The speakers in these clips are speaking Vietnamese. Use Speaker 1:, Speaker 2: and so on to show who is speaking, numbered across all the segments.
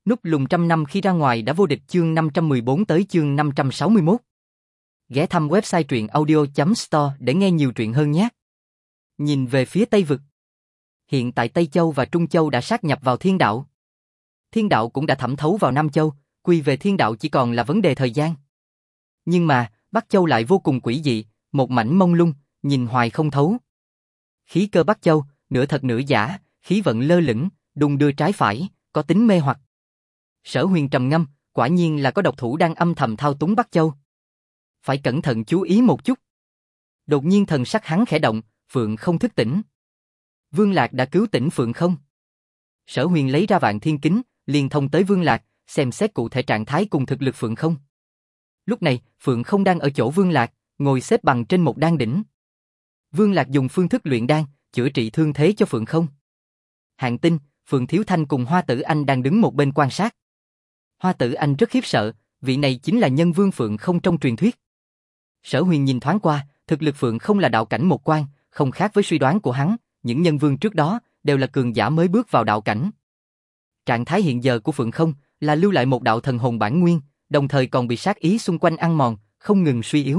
Speaker 1: Núp lùm trăm năm khi ra ngoài đã vô địch chương 514 tới chương 561. Ghé thăm website truyện audio.store để nghe nhiều truyện hơn nhé. Nhìn về phía Tây Vực. Hiện tại Tây Châu và Trung Châu đã sát nhập vào Thiên Đạo. Thiên Đạo cũng đã thẩm thấu vào Nam Châu, quy về Thiên Đạo chỉ còn là vấn đề thời gian. Nhưng mà, Bắc Châu lại vô cùng quỷ dị, một mảnh mông lung, nhìn hoài không thấu. Khí cơ Bắc Châu, nửa thật nửa giả, khí vận lơ lửng, đung đưa trái phải, có tính mê hoặc. Sở Huyền trầm ngâm, quả nhiên là có độc thủ đang âm thầm thao túng Bắc Châu. Phải cẩn thận chú ý một chút. Đột nhiên thần sắc hắn khẽ động, Phượng Không thức tỉnh. Vương Lạc đã cứu tỉnh Phượng Không. Sở Huyền lấy ra Vạn Thiên Kính, liền thông tới Vương Lạc, xem xét cụ thể trạng thái cùng thực lực Phượng Không. Lúc này, Phượng Không đang ở chỗ Vương Lạc, ngồi xếp bằng trên một đan đỉnh. Vương Lạc dùng phương thức luyện đan, chữa trị thương thế cho Phượng Không. Hạng Tinh, Phượng Thiếu Thanh cùng Hoa Tử Anh đang đứng một bên quan sát. Hoa Tử Anh rất khiếp sợ, vị này chính là nhân vương Phượng Không trong truyền thuyết. Sở Huyền nhìn thoáng qua, thực lực Phượng Không là đạo cảnh một quan, không khác với suy đoán của hắn, những nhân vương trước đó đều là cường giả mới bước vào đạo cảnh. Trạng thái hiện giờ của Phượng Không là lưu lại một đạo thần hồn bản nguyên, đồng thời còn bị sát ý xung quanh ăn mòn, không ngừng suy yếu.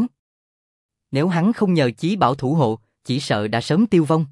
Speaker 1: Nếu hắn không nhờ chí bảo thủ hộ, chỉ sợ đã sớm tiêu vong.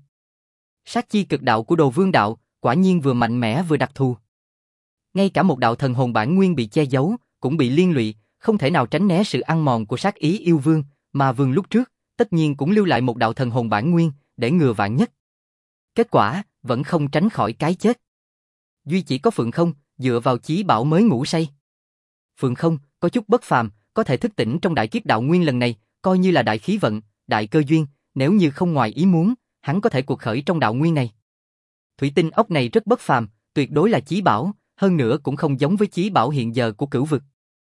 Speaker 1: Sát chi cực đạo của Đồ Vương đạo, quả nhiên vừa mạnh mẽ vừa đặc thù. Ngay cả một đạo thần hồn bản nguyên bị che giấu, cũng bị liên lụy, không thể nào tránh né sự ăn mòn của sát ý yêu vương, mà vương lúc trước, tất nhiên cũng lưu lại một đạo thần hồn bản nguyên, để ngừa vạn nhất. Kết quả, vẫn không tránh khỏi cái chết. Duy chỉ có Phượng Không, dựa vào chí bảo mới ngủ say. Phượng Không, có chút bất phàm, có thể thức tỉnh trong đại kiếp đạo nguyên lần này, coi như là đại khí vận, đại cơ duyên, nếu như không ngoài ý muốn, hắn có thể cuộc khởi trong đạo nguyên này. Thủy tinh ốc này rất bất phàm, tuyệt đối là chí bảo, hơn nữa cũng không giống với chí bảo hiện giờ của Cửu Vực.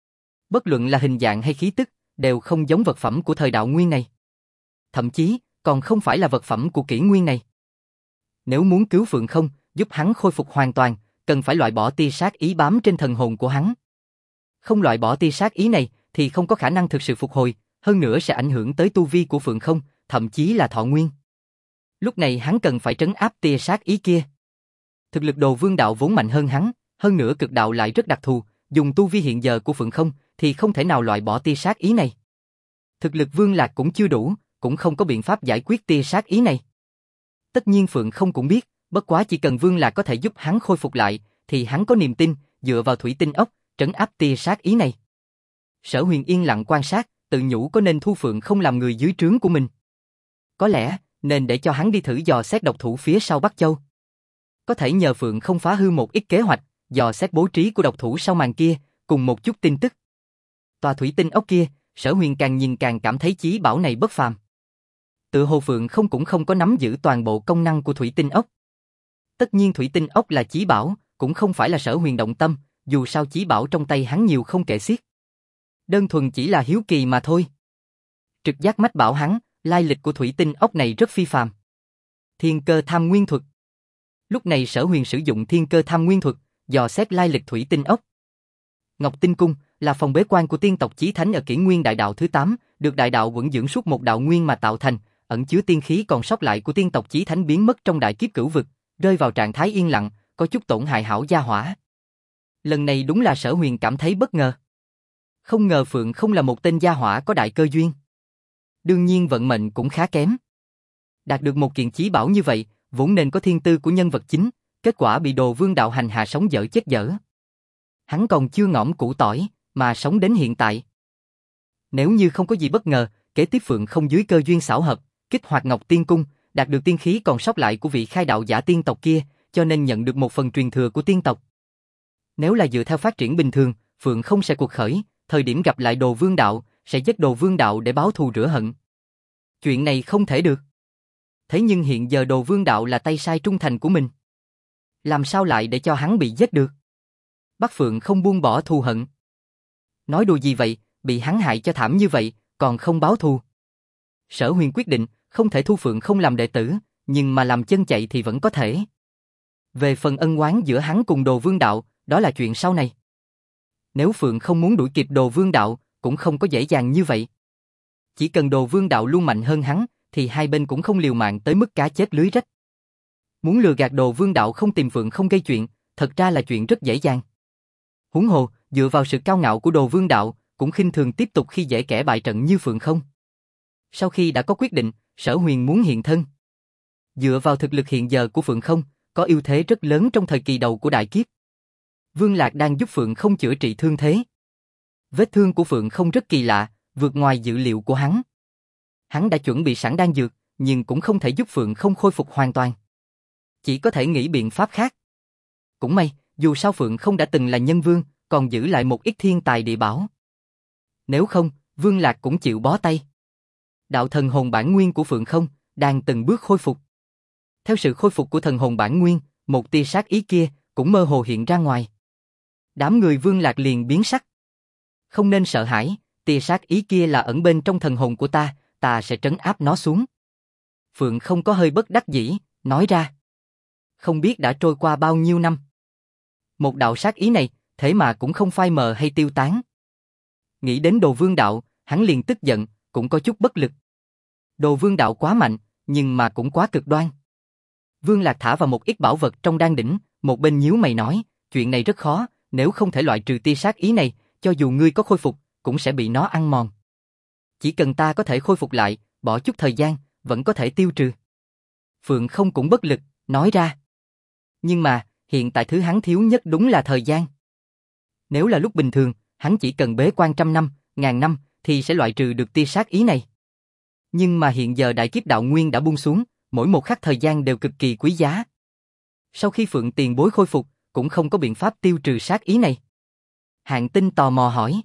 Speaker 1: Bất luận là hình dạng hay khí tức, đều không giống vật phẩm của thời đạo nguyên này. Thậm chí, còn không phải là vật phẩm của kỷ nguyên này. Nếu muốn cứu Phượng Không, giúp hắn khôi phục hoàn toàn, cần phải loại bỏ tia sát ý bám trên thần hồn của hắn. Không loại bỏ tia sát ý này, thì không có khả năng thực sự phục hồi, hơn nữa sẽ ảnh hưởng tới tu vi của Phượng Không, thậm chí là thọ nguyên. Lúc này hắn cần phải trấn áp tia sát ý kia. Thực lực Đồ Vương đạo vốn mạnh hơn hắn, hơn nữa cực đạo lại rất đặc thù, dùng tu vi hiện giờ của Phượng Không thì không thể nào loại bỏ tia sát ý này. Thực lực Vương Lạc cũng chưa đủ, cũng không có biện pháp giải quyết tia sát ý này. Tất nhiên Phượng Không cũng biết, bất quá chỉ cần Vương Lạc có thể giúp hắn khôi phục lại, thì hắn có niềm tin, dựa vào thủy tinh ốc, trấn áp tia sát ý này. Sở Huyền yên lặng quan sát, tự nhủ có nên thu Phượng Không làm người dưới trướng của mình. Có lẽ, nên để cho hắn đi thử dò xét độc thủ phía sau Bắc Châu. Có thể nhờ Phượng Không phá hư một ít kế hoạch, dò xét bố trí của độc thủ sau màn kia, cùng một chút tin tức. Tòa thủy tinh ốc kia, Sở Huyền càng nhìn càng cảm thấy chí bảo này bất phàm. Tự hồ Phượng Không cũng không có nắm giữ toàn bộ công năng của thủy tinh ốc. Tất nhiên thủy tinh ốc là chí bảo, cũng không phải là Sở Huyền động tâm, dù sao chí bảo trong tay hắn nhiều không kể xiết. Đơn thuần chỉ là hiếu kỳ mà thôi. Trực giác mách bảo hắn, lai lịch của thủy tinh ốc này rất phi phàm. Thiên cơ tham nguyên thuật. Lúc này Sở Huyền sử dụng thiên cơ tham nguyên thuật, dò xét lai lịch thủy tinh ốc. Ngọc Tinh Cung là phòng bế quan của tiên tộc Chí Thánh ở Kỷ Nguyên Đại Đạo thứ 8, được đại đạo vẫn dưỡng suốt một đạo nguyên mà tạo thành, ẩn chứa tiên khí còn sót lại của tiên tộc Chí Thánh biến mất trong đại kiếp Cửu Vực, rơi vào trạng thái yên lặng, có chút tổn hại hảo gia hỏa. Lần này đúng là Sở Huyền cảm thấy bất ngờ. Không ngờ Phượng Không là một tên gia hỏa có đại cơ duyên. Đương nhiên vận mệnh cũng khá kém. Đạt được một kiện chí bảo như vậy, vốn nên có thiên tư của nhân vật chính, kết quả bị Đồ Vương đạo hành hạ sống dở chết dở. Hắn còn chưa ngõm củ tỏi, mà sống đến hiện tại. Nếu như không có gì bất ngờ, kế tiếp Phượng Không dưới cơ duyên xảo hợp, kích hoạt Ngọc Tiên Cung, đạt được tiên khí còn sót lại của vị khai đạo giả tiên tộc kia, cho nên nhận được một phần truyền thừa của tiên tộc. Nếu là dựa theo phát triển bình thường, Phượng Không sẽ cuộc khởi, thời điểm gặp lại Đồ Vương đạo, sẽ giết Đồ Vương đạo để báo thù rửa hận. Chuyện này không thể được. Thế nhưng hiện giờ Đồ Vương đạo là tay sai trung thành của mình. Làm sao lại để cho hắn bị giết được? Bắt Phượng Không buông bỏ thù hận. Nói đùa gì vậy, bị hắn hại cho thảm như vậy, còn không báo thù. Sở Huyền quyết định, không thể thu Phượng Không làm đệ tử, nhưng mà làm chân chạy thì vẫn có thể. Về phần ân oán giữa hắn cùng Đồ Vương đạo, đó là chuyện sau này. Nếu Phượng Không muốn đuổi kịp Đồ Vương đạo, cũng không có dễ dàng như vậy. Chỉ cần Đồ Vương đạo luôn mạnh hơn hắn, thì hai bên cũng không liều mạng tới mức cá chết lưới rách. Muốn lừa gạt Đồ Vương đạo không tìm Phượng Không gây chuyện, thật ra là chuyện rất dễ dàng. Huống hồ, dựa vào sự cao ngạo của Đồ Vương Đạo, cũng khinh thường tiếp tục khi dễ kẻ bại trận như Phượng Không. Sau khi đã có quyết định, Sở Huyền muốn hiện thân. Dựa vào thực lực hiện giờ của Phượng Không, có ưu thế rất lớn trong thời kỳ đầu của đại kiếp. Vương Lạc đang giúp Phượng Không chữa trị thương thế. Vết thương của Phượng Không rất kỳ lạ, vượt ngoài dự liệu của hắn. Hắn đã chuẩn bị sẵn đan dược, nhưng cũng không thể giúp Phượng Không khôi phục hoàn toàn. Chỉ có thể nghĩ biện pháp khác. Cũng may, dù sao Phượng Không đã từng là nhân vương, còn giữ lại một ít thiên tài địa bảo. Nếu không, Vương Lạc cũng chịu bó tay. Đạo thần hồn bản nguyên của Phượng Không đang từng bước khôi phục. Theo sự khôi phục của thần hồn bản nguyên, một tia sát ý kia cũng mơ hồ hiện ra ngoài. Đám người Vương Lạc liền biến sắc. Không nên sợ hãi, tia sát ý kia là ẩn bên trong thần hồn của ta sẽ trấn áp nó xuống. Phượng Không có hơi bất đắc dĩ, nói ra. Không biết đã trôi qua bao nhiêu năm. Một đạo sát ý này, thế mà cũng không phai mờ hay tiêu tán. Nghĩ đến Đồ Vương Đạo, hắn liền tức giận, cũng có chút bất lực. Đồ Vương Đạo quá mạnh, nhưng mà cũng quá cực đoan. Vương Lạc thả vào một ít bảo vật trong đan đỉnh, một bên nhíu mày nói, chuyện này rất khó, nếu không thể loại trừ tia sát ý này, cho dù ngươi có khôi phục, cũng sẽ bị nó ăn mòn. Chỉ cần ta có thể khôi phục lại, bỏ chút thời gian, vẫn có thể tiêu trừ. Phượng Không cũng bất lực, nói ra. Nhưng mà, hiện tại thứ hắn thiếu nhất đúng là thời gian. Nếu là lúc bình thường, hắn chỉ cần bế quan 100 năm, 1000 năm, thì sẽ loại trừ được tia sát ý này. Nhưng mà hiện giờ đại kiếp đạo nguyên đã buông xuống, mỗi một khắc thời gian đều cực kỳ quý giá. Sau khi Phượng tiền bối khôi phục, cũng không có biện pháp tiêu trừ sát ý này. Hạng Tinh tò mò hỏi.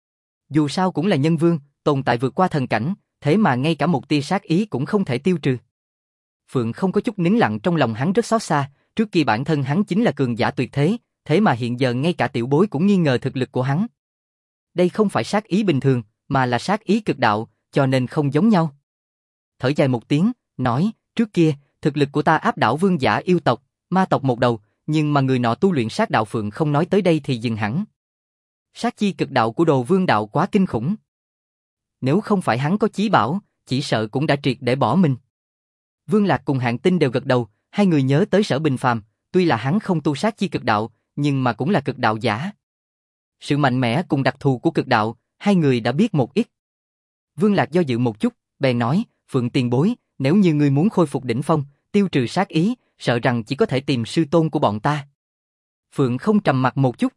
Speaker 1: Dù sao cũng là nhân vương, tồn tại vượt qua thần cảnh, thế mà ngay cả một tia sát ý cũng không thể tiêu trừ. Phượng không có chút nín lặng trong lòng hắn rất xót xa, trước kia bản thân hắn chính là cường giả tuyệt thế, thế mà hiện giờ ngay cả tiểu bối cũng nghi ngờ thực lực của hắn. Đây không phải sát ý bình thường, mà là sát ý cực đạo, cho nên không giống nhau. Thở dài một tiếng, nói, trước kia, thực lực của ta áp đảo vương giả yêu tộc, ma tộc một đầu, nhưng mà người nọ tu luyện sát đạo Phượng không nói tới đây thì dừng hẳn. Sát chi cực đạo của Đồ Vương Đạo quá kinh khủng. Nếu không phải hắn có chí bảo, chỉ sợ cũng đã triệt để bỏ mình. Vương Lạc cùng Hạng Tinh đều gật đầu, hai người nhớ tới Sở Bình Phàm, tuy là hắn không tu sát chi cực đạo, nhưng mà cũng là cực đạo giả. Sự mạnh mẽ cùng đặc thù của cực đạo, hai người đã biết một ít. Vương Lạc do dự một chút, bèn nói, Phượng tiền bối, nếu như ngươi muốn khôi phục đỉnh phong, tiêu trừ sát ý, sợ rằng chỉ có thể tìm sư tôn của bọn ta. Phượng không trầm mặt một chút.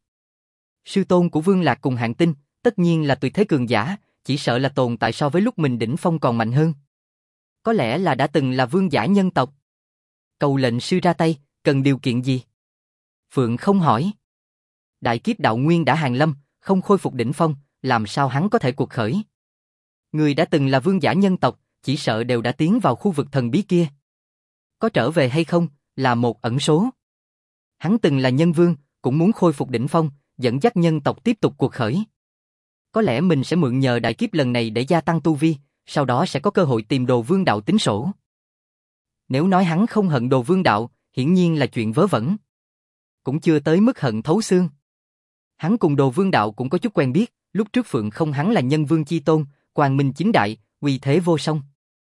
Speaker 1: Sư tôn của Vương Lạc cùng Hạng Tinh, tất nhiên là tuyệt thế cường giả, chỉ sợ là tồn tại so với lúc mình đỉnh phong còn mạnh hơn. Có lẽ là đã từng là vương giả nhân tộc. Cầu lệnh sư ra tay, cần điều kiện gì? Phượng không hỏi. Đại kiếp đạo nguyên đã hàng lâm, không khôi phục đỉnh phong, làm sao hắn có thể cuộc khởi? Người đã từng là vương giả nhân tộc, chỉ sợ đều đã tiến vào khu vực thần bí kia. Có trở về hay không, là một ẩn số. Hắn từng là nhân vương, cũng muốn khôi phục đỉnh phong, dẫn dắt nhân tộc tiếp tục cuộc khởi. Có lẽ mình sẽ mượn nhờ đại kiếp lần này để gia tăng tu vi, sau đó sẽ có cơ hội tìm Đồ Vương Đạo tính sổ. Nếu nói hắn không hận Đồ Vương Đạo, hiển nhiên là chuyện vớ vẩn. Cũng chưa tới mức hận thấu xương. Hắn cùng Đồ Vương Đạo cũng có chút quen biết, lúc trước Phượng không hắn là nhân vương chi tôn, quang minh chính đại, uy thế vô song.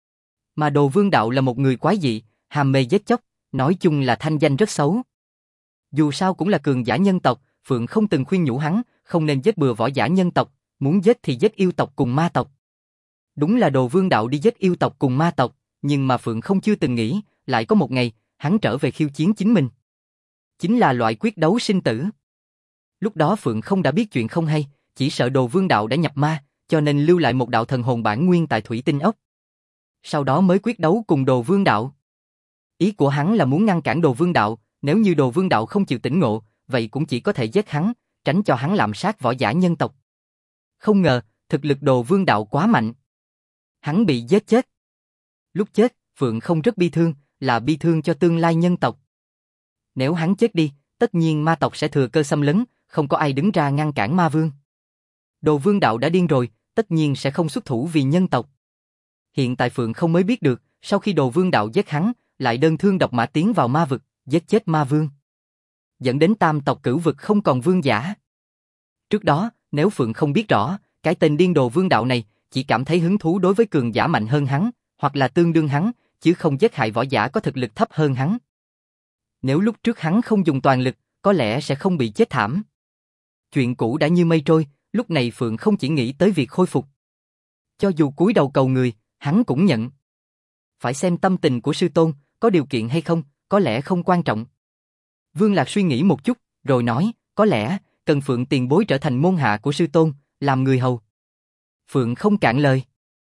Speaker 1: Mà Đồ Vương Đạo là một người quái dị, hàm mê giết chóc, nói chung là thanh danh rất xấu. Dù sao cũng là cường giả nhân tộc, Phượng không từng khuyên nhủ hắn, không nên giết bừa võ giả nhân tộc, muốn giết thì giết yêu tộc cùng ma tộc. Đúng là Đồ Vương Đạo đi giết yêu tộc cùng ma tộc, nhưng mà Phượng không chưa từng nghĩ, lại có một ngày, hắn trở về khiêu chiến chính mình. Chính là loại quyết đấu sinh tử. Lúc đó Phượng không đã biết chuyện không hay, chỉ sợ Đồ Vương Đạo đã nhập ma, cho nên lưu lại một đạo thần hồn bản nguyên tại Thủy Tinh Ốc. Sau đó mới quyết đấu cùng Đồ Vương Đạo. Ý của hắn là muốn ngăn cản Đồ Vương Đạo, nếu như Đồ Vương Đạo không chịu tỉnh ngộ, vậy cũng chỉ có thể giết hắn, tránh cho hắn lạm sát võ giả nhân tộc. Không ngờ, thực lực Đồ Vương Đạo quá mạnh. Hắn bị giết chết. Lúc chết, Phượng không rất bi thương, là bi thương cho tương lai nhân tộc. Nếu hắn chết đi, tất nhiên ma tộc sẽ thừa cơ xâm lấn, không có ai đứng ra ngăn cản ma vương. Đồ Vương Đạo đã điên rồi, tất nhiên sẽ không xuất thủ vì nhân tộc. Hiện tại Phượng không mới biết được, sau khi Đồ Vương Đạo giết hắn, lại đơn thương độc mã tiến vào ma vực, giết chết ma vương. Dẫn đến tam tộc cửu vực không còn vương giả. Trước đó, nếu Phượng không biết rõ, cái tên điên Đồ Vương Đạo này, chỉ cảm thấy hứng thú đối với cường giả mạnh hơn hắn, hoặc là tương đương hắn, chứ không giết hại võ giả có thực lực thấp hơn hắn. Nếu lúc trước hắn không dùng toàn lực, có lẽ sẽ không bị chết thảm. Chuyện cũ đã như mây trôi, lúc này Phượng không chỉ nghĩ tới việc khôi phục. Cho dù cúi đầu cầu người, hắn cũng nhận. Phải xem tâm tình của sư tôn, có điều kiện hay không, có lẽ không quan trọng. Vương Lạc suy nghĩ một chút, rồi nói, có lẽ, cần Phượng tiền bối trở thành môn hạ của sư tôn, làm người hầu. Phượng không cạn lời.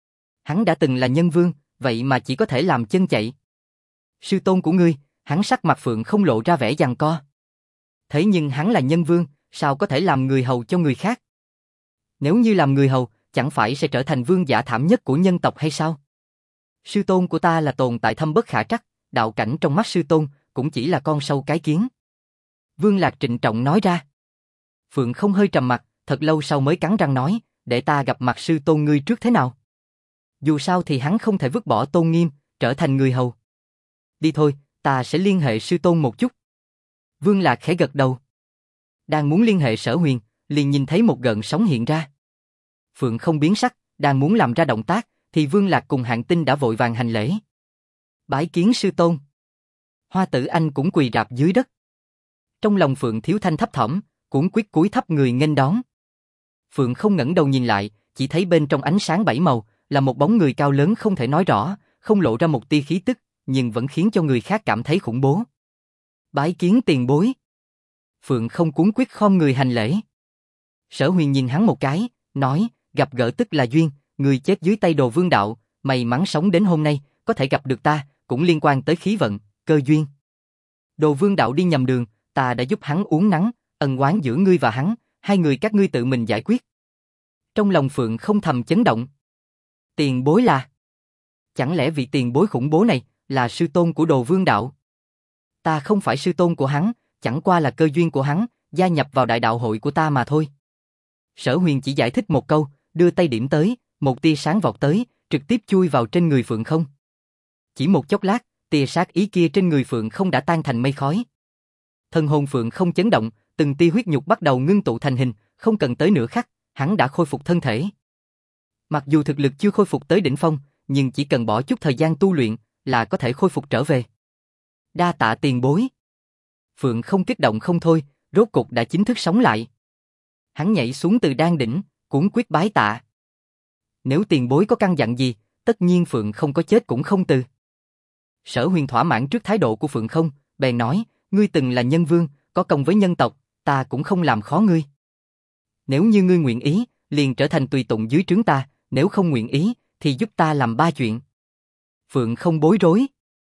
Speaker 1: Hắn đã từng là nhân vương, vậy mà chỉ có thể làm chân chạy. Sư tôn của ngươi, hắn sắc mặt Phượng không lộ ra vẻ giằng co. Thế nhưng hắn là nhân vương, sao có thể làm người hầu cho người khác? Nếu như làm người hầu, chẳng phải sẽ trở thành vương giả thảm nhất của nhân tộc hay sao? Sư tôn của ta là tồn tại thâm bất khả trắc, đạo cảnh trong mắt sư tôn cũng chỉ là con sâu cái kiến. Vương Lạc trịnh trọng nói ra. Phượng không hơi trầm mặt, thật lâu sau mới cắn răng nói, để ta gặp mặt sư tôn ngươi trước thế nào? Dù sao thì hắn không thể vứt bỏ tôn nghiêm, trở thành người hầu. Đi thôi, ta sẽ liên hệ sư tôn một chút. Vương Lạc khẽ gật đầu. Đang muốn liên hệ Sở Huyền, liền nhìn thấy một gợn sóng hiện ra. Phượng không biến sắc, đang muốn làm ra động tác, thì Vương Lạc cùng Hạng Tinh đã vội vàng hành lễ. Bái kiến sư tôn. Hoa Tử Anh cũng quỳ rạp dưới đất. Trong lòng Phượng Thiếu Thanh thấp thỏm, cuống quýt cúi thấp người nghênh đón. Phượng không ngẩng đầu nhìn lại, chỉ thấy bên trong ánh sáng bảy màu là một bóng người cao lớn không thể nói rõ, không lộ ra một tia khí tức, nhưng vẫn khiến cho người khác cảm thấy khủng bố. Bái kiến tiền bối. Phượng không cuống quýt khom người hành lễ. Sở Huyền nhìn hắn một cái, nói, gặp gỡ tức là duyên, người chết dưới tay Đồ Vương đạo, may mắn sống đến hôm nay, có thể gặp được ta, cũng liên quan tới khí vận, cơ duyên. Đồ Vương đạo đi nhầm đường, ta đã giúp hắn uống nắng, ân oán giữa ngươi và hắn, hai người các ngươi tự mình giải quyết. Trong lòng Phượng không thầm chấn động. Tiền bối là? Chẳng lẽ vị tiền bối khủng bố này là sư tôn của Đồ Vương đạo? Ta không phải sư tôn của hắn, chẳng qua là cơ duyên của hắn, gia nhập vào đại đạo hội của ta mà thôi. Sở Huyền chỉ giải thích một câu, đưa tay điểm tới, một tia sáng vọt tới, trực tiếp chui vào trên người Phượng không. Chỉ một chốc lát, tia sát ý kia trên người Phượng không đã tan thành mây khói. Thân hồn Phượng không chấn động, từng tia huyết nhục bắt đầu ngưng tụ thành hình, không cần tới nửa khắc, hắn đã khôi phục thân thể. Mặc dù thực lực chưa khôi phục tới đỉnh phong, nhưng chỉ cần bỏ chút thời gian tu luyện là có thể khôi phục trở về. Đa tạ tiền bối. Phượng không kích động không thôi, rốt cục đã chính thức sống lại. Hắn nhảy xuống từ đan đỉnh, cuống quyết bái tạ. Nếu tiền bối có căn dặn gì, tất nhiên Phượng không có chết cũng không từ. Sở Huyền thỏa mãn trước thái độ của Phượng không, bèn nói, ngươi từng là nhân vương, có công với nhân tộc, ta cũng không làm khó ngươi. Nếu như ngươi nguyện ý, liền trở thành tùy tùng dưới trướng ta, nếu không nguyện ý, thì giúp ta làm 3 chuyện. Phượng không bối rối.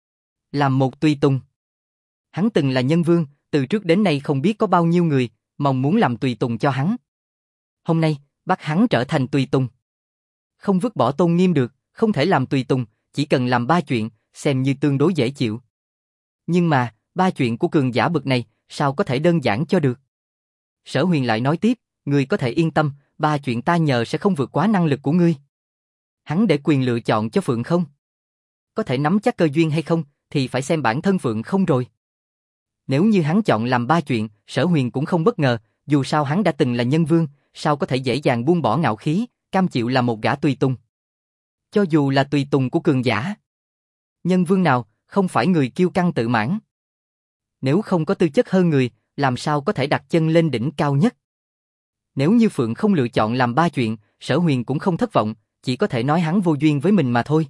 Speaker 1: Làm một tùy tùng. Hắn từng là nhân vương, từ trước đến nay không biết có bao nhiêu người mong muốn làm tùy tùng cho hắn. Hôm nay, bắt hắn trở thành tùy tùng. Không vứt bỏ tôn nghiêm được, không thể làm tùy tùng, chỉ cần làm 3 chuyện, xem như tương đối dễ chịu. Nhưng mà, 3 chuyện của cường giả bậc này, sao có thể đơn giản cho được? Sở Huyền lại nói tiếp, ngươi có thể yên tâm, 3 chuyện ta nhờ sẽ không vượt quá năng lực của ngươi. Hắn để quyền lựa chọn cho Phượng không. Có thể nắm chắc cơ duyên hay không, thì phải xem bản thân Phượng không rồi. Nếu như hắn chọn làm 3 chuyện, Sở Huyền cũng không bất ngờ, dù sao hắn đã từng là nhân vương, sao có thể dễ dàng buông bỏ ngạo khí, cam chịu là một gã tùy tùng. Cho dù là tùy tùng của cường giả. Nhân vương nào, không phải người kiêu căng tự mãn. Nếu không có tư chất hơn người, làm sao có thể đặt chân lên đỉnh cao nhất. Nếu như Phượng không lựa chọn làm 3 chuyện, Sở Huyền cũng không thất vọng, chỉ có thể nói hắn vô duyên với mình mà thôi.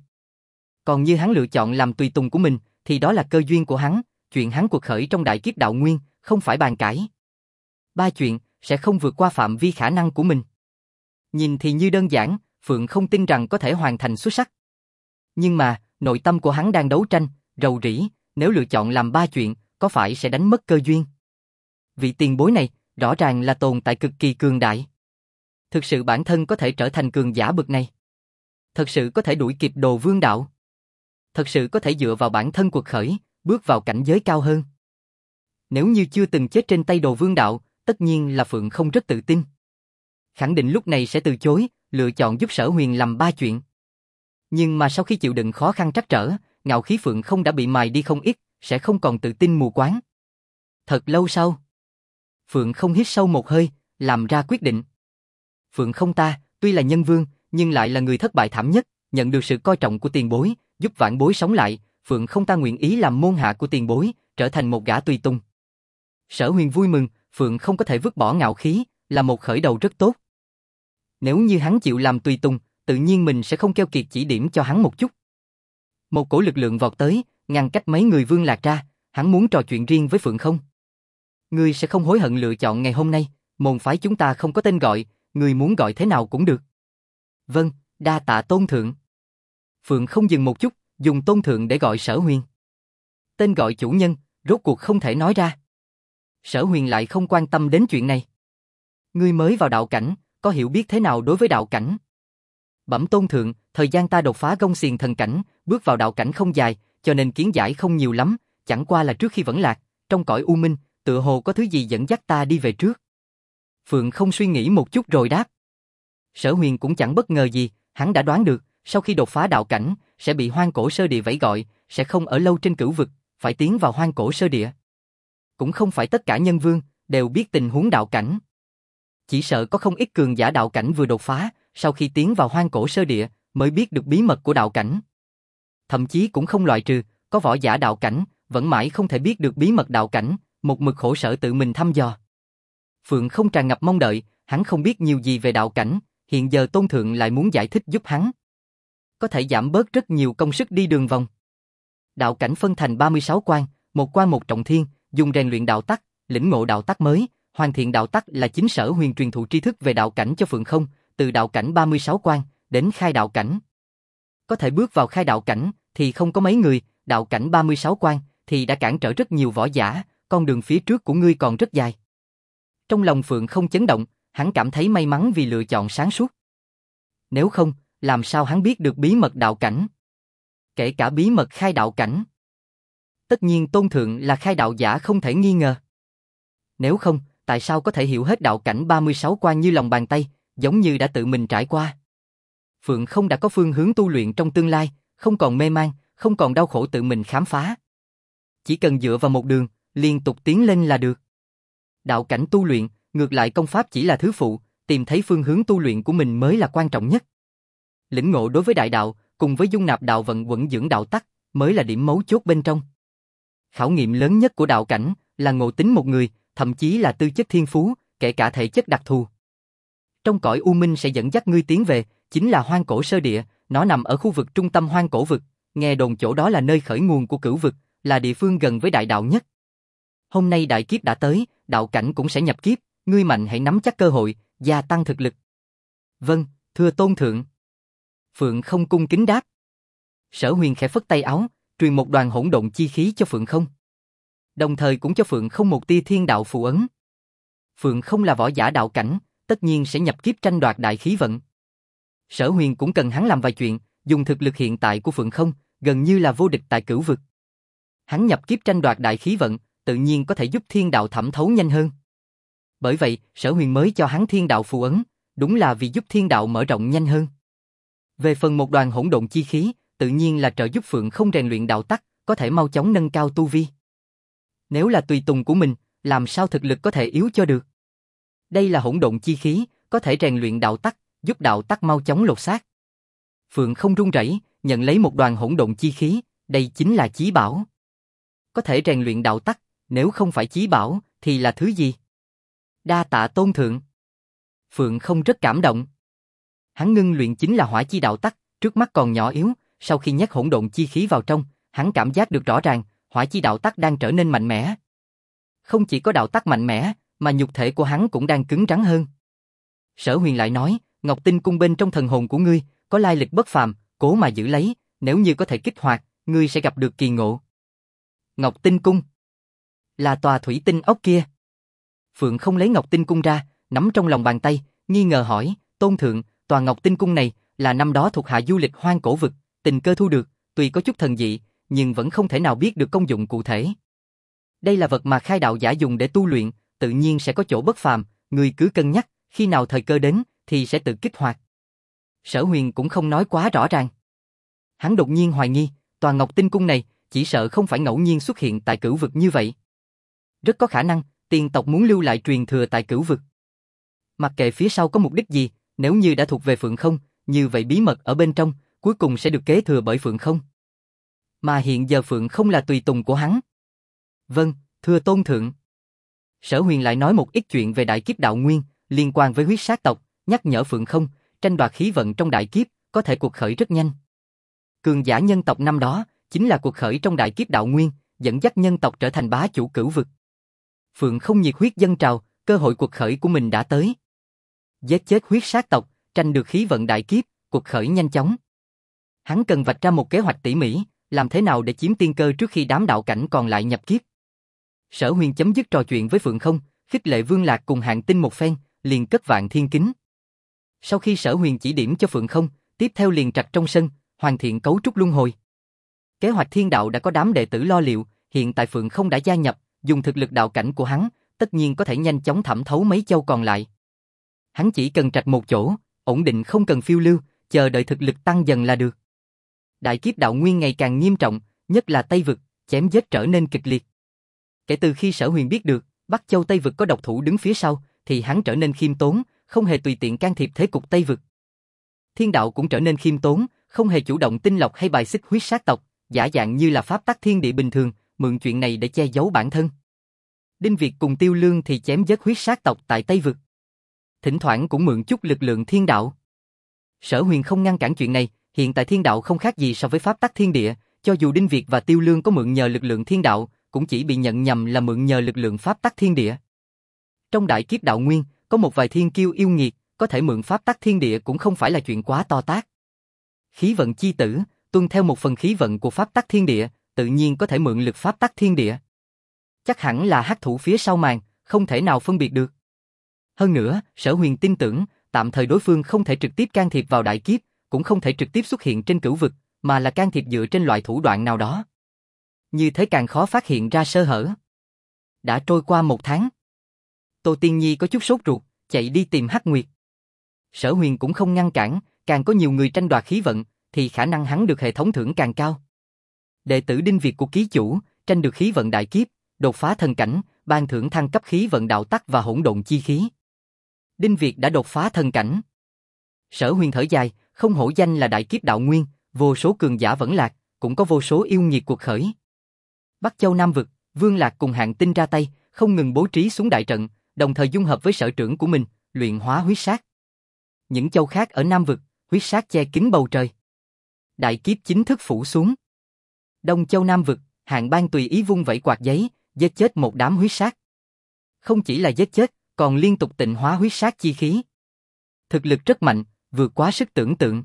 Speaker 1: Còn như hắn lựa chọn làm tùy tùng của mình, thì đó là cơ duyên của hắn, chuyện hắn cuộc khởi trong đại kiếp đạo nguyên, không phải bàn cãi. 3 chuyện, sẽ không vượt qua phạm vi khả năng của mình. Nhìn thì như đơn giản, Phượng không tin rằng có thể hoàn thành xuất sắc. Nhưng mà, nội tâm của hắn đang đấu tranh, rầu rĩ, nếu lựa chọn làm 3 chuyện, có phải sẽ đánh mất cơ duyên? Vị tiền bối này, rõ ràng là tồn tại cực kỳ cường đại. Thực sự bản thân có thể trở thành cường giả bậc này. Thật sự có thể đuổi kịp Đồ Vương đạo. Thật sự có thể dựa vào bản thân cuộc khởi, bước vào cảnh giới cao hơn. Nếu như chưa từng chết trên tay Đồ Vương đạo, tất nhiên là Phượng không rất tự tin. Khẳng định lúc này sẽ từ chối, lựa chọn giúp Sở Huyền làm 3 chuyện. Nhưng mà sau khi chịu đựng khó khăn trắc trở, ngạo khí Phượng không đã bị mài đi không ít, sẽ không còn tự tin mù quáng. Thật lâu sau, Phượng không hít sâu một hơi, làm ra quyết định. Phượng không ta, tuy là nhân vương, nhưng lại là người thất bại thảm nhất, nhận được sự coi trọng của tiền bối, giúp vãn bối sống lại, Phượng không ta nguyện ý làm môn hạ của tiền bối, trở thành một gã tùy tùng. Sở Huyền vui mừng, Phượng không có thể vứt bỏ ngạo khí, là một khởi đầu rất tốt. Nếu như hắn chịu làm tùy tùng, tự nhiên mình sẽ không keo kiệt chỉ điểm cho hắn một chút. Một cổ lực lượng vọt tới, ngăn cách mấy người Vương Lạc ra, hắn muốn trò chuyện riêng với Phượng Không. Ngươi sẽ không hối hận lựa chọn ngày hôm nay, môn phái chúng ta không có tên gọi, ngươi muốn gọi thế nào cũng được. Vâng, đa tạ Tôn thượng. Phượng Không dừng một chút, dùng Tôn thượng để gọi Sở Huyền. Tên gọi chủ nhân, rốt cuộc không thể nói ra. Sở Huyền lại không quan tâm đến chuyện này. Ngươi mới vào đạo cảnh, có hiểu biết thế nào đối với đạo cảnh? Bẩm Tôn thượng, thời gian ta đột phá gông xiềng thần cảnh, bước vào đạo cảnh không dài, cho nên kiến giải không nhiều lắm, chẳng qua là trước khi vẫn lạc, trong cõi u minh, tựa hồ có thứ gì dẫn dắt ta đi về trước. Phượng Không suy nghĩ một chút rồi đáp. Sở Huyền cũng chẳng bất ngờ gì, hắn đã đoán được, sau khi đột phá đạo cảnh, sẽ bị hoang cổ sơ địa vẫy gọi, sẽ không ở lâu trên cửu vực, phải tiến vào hoang cổ sơ địa. Cũng không phải tất cả nhân vương đều biết tình huống đạo cảnh. Chỉ sợ có không ít cường giả đạo cảnh vừa đột phá, sau khi tiến vào hoang cổ sơ địa, mới biết được bí mật của đạo cảnh. Thậm chí cũng không loại trừ, có võ giả đạo cảnh, vẫn mãi không thể biết được bí mật đạo cảnh, một mực khổ sở tự mình thăm dò. Phượng Không tràn ngập mong đợi, hắn không biết nhiều gì về đạo cảnh, hiện giờ Tôn thượng lại muốn giải thích giúp hắn. Có thể giảm bớt rất nhiều công sức đi đường vòng. Đạo cảnh phân thành 36 quan, một quan một trọng thiên, dùng rèn luyện đạo tắc, lĩnh ngộ đạo tắc mới, hoàn thiện đạo tắc là chính Sở Huyền truyền thụ tri thức về đạo cảnh cho Phượng Không, từ đạo cảnh 36 quan đến khai đạo cảnh. Có thể bước vào khai đạo cảnh thì không có mấy người, đạo cảnh 36 quan thì đã cản trở rất nhiều võ giả, con đường phía trước của ngươi còn rất dài. Trong lòng Phượng Không chấn động, hắn cảm thấy may mắn vì lựa chọn sáng suốt. Nếu không, làm sao hắn biết được bí mật đạo cảnh? Kể cả bí mật khai đạo cảnh. Tất nhiên Tôn thượng là khai đạo giả không thể nghi ngờ. Nếu không, tại sao có thể hiểu hết đạo cảnh 36 quan như lòng bàn tay, giống như đã tự mình trải qua? Phượng Không đã có phương hướng tu luyện trong tương lai, không còn mê man, không còn đau khổ tự mình khám phá. Chỉ cần dựa vào một đường, liên tục tiến lên là được. Đạo cảnh tu luyện, ngược lại công pháp chỉ là thứ phụ, tìm thấy phương hướng tu luyện của mình mới là quan trọng nhất. Lĩnh ngộ đối với đại đạo, cùng với dung nạp đạo vận quẩn dưỡng đạo tắc, mới là điểm mấu chốt bên trong. Khảo nghiệm lớn nhất của đạo cảnh là ngộ tính một người, thậm chí là tư chất thiên phú, kể cả thể chất đặc thù. Trong cõi u minh sẽ dẫn dắt ngươi tiến về, chính là hoang cổ sơ địa, nó nằm ở khu vực trung tâm hoang cổ vực, nghe đồn chỗ đó là nơi khởi nguồn của cửu vực, là địa phương gần với đại đạo nhất. Hôm nay đại kiếp đã tới, đạo cảnh cũng sẽ nhập kiếp, ngươi mạnh hãy nắm chắc cơ hội, gia tăng thực lực. Vâng, thưa Tôn thượng. Phượng Không cung kính đáp. Sở Huyền khẽ phất tay áo, truyền một đoàn hỗn độn chi khí cho Phượng Không. Đồng thời cũng cho Phượng Không một tia thiên đạo phù ấn. Phượng Không là võ giả đạo cảnh, tất nhiên sẽ nhập kiếp tranh đoạt đại khí vận. Sở Huyền cũng cần hắn làm vài chuyện, dùng thực lực hiện tại của Phượng Không, gần như là vô địch tại cửu vực. Hắn nhập kiếp tranh đoạt đại khí vận, tự nhiên có thể giúp thiên đạo thẩm thấu nhanh hơn. Bởi vậy, Sở Huyền mới cho hắn thiên đạo phù ấn, đúng là vì giúp thiên đạo mở rộng nhanh hơn. Về phần một đoàn hỗn độn chi khí, tự nhiên là trợ giúp Phượng Không rèn luyện đạo tắc, có thể mau chóng nâng cao tu vi. Nếu là tùy tùng của mình, làm sao thực lực có thể yếu cho được? Đây là hỗn độn chi khí, có thể rèn luyện đạo tắc, giúp đạo tắc mau chóng lột xác. Phượng Không run rẩy, nhận lấy một đoàn hỗn độn chi khí, đây chính là chí bảo. Có thể rèn luyện đạo tắc, nếu không phải chí bảo, thì là thứ gì? Đa tạ Tôn thượng. Phượng Không rất cảm động. Hắn ngưng luyện chính là hỏa chi đạo tắc, trước mắt còn nhỏ yếu, sau khi nhét hỗn độn chi khí vào trong, hắn cảm giác được rõ ràng, hỏa chi đạo tắc đang trở nên mạnh mẽ. Không chỉ có đạo tắc mạnh mẽ, mà nhục thể của hắn cũng đang cứng rắn hơn. Sở Huyền lại nói, Ngọc Tinh cung bên trong thần hồn của ngươi, có lai lịch bất phàm, cố mà giữ lấy, nếu như có thể kích hoạt, ngươi sẽ gặp được kỳ ngộ. Ngọc Tinh cung là tòa thủy tinh ốc kia. Phượng Không lấy Ngọc Tinh cung ra, nắm trong lòng bàn tay, nghi ngờ hỏi, Tôn thượng, tòa Ngọc Tinh cung này là năm đó thuộc hạ du lịch hoang cổ vực, tình cơ thu được, tuy có chút thần dị, nhưng vẫn không thể nào biết được công dụng cụ thể. Đây là vật mà khai đạo giả dùng để tu luyện, tự nhiên sẽ có chỗ bất phàm, ngươi cứ cân nhắc, khi nào thời cơ đến thì sẽ tự kích hoạt. Sở Huyền cũng không nói quá rõ ràng. Hắn đột nhiên hoài nghi, tòa Ngọc Tinh cung này chỉ sợ không phải ngẫu nhiên xuất hiện tại cửu vực như vậy. Rất có khả năng, tiền tộc muốn lưu lại truyền thừa tại cửu vực. Mặc kệ phía sau có mục đích gì, nếu như đã thuộc về Phượng Không, như vậy bí mật ở bên trong, cuối cùng sẽ được kế thừa bởi Phượng Không. Mà hiện giờ Phượng Không là tùy tùng của hắn. Vâng, thưa Tôn thượng. Sở Huyền lại nói một ít chuyện về đại kiếp đạo nguyên, liên quan với huyết sát tộc, nhắc nhở Phượng Không, tranh đoạt khí vận trong đại kiếp, có thể cuộc khởi rất nhanh. Cường giả nhân tộc năm đó, chính là cuộc khởi trong đại kiếp đạo nguyên, dẫn dắt nhân tộc trở thành bá chủ cửu vực. Phượng Không nhiệt huyết dâng trào, cơ hội cuộc khởi của mình đã tới. Giết chết huyết sát tộc, tranh được khí vận đại kiếp, cuộc khởi nhanh chóng. Hắn cần vạch ra một kế hoạch tỉ mỉ, làm thế nào để chiếm tiên cơ trước khi đám đạo cảnh còn lại nhập kiếp. Sở Huyền chấm dứt trò chuyện với Phượng Không, khích lệ Vương Lạc cùng Hạng Tinh một phen, liền cất Vạn Thiên Kính. Sau khi Sở Huyền chỉ điểm cho Phượng Không, tiếp theo liền trạch trong sân, hoàn thiện cấu trúc luân hồi. Kế hoạch thiên đạo đã có đám đệ tử lo liệu, hiện tại Phượng Không đã gia nhập, dùng thực lực đạo cảnh của hắn, tất nhiên có thể nhanh chóng thẩm thấu mấy châu còn lại. Hắn chỉ cần trạch một chỗ, ổn định không cần phiêu lưu, chờ đợi thực lực tăng dần là được. Đại kiếp đạo nguyên ngày càng nghiêm trọng, nhất là Tây Vực, chém giết trở nên kịch liệt. Kể từ khi Sở Huyền biết được, Bắc Châu Tây Vực có độc thủ đứng phía sau, thì hắn trở nên khiêm tốn, không hề tùy tiện can thiệp thế cục Tây Vực. Thiên đạo cũng trở nên khiêm tốn, không hề chủ động tinh lọc hay bài xích huyết sát tộc, giả dạng như là pháp tắc thiên địa bình thường, mượn chuyện này để che giấu bản thân. Đinh Việt cùng Tiêu Lương thì chém giết huyết sát tộc tại Tây Vực. Thỉnh thoảng cũng mượn chút lực lượng thiên đạo. Sở Huyền không ngăn cản chuyện này, hiện tại thiên đạo không khác gì so với pháp tắc thiên địa, cho dù Đinh Việt và Tiêu Lương có mượn nhờ lực lượng thiên đạo, cũng chỉ bị nhận nhầm là mượn nhờ lực lượng pháp tắc thiên địa. Trong đại kiếp đạo nguyên, có một vài thiên kiêu yêu nghiệt, có thể mượn pháp tắc thiên địa cũng không phải là chuyện quá to tát. Khí vận chi tử, tuân theo một phần khí vận của pháp tắc thiên địa, tự nhiên có thể mượn lực pháp tắc thiên địa. Chắc hẳn là hắc thủ phía sau màn, không thể nào phân biệt được. Hơn nữa, Sở Huyền tin tưởng, tạm thời đối phương không thể trực tiếp can thiệp vào đại kiếp, cũng không thể trực tiếp xuất hiện trên cửu vực, mà là can thiệp dựa trên loại thủ đoạn nào đó. Như thế càng khó phát hiện ra sơ hở. Đã trôi qua 1 tháng. Tô Tiên Nhi có chút sốt ruột, chạy đi tìm Hắc Nguyệt. Sở Huyền cũng không ngăn cản, càng có nhiều người tranh đoạt khí vận, thì khả năng hắn được hệ thống thưởng càng cao. Đệ tử Đinh Việt của ký chủ, tranh được khí vận đại kiếp, đột phá thần cảnh, ban thưởng thăng cấp khí vận đạo tắc và hỗn độn chi khí. Đinh Việt đã đột phá thần cảnh. Sở Huyền thở dài, không hổ danh là đại kiếp đạo nguyên, vô số cường giả vẫn lạc, cũng có vô số yêu nghiệt cuộc khởi. Bắc Châu Nam Vực, Vương Lạc cùng Hạng Tinh ra tay, không ngừng bố trí xuống đại trận, đồng thời dung hợp với sở trưởng của mình, luyện hóa huyết sát. Những châu khác ở Nam Vực, huyết sát che kín bầu trời. Đại kiếp chính thức phủ xuống. Đông Châu Nam Vực, Hạng Bang tùy ý vung vẩy quạt giấy, giết chết một đám huyết sát. Không chỉ là giết chết, còn liên tục tịnh hóa huyết sát chi khí. Thực lực rất mạnh, vượt quá sức tưởng tượng.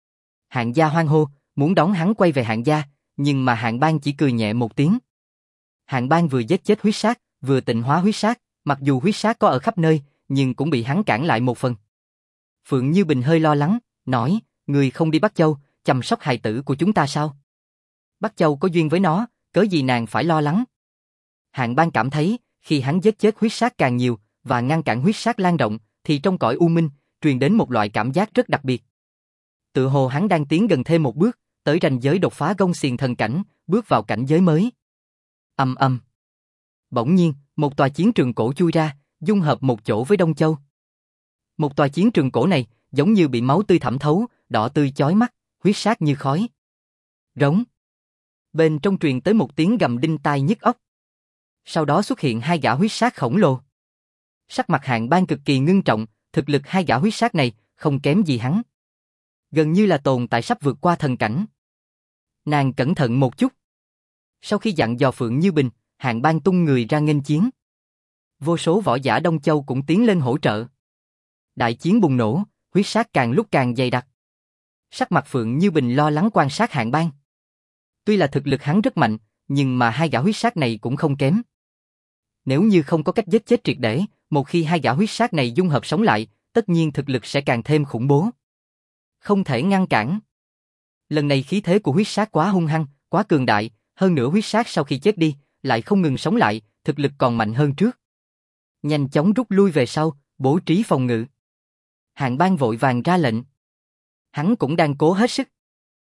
Speaker 1: Hạng gia hoan hô, muốn đón hắn quay về Hạng gia, nhưng mà Hạng Bang chỉ cười nhẹ một tiếng. Hạng Bang vừa giết chết huyết sát, vừa tịnh hóa huyết sát, mặc dù huyết sát có ở khắp nơi, nhưng cũng bị hắn cản lại một phần. Phượng Như Bình hơi lo lắng, nói, người không đi Bắc Châu, chăm sóc hài tử của chúng ta sao? Bắc Châu có duyên với nó, cớ gì nàng phải lo lắng? Hạng Bang cảm thấy, khi hắn giết chết huyết sát càng nhiều, và ngăn cản huyết sát lan rộng, thì trong cõi u minh, truyền đến một loại cảm giác rất đặc biệt. Tự hồ hắn đang tiến gần thêm một bước, tới ranh giới đột phá gông xiềng thần cảnh, bước vào cảnh giới mới. Ầm ầm. Bỗng nhiên, một tòa chiến trường cổ chui ra, dung hợp một chỗ với Đông Châu. Một tòa chiến trường cổ này, giống như bị máu tươi thẩm thấu, đỏ tươi chói mắt, huyết sát như khói. Rống. Bên trong truyền tới một tiếng gầm đinh tai nhức óc. Sau đó xuất hiện 2 gã huyết sát khổng lồ. Sắc mặt Hạng Bang cực kỳ ngưng trọng, thực lực 2 gã huyết sát này không kém gì hắn. Gần như là tồn tại sắp vượt qua thần cảnh. Nàng cẩn thận một chút. Sau khi dặn dò Phượng Như Bình, Hạng Bang tung người ra nghênh chiến. Vô số võ giả Đông Châu cũng tiến lên hỗ trợ. Đại chiến bùng nổ, huyết sát càng lúc càng dày đặc. Sắc mặt Phượng Như Bình lo lắng quan sát Hạng Bang. Tuy là thực lực hắn rất mạnh, nhưng mà 2 gã huyết sát này cũng không kém. Nếu như không có cách giết chết triệt để, một khi 2 gã huyết sát này dung hợp sống lại, tất nhiên thực lực sẽ càng thêm khủng bố. Không thể ngăn cản. Lần này khí thế của huyết sát quá hung hăng, quá cường đại, hơn nữa huyết sát sau khi chết đi, lại không ngừng sống lại, thực lực còn mạnh hơn trước. Nhanh chóng rút lui về sau, bố trí phòng ngự. Hạng Bang vội vàng ra lệnh. Hắn cũng đang cố hết sức.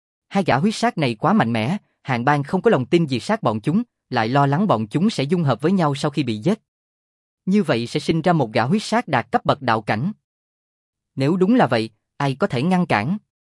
Speaker 1: 2 gã huyết sát này quá mạnh mẽ, Hạng Bang không có lòng tin diệt sát bọn chúng, lại lo lắng bọn chúng sẽ dung hợp với nhau sau khi bị giết. Như vậy sẽ sinh ra một gã huyết sát đạt cấp bậc đạo cảnh. Nếu đúng là vậy, ai có thể ngăn cản?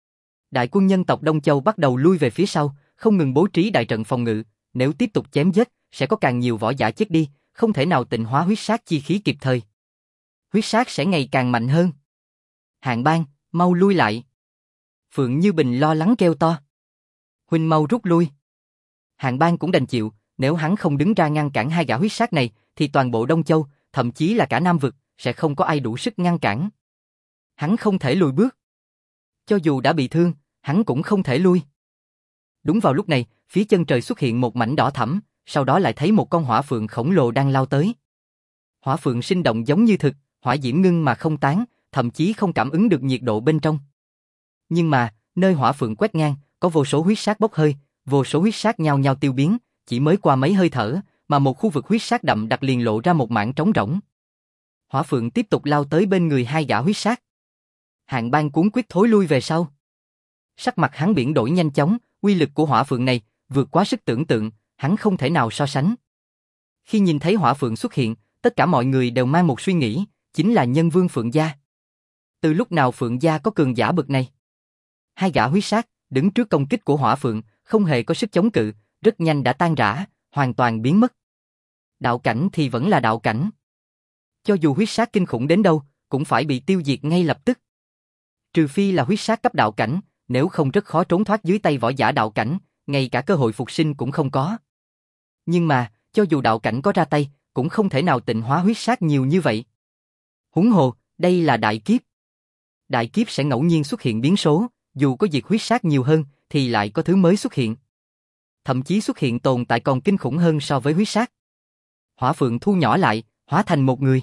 Speaker 1: Đại quân nhân tộc Đông Châu bắt đầu lui về phía sau, không ngừng bố trí đại trận phòng ngự, nếu tiếp tục chém giết, sẽ có càng nhiều võ giả chết đi, không thể nào tịnh hóa huyết sát chi khí kịp thời. huyết sát sẽ ngày càng mạnh hơn. Hạng Bang, mau lui lại. Phượng Như Bình lo lắng kêu to. Huynh mau rút lui. Hạng Bang cũng đành chịu, nếu hắn không đứng ra ngăn cản hai gã huyết sát này, thì toàn bộ Đông Châu, thậm chí là cả Nam Vực, sẽ không có ai đủ sức ngăn cản. Hắn không thể lùi bước. Cho dù đã bị thương, hắn cũng không thể lui. Đúng vào lúc này, phía chân trời xuất hiện một mảnh đỏ thẫm, sau đó lại thấy một con hỏa phượng khổng lồ đang lao tới. Hỏa phượng sinh động giống như thực, hỏa diễm ngưng mà không tán, thậm chí không cảm ứng được nhiệt độ bên trong. Nhưng mà, nơi hỏa phượng quét ngang, có vô số huyết sát bốc hơi, vô số huyết sát nhao nhao tiêu biến, chỉ mới qua mấy hơi thở, mà một khu vực huyết sát đậm đặc liền lộ ra một mảng trống rỗng. Hỏa phượng tiếp tục lao tới bên người hai gã huyết sát. Hạng Bang cuống quýt thối lui về sau. Sắc mặt hắn biển đổi nhanh chóng, uy lực của hỏa phượng này vượt quá sức tưởng tượng, hắn không thể nào so sánh. Khi nhìn thấy hỏa phượng xuất hiện, tất cả mọi người đều mang một suy nghĩ, chính là Nhân Vương Phượng gia. Từ lúc nào Phượng gia có cường giả bậc này? Hai gã huyết sát đứng trước công kích của hỏa phượng, không hề có sức chống cự, rất nhanh đã tan rã, hoàn toàn biến mất. Đạo cảnh thì vẫn là đạo cảnh. Cho dù huyết sát kinh khủng đến đâu, cũng phải bị tiêu diệt ngay lập tức. Trừ phi là huyết sát cấp đạo cảnh, nếu không rất khó trốn thoát dưới tay võ giả đạo cảnh, ngay cả cơ hội phục sinh cũng không có. Nhưng mà, cho dù đạo cảnh có ra tay, cũng không thể nào tịnh hóa huyết sát nhiều như vậy. Huống hồ, đây là đại kiếp. Đại kiếp sẽ ngẫu nhiên xuất hiện biến số, dù có diệt huyết sát nhiều hơn, thì lại có thứ mới xuất hiện. Thậm chí xuất hiện tồn tại còn kinh khủng hơn so với huyết sát. Hỏa phượng thu nhỏ lại, hóa thành một người.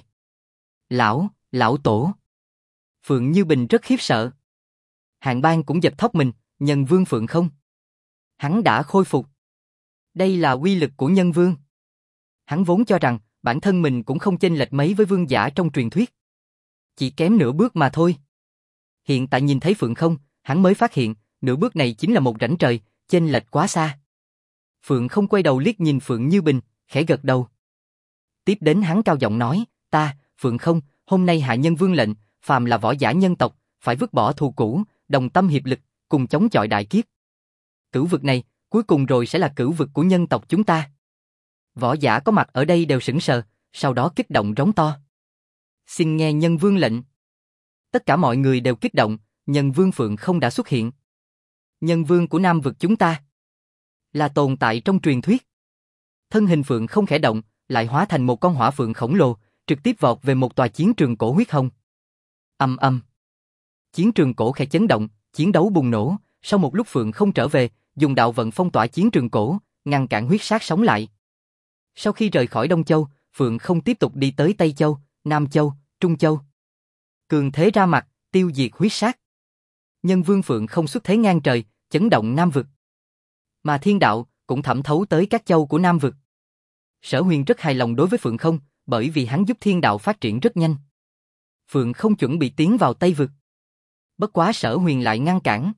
Speaker 1: Lão tổ. Phượng Như Bình rất khiếp sợ. Hạng Bang cũng giật thót mình, Nhân Vương Phượng không. Hắn đã khôi phục. Đây là uy lực của Nhân Vương. Hắn vốn cho rằng, bản thân mình cũng không chênh lệch mấy với vương giả trong truyền thuyết. Chỉ kém nửa bước mà thôi. Hiện tại nhìn thấy Phượng không, hắn mới phát hiện, nửa bước này chính là một rãnh trời, chênh lệch quá xa. Phượng không quay đầu liếc nhìn Phượng Như Bình, khẽ gật đầu. Tiếp đến hắn cao giọng nói, ta, Phượng không, hôm nay hạ Nhân Vương lệnh, phàm là võ giả nhân tộc, phải vứt bỏ thù cũ, đồng tâm hiệp lực, cùng chống chọi đại kiếp. Cửu vực này, cuối cùng rồi sẽ là cửu vực của nhân tộc chúng ta. Võ giả có mặt ở đây đều sững sờ, sau đó kích động rống to. Xin nghe Nhân Vương lệnh. Tất cả mọi người đều kích động, Nhân Vương Phượng không đã xuất hiện. Nhân Vương của Nam vực chúng ta là tồn tại trong truyền thuyết. Thân hình Phượng không khẽ động, lại hóa thành một con hỏa phượng khổng lồ, trực tiếp vọt về một tòa chiến trường cổ huyết hồng. Ầm ầm. Chiến trường cổ khẽ chấn động, chiến đấu bùng nổ, sau một lúc Phượng không trở về, dùng đạo vận phong tỏa chiến trường cổ, ngăn cản huyết sát sống lại. Sau khi rời khỏi Đông Châu, Phượng không tiếp tục đi tới Tây Châu, Nam Châu, Trung Châu. Cường thế ra mặt, tiêu diệt huyết sát. Nhân Vương Phượng không xuất thế ngang trời, chấn động Nam vực. Mà thiên đạo cũng thẩm thấu tới các châu của Nam vực. Sở Huyền rất hài lòng đối với Phượng không, bởi vì hắn giúp thiên đạo phát triển rất nhanh. Phượng không chuẩn bị tiến vào Tây vực. Bất quá Sở Huyền lại ngăn cản.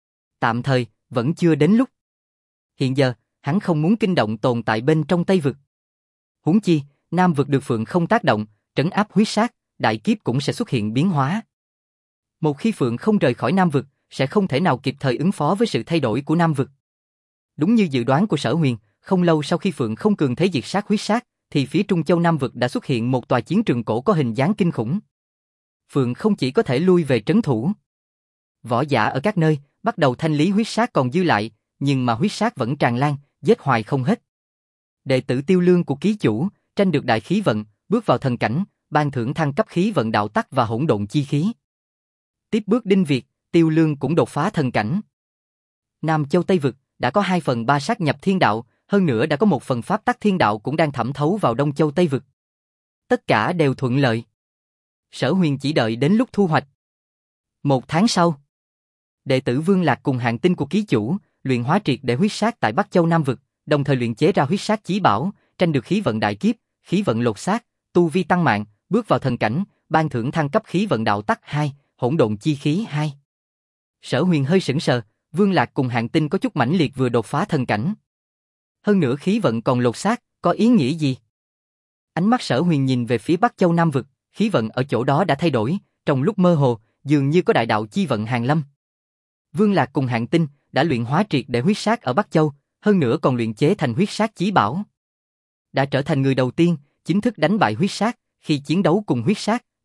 Speaker 1: Tạm thời, vẫn chưa đến lúc. Hiện giờ, hắn không muốn kinh động tồn tại bên trong Tây vực. Huống chi, Nam vực được Phượng không tác động, trấn áp huyết sát, đại kiếp cũng sẽ xuất hiện biến hóa. Một khi Phượng không rời khỏi Nam vực, sẽ không thể nào kịp thời ứng phó với sự thay đổi của Nam vực. Đúng như dự đoán của Sở Huyền, không lâu sau khi Phượng không cường thế diệt sát huyết sát, thì phía Trung Châu Nam vực đã xuất hiện một tòa chiến trường cổ có hình dáng kinh khủng. Phượng không chỉ có thể lui về trấn thủ. Võ giả ở các nơi bắt đầu thanh lý huyết sát còn dư lại, nhưng mà huyết sát vẫn tràn lan, giết hoài không hết. Đệ tử Tiêu Lương của ký chủ tranh được đại khí vận, bước vào thần cảnh, ban thưởng thăng cấp khí vận đạo tắc và hỗn độn chi khí. Tiếp bước Đinh Việt, Tiêu Lương cũng đột phá thần cảnh. Nam Châu Tây vực đã có 2/3 sát nhập thiên đạo, hơn nữa đã có 1/4 pháp tắc thiên đạo cũng đang thẩm thấu vào Đông Châu Tây vực. Tất cả đều thuận lợi. Sở Huyền chỉ đợi đến lúc thu hoạch. 1 tháng sau, đệ tử Vương Lạc cùng Hạng Tinh của ký chủ luyện hóa triệt để huyết sát tại Bắc Châu Nam vực, đồng thời luyện chế ra huyết sát chí bảo, tranh được khí vận đại kiếp, khí vận lột xác, tu vi tăng mạnh, bước vào thần cảnh, ban thưởng thăng cấp khí vận đạo tắc 2, hỗn độn chi khí 2. Sở Huyền hơi sững sờ, Vương Lạc cùng Hạng Tinh có chút mãnh liệt vừa đột phá thần cảnh. Hơn nữa khí vận còn lột xác, có ý nghĩa gì? Ánh mắt Sở Huyền nhìn về phía Bắc Châu Nam vực, khí vận ở chỗ đó đã thay đổi, trong lúc mơ hồ, dường như có đại đạo chi vận hàng lâm. Vương Lạc cùng Hạng Tinh đã luyện hóa triệt để huyết sát ở Bắc Châu, hơn nữa còn luyện chế thành huyết sát chí bảo. Đã trở thành người đầu tiên chính thức đánh bại huyết sát, khi chiến đấu cùng huyết sát,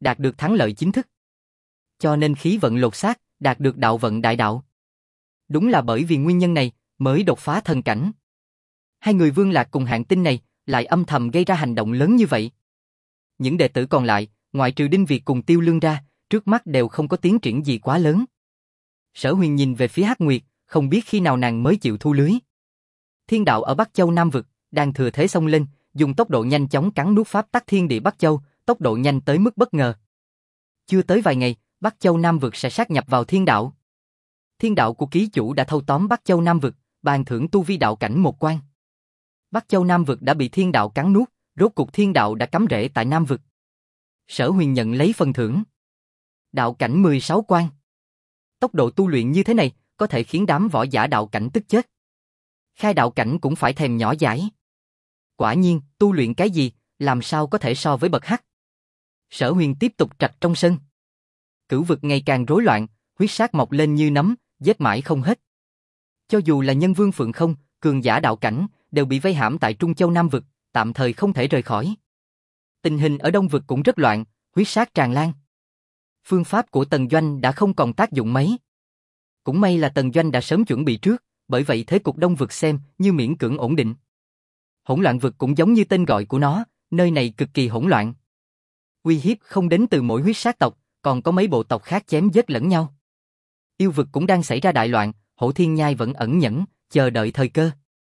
Speaker 1: đạt được thắng lợi chính thức. Cho nên khí vận lột xác, đạt được đạo vận đại đạo. Đúng là bởi vì nguyên nhân này, mới đột phá thần cảnh. Hai người Vương Lạc cùng Hạng Tinh này, lại âm thầm gây ra hành động lớn như vậy. Những đệ tử còn lại, ngoại trừ Đinh Việt cùng Tiêu Lương ra, trước mắt đều không có tiến triển gì quá lớn. Sở Huyền nhìn về phía Hắc Nguyệt, không biết khi nào nàng mới chịu thu lưới. Thiên đạo ở Bắc Châu Nam Vực, đang thừa thế xông lên, dùng tốc độ nhanh chóng cắn nuốt pháp tắc thiên địa Bắc Châu, tốc độ nhanh tới mức bất ngờ. Chưa tới vài ngày, Bắc Châu Nam Vực sẽ sát nhập vào thiên đạo. Thiên đạo của ký chủ đã thâu tóm Bắc Châu Nam Vực, ban thưởng tu vi đạo cảnh một quan. Bắc Châu Nam Vực đã bị thiên đạo cắn nuốt, rốt cuộc thiên đạo đã cắm rễ tại Nam Vực. Sở Huyền nhận lấy phần thưởng. Đạo cảnh 16 quan. Tốc độ tu luyện như thế này, có thể khiến đám võ giả đạo cảnh tức chết. Khai đạo cảnh cũng phải thèm nhỏ dãi. Quả nhiên, tu luyện cái gì, làm sao có thể so với bậc Hắc. Sở Huyền tiếp tục trạch trong sân. Cửu vực ngày càng rối loạn, huyết sát mọc lên như nấm, giết mãi không hết. Cho dù là nhân vương Phượng Không, cường giả đạo cảnh, đều bị vây hãm tại Trung Châu Nam Vực, tạm thời không thể rời khỏi. Tình hình ở Đông Vực cũng rất loạn, huyết sát tràn lan. Phương pháp của Tần Doanh đã không còn tác dụng mấy. Cũng may là Tần Doanh đã sớm chuẩn bị trước, bởi vậy thế cục Đông Vực xem như miễn cưỡng ổn định. Hỗn loạn vực cũng giống như tên gọi của nó, nơi này cực kỳ hỗn loạn. Uy hiếp không đến từ mỗi huyết sát tộc, còn có mấy bộ tộc khác chém giết lẫn nhau. Yêu vực cũng đang xảy ra đại loạn, Hổ Thiên Nhai vẫn ẩn nhẫn, chờ đợi thời cơ.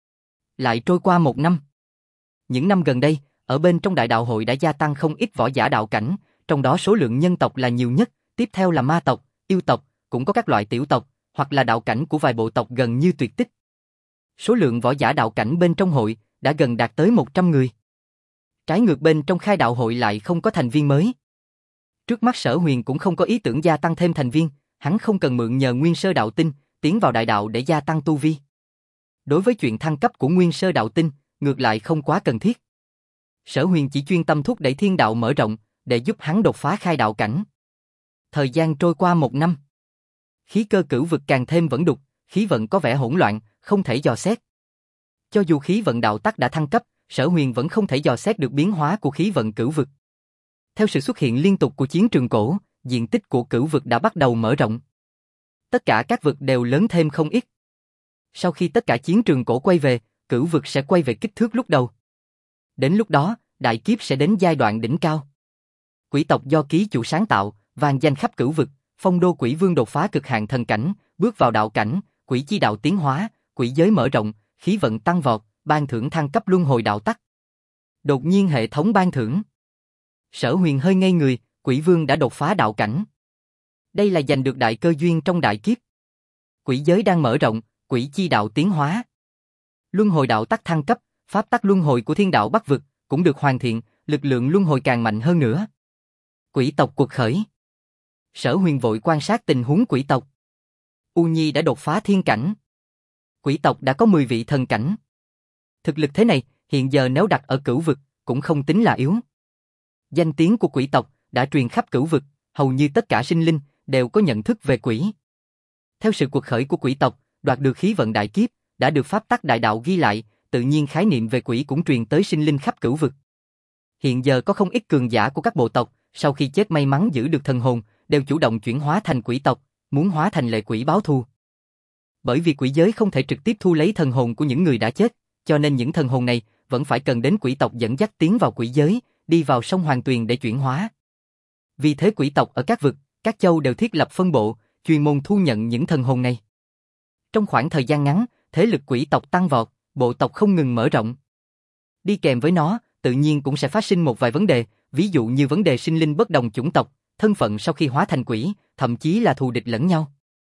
Speaker 1: Lại trôi qua một năm. Những năm gần đây, ở bên trong đại đạo hội đã gia tăng không ít võ giả đạo cảnh, trong đó số lượng nhân tộc là nhiều nhất, tiếp theo là ma tộc, yêu tộc, cũng có các loại tiểu tộc, hoặc là đạo cảnh của vài bộ tộc gần như tuyệt tích. Số lượng võ giả đạo cảnh bên trong hội đã gần đạt tới 100 người. Trái ngược bên trong khai đạo hội lại không có thành viên mới. Trước mắt Sở Huyền cũng không có ý tưởng gia tăng thêm thành viên, hắn không cần mượn nhờ Nguyên Sơ Đạo Tinh, tiến vào đại đạo để gia tăng tu vi. Đối với chuyện thăng cấp của Nguyên Sơ Đạo Tinh, ngược lại không quá cần thiết. Sở Huyền chỉ chuyên tâm thúc đẩy thiên đạo mở rộng, để giúp hắn đột phá khai đạo cảnh. Thời gian trôi qua một năm. Khí cơ cửu vực càng thêm vẫn đục, khí vận có vẻ hỗn loạn, không thể dò xét. Cho dù khí vận đạo tắc đã thăng cấp, Sở Huyền vẫn không thể dò xét được biến hóa của khí vận cửu vực. Theo sự xuất hiện liên tục của chiến trường cổ, diện tích của cửu vực đã bắt đầu mở rộng. Tất cả các vực đều lớn thêm không ít. Sau khi tất cả chiến trường cổ quay về, cửu vực sẽ quay về kích thước lúc đầu. Đến lúc đó, đại kiếp sẽ đến giai đoạn đỉnh cao. Quỷ tộc do ký chủ sáng tạo, vang danh khắp cửu vực, Phong Đô Quỷ Vương đột phá cực hạn thần cảnh, bước vào đạo cảnh, quỷ chi đạo tiến hóa, quỷ giới mở rộng, khí vận tăng vọt, ban thưởng thăng cấp luân hồi đạo tắc. Đột nhiên hệ thống ban thưởng. Sở Huyền hơi ngây người, Quỷ Vương đã đột phá đạo cảnh. Đây là giành được đại cơ duyên trong đại kiếp. Quỷ giới đang mở rộng, quỷ chi đạo tiến hóa. Luân hồi đạo tắc thăng cấp, pháp tắc luân hồi của thiên đạo Bắc vực cũng được hoàn thiện, lực lượng luân hồi càng mạnh hơn nữa. Quỷ tộc cuộc khởi. Sở Huyền vội quan sát tình huống quỷ tộc. U Nhi đã đột phá thiên cảnh. Quỷ tộc đã có 10 vị thần cảnh. Thực lực thế này, hiện giờ nếu đặt ở cửu vực, cũng không tính là yếu. Danh tiếng của quỷ tộc đã truyền khắp cửu vực, hầu như tất cả sinh linh đều có nhận thức về quỷ. Theo sự cuộc khởi của quỷ tộc, đoạt được khí vận đại kiếp, đã được pháp tắc đại đạo ghi lại, tự nhiên khái niệm về quỷ cũng truyền tới sinh linh khắp cửu vực. Hiện giờ có không ít cường giả của các bộ tộc, sau khi chết may mắn giữ được thần hồn, đều chủ động chuyển hóa thành quỷ tộc, muốn hóa thành lệ quỷ báo thù. Bởi vì quỷ giới không thể trực tiếp thu lấy thần hồn của những người đã chết, cho nên những thần hồn này vẫn phải cần đến quỷ tộc dẫn dắt tiến vào quỷ giới, đi vào sông Hoàng Tuyền để chuyển hóa. Vì thế quỷ tộc ở các vực, các châu đều thiết lập phân bộ, chuyên môn thu nhận những thần hồn này. Trong khoảng thời gian ngắn, thế lực quỷ tộc tăng vọt, bộ tộc không ngừng mở rộng. Đi kèm với nó, tự nhiên cũng sẽ phát sinh một vài vấn đề, ví dụ như vấn đề sinh linh bất đồng chủng tộc, thân phận sau khi hóa thành quỷ, thậm chí là thù địch lẫn nhau.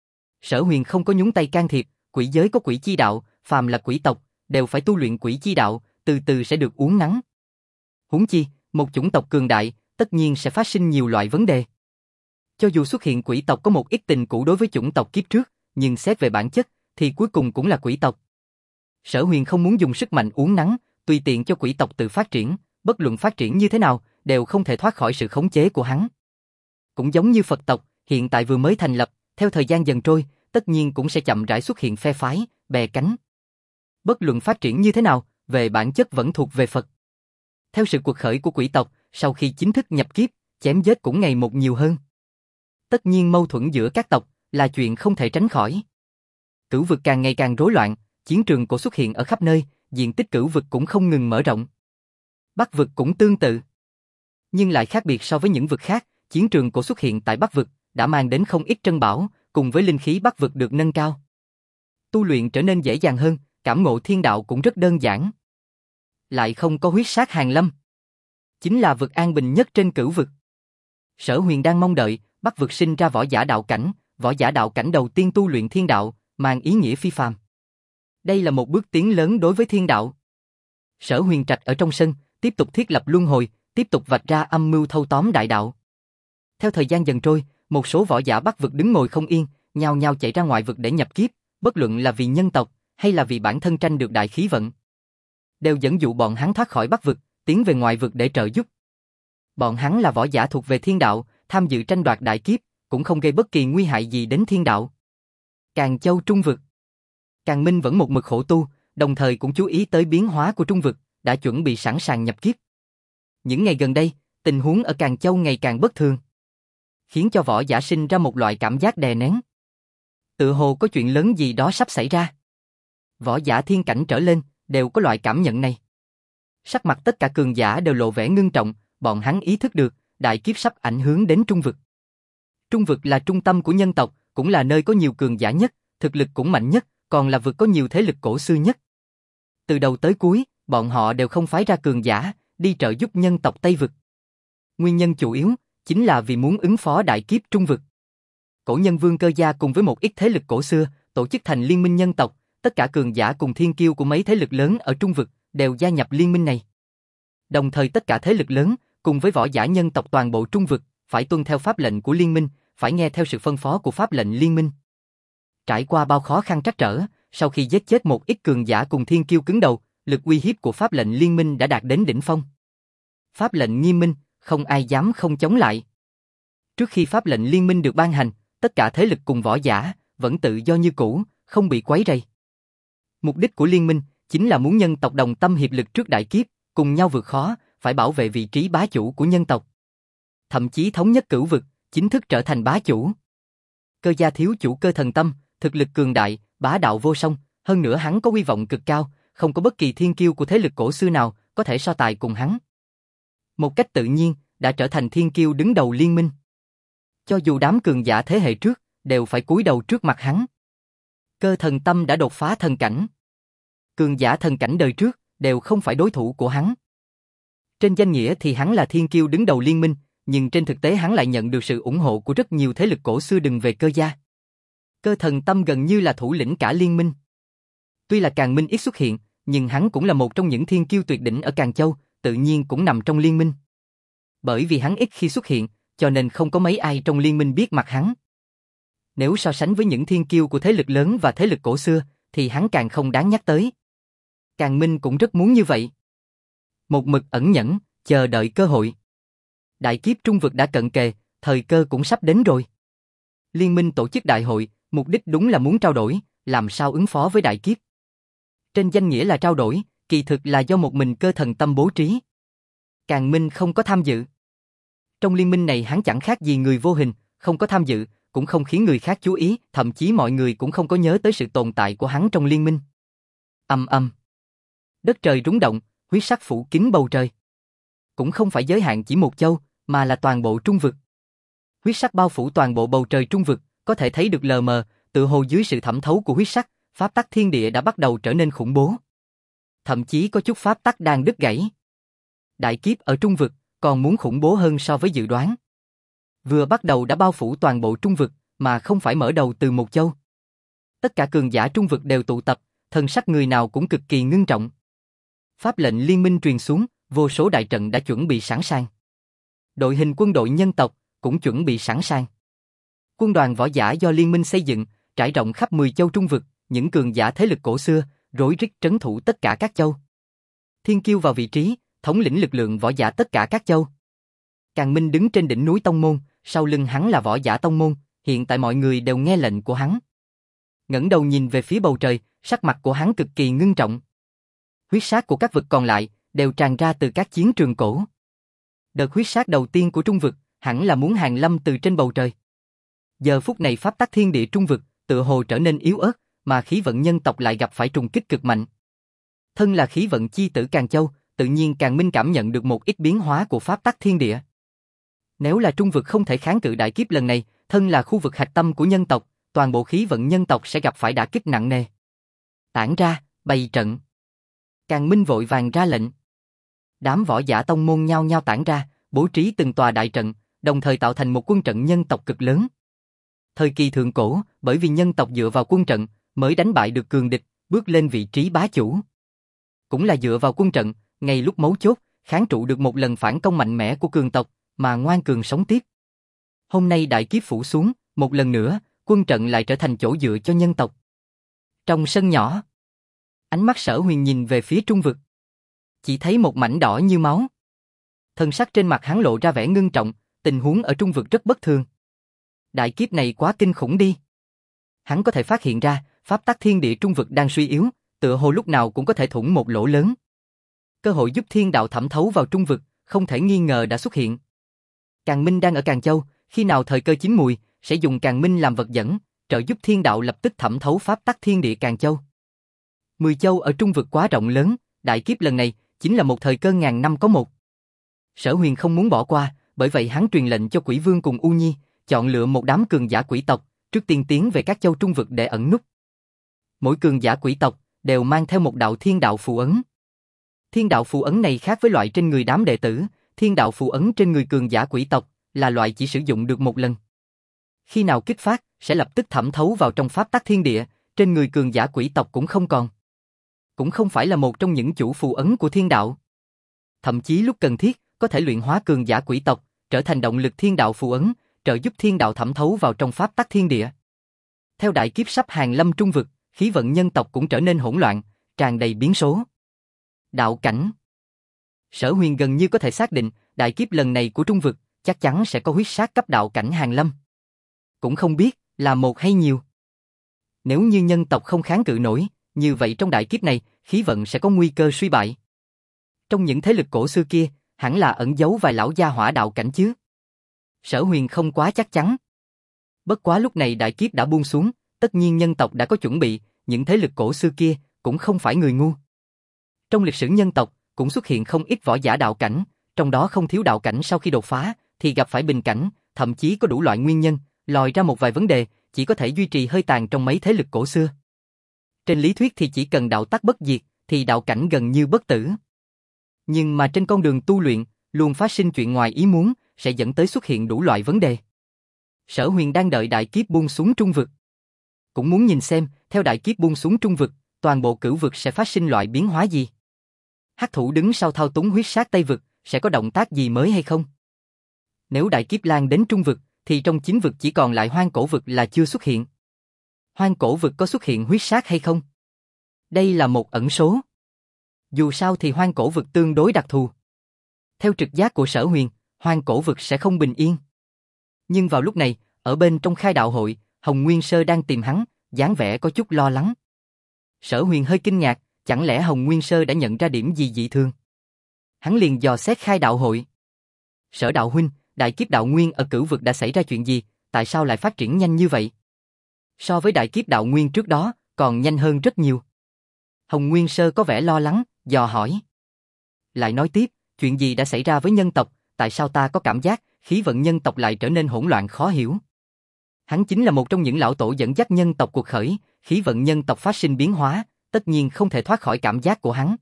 Speaker 1: Sở Huyền không có nhúng tay can thiệp, quỷ giới có quỷ chi đạo, phàm là quỷ tộc, đều phải tu luyện quỷ chi đạo, từ từ sẽ được uốn nắn. Huống chi, một chủng tộc cường đại, tất nhiên sẽ phát sinh nhiều loại vấn đề. Cho dù xuất hiện quỷ tộc có một ít tình cũ đối với chủng tộc kiếp trước, nhưng xét về bản chất, thì cuối cùng cũng là quỷ tộc. Sở Huyền không muốn dùng sức mạnh uốn nắn, tùy tiện cho quỷ tộc tự phát triển, bất luận phát triển như thế nào, đều không thể thoát khỏi sự khống chế của hắn. Cũng giống như Phật tộc, hiện tại vừa mới thành lập, theo thời gian dần trôi, tất nhiên cũng sẽ chậm rãi xuất hiện phe phái, bè cánh. Bất luận phát triển như thế nào, về bản chất vẫn thuộc về Phật. Theo sự cuộc khởi của quỷ tộc, sau khi chính thức nhập kiếp, chém giết cũng ngày một nhiều hơn. Tất nhiên mâu thuẫn giữa các tộc là chuyện không thể tránh khỏi. Cửu vực càng ngày càng rối loạn, chiến trường cổ xuất hiện ở khắp nơi, diện tích cửu vực cũng không ngừng mở rộng. Bắc vực cũng tương tự. Nhưng lại khác biệt so với những vực khác, chiến trường cổ xuất hiện tại Bắc vực đã mang đến không ít trân bảo, cùng với linh khí Bắc vực được nâng cao. Tu luyện trở nên dễ dàng hơn, cảm ngộ thiên đạo cũng rất đơn giản. Lại không có huyết sát hàng lâm. Chính là vực an bình nhất trên cửu vực. Sở Huyền đang mong đợi, Bắc vực sinh ra võ giả đạo cảnh đầu tiên tu luyện thiên đạo, mang ý nghĩa phi phàm. Đây là một bước tiến lớn đối với thiên đạo. Sở Huyền Trạch ở trong sân, tiếp tục thiết lập luân hồi, tiếp tục vạch ra âm mưu thâu tóm đại đạo. Theo thời gian dần trôi, một số võ giả Bắc vực đứng ngồi không yên, nhao nhao chạy ra ngoài vực để nhập kiếp, bất luận là vì nhân tộc hay là vì bản thân tranh được đại khí vận, đều dẫn dụ bọn hắn thoát khỏi Bắc vực, tiến về ngoại vực để trợ giúp. Bọn hắn là võ giả thuộc về thiên đạo, tham dự tranh đoạt đại kiếp, cũng không gây bất kỳ nguy hại gì đến thiên đạo. Càn Châu Trung vực. Càn Minh vẫn một mực khổ tu, đồng thời cũng chú ý tới biến hóa của Trung vực, đã chuẩn bị sẵn sàng nhập kiếp. Những ngày gần đây, tình huống ở Càn Châu ngày càng bất thường, khiến cho võ giả sinh ra một loại cảm giác đè nén. Tựa hồ có chuyện lớn gì đó sắp xảy ra. Võ giả thiên cảnh trở lên đều có loại cảm nhận này. Sắc mặt tất cả cường giả đều lộ vẻ ngưng trọng, bọn hắn ý thức được, đại kiếp sắp ảnh hưởng đến Trung vực. Trung vực là trung tâm của nhân tộc, cũng là nơi có nhiều cường giả nhất, thực lực cũng mạnh nhất, còn là vực có nhiều thế lực cổ xưa nhất. Từ đầu tới cuối, bọn họ đều không phái ra cường giả đi trợ giúp nhân tộc Tây vực. Nguyên nhân chủ yếu chính là vì muốn ứng phó đại kiếp Trung vực. Cổ nhân Vương Cơ Gia cùng với một ít thế lực cổ xưa tổ chức thành liên minh nhân tộc, tất cả cường giả cùng thiên kiêu của mấy thế lực lớn ở Trung vực đều gia nhập liên minh này. Đồng thời tất cả thế lực lớn cùng với võ giả nhân tộc toàn bộ Trung vực phải tuân theo pháp lệnh của liên minh, phải nghe theo sự phân phó của pháp lệnh liên minh. Trải qua bao khó khăn trắc trở, sau khi giết chết một ít cường giả cùng thiên kiêu cứng đầu, lực uy hiếp của pháp lệnh liên minh đã đạt đến đỉnh phong. Pháp lệnh nghiêm minh, không ai dám không chống lại. Trước khi pháp lệnh liên minh được ban hành, tất cả thế lực cùng võ giả vẫn tự do như cũ, không bị quấy rầy. Mục đích của liên minh chính là muốn nhân tộc đồng tâm hiệp lực trước đại kiếp, cùng nhau vượt khó, phải bảo vệ vị trí bá chủ của nhân tộc. Thậm chí thống nhất cửu vực, chính thức trở thành bá chủ. Cơ Gia thiếu chủ Cơ Thần Tâm, thực lực cường đại, bá đạo vô song, hơn nữa hắn có uy vọng cực cao, không có bất kỳ thiên kiêu của thế lực cổ xưa nào có thể so tài cùng hắn. Một cách tự nhiên, đã trở thành thiên kiêu đứng đầu liên minh. Cho dù đám cường giả thế hệ trước, đều phải cúi đầu trước mặt hắn. Cơ Thần Tâm đã đột phá thần cảnh. Cường giả thần cảnh đời trước, đều không phải đối thủ của hắn. Trên danh nghĩa thì hắn là thiên kiêu đứng đầu liên minh, nhưng trên thực tế hắn lại nhận được sự ủng hộ của rất nhiều thế lực cổ xưa đừng về Cơ Gia. Cơ Thần Tâm gần như là thủ lĩnh cả liên minh. Tuy là Càn Minh ít xuất hiện, nhưng hắn cũng là một trong những thiên kiêu tuyệt đỉnh ở Càn Châu, tự nhiên cũng nằm trong liên minh. Bởi vì hắn ít khi xuất hiện, cho nên không có mấy ai trong liên minh biết mặt hắn. Nếu so sánh với những thiên kiêu của thế lực lớn và thế lực cổ xưa, thì hắn càng không đáng nhắc tới. Càn Minh cũng rất muốn như vậy. Một mực ẩn nhẫn, chờ đợi cơ hội. Đại kiếp Trung vực đã cận kề, thời cơ cũng sắp đến rồi. Liên minh tổ chức đại hội, mục đích đúng là muốn trao đổi, làm sao ứng phó với đại kiếp. Trên danh nghĩa là trao đổi, kỳ thực là do một mình Cơ Thần Tâm bố trí. Càn Minh không có tham dự. Trong liên minh này hắn chẳng khác gì người vô hình, không có tham dự, cũng không khiến người khác chú ý, thậm chí mọi người cũng không có nhớ tới sự tồn tại của hắn trong liên minh. Ầm ầm. Đất trời rung động, huyết sắc phủ kín bầu trời. Cũng không phải giới hạn chỉ một châu, mà là toàn bộ Trung vực. Huyết sắc bao phủ toàn bộ bầu trời Trung vực, có thể thấy được lờ mờ, tự hồ dưới sự thẩm thấu của huyết sắc, pháp tắc thiên địa đã bắt đầu trở nên khủng bố. Thậm chí có chút pháp tắc đang đứt gãy. Đại kiếp ở Trung vực còn muốn khủng bố hơn so với dự đoán. Vừa bắt đầu đã bao phủ toàn bộ Trung vực, mà không phải mở đầu từ một châu. Tất cả cường giả Trung vực đều tụ tập, thần sắc người nào cũng cực kỳ ngưng trọng. Pháp lệnh liên minh truyền xuống, vô số đại trận đã chuẩn bị sẵn sàng. Đội hình quân đội nhân tộc cũng chuẩn bị sẵn sàng. Quân đoàn võ giả do liên minh xây dựng, trải rộng khắp 10 châu Trung vực, những cường giả thế lực cổ xưa, rối rít trấn thủ tất cả các châu. Thiên kiêu vào vị trí, thống lĩnh lực lượng võ giả tất cả các châu. Càn Minh đứng trên đỉnh núi Tông Môn, sau lưng hắn là võ giả Tông Môn, hiện tại mọi người đều nghe lệnh của hắn. Ngẩng đầu nhìn về phía bầu trời, sắc mặt của hắn cực kỳ ngưng trọng. Huyết sát của các vực còn lại đều tràn ra từ các chiến trường cổ. Đợt huyết sát đầu tiên của Trung vực hẳn là muốn hàng lâm từ trên bầu trời. Giờ phút này pháp tắc thiên địa trung vực, tựa hồ trở nên yếu ớt, mà khí vận nhân tộc lại gặp phải trùng kích cực mạnh. Thân là khí vận chi tử Càn Châu, tự nhiên Càn Minh cảm nhận được một ít biến hóa của pháp tắc thiên địa. Nếu là trung vực không thể kháng cự đại kiếp lần này, thân là khu vực hạch tâm của nhân tộc, toàn bộ khí vận nhân tộc sẽ gặp phải đả kích nặng nề. Tản ra, bày trận. Càn Minh vội vàng ra lệnh. Đám võ giả tông môn nhao nhao tản ra, bố trí từng tòa đại trận, đồng thời tạo thành một quân trận nhân tộc cực lớn. Thời kỳ thượng cổ, bởi vì nhân tộc dựa vào quân trận, mới đánh bại được cường địch, bước lên vị trí bá chủ. Cũng là dựa vào quân trận, ngay lúc mấu chốt, kháng trụ được một lần phản công mạnh mẽ của cường tộc, mà ngoan cường sống tiếp. Hôm nay đại kiếp phủ xuống, một lần nữa, quân trận lại trở thành chỗ dựa cho nhân tộc. Trong sân nhỏ, ánh mắt Sở Huyền nhìn về phía trung vực. Chỉ thấy một mảnh đỏ như máu. Thân sắc trên mặt hắn lộ ra vẻ ngưng trọng, tình huống ở trung vực rất bất thường. Đại kiếp này quá kinh khủng đi. Hắn có thể phát hiện ra, pháp tắc thiên địa trung vực đang suy yếu, tựa hồ lúc nào cũng có thể thủng một lỗ lớn. Cơ hội giúp thiên đạo thẩm thấu vào trung vực, không thể nghi ngờ đã xuất hiện. Càn Minh đang ở Càn Châu, khi nào thời cơ chín mùi, sẽ dùng Càn Minh làm vật dẫn, trợ giúp thiên đạo lập tức thẩm thấu pháp tắc thiên địa Càn Châu. 10 châu ở trung vực quá rộng lớn, đại kiếp lần này chính là một thời cơ ngàn năm có một. Sở Huyền không muốn bỏ qua, bởi vậy hắn truyền lệnh cho Quỷ Vương cùng U Nhi, chọn lựa một đám cường giả quỷ tộc, trước tiên tiến về các châu trung vực để ẩn núp. Mỗi cường giả quỷ tộc đều mang theo một đạo thiên đạo phù ấn. Thiên đạo phù ấn này khác với loại trên người đám đệ tử, thiên đạo phù ấn trên người cường giả quỷ tộc là loại chỉ sử dụng được một lần. Khi nào kích phát, sẽ lập tức thẩm thấu vào trong pháp tắc thiên địa, trên người cường giả quỷ tộc cũng không còn. Cũng không phải là một trong những chủ phù ấn của thiên đạo. Thậm chí lúc cần thiết, có thể luyện hóa cường giả quỷ tộc, trở thành động lực thiên đạo phù ấn, trợ giúp thiên đạo thẩm thấu vào trong pháp tắc thiên địa. Theo đại kiếp sắp hàng lâm trung vực, khí vận nhân tộc cũng trở nên hỗn loạn, tràn đầy biến số. Đạo cảnh. Sở Huyền gần như có thể xác định, đại kiếp lần này của trung vực chắc chắn sẽ có huyết sát cấp đạo cảnh hàng lâm. Cũng không biết là một hay nhiều. Nếu như nhân tộc không kháng cự nổi, như vậy trong đại kiếp này, khí vận sẽ có nguy cơ suy bại. Trong những thế lực cổ xưa kia, hẳn là ẩn giấu vài lão gia hỏa đạo cảnh chứ. Sở Huyền không quá chắc chắn. Bất quá lúc này đại kiếp đã buông xuống, tất nhiên nhân tộc đã có chuẩn bị, những thế lực cổ xưa kia cũng không phải người ngu. Trong lịch sử nhân tộc cũng xuất hiện không ít võ giả đạo cảnh, trong đó không thiếu đạo cảnh sau khi đột phá thì gặp phải bình cảnh, thậm chí có đủ loại nguyên nhân, lòi ra một vài vấn đề, chỉ có thể duy trì hơi tàn trong mấy thế lực cổ xưa. Trên lý thuyết thì chỉ cần đạo tắc bất diệt thì đạo cảnh gần như bất tử. Nhưng mà trên con đường tu luyện luôn phát sinh chuyện ngoài ý muốn, sẽ dẫn tới xuất hiện đủ loại vấn đề. Sở Huyền đang đợi đại kiếp buông xuống trung vực. Cũng muốn nhìn xem, theo đại kiếp buông xuống trung vực, toàn bộ cửu vực sẽ phát sinh loại biến hóa gì. Hắc thủ đứng sau thao túng huyết sát Tây vực, sẽ có động tác gì mới hay không? Nếu đại kiếp lan đến trung vực, thì trong chính vực chỉ còn lại hoang cổ vực là chưa xuất hiện. Hoang cổ vực có xuất hiện huyết sát hay không? Đây là một ẩn số. Dù sao thì hoang cổ vực tương đối đặc thù. Theo trực giác của Sở Huyền, hoang cổ vực sẽ không bình yên. Nhưng vào lúc này, ở bên trong khai đạo hội, Hồng Nguyên Sơ đang tìm hắn, dáng vẻ có chút lo lắng. Sở Huyền hơi kinh ngạc, chẳng lẽ Hồng Nguyên Sơ đã nhận ra điểm gì dị thường? Hắn liền dò xét khai đạo hội. Sở đạo huynh, đại kiếp đạo nguyên ở cửu vực đã xảy ra chuyện gì, tại sao lại phát triển nhanh như vậy? So với đại kiếp đạo nguyên trước đó, còn nhanh hơn rất nhiều. Hồng Nguyên Sơ có vẻ lo lắng, dò hỏi. Lại nói tiếp, chuyện gì đã xảy ra với nhân tộc, tại sao ta có cảm giác khí vận nhân tộc lại trở nên hỗn loạn khó hiểu? Hắn chính là một trong những lão tổ dẫn dắt nhân tộc cuộc khởi, khí vận nhân tộc phát sinh biến hóa, tất nhiên không thể thoát khỏi cảm giác của hắn.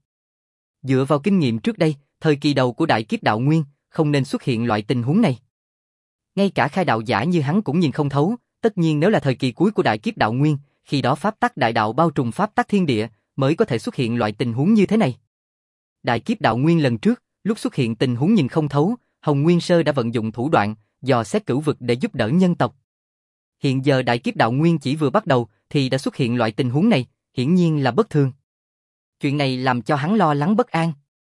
Speaker 1: Dựa vào kinh nghiệm trước đây, thời kỳ đầu của đại kiếp đạo nguyên, không nên xuất hiện loại tình huống này. Ngay cả khai đạo giả như hắn cũng nhìn không thấu, tất nhiên nếu là thời kỳ cuối của đại kiếp đạo nguyên, khi đó pháp tắc đại đạo bao trùm pháp tắc thiên địa, mới có thể xuất hiện loại tình huống như thế này. Đại kiếp đạo nguyên lần trước, lúc xuất hiện tình huống nhìn không thấu, Hồng Nguyên Sơ đã vận dụng thủ đoạn, dò xét cửu vực để giúp đỡ nhân tộc. Hiện giờ đại kiếp đạo nguyên chỉ vừa bắt đầu, thì đã xuất hiện loại tình huống này, hiển nhiên là bất thường. Chuyện này làm cho hắn lo lắng bất an.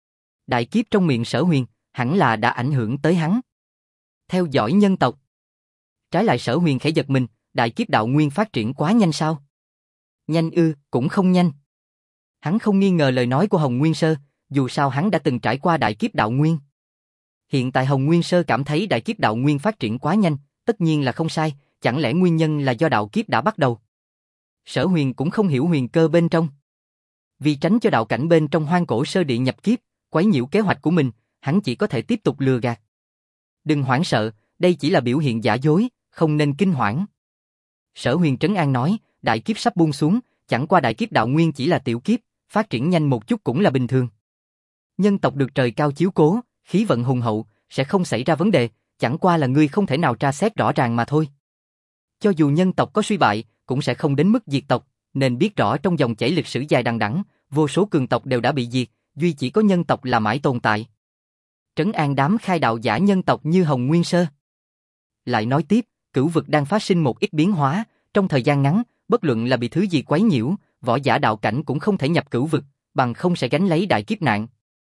Speaker 1: Đại kiếp trong miệng Sở Huyền, hẳn là đã ảnh hưởng tới hắn. Theo dõi nhân tộc. Trái lại Sở Huyền khẽ giật mình, đại kiếp đạo nguyên phát triển quá nhanh sao? Nhanh ư, cũng không nhanh. Hắn không nghi ngờ lời nói của Hồng Nguyên Sơ, dù sao hắn đã từng trải qua đại kiếp đạo nguyên. Hiện tại Hồng Nguyên Sơ cảm thấy đại kiếp đạo nguyên phát triển quá nhanh, tất nhiên là không sai, chẳng lẽ nguyên nhân là do đạo kiếp đã bắt đầu? Sở Huyền cũng không hiểu huyền cơ bên trong. Vì tránh cho đạo cảnh bên trong hoang cổ sơ địa nhập kiếp, quấy nhiễu kế hoạch của mình, hắn chỉ có thể tiếp tục lừa gạt. Đừng hoảng sợ, đây chỉ là biểu hiện giả dối, không nên kinh hoảng. Sở Huyền trấn an nói, đại kiếp sắp buông xuống, chẳng qua đại kiếp đạo nguyên chỉ là tiểu kiếp, phát triển nhanh một chút cũng là bình thường. Nhân tộc được trời cao chiếu cố, khí vận hùng hậu, sẽ không xảy ra vấn đề, chẳng qua là ngươi không thể nào tra xét rõ ràng mà thôi. Cho dù nhân tộc có suy bại, cũng sẽ không đến mức diệt tộc, nên biết rõ trong dòng chảy lịch sử dài đằng đẵng, vô số cường tộc đều đã bị diệt, duy chỉ có nhân tộc là mãi tồn tại. Trấn an đám khai đạo giả nhân tộc như Hồng Nguyên Sơ. Lại nói tiếp, cửu vực đang phát sinh một ít biến hóa, trong thời gian ngắn, bất luận là bị thứ gì quấy nhiễu, võ giả đạo cảnh cũng không thể nhập cửu vực, bằng không sẽ gánh lấy đại kiếp nạn.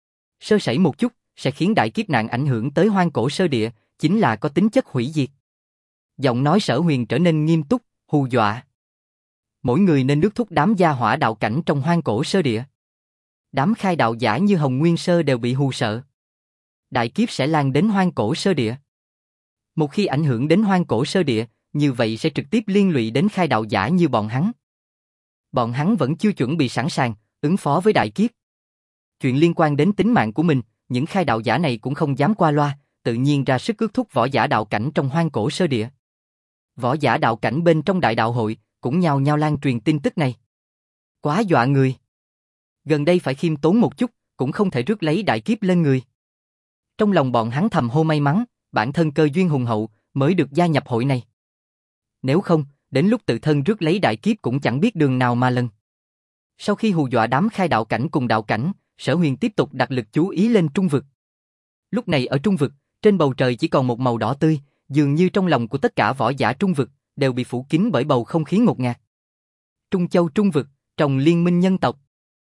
Speaker 1: Sơ sẩy một chút, sẽ khiến đại kiếp nạn ảnh hưởng tới hoang cổ sơ địa, chính là có tính chất hủy diệt. Giọng nói Sở Huyền trở nên nghiêm túc, hù dọa. Mỗi người nên đước thúc đám gia hỏa đạo cảnh trong hoang cổ sơ địa. Đám khai đạo giả như Hồng Nguyên Sơ đều bị hù sợ. Đại kiếp sẽ lan đến hoang cổ sơ địa. Một khi ảnh hưởng đến hoang cổ sơ địa, như vậy sẽ trực tiếp liên lụy đến khai đạo giả như bọn hắn. Bọn hắn vẫn chưa chuẩn bị sẵn sàng, ứng phó với đại kiếp. Chuyện liên quan đến tính mạng của mình, những khai đạo giả này cũng không dám qua loa, tự nhiên ra sức ước thúc võ giả đạo cảnh trong hoang cổ sơ địa. Võ giả đạo cảnh bên trong đại đạo hội cũng nhao nhao lan truyền tin tức này. Quá dọa người. Gần đây phải khiêm tốn một chút, cũng không thể rước lấy đại kiếp lên người. Trong lòng bọn hắn thầm hô may mắn, bản thân cơ duyên hùng hậu mới được gia nhập hội này. Nếu không, đến lúc tự thân rước lấy đại kiếp cũng chẳng biết đường nào mà lần. Sau khi hù dọa đám khai đạo cảnh cùng đạo cảnh, Sở Huyền tiếp tục đặt lực chú ý lên trung vực. Lúc này ở trung vực, trên bầu trời chỉ còn một màu đỏ tươi, dường như trong lòng của tất cả võ giả trung vực đều bị phủ kín bởi bầu không khí ngột ngạt. Trung Châu trung vực, trong liên minh nhân tộc.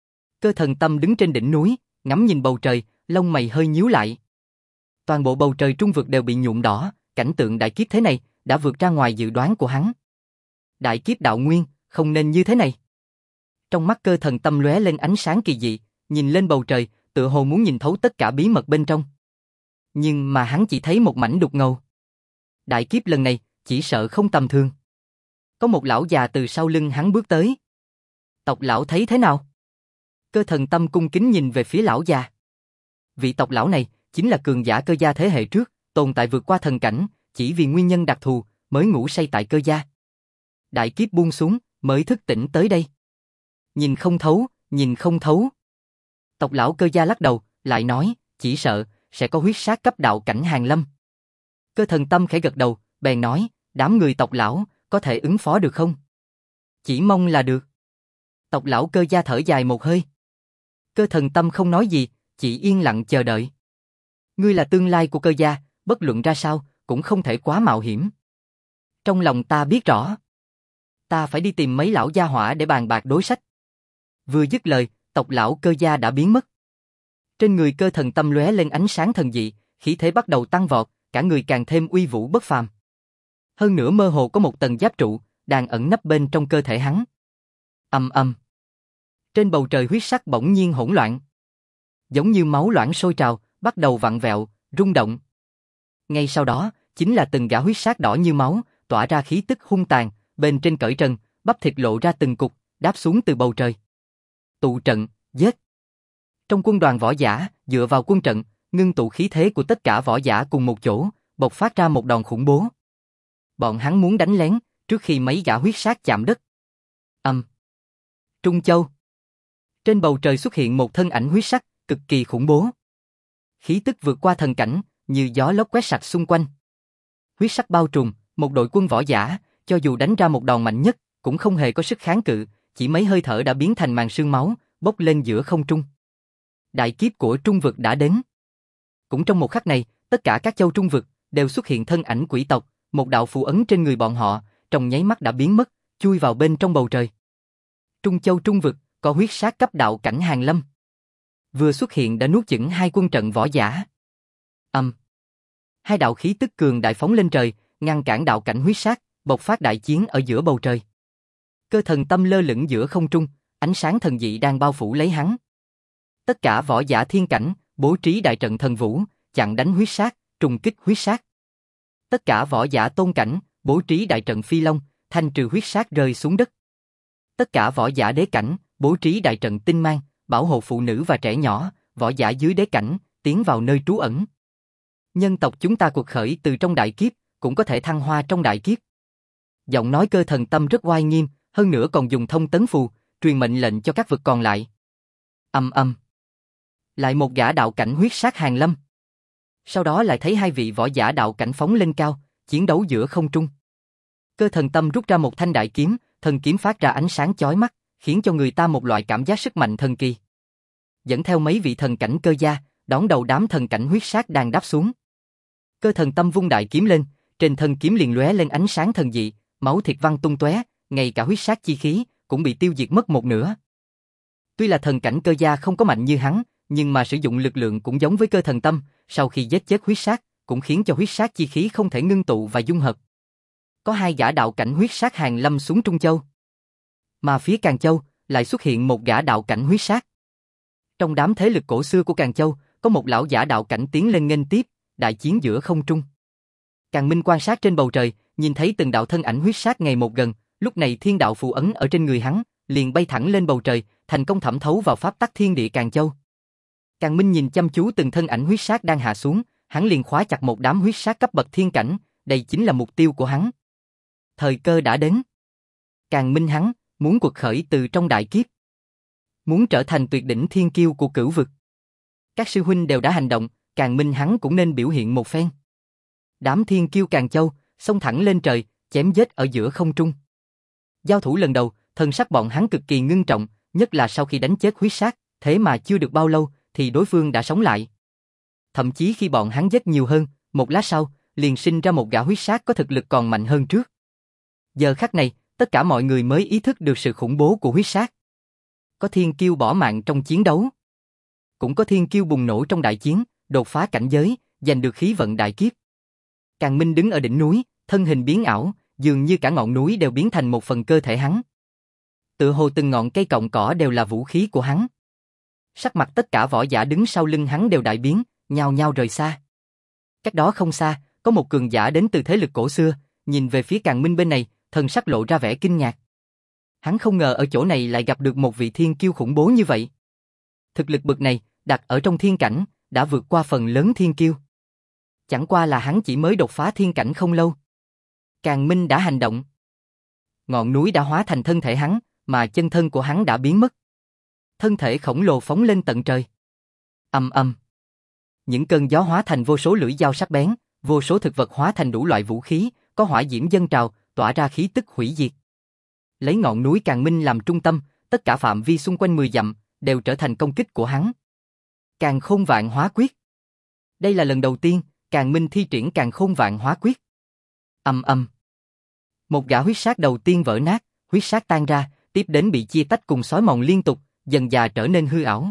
Speaker 1: Cơ Thần Tâm đứng trên đỉnh núi, ngắm nhìn bầu trời, lông mày hơi nhíu lại. Toàn bộ bầu trời trung vực đều bị nhuộm đỏ, cảnh tượng đại kiếp thế này đã vượt ra ngoài dự đoán của hắn. Đại kiếp đạo nguyên, không nên như thế này. Trong mắt Cơ Thần Tâm lóe lên ánh sáng kỳ dị, nhìn lên bầu trời, tựa hồ muốn nhìn thấu tất cả bí mật bên trong. Nhưng mà hắn chỉ thấy một mảnh đục ngầu. Đại kiếp lần này, chỉ sợ không tầm thường. Có một lão già từ sau lưng hắn bước tới. Tộc lão thấy thế nào? Cơ Thần Tâm cung kính nhìn về phía lão già. Vị tộc lão này chính là cường giả Cơ gia thế hệ trước, tồn tại vượt qua thần cảnh, chỉ vì nguyên nhân đặc thù mới ngủ say tại Cơ gia. Đại kiếp buông xuống, mới thức tỉnh tới đây. Nhìn không thấu, nhìn không thấu. Tộc lão Cơ gia lắc đầu, lại nói, chỉ sợ sẽ có huyết sát cấp đạo cảnh hàng lâm. Cơ Thần Tâm khẽ gật đầu, bèn nói, đám người tộc lão có thể ứng phó được không? Chỉ mong là được. Tộc lão Cơ gia thở dài một hơi. Cơ Thần Tâm không nói gì, chỉ yên lặng chờ đợi. Ngươi là tương lai của Cơ gia, bất luận ra sao cũng không thể quá mạo hiểm. Trong lòng ta biết rõ. Ta phải đi tìm mấy lão gia hỏa để bàn bạc đối sách. Vừa dứt lời, tộc lão Cơ gia đã biến mất. Trên người Cơ Thần Tâm lóe lên ánh sáng thần dị, khí thế bắt đầu tăng vọt, cả người càng thêm uy vũ bất phàm. Hơn nữa mơ hồ có một tầng giáp trụ đang ẩn nấp bên trong cơ thể hắn. Ầm ầm. Trên bầu trời huyết sắc bỗng nhiên hỗn loạn, giống như máu loãng sôi trào, bắt đầu vặn vẹo, rung động. Ngay sau đó, chính là từng gã huyết sắc đỏ như máu, tỏa ra khí tức hung tàn, bên trên cởi trần, bắp thịt lộ ra từng cục, đáp xuống từ bầu trời. Tụ trận, giết. Trong quân đoàn võ giả, dựa vào quân trận, ngưng tụ khí thế của tất cả võ giả cùng một chỗ, bộc phát ra một đòn khủng bố. Bọn hắn muốn đánh lén, trước khi mấy gã huyết sát chạm đất. Trung Châu. Trên bầu trời xuất hiện một thân ảnh huyết sắc, cực kỳ khủng bố. Khí tức vượt qua thần cảnh, như gió lốc quét sạch xung quanh. Huyết sắc bao trùm, một đội quân võ giả, cho dù đánh ra một đòn mạnh nhất, cũng không hề có sức kháng cự, chỉ mấy hơi thở đã biến thành màn sương máu, bốc lên giữa không trung. Đại kiếp của trung vực đã đến. Cũng trong một khắc này, tất cả các châu trung vực đều xuất hiện thân ảnh quỷ tộc, một đạo phù ấn trên người bọn họ, trong nháy mắt đã biến mất, chui vào bên trong bầu trời. Trung Châu trung vực có huyết sát cấp đạo cảnh hàng lâm. Vừa xuất hiện đã nuốt chửng hai quân trận võ giả. Hai đạo khí tức cường đại phóng lên trời, ngăn cản đạo cảnh huyết sát, bộc phát đại chiến ở giữa bầu trời. Cơ Thần Tâm lơ lửng giữa không trung, ánh sáng thần dị đang bao phủ lấy hắn. Tất cả võ giả thiên cảnh bố trí đại trận thần vũ, chặn đánh huyết sát, trùng kích huyết sát. Tất cả võ giả tôn cảnh, bố trí đại trận phi long, thanh trừ huyết sát rơi xuống đất. Tất cả võ giả đế cảnh, bố trí đại trận tinh mang, bảo hộ phụ nữ và trẻ nhỏ, võ giả dưới đế cảnh, tiến vào nơi trú ẩn. Nhân tộc chúng ta cuộc khởi từ trong đại kiếp, cũng có thể thăng hoa trong đại kiếp. Giọng nói Cơ Thần Tâm rất oai nghiêm, hơn nữa còn dùng thông tấn phù, truyền mệnh lệnh cho các vực còn lại. Lại một gã đạo cảnh huyết sát hàng lâm. Sau đó lại thấy hai vị võ giả đạo cảnh phóng lên cao, chiến đấu giữa không trung. Cơ Thần Tâm rút ra một thanh đại kiếm, thần kiếm phát ra ánh sáng chói mắt, khiến cho người ta một loại cảm giác sức mạnh thần kỳ. Dẫn theo mấy vị thần cảnh cơ gia, đón đầu đám thần cảnh huyết sát đang đáp xuống. Cơ Thần Tâm vung đại kiếm lên, trên thân kiếm liền lóe lên ánh sáng thần dị, máu thịt văng tung tóe, ngay cả huyết sát chi khí cũng bị tiêu diệt mất một nửa. Tuy là thần cảnh cơ gia không có mạnh như hắn, nhưng mà sử dụng lực lượng cũng giống với Cơ Thần Tâm, sau khi giết chết huyết sát, cũng khiến cho huyết sát chi khí không thể ngưng tụ và dung hợp. Có hai gã đạo cảnh huyết sát hàng lâm xuống Trung Châu. Mà phía Càn Châu lại xuất hiện một gã đạo cảnh huyết sát. Trong đám thế lực cổ xưa của Càn Châu, có một lão giả đạo cảnh tiến lên nghênh tiếp, đại chiến giữa không trung. Càn Minh quan sát trên bầu trời, nhìn thấy từng đạo thân ảnh huyết sát ngày một gần, lúc này thiên đạo phù ấn ở trên người hắn, liền bay thẳng lên bầu trời, thành công thẩm thấu vào pháp tắc thiên địa Càn Châu. Càn Minh nhìn chăm chú từng thân ảnh huyết sát đang hạ xuống, hắn liền khóa chặt một đám huyết sát cấp bậc thiên cảnh, đây chính là mục tiêu của hắn. Thời cơ đã đến. Càn Minh hắn muốn quật khởi từ trong đại kiếp, muốn trở thành tuyệt đỉnh thiên kiêu của cửu vực. Các sư huynh đều đã hành động, Càn Minh hắn cũng nên biểu hiện một phen. Đám thiên kiêu Càn Châu xông thẳng lên trời, chém giết ở giữa không trung. Giao thủ lần đầu, thần sắc bọn hắn cực kỳ ngưng trọng, nhất là sau khi đánh chết huyết sát, thế mà chưa được bao lâu thì đối phương đã sống lại. Thậm chí khi bọn hắn giết nhiều hơn, một lát sau, liền sinh ra một gã huyết sát có thực lực còn mạnh hơn trước. Giờ khắc này, tất cả mọi người mới ý thức được sự khủng bố của huyết sát. Có thiên kiêu bỏ mạng trong chiến đấu, cũng có thiên kiêu bùng nổ trong đại chiến, đột phá cảnh giới, giành được khí vận đại kiếp. Càn Minh đứng ở đỉnh núi, thân hình biến ảo, dường như cả ngọn núi đều biến thành một phần cơ thể hắn. Tựa hồ từng ngọn cây cọng cỏ đều là vũ khí của hắn. Sắc mặt tất cả võ giả đứng sau lưng hắn đều đại biến, nhao nhao rời xa. Cách đó không xa, có một cường giả đến từ thế lực cổ xưa, nhìn về phía Càn Minh bên này, thần sắc lộ ra vẻ kinh ngạc. Hắn không ngờ ở chỗ này lại gặp được một vị thiên kiêu khủng bố như vậy. Thực lực bậc này, đặt ở trong thiên cảnh, đã vượt qua phần lớn thiên kiêu. Chẳng qua là hắn chỉ mới đột phá thiên cảnh không lâu. Càn Minh đã hành động. Ngọn núi đã hóa thành thân thể hắn, mà chân thân của hắn đã biến mất. Thân thể khổng lồ phóng lên tận trời. Những cơn gió hóa thành vô số lưỡi dao sắc bén, vô số thực vật hóa thành đủ loại vũ khí, có hỏa diễm dâng trào, tỏa ra khí tức hủy diệt. Lấy ngọn núi Càn Minh làm trung tâm, tất cả phạm vi xung quanh 10 dặm đều trở thành công kích của hắn. Càn Khôn Vạn Hóa Quyết. Đây là lần đầu tiên Càn Minh thi triển Càn Khôn Vạn Hóa Quyết. Một gã huyết sát đầu tiên vỡ nát, huyết sát tan ra, tiếp đến bị chia tách cùng xói mòn liên tục, dần dà trở nên hư ảo.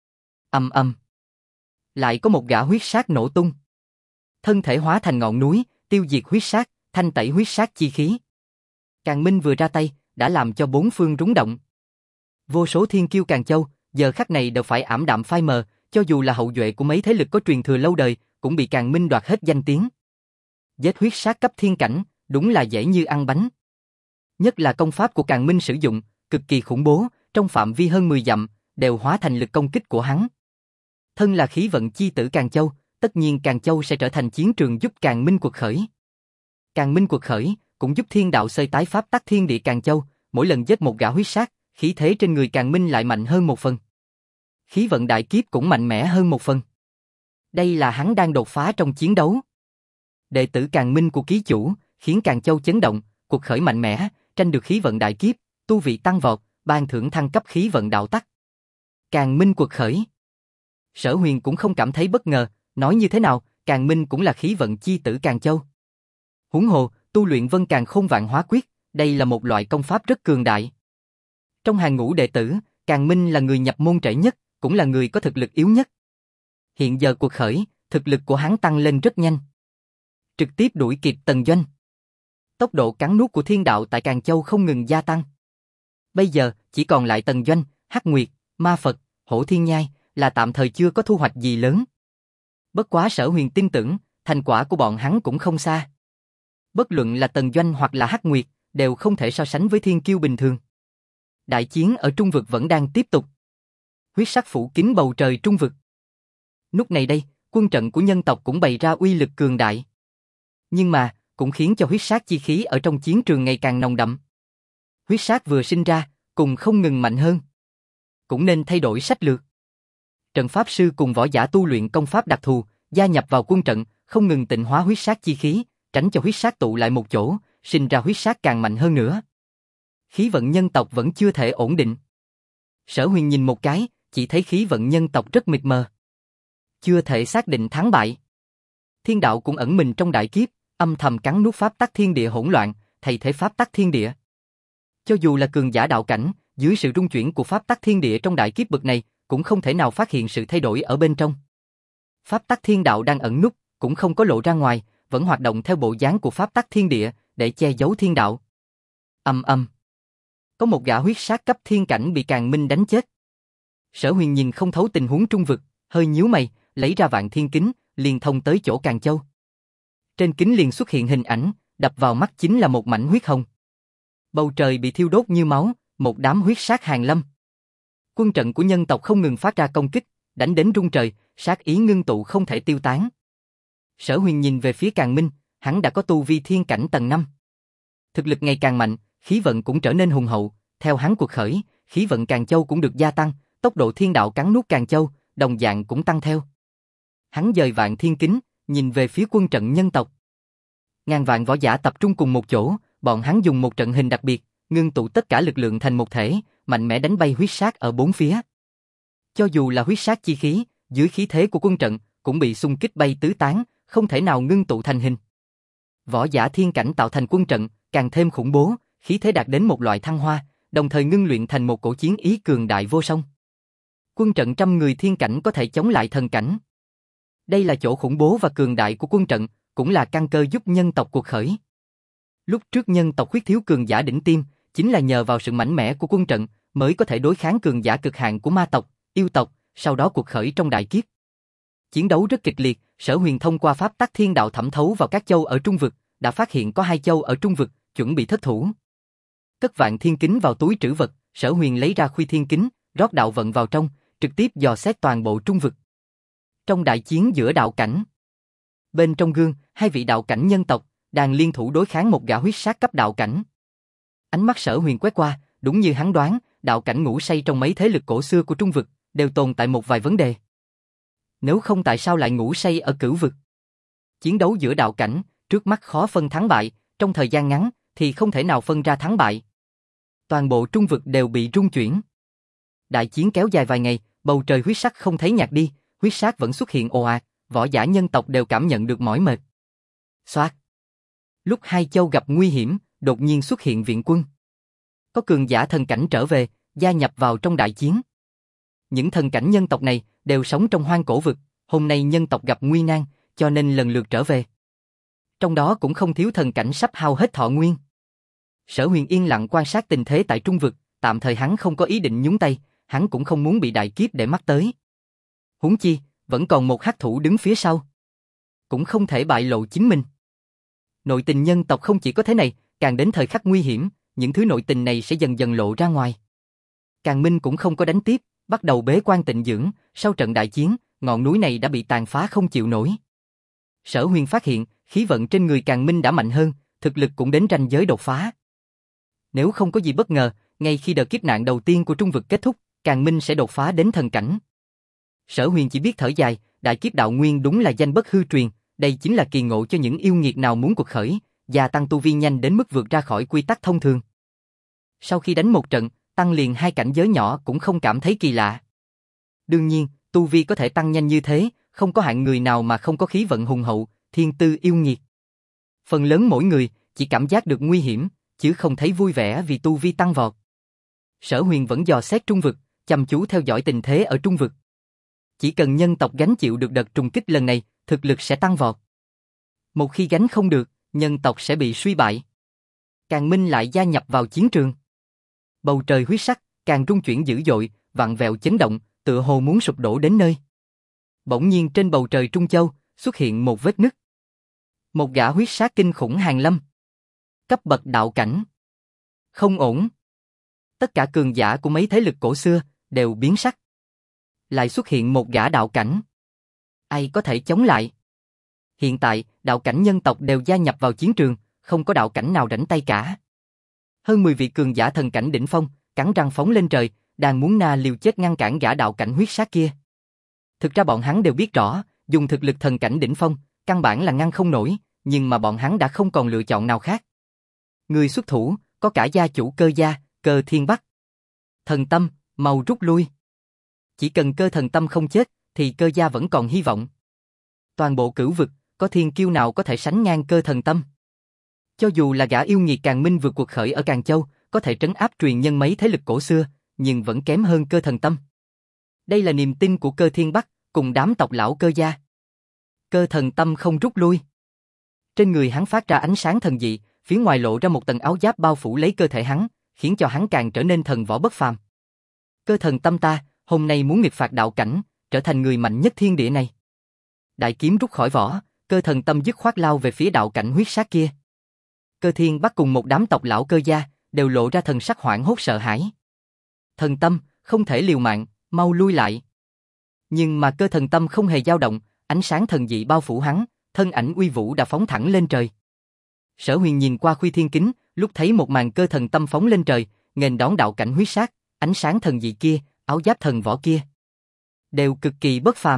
Speaker 1: Lại có một gã huyết sát nổ tung. Thân thể hóa thành ngọn núi, tiêu diệt huyết sát, thanh tẩy huyết sát chi khí. Càn Minh vừa ra tay, đã làm cho bốn phương rúng động. Vô số thiên kiêu Càn Châu, giờ khắc này đều phải ảm đạm phai mờ, cho dù là hậu duệ của mấy thế lực có truyền thừa lâu đời, cũng bị Càn Minh đoạt hết danh tiếng. Giết huyết sát cấp thiên cảnh, đúng là dễ như ăn bánh. Nhất là công pháp của Càn Minh sử dụng, cực kỳ khủng bố, trong phạm vi hơn 10 dặm, đều hóa thành lực công kích của hắn. Thân là khí vận chi tử Càn Châu, tất nhiên Càn Châu sẽ trở thành chiến trường giúp Càn Minh quật khởi. Càn Minh quật khởi, cũng giúp thiên đạo xơi tái pháp tắc thiên địa Càn Châu, mỗi lần giết một gã huyết sát, khí thế trên người Càn Minh lại mạnh hơn một phần. Khí vận đại kiếp cũng mạnh mẽ hơn một phần. Đây là hắn đang đột phá trong chiến đấu. Đệ tử Càn Minh của ký chủ, khiến Càn Châu chấn động, cuộc khởi mạnh mẽ, tranh được khí vận đại kiếp, tu vị tăng vọt, ban thưởng thăng cấp khí vận đạo tắc. Càn Minh quật khởi. Sở Huyền cũng không cảm thấy bất ngờ, nói như thế nào, Càn Minh cũng là khí vận chi tử Càn Châu. Huống hồ, tu luyện Vân Càn Khôn Vạn Hóa Quyết, đây là một loại công pháp rất cường đại. Trong hàng ngũ đệ tử, Càn Minh là người nhập môn trễ nhất, cũng là người có thực lực yếu nhất. Hiện giờ cuộc khởi, thực lực của hắn tăng lên rất nhanh. Trực tiếp đuổi kịp Tần Doanh. Tốc độ cắn nuốt của thiên đạo tại Càn Châu không ngừng gia tăng. Bây giờ, chỉ còn lại Tần Doanh, Hắc Nguyệt, Ma Phật, Hổ Thiên Nhai, là tạm thời chưa có thu hoạch gì lớn. Bất quá Sở Huyền tin tưởng, thành quả của bọn hắn cũng không xa. Bất luận là Tần Doanh hoặc là Hắc Nguyệt, đều không thể so sánh với thiên kiêu bình thường. Đại chiến ở Trung vực vẫn đang tiếp tục. Huyết sắc phủ kín bầu trời Trung vực. Lúc này đây, quân trận của nhân tộc cũng bày ra uy lực cường đại. Nhưng mà, cũng khiến cho huyết sát chi khí ở trong chiến trường ngày càng nồng đậm. Huyết sát vừa sinh ra, cùng không ngừng mạnh hơn. Cũng nên thay đổi sách lược. Trận pháp sư cùng võ giả tu luyện công pháp đặc thù, gia nhập vào quân trận, không ngừng tịnh hóa huyết sát chi khí, tránh cho huyết sát tụ lại một chỗ, sinh ra huyết sát càng mạnh hơn nữa. Khí vận nhân tộc vẫn chưa thể ổn định. Sở Huyền nhìn một cái, chỉ thấy khí vận nhân tộc rất mịt mờ. Chưa thể xác định thắng bại. Thiên đạo cũng ẩn mình trong đại kiếp, âm thầm cắn nuốt pháp tắc thiên địa hỗn loạn, thay thế pháp tắc thiên địa. Cho dù là cường giả đạo cảnh, dưới sự rung chuyển của pháp tắc thiên địa trong đại kiếp bực này, cũng không thể nào phát hiện sự thay đổi ở bên trong. Pháp tắc thiên đạo đang ẩn núp, cũng không có lộ ra ngoài, vẫn hoạt động theo bộ dáng của pháp tắc thiên địa, để che giấu thiên đạo. Ầm ầm. Có một gã huyết sát cấp thiên cảnh bị Càn Minh đánh chết. Sở Huyền nhìn không thấu tình huống Trung vực, hơi nhíu mày, lấy ra Vạn Thiên Kính, liền thông tới chỗ Càn Châu. Trên kính liền xuất hiện hình ảnh, đập vào mắt chính là một mảnh huyết hồng. Bầu trời bị thiêu đốt như máu, một đám huyết sát hàng lâm. Quân trận của nhân tộc không ngừng phát ra công kích, đánh đến rung trời, sát ý ngưng tụ không thể tiêu tán. Sở Huyền nhìn về phía Càn Minh, hắn đã có tu vi thiên cảnh tầng 5. Thực lực ngày càng mạnh, khí vận cũng trở nên hùng hậu, theo hắn cuộc khởi, khí vận Càn Châu cũng được gia tăng, tốc độ thiên đạo cắn nuốt Càn Châu, đồng dạng cũng tăng theo. Hắn dời Vạn Thiên Kính, nhìn về phía quân trận nhân tộc. Ngàn vạn võ giả tập trung cùng một chỗ, bọn hắn dùng một trận hình đặc biệt, ngưng tụ tất cả lực lượng thành một thể, mạnh mẽ đánh bay huyết sát ở bốn phía. Cho dù là huyết sát chi khí, dưới khí thế của quân trận, cũng bị xung kích bay tứ tán, không thể nào ngưng tụ thành hình. Võ giả thiên cảnh tạo thành quân trận, càng thêm khủng bố, khí thế đạt đến một loại thăng hoa, đồng thời ngưng luyện thành một cổ chiến ý cường đại vô song. Quân trận trăm người thiên cảnh có thể chống lại thần cảnh. Đây là chỗ khủng bố và cường đại của quân trận, cũng là căn cơ giúp nhân tộc cuộc khởi. Lúc trước nhân tộc khuyết thiếu cường giả đỉnh tiêm, chính là nhờ vào sự mạnh mẽ của quân trận, mới có thể đối kháng cường giả cực hạn của ma tộc, yêu tộc, sau đó cuộc khởi trong đại kiếp. Chiến đấu rất kịch liệt, Sở Huyền thông qua pháp tắc thiên đạo thẩm thấu vào các châu ở Trung vực, đã phát hiện có 2 châu ở Trung vực, chuẩn bị thất thủ. Cất Vạn Thiên Kính vào túi trữ vật, Sở Huyền lấy ra Khuy Thiên Kính, rót đạo vận vào trong, trực tiếp dò xét toàn bộ Trung vực. Trong đại chiến giữa đạo cảnh, bên trong gương, 2 vị đạo cảnh nhân tộc đang liên thủ đối kháng một gã huyết sát cấp đạo cảnh. Ánh mắt Sở Huyền quét qua, đúng như hắn đoán, đạo cảnh ngủ say trong mấy thế lực cổ xưa của Trung vực, đều tồn tại một vài vấn đề. Nếu không tại sao lại ngủ say ở Cửu vực? Chiến đấu giữa đạo cảnh, trước mắt khó phân thắng bại, trong thời gian ngắn thì không thể nào phân ra thắng bại. Toàn bộ Trung vực đều bị rung chuyển. Đại chiến kéo dài vài ngày, bầu trời huyết sắc không thấy nhạt đi, huyết sát vẫn xuất hiện ồ ạt, võ giả nhân tộc đều cảm nhận được mỏi mệt. Soạt. Lúc 2 châu gặp nguy hiểm, đột nhiên xuất hiện viện quân. Có cường giả thần cảnh trở về, gia nhập vào trong đại chiến. Những thần cảnh nhân tộc này đều sống trong hoang cổ vực, hôm nay nhân tộc gặp nguy nan, cho nên lần lượt trở về. Trong đó cũng không thiếu thần cảnh sắp hao hết thọ nguyên. Sở Huyền yên lặng quan sát tình thế tại Trung vực, tạm thời hắn không có ý định nhúng tay, hắn cũng không muốn bị đại kiếp để mắt tới. Huống chi, vẫn còn một hắc thủ đứng phía sau. Cũng không thể bại lộ chính mình. Nội tình nhân tộc không chỉ có thế này, càng đến thời khắc nguy hiểm, những thứ nội tình này sẽ dần dần lộ ra ngoài. Càn Minh cũng không có đánh tiếp, bắt đầu bế quan tịnh dưỡng, sau trận đại chiến, ngọn núi này đã bị tàn phá không chịu nổi. Sở Huyền phát hiện, khí vận trên người Càn Minh đã mạnh hơn, thực lực cũng đến ranh giới đột phá. Nếu không có gì bất ngờ, ngay khi đợt kiếp nạn đầu tiên của Trung vực kết thúc, Càn Minh sẽ đột phá đến thần cảnh. Sở Huyền chỉ biết thở dài, đại kiếp đạo nguyên đúng là danh bất hư truyền, đây chính là kỳ ngộ cho những yêu nghiệt nào muốn cuộc khởi, gia tăng tu vi nhanh đến mức vượt ra khỏi quy tắc thông thường. Sau khi đánh một trận, tăng liền 2 cảnh giới nhỏ cũng không cảm thấy kỳ lạ. Đương nhiên, tu vi có thể tăng nhanh như thế, không có hạng người nào mà không có khí vận hùng hậu, thiên tư yêu nghiệt. Phần lớn mỗi người chỉ cảm giác được nguy hiểm, chứ không thấy vui vẻ vì tu vi tăng vọt. Sở Huyền vẫn dò xét Trung vực, chăm chú theo dõi tình thế ở Trung vực. Chỉ cần nhân tộc gánh chịu được đợt trùng kích lần này, thực lực sẽ tăng vọt. Một khi gánh không được, nhân tộc sẽ bị suy bại. Càn Minh lại gia nhập vào chiến trường. Bầu trời huyết sắc, càng rung chuyển dữ dội, vặn vẹo chấn động, tựa hồ muốn sụp đổ đến nơi. Bỗng nhiên trên bầu trời Trung Châu, xuất hiện một vết nứt. Một gã huyết sát kinh khủng hàng lâm. Cấp bậc đạo cảnh. Không ổn. Tất cả cường giả của mấy thế lực cổ xưa, đều biến sắc. Lại xuất hiện một gã đạo cảnh. Ai có thể chống lại? Hiện tại, đạo cảnh nhân tộc đều gia nhập vào chiến trường, không có đạo cảnh nào rảnh tay cả. Hơn 10 vị cường giả thần cảnh đỉnh phong, cắn răng phóng lên trời, đang muốn liều chết ngăn cản gã đạo cảnh huyết sát kia. Thực ra bọn hắn đều biết rõ, dùng thực lực thần cảnh đỉnh phong, căn bản là ngăn không nổi, nhưng mà bọn hắn đã không còn lựa chọn nào khác. Người xuất thủ, có cả gia chủ Cơ gia, Cơ Thiên Bắc. Thần Tâm, mau rút lui. Chỉ cần Cơ Thần Tâm không chết, thì Cơ gia vẫn còn hy vọng. Toàn bộ cửu vực, có thiên kiêu nào có thể sánh ngang Cơ Thần Tâm? Cho dù là gã yêu nghiệt Càn Minh vượt cuộc khởi ở Càn Châu, có thể trấn áp truyền nhân mấy thế lực cổ xưa, nhưng vẫn kém hơn Cơ Thần Tâm. Đây là niềm tin của Cơ Thiên Bắc, cùng đám tộc lão Cơ gia. Cơ Thần Tâm không rút lui. Trên người hắn phát ra ánh sáng thần dị, phía ngoài lộ ra một tầng áo giáp bao phủ lấy cơ thể hắn, khiến cho hắn càng trở nên thần võ bất phàm. Cơ Thần Tâm ta, hôm nay muốn nghịch phạt đạo cảnh, trở thành người mạnh nhất thiên địa này. Đại kiếm rút khỏi vỏ, Cơ Thần Tâm dứt khoát lao về phía đạo cảnh huyết sát kia. Cơ Thiên Bắc cùng một đám tộc lão Cơ gia, đều lộ ra thần sắc hoảng hốt sợ hãi. Thần Tâm, không thể liều mạng, mau lui lại. Nhưng mà Cơ Thần Tâm không hề dao động, ánh sáng thần dị bao phủ hắn, thân ảnh uy vũ đã phóng thẳng lên trời. Sở Huyền nhìn qua khuy thiên kính, lúc thấy một màn Cơ Thần Tâm phóng lên trời, nghênh đón đạo cảnh huyết sát, ánh sáng thần dị kia, áo giáp thần võ kia, đều cực kỳ bất phàm.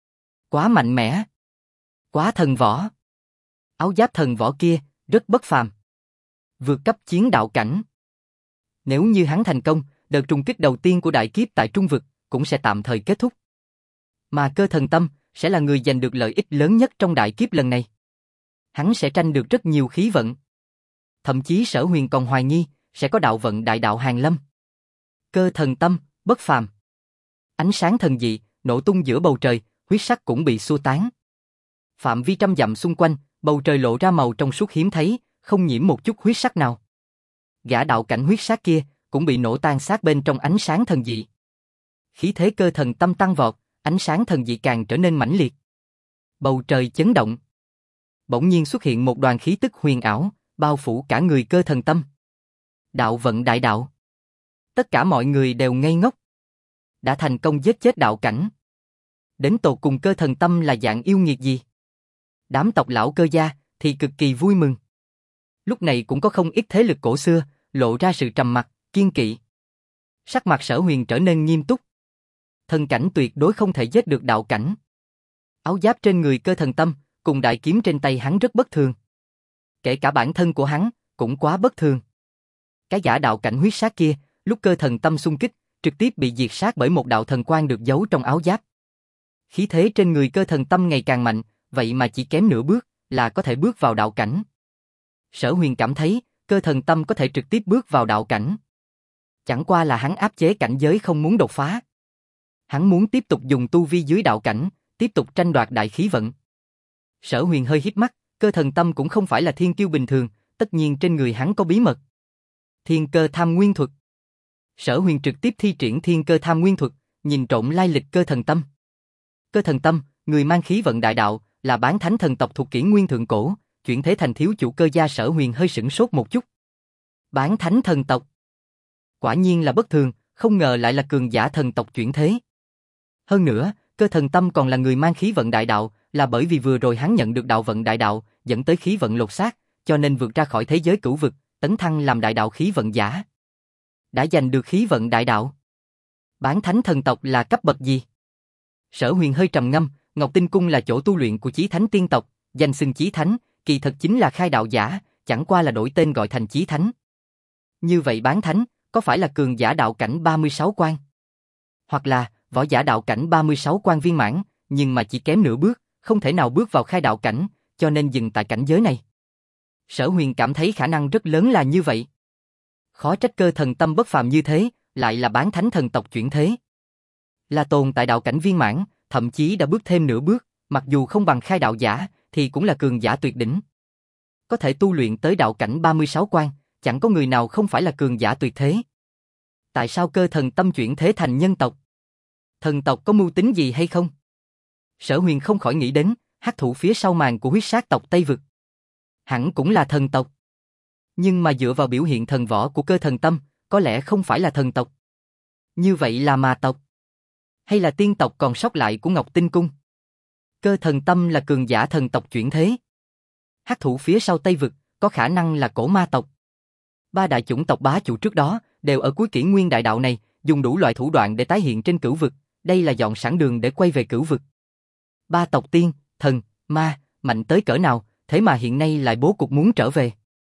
Speaker 1: Quá mạnh mẽ, quá thần võ. Áo giáp thần võ kia, rất bất phàm. Vượt cấp chiến đạo cảnh. Nếu như hắn thành công, đợt trùng kích đầu tiên của đại kiếp tại Trung vực cũng sẽ tạm thời kết thúc. Mà Cơ Thần Tâm sẽ là người giành được lợi ích lớn nhất trong đại kiếp lần này. Hắn sẽ tranh được rất nhiều khí vận. Thậm chí Sở Huyền còn hoài nghi sẽ có đạo vận đại đạo hàng lâm. Cơ Thần Tâm, bất phàm. Ánh sáng thần dị nổ tung giữa bầu trời, huyết sắc cũng bị xua tán. Phạm vi trăm dặm xung quanh, bầu trời lộ ra màu trong suốt hiếm thấy, không nhiễm một chút huyết sắc nào. Gã đạo cảnh huyết sắc kia cũng bị nổ tan xác bên trong ánh sáng thần dị. Khí thế Cơ Thần Tâm tăng vọt, ánh sáng thần dị càng trở nên mãnh liệt. Bầu trời chấn động. Bỗng nhiên xuất hiện một đoàn khí tức huyền ảo, bao phủ cả người Cơ Thần Tâm. Đạo vận đại đạo. Tất cả mọi người đều ngây ngốc. Đã thành công giết chết đạo cảnh. Đến tột cùng Cơ Thần Tâm là dạng yêu nghiệt gì? Đám tộc lão Cơ gia thì cực kỳ vui mừng. Lúc này cũng có không ít thế lực cổ xưa, lộ ra sự trầm mặc, kiên kỵ. Sắc mặt Sở Huyền trở nên nghiêm túc. Thần cảnh tuyệt đối không thể giết được đạo cảnh. Áo giáp trên người Cơ Thần Tâm, cùng đại kiếm trên tay hắn rất bất thường. Kể cả bản thân của hắn, cũng quá bất thường. Cái gã đạo cảnh huyết sát kia, lúc Cơ Thần Tâm xung kích, trực tiếp bị diệt sát bởi một đạo thần quang được giấu trong áo giáp. Khí thế trên người Cơ Thần Tâm ngày càng mạnh, vậy mà chỉ kém nửa bước, là có thể bước vào đạo cảnh. Sở Huyền cảm thấy, Cơ Thần Tâm có thể trực tiếp bước vào đạo cảnh. Chẳng qua là hắn áp chế cảnh giới không muốn đột phá. Hắn muốn tiếp tục dùng tu vi dưới đạo cảnh, tiếp tục tranh đoạt đại khí vận. Sở Huyền hơi híp mắt, Cơ Thần Tâm cũng không phải là thiên kiêu bình thường, tất nhiên trên người hắn có bí mật. Thiên Cơ Tham Nguyên Thuật. Sở Huyền trực tiếp thi triển Thiên Cơ Tham Nguyên Thuật, nhìn trộm lai lịch Cơ Thần Tâm. Cơ Thần Tâm, người mang khí vận đại đạo, là bán thánh thần tộc thuộc Kỷ Nguyên thượng cổ, chuyển thế thành thiếu chủ Cơ gia. Sở Huyền hơi sửng sốt một chút. Bán thánh thần tộc. Quả nhiên là bất thường, không ngờ lại là cường giả thần tộc chuyển thế. Hơn nữa, Cơ Thần Tâm còn là người mang khí vận đại đạo, là bởi vì vừa rồi hắn nhận được đạo vận đại đạo, dẫn tới khí vận lột xác, cho nên vượt ra khỏi thế giới cửu vực, tấn thăng làm đại đạo khí vận giả. Đã giành được khí vận đại đạo. Bán thánh thần tộc là cấp bậc gì? Sở Huyền hơi trầm ngâm, Ngọc Tinh Cung là chỗ tu luyện của Chí Thánh tiên tộc, danh xưng Chí Thánh, kỳ thật chính là khai đạo giả, chẳng qua là đổi tên gọi thành Chí Thánh. Như vậy bán thánh, có phải là cường giả đạo cảnh 36 quan? Hoặc là võ giả đạo cảnh 36 quan viên mãn, nhưng mà chỉ kém nửa bước, không thể nào bước vào khai đạo cảnh, cho nên dừng tại cảnh giới này. Sở Huyền cảm thấy khả năng rất lớn là như vậy. Khó trách Cơ Thần Tâm bất phàm như thế, lại là bán thánh thần tộc chuyển thế. Là tồn tại đạo cảnh viên mãn, thậm chí đã bước thêm nửa bước, mặc dù không bằng khai đạo giả, thì cũng là cường giả tuyệt đỉnh. Có thể tu luyện tới đạo cảnh 36 quan, chẳng có người nào không phải là cường giả tuyệt thế. Tại sao Cơ Thần Tâm chuyển thế thành nhân tộc? Thần tộc có mưu tính gì hay không? Sở Huyền không khỏi nghĩ đến, hắc thủ phía sau màn của huyết sát tộc Tây Vực. Hẳn cũng là thần tộc. Nhưng mà dựa vào biểu hiện thần võ của Cơ Thần Tâm, có lẽ không phải là thần tộc. Như vậy là ma tộc? Hay là tiên tộc còn sót lại của Ngọc Tinh Cung? Cơ Thần Tâm là cường giả thần tộc chuyển thế. Hắc thủ phía sau Tây Vực, có khả năng là cổ ma tộc. Ba đại chủng tộc bá chủ trước đó, đều ở cuối kỷ nguyên đại đạo này, dùng đủ loại thủ đoạn để tái hiện trên cửu vực, đây là dọn sẵn đường để quay về cửu vực. Ba tộc tiên, thần, ma, mạnh tới cỡ nào, thế mà hiện nay lại bố cục muốn trở về.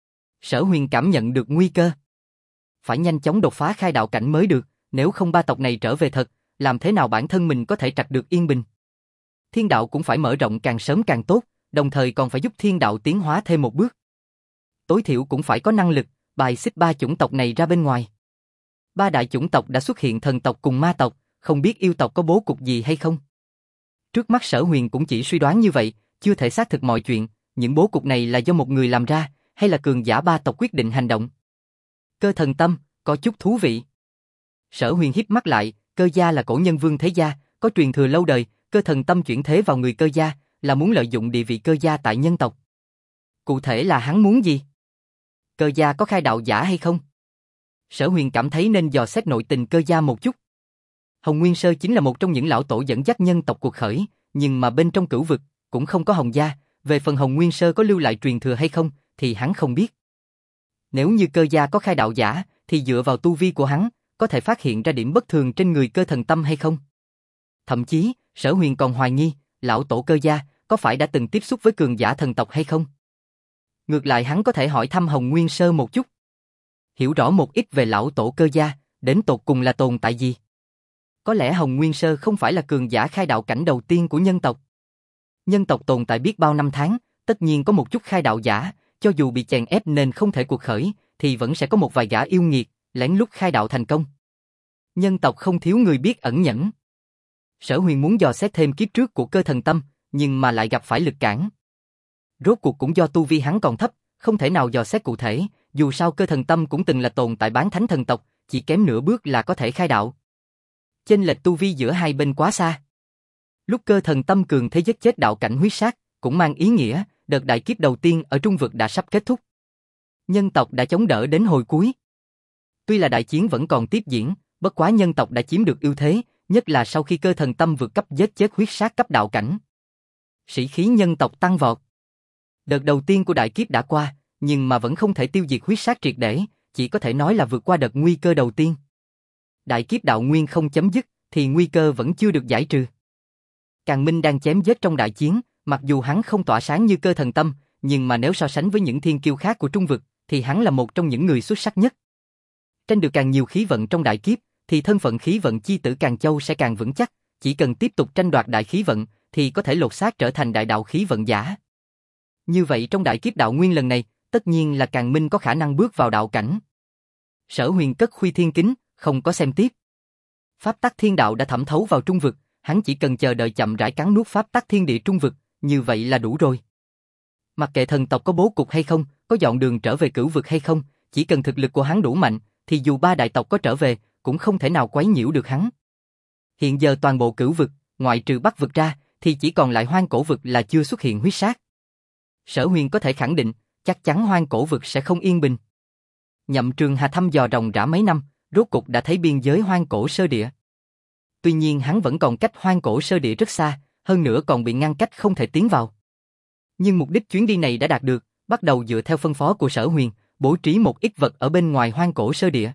Speaker 1: Sở Huyền cảm nhận được nguy cơ. Phải nhanh chóng đột phá khai đạo cảnh mới được, nếu không ba tộc này trở về thật, làm thế nào bản thân mình có thể trạch được yên bình. Thiên đạo cũng phải mở rộng càng sớm càng tốt, đồng thời còn phải giúp thiên đạo tiến hóa thêm một bước. Tối thiểu cũng phải có năng lực, bài xích ba chủng tộc này ra bên ngoài. Ba đại chủng tộc đã xuất hiện thần tộc cùng ma tộc, không biết yêu tộc có bố cục gì hay không. Trước mắt Sở Huyền cũng chỉ suy đoán như vậy, chưa thể xác thực mọi chuyện, những bố cục này là do một người làm ra, hay là cường giả ba tộc quyết định hành động. Cơ Thần Tâm, có chút thú vị. Sở Huyền híp mắt lại, Cơ gia là cổ nhân vương thế gia, có truyền thừa lâu đời, Cơ Thần Tâm chuyển thế vào người Cơ gia, là muốn lợi dụng địa vị Cơ gia tại nhân tộc. Cụ thể là hắn muốn gì? Cơ gia có khai đạo giả hay không? Sở Huyền cảm thấy nên dò xét nội tình Cơ gia một chút. Hồng Nguyên Sơ chính là một trong những lão tổ dẫn dắt nhân tộc cuộc khởi, nhưng mà bên trong cửu vực, cũng không có Hồng gia, về phần Hồng Nguyên Sơ có lưu lại truyền thừa hay không, thì hắn không biết. Nếu như Cơ gia có khai đạo giả, thì dựa vào tu vi của hắn, có thể phát hiện ra điểm bất thường trên người Cơ Thần Tâm hay không? Thậm chí, Sở Huyền còn hoài nghi, lão tổ Cơ gia, có phải đã từng tiếp xúc với cường giả thần tộc hay không? Ngược lại hắn có thể hỏi thăm Hồng Nguyên Sơ một chút. Hiểu rõ một ít về lão tổ Cơ gia, đến tột cùng là tồn tại gì? Có lẽ Hồng Nguyên Sơ không phải là cường giả khai đạo cảnh đầu tiên của nhân tộc. Nhân tộc tồn tại biết bao năm tháng, tất nhiên có một chút khai đạo giả, cho dù bị chèn ép nên không thể cuộc khởi, thì vẫn sẽ có một vài gã yêu nghiệt, lén lút khai đạo thành công. Nhân tộc không thiếu người biết ẩn nhẫn. Sở Huyền muốn dò xét thêm kiếp trước của Cơ Thần Tâm, nhưng mà lại gặp phải lực cản. Rốt cuộc cũng do tu vi hắn còn thấp, không thể nào dò xét cụ thể, dù sao Cơ Thần Tâm cũng từng là tồn tại bán thánh thần tộc, chỉ kém nửa bước là có thể khai đạo. Chênh lệch tu vi giữa hai bên quá xa. Lúc Cơ Thần Tâm cường thế giết chết đạo cảnh huyết sát, cũng mang ý nghĩa, đợt đại kiếp đầu tiên ở Trung vực đã sắp kết thúc. Nhân tộc đã chống đỡ đến hồi cuối. Tuy là đại chiến vẫn còn tiếp diễn, bất quá nhân tộc đã chiếm được ưu thế, nhất là sau khi Cơ Thần Tâm vượt cấp giết chết huyết sát cấp đạo cảnh. Sĩ khí nhân tộc tăng vọt. Đợt đầu tiên của đại kiếp đã qua, nhưng mà vẫn không thể tiêu diệt huyết sát triệt để, chỉ có thể nói là vượt qua đợt nguy cơ đầu tiên. Đại kiếp đạo nguyên không chấm dứt, thì nguy cơ vẫn chưa được giải trừ. Càn Minh đang chém giết trong đại chiến, mặc dù hắn không tỏa sáng như Cơ Thần Tâm, nhưng mà nếu so sánh với những thiên kiêu khác của Trung vực, thì hắn là một trong những người xuất sắc nhất. Tranh được càng nhiều khí vận trong đại kiếp, thì thân phận khí vận chi tử Càn Châu sẽ càng vững chắc, chỉ cần tiếp tục tranh đoạt đại khí vận, thì có thể lột xác trở thành đại đạo khí vận giả. Như vậy trong đại kiếp đạo nguyên lần này, tất nhiên là Càn Minh có khả năng bước vào đạo cảnh. Sở Huyền cất Khuy Thiên Kính, không có xem tiếp. Pháp tắc thiên đạo đã thẩm thấu vào Trung vực, hắn chỉ cần chờ đợi chậm rãi cắn nuốt pháp tắc thiên địa Trung vực, như vậy là đủ rồi. Mặc kệ thần tộc có bố cục hay không, có dọn đường trở về cửu vực hay không, chỉ cần thực lực của hắn đủ mạnh, thì dù ba đại tộc có trở về, cũng không thể nào quấy nhiễu được hắn. Hiện giờ toàn bộ cửu vực, ngoại trừ Bắc vực ra, thì chỉ còn lại Hoang Cổ vực là chưa xuất hiện huyết sát. Sở Huyền có thể khẳng định, chắc chắn Hoang Cổ vực sẽ không yên bình. Nhậm Trường Hà thăm dò ròng rã mấy năm, rốt cục đã thấy biên giới Hoang Cổ sơ địa. Tuy nhiên hắn vẫn còn cách Hoang Cổ sơ địa rất xa, hơn nữa còn bị ngăn cách không thể tiến vào. Nhưng mục đích chuyến đi này đã đạt được, bắt đầu dựa theo phân phó của Sở Huyền, bố trí một ít vật ở bên ngoài Hoang Cổ sơ địa.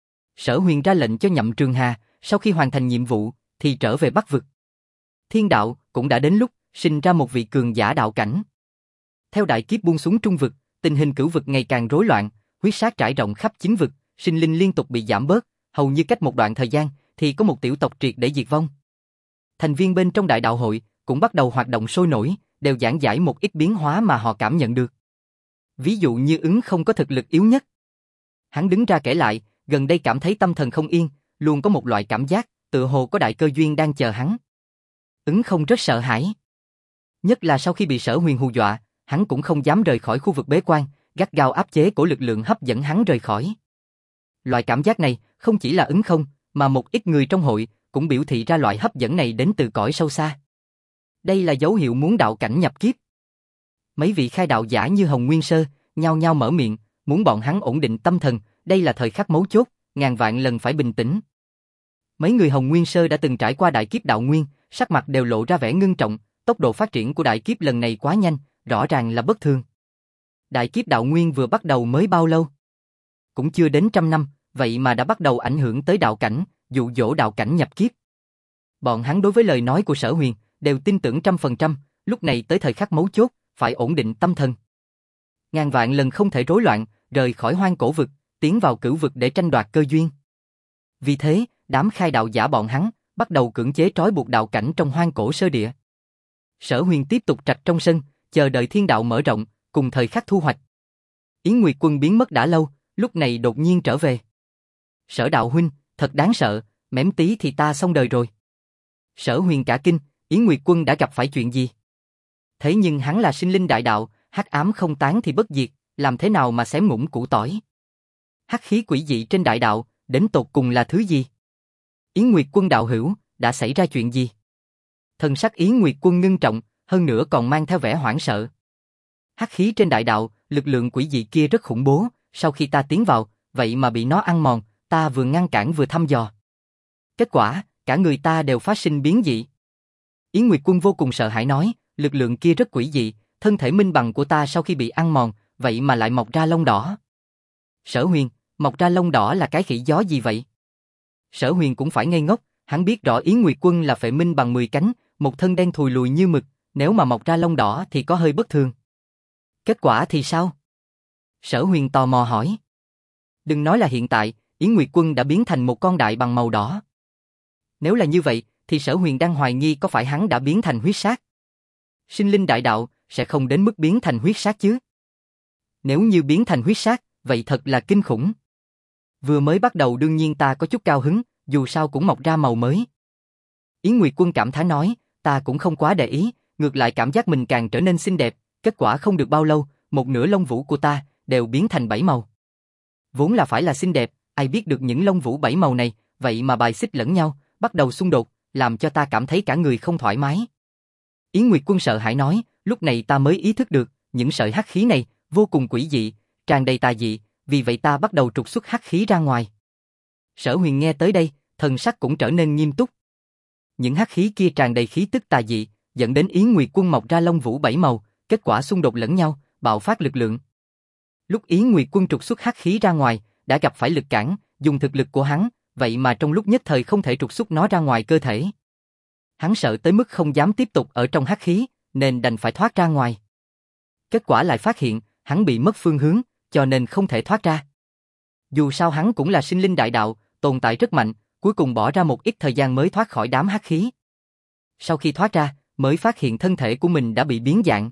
Speaker 1: Sở Huyền ra lệnh cho Nhậm Trường Hà, sau khi hoàn thành nhiệm vụ, thì trở về Bắc vực. Thiên đạo cũng đã đến lúc sinh ra một vị cường giả đạo cảnh. Theo đại kiếp buông xuống Trung vực, tình hình cửu vực ngày càng rối loạn, huyết sát trải rộng khắp chín vực, sinh linh liên tục bị giảm bớt, hầu như cách một đoạn thời gian thì có một tiểu tộc triệt để diệt vong. Thành viên bên trong đại đạo hội cũng bắt đầu hoạt động sôi nổi, đều giảng giải một ít biến hóa mà họ cảm nhận được. Ví dụ như Ứng không có thực lực yếu nhất. Hắn đứng ra kể lại, gần đây cảm thấy tâm thần không yên, luôn có một loại cảm giác, tựa hồ có đại cơ duyên đang chờ hắn. Ứng không rất sợ hãi. Nhất là sau khi bị Sở Huyền hù dọa, hắn cũng không dám rời khỏi khu vực bế quan, gắt gao áp chế cổ lực lượng hấp dẫn hắn rời khỏi. Loại cảm giác này không chỉ là Ứng không, mà một ít người trong hội cũng biểu thị ra loại hấp dẫn này đến từ cõi sâu xa. Đây là dấu hiệu muốn đạo cảnh nhập kiếp. Mấy vị khai đạo giả như Hồng Nguyên Sơ, nhao nhao mở miệng, muốn bọn hắn ổn định tâm thần, đây là thời khắc mấu chốt, ngàn vạn lần phải bình tĩnh. Mấy người Hồng Nguyên Sơ đã từng trải qua đại kiếp đạo nguyên, sắc mặt đều lộ ra vẻ ngưng trọng, tốc độ phát triển của đại kiếp lần này quá nhanh, rõ ràng là bất thường. Đại kiếp đạo nguyên vừa bắt đầu mới bao lâu? Cũng chưa đến 100 năm, vậy mà đã bắt đầu ảnh hưởng tới đạo cảnh, dụ dỗ đạo cảnh nhập kiếp. Bọn hắn đối với lời nói của Sở Huyền đều tin tưởng 100%, lúc này tới thời khắc mấu chốt, phải ổn định tâm thần. Ngàn vạn lần không thể rối loạn, rời khỏi hoang cổ vực, tiến vào cửu vực để tranh đoạt cơ duyên. Vì thế, đám khai đạo giả bọn hắn bắt đầu cưỡng chế trói buộc đạo cảnh trong hoang cổ sơ địa. Sở Huyền tiếp tục trạch trong sân, chờ đợi thiên đạo mở rộng, cùng thời khắc thu hoạch. Yến Nguyệt Quân biến mất đã lâu, lúc này đột nhiên trở về. Sở đạo huynh, thật đáng sợ, mém tí thì ta xong đời rồi. Sở Huyền cả kinh, Yến Nguyệt Quân đã gặp phải chuyện gì? Thế nhưng hắn là sinh linh đại đạo, hắc ám không tán thì bất diệt, làm thế nào mà xém ngủng củ tỏi? Hắc khí quỷ dị trên đại đạo, đến tột cùng là thứ gì? Yến Nguyệt Quân đạo hữu, đã xảy ra chuyện gì? Thần sắc Yến Nguyệt Quân ngưng trọng, hơn nữa còn mang theo vẻ hoảng sợ. Hắc khí trên đại đạo, lực lượng quỷ dị kia rất khủng bố, sau khi ta tiến vào, vậy mà bị nó ăn mòn, ta vừa ngăn cản vừa thăm dò. Kết quả, cả người ta đều phát sinh biến dị. Yến Nguyệt Quân vô cùng sợ hãi nói, lực lượng kia rất quỷ dị, thân thể minh bằng của ta sau khi bị ăn mòn, vậy mà lại mọc ra lông đỏ. Sở Huyền, mọc ra lông đỏ là cái khỉ gió gì vậy? Sở Huyền cũng phải ngây ngốc, hắn biết rõ Yến Nguyệt Quân là phệ minh bằng 10 cánh, một thân đen thùi lùi như mực, nếu mà mọc ra lông đỏ thì có hơi bất thường. Kết quả thì sao? Sở Huyền tò mò hỏi. Đừng nói là hiện tại, Yến Nguyệt Quân đã biến thành một con đại bằng màu đỏ. Nếu là như vậy, thì Sở Huyền đang hoài nghi có phải hắn đã biến thành huyết sát. Sinh linh đại đạo sẽ không đến mức biến thành huyết sát chứ? Nếu như biến thành huyết sát, vậy thật là kinh khủng. Vừa mới bắt đầu đương nhiên ta có chút cao hứng, dù sao cũng mọc ra màu mới. Yến Nguyệt Quân cảm thán nói, ta cũng không quá để ý, ngược lại cảm giác mình càng trở nên xinh đẹp, kết quả không được bao lâu, một nửa lông vũ của ta đều biến thành 7 màu. Vốn là phải là xinh đẹp, ai biết được những lông vũ 7 màu này, vậy mà bài xích lẫn nhau, bắt đầu xung đột, làm cho ta cảm thấy cả người không thoải mái. Yến Nguyệt Quân sợ hãi nói, lúc này ta mới ý thức được, những sợi hắc khí này vô cùng quỷ dị, tràn đầy tà dị, vì vậy ta bắt đầu trục xuất hắc khí ra ngoài. Sở Huyền nghe tới đây, thần sắc cũng trở nên nghiêm túc. Những hắc khí kia tràn đầy khí tức tà dị, dẫn đến Yến Nguyệt Quân mọc ra lông vũ 7 màu, kết quả xung đột lẫn nhau, bạo phát lực lượng. Lúc Yến Nguyệt Quân trục xuất hắc khí ra ngoài, đã gặp phải lực cản, dùng thực lực của hắn, vậy mà trong lúc nhất thời không thể trục xuất nó ra ngoài cơ thể. Hắn sợ tới mức không dám tiếp tục ở trong hắc khí, nên đành phải thoát ra ngoài. Kết quả lại phát hiện, hắn bị mất phương hướng, cho nên không thể thoát ra. Dù sao hắn cũng là sinh linh đại đạo, tồn tại rất mạnh, cuối cùng bỏ ra một ít thời gian mới thoát khỏi đám hắc khí. Sau khi thoát ra, mới phát hiện thân thể của mình đã bị biến dạng.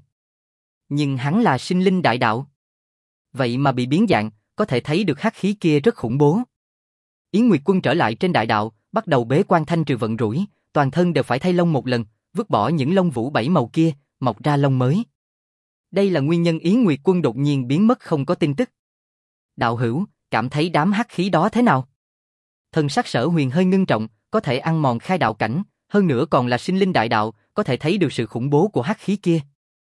Speaker 1: Nhưng hắn là sinh linh đại đạo. Vậy mà bị biến dạng, có thể thấy được hắc khí kia rất khủng bố. Yến Nguyệt Quân trở lại trên đại đạo, bắt đầu bế quan thanh trừ vận rủi, toàn thân đều phải thay lông một lần, vứt bỏ những lông vũ 7 màu kia, mọc ra lông mới. Đây là nguyên nhân Yến Nguyệt Quân đột nhiên biến mất không có tin tức. Đạo hữu, cảm thấy đám hắc khí đó thế nào? Thần sắc Sở Huyền hơi ngưng trọng, có thể ăn mòn khai đạo cảnh, hơn nữa còn là sinh linh đại đạo, có thể thấy được sự khủng bố của hắc khí kia.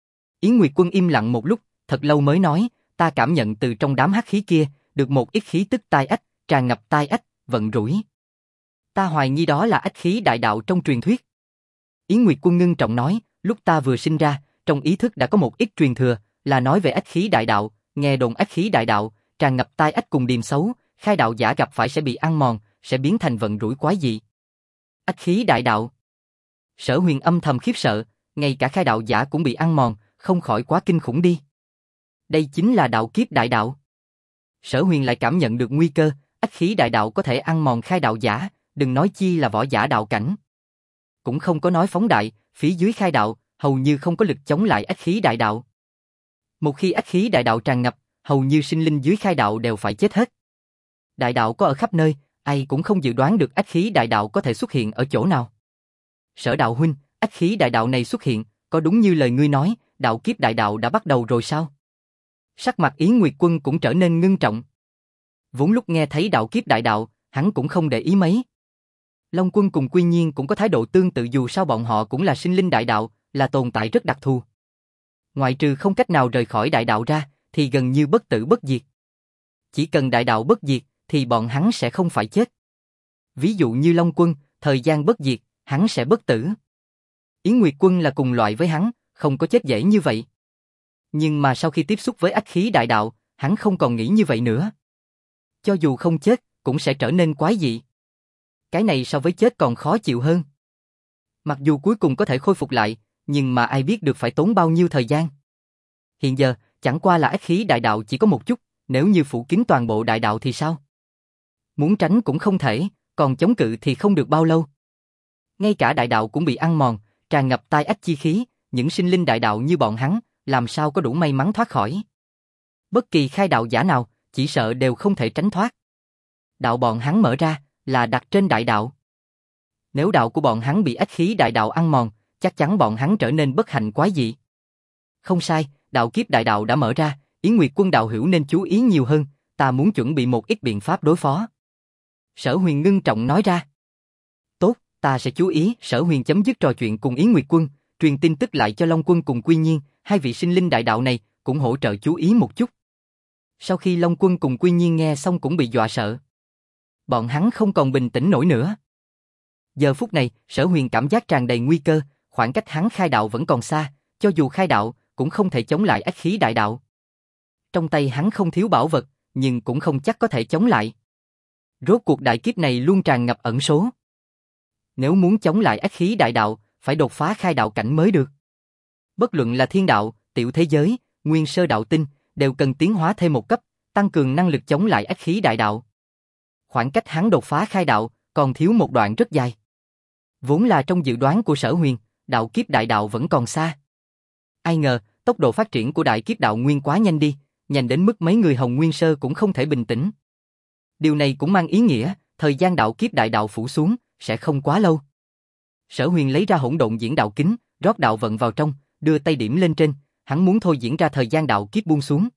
Speaker 1: Yến Nguyệt Quân im lặng một lúc, thật lâu mới nói, ta cảm nhận từ trong đám hắc khí kia, được một ít khí tức tai ách, tràn ngập tai ách, vận rủi. Ta hoài nghi đó là ách khí đại đạo trong truyền thuyết. Yến Nguyệt Quân ngưng trọng nói, lúc ta vừa sinh ra, trong ý thức đã có một ít truyền thừa, là nói về ách khí đại đạo, nghe đồn ách khí đại đạo, tràn ngập tai ách cùng điềm xấu, khai đạo giả gặp phải sẽ bị ăn mòn, sẽ biến thành vận rủi quái dị. Ách khí đại đạo. Sở Huyền âm thầm khiếp sợ, ngay cả khai đạo giả cũng bị ăn mòn, không khỏi quá kinh khủng đi. Đây chính là đạo kiếp đại đạo. Sở Huyền lại cảm nhận được nguy cơ, ách khí đại đạo có thể ăn mòn khai đạo giả, đừng nói chi là võ giả đạo cảnh. Cũng không có nói phóng đại, phía dưới khai đạo, hầu như không có lực chống lại ách khí đại đạo. Một khi ách khí đại đạo tràn ngập, hầu như sinh linh dưới khai đạo đều phải chết hết. Đại đạo có ở khắp nơi, ai cũng không dự đoán được ách khí đại đạo có thể xuất hiện ở chỗ nào. Sở đạo huynh, ách khí đại đạo này xuất hiện, có đúng như lời ngươi nói, đạo kiếp đại đạo đã bắt đầu rồi sao? Sắc mặt Yến Nguyệt Quân cũng trở nên ngưng trọng. Vốn lúc nghe thấy đạo kiếp đại đạo, hắn cũng không để ý mấy. Long Quân cùng Quy Nhiên cũng có thái độ tương tự dù sao bọn họ cũng là sinh linh đại đạo, là tồn tại rất đặc thù. Ngoại trừ không cách nào rời khỏi đại đạo ra, thì gần như bất tử bất diệt. Chỉ cần đại đạo bất diệt, thì bọn hắn sẽ không phải chết. Ví dụ như Long Quân, thời gian bất diệt, hắn sẽ bất tử. Yến Nguyệt Quân là cùng loại với hắn, không có chết dễ như vậy. Nhưng mà sau khi tiếp xúc với ách khí đại đạo, hắn không còn nghĩ như vậy nữa. Cho dù không chết, cũng sẽ trở nên quái dị. Cái này so với chết còn khó chịu hơn. Mặc dù cuối cùng có thể khôi phục lại, nhưng mà ai biết được phải tốn bao nhiêu thời gian. Hiện giờ, chẳng qua là ách khí đại đạo chỉ có một chút, nếu như phủ kín toàn bộ đại đạo thì sao? Muốn tránh cũng không thể, còn chống cự thì không được bao lâu. Ngay cả đại đạo cũng bị ăn mòn, tràn ngập tai ách chi khí, những sinh linh đại đạo như bọn hắn, làm sao có đủ may mắn thoát khỏi. Bất kỳ khai đạo giả nào, chỉ sợ đều không thể tránh thoát. Đạo bọn hắn mở ra, là đặt trên đại đạo. Nếu đạo của bọn hắn bị ách khí đại đạo ăn mòn, chắc chắn bọn hắn trở nên bất hạnh quái dị. Không sai, đạo kiếp đại đạo đã mở ra, Yến Nguyệt Quân đạo hữu nên chú ý nhiều hơn, ta muốn chuẩn bị một ít biện pháp đối phó. Sở Huyền ngưng trọng nói ra. Tốt, ta sẽ chú ý. Sở Huyền chấm dứt trò chuyện cùng Yến Nguyệt Quân, truyền tin tức lại cho Long Quân cùng Quy Nhiên, hai vị sinh linh đại đạo này cũng hỗ trợ chú ý một chút. Sau khi Long Quân cùng Quy Nhiên nghe xong cũng bị dọa sợ. Bọn hắn không còn bình tĩnh nổi nữa. Giờ phút này, Sở Huyền cảm giác tràn đầy nguy cơ, khoảng cách hắn khai đạo vẫn còn xa, cho dù khai đạo, cũng không thể chống lại ách khí đại đạo. Trong tay hắn không thiếu bảo vật, nhưng cũng không chắc có thể chống lại. Rốt cuộc đại kiếp này luôn tràn ngập ẩn số. Nếu muốn chống lại ách khí đại đạo, phải đột phá khai đạo cảnh mới được. Bất luận là thiên đạo, tiểu thế giới, nguyên sơ đạo tinh, đều cần tiến hóa thêm một cấp, tăng cường năng lực chống lại ách khí đại đạo. Khoảng cách hắn đột phá khai đạo, còn thiếu một đoạn rất dài. Vốn là trong dự đoán của Sở Huyền, đạo kiếp đại đạo vẫn còn xa. Ai ngờ, tốc độ phát triển của đại kiếp đạo nguyên quá nhanh đi, nhanh đến mức mấy người Hồng Nguyên Sơ cũng không thể bình tĩnh. Điều này cũng mang ý nghĩa, thời gian đạo kiếp đại đạo phủ xuống, sẽ không quá lâu. Sở Huyền lấy ra hỗn độn diễn đạo kính, rót đạo vận vào trong, đưa tay điểm lên trên, hắn muốn thôi diễn ra thời gian đạo kiếp buông xuống.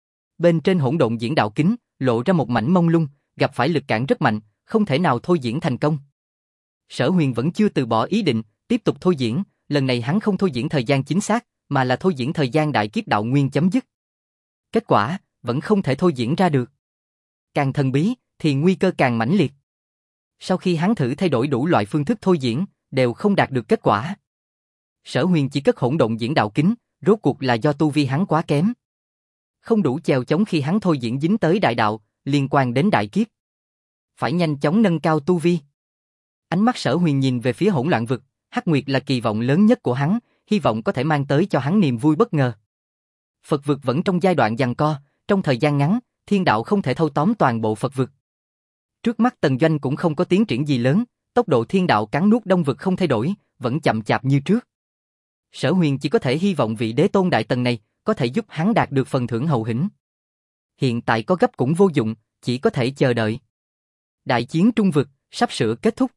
Speaker 1: Bên trên hỗn độn diễn đạo kính, lộ ra một mảnh mông lung, gặp phải lực cản rất mạnh, không thể nào thôi diễn thành công. Sở Huyền vẫn chưa từ bỏ ý định, tiếp tục thôi diễn, lần này hắn không thôi diễn thời gian chính xác, mà là thôi diễn thời gian đại kiếp đạo nguyên chấm dứt. Kết quả, vẫn không thể thôi diễn ra được. Càng thần bí, thì nguy cơ càng mãnh liệt. Sau khi hắn thử thay đổi đủ loại phương thức thôi diễn, đều không đạt được kết quả. Sở Huyền chỉ cất hỗn độn diễn đạo kính, rốt cuộc là do tu vi hắn quá kém. Không đủ chèo chống khi hắn thôi diễn dính tới đại đạo, liên quan đến đại kiếp. Phải nhanh chóng nâng cao tu vi. Ánh mắt Sở Huyền nhìn về phía hỗn loạn vực, Hắc Nguyệt là kỳ vọng lớn nhất của hắn, hy vọng có thể mang tới cho hắn niềm vui bất ngờ. Phật vực vẫn trong giai đoạn giằng co, trong thời gian ngắn, thiên đạo không thể thâu tóm toàn bộ Phật vực. Trước mắt Tần Doanh cũng không có tiến triển gì lớn, tốc độ thiên đạo cắn nuốt đông vực không thay đổi, vẫn chậm chạp như trước. Sở Huyền chỉ có thể hy vọng vị đế tôn đại tần này có thể giúp hắn đạt được phần thưởng hậu hĩnh. Hiện tại có gấp cũng vô dụng, chỉ có thể chờ đợi. Đại chiến trung vực sắp sửa kết thúc.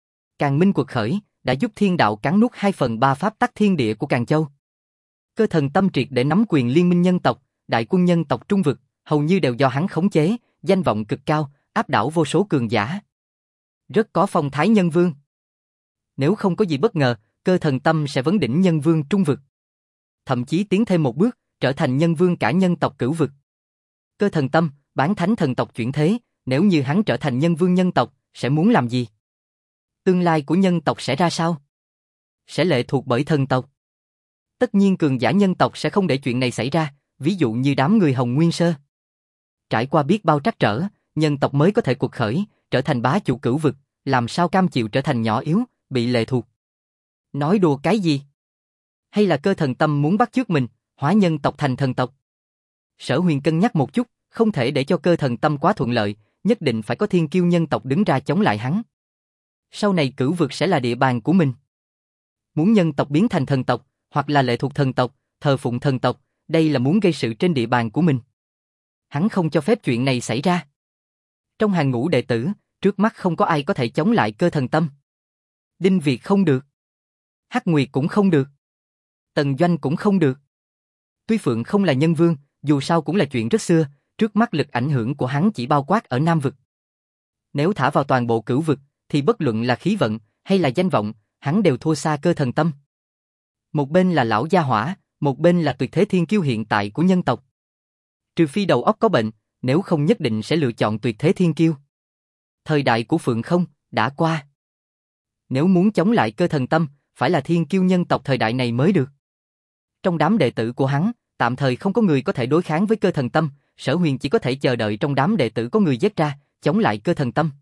Speaker 1: Càn Minh quật khởi đã giúp thiên đạo cắn nuốt 2/3 pháp tắc thiên địa của Càn Châu. Cơ thần tâm triệt để nắm quyền liên minh nhân tộc, đại quân nhân tộc trung vực hầu như đều do hắn khống chế, danh vọng cực cao, áp đảo vô số cường giả. Rất có phong thái nhân vương. Nếu không có gì bất ngờ, cơ thần tâm sẽ vấn đỉnh nhân vương trung vực. Thậm chí tiến thêm một bước, trở thành nhân vương cả nhân tộc cửu vực. Cơ thần tâm, bán thánh thần tộc chuyển thế, nếu như hắn trở thành nhân vương nhân tộc, sẽ muốn làm gì? Tương lai của nhân tộc sẽ ra sao? Sẽ lệ thuộc bởi thần tộc. Tất nhiên cường giả nhân tộc sẽ không để chuyện này xảy ra, ví dụ như đám người Hồng Nguyên Sơ. Trải qua biết bao trắc trở, nhân tộc mới có thể cuộc khởi, trở thành bá chủ cửu vực, làm sao cam chịu trở thành nhỏ yếu, bị lệ thuộc. Nói đùa cái gì? Hay là cơ thần tâm muốn bắt chước mình, hóa nhân tộc thành thần tộc? Sở Huyền cân nhắc một chút, không thể để cho cơ thần tâm quá thuận lợi, nhất định phải có thiên kiêu nhân tộc đứng ra chống lại hắn. Sau này cửu vực sẽ là địa bàn của mình. Muốn nhân tộc biến thành thần tộc, hoặc là lệ thuộc thần tộc, thờ phụng thần tộc, đây là muốn gây sự trên địa bàn của mình. Hắn không cho phép chuyện này xảy ra. Trong hàng ngũ đệ tử, trước mắt không có ai có thể chống lại cơ thần tâm. Đinh Việt không được. Hắc Nguyệt cũng không được. Tần Doanh cũng không được. Tuy Phượng không là nhân vương, dù sao cũng là chuyện rất xưa, trước mắt lực ảnh hưởng của hắn chỉ bao quát ở Nam vực. Nếu thả vào toàn bộ cửu vực, thì bất luận là khí vận hay là danh vọng, hắn đều thua xa cơ thần tâm. Một bên là lão gia hỏa, một bên là tuyệt thế thiên kiêu hiện tại của nhân tộc. Trừ phi đầu óc có bệnh, nếu không nhất định sẽ lựa chọn tuyệt thế thiên kiêu. Thời đại của Phượng Không đã qua. Nếu muốn chống lại Cơ Thần Tâm, phải là thiên kiêu nhân tộc thời đại này mới được. Trong đám đệ tử của hắn, tạm thời không có người có thể đối kháng với Cơ Thần Tâm, Sở Huyền chỉ có thể chờ đợi trong đám đệ tử có người giết ra, chống lại Cơ Thần Tâm.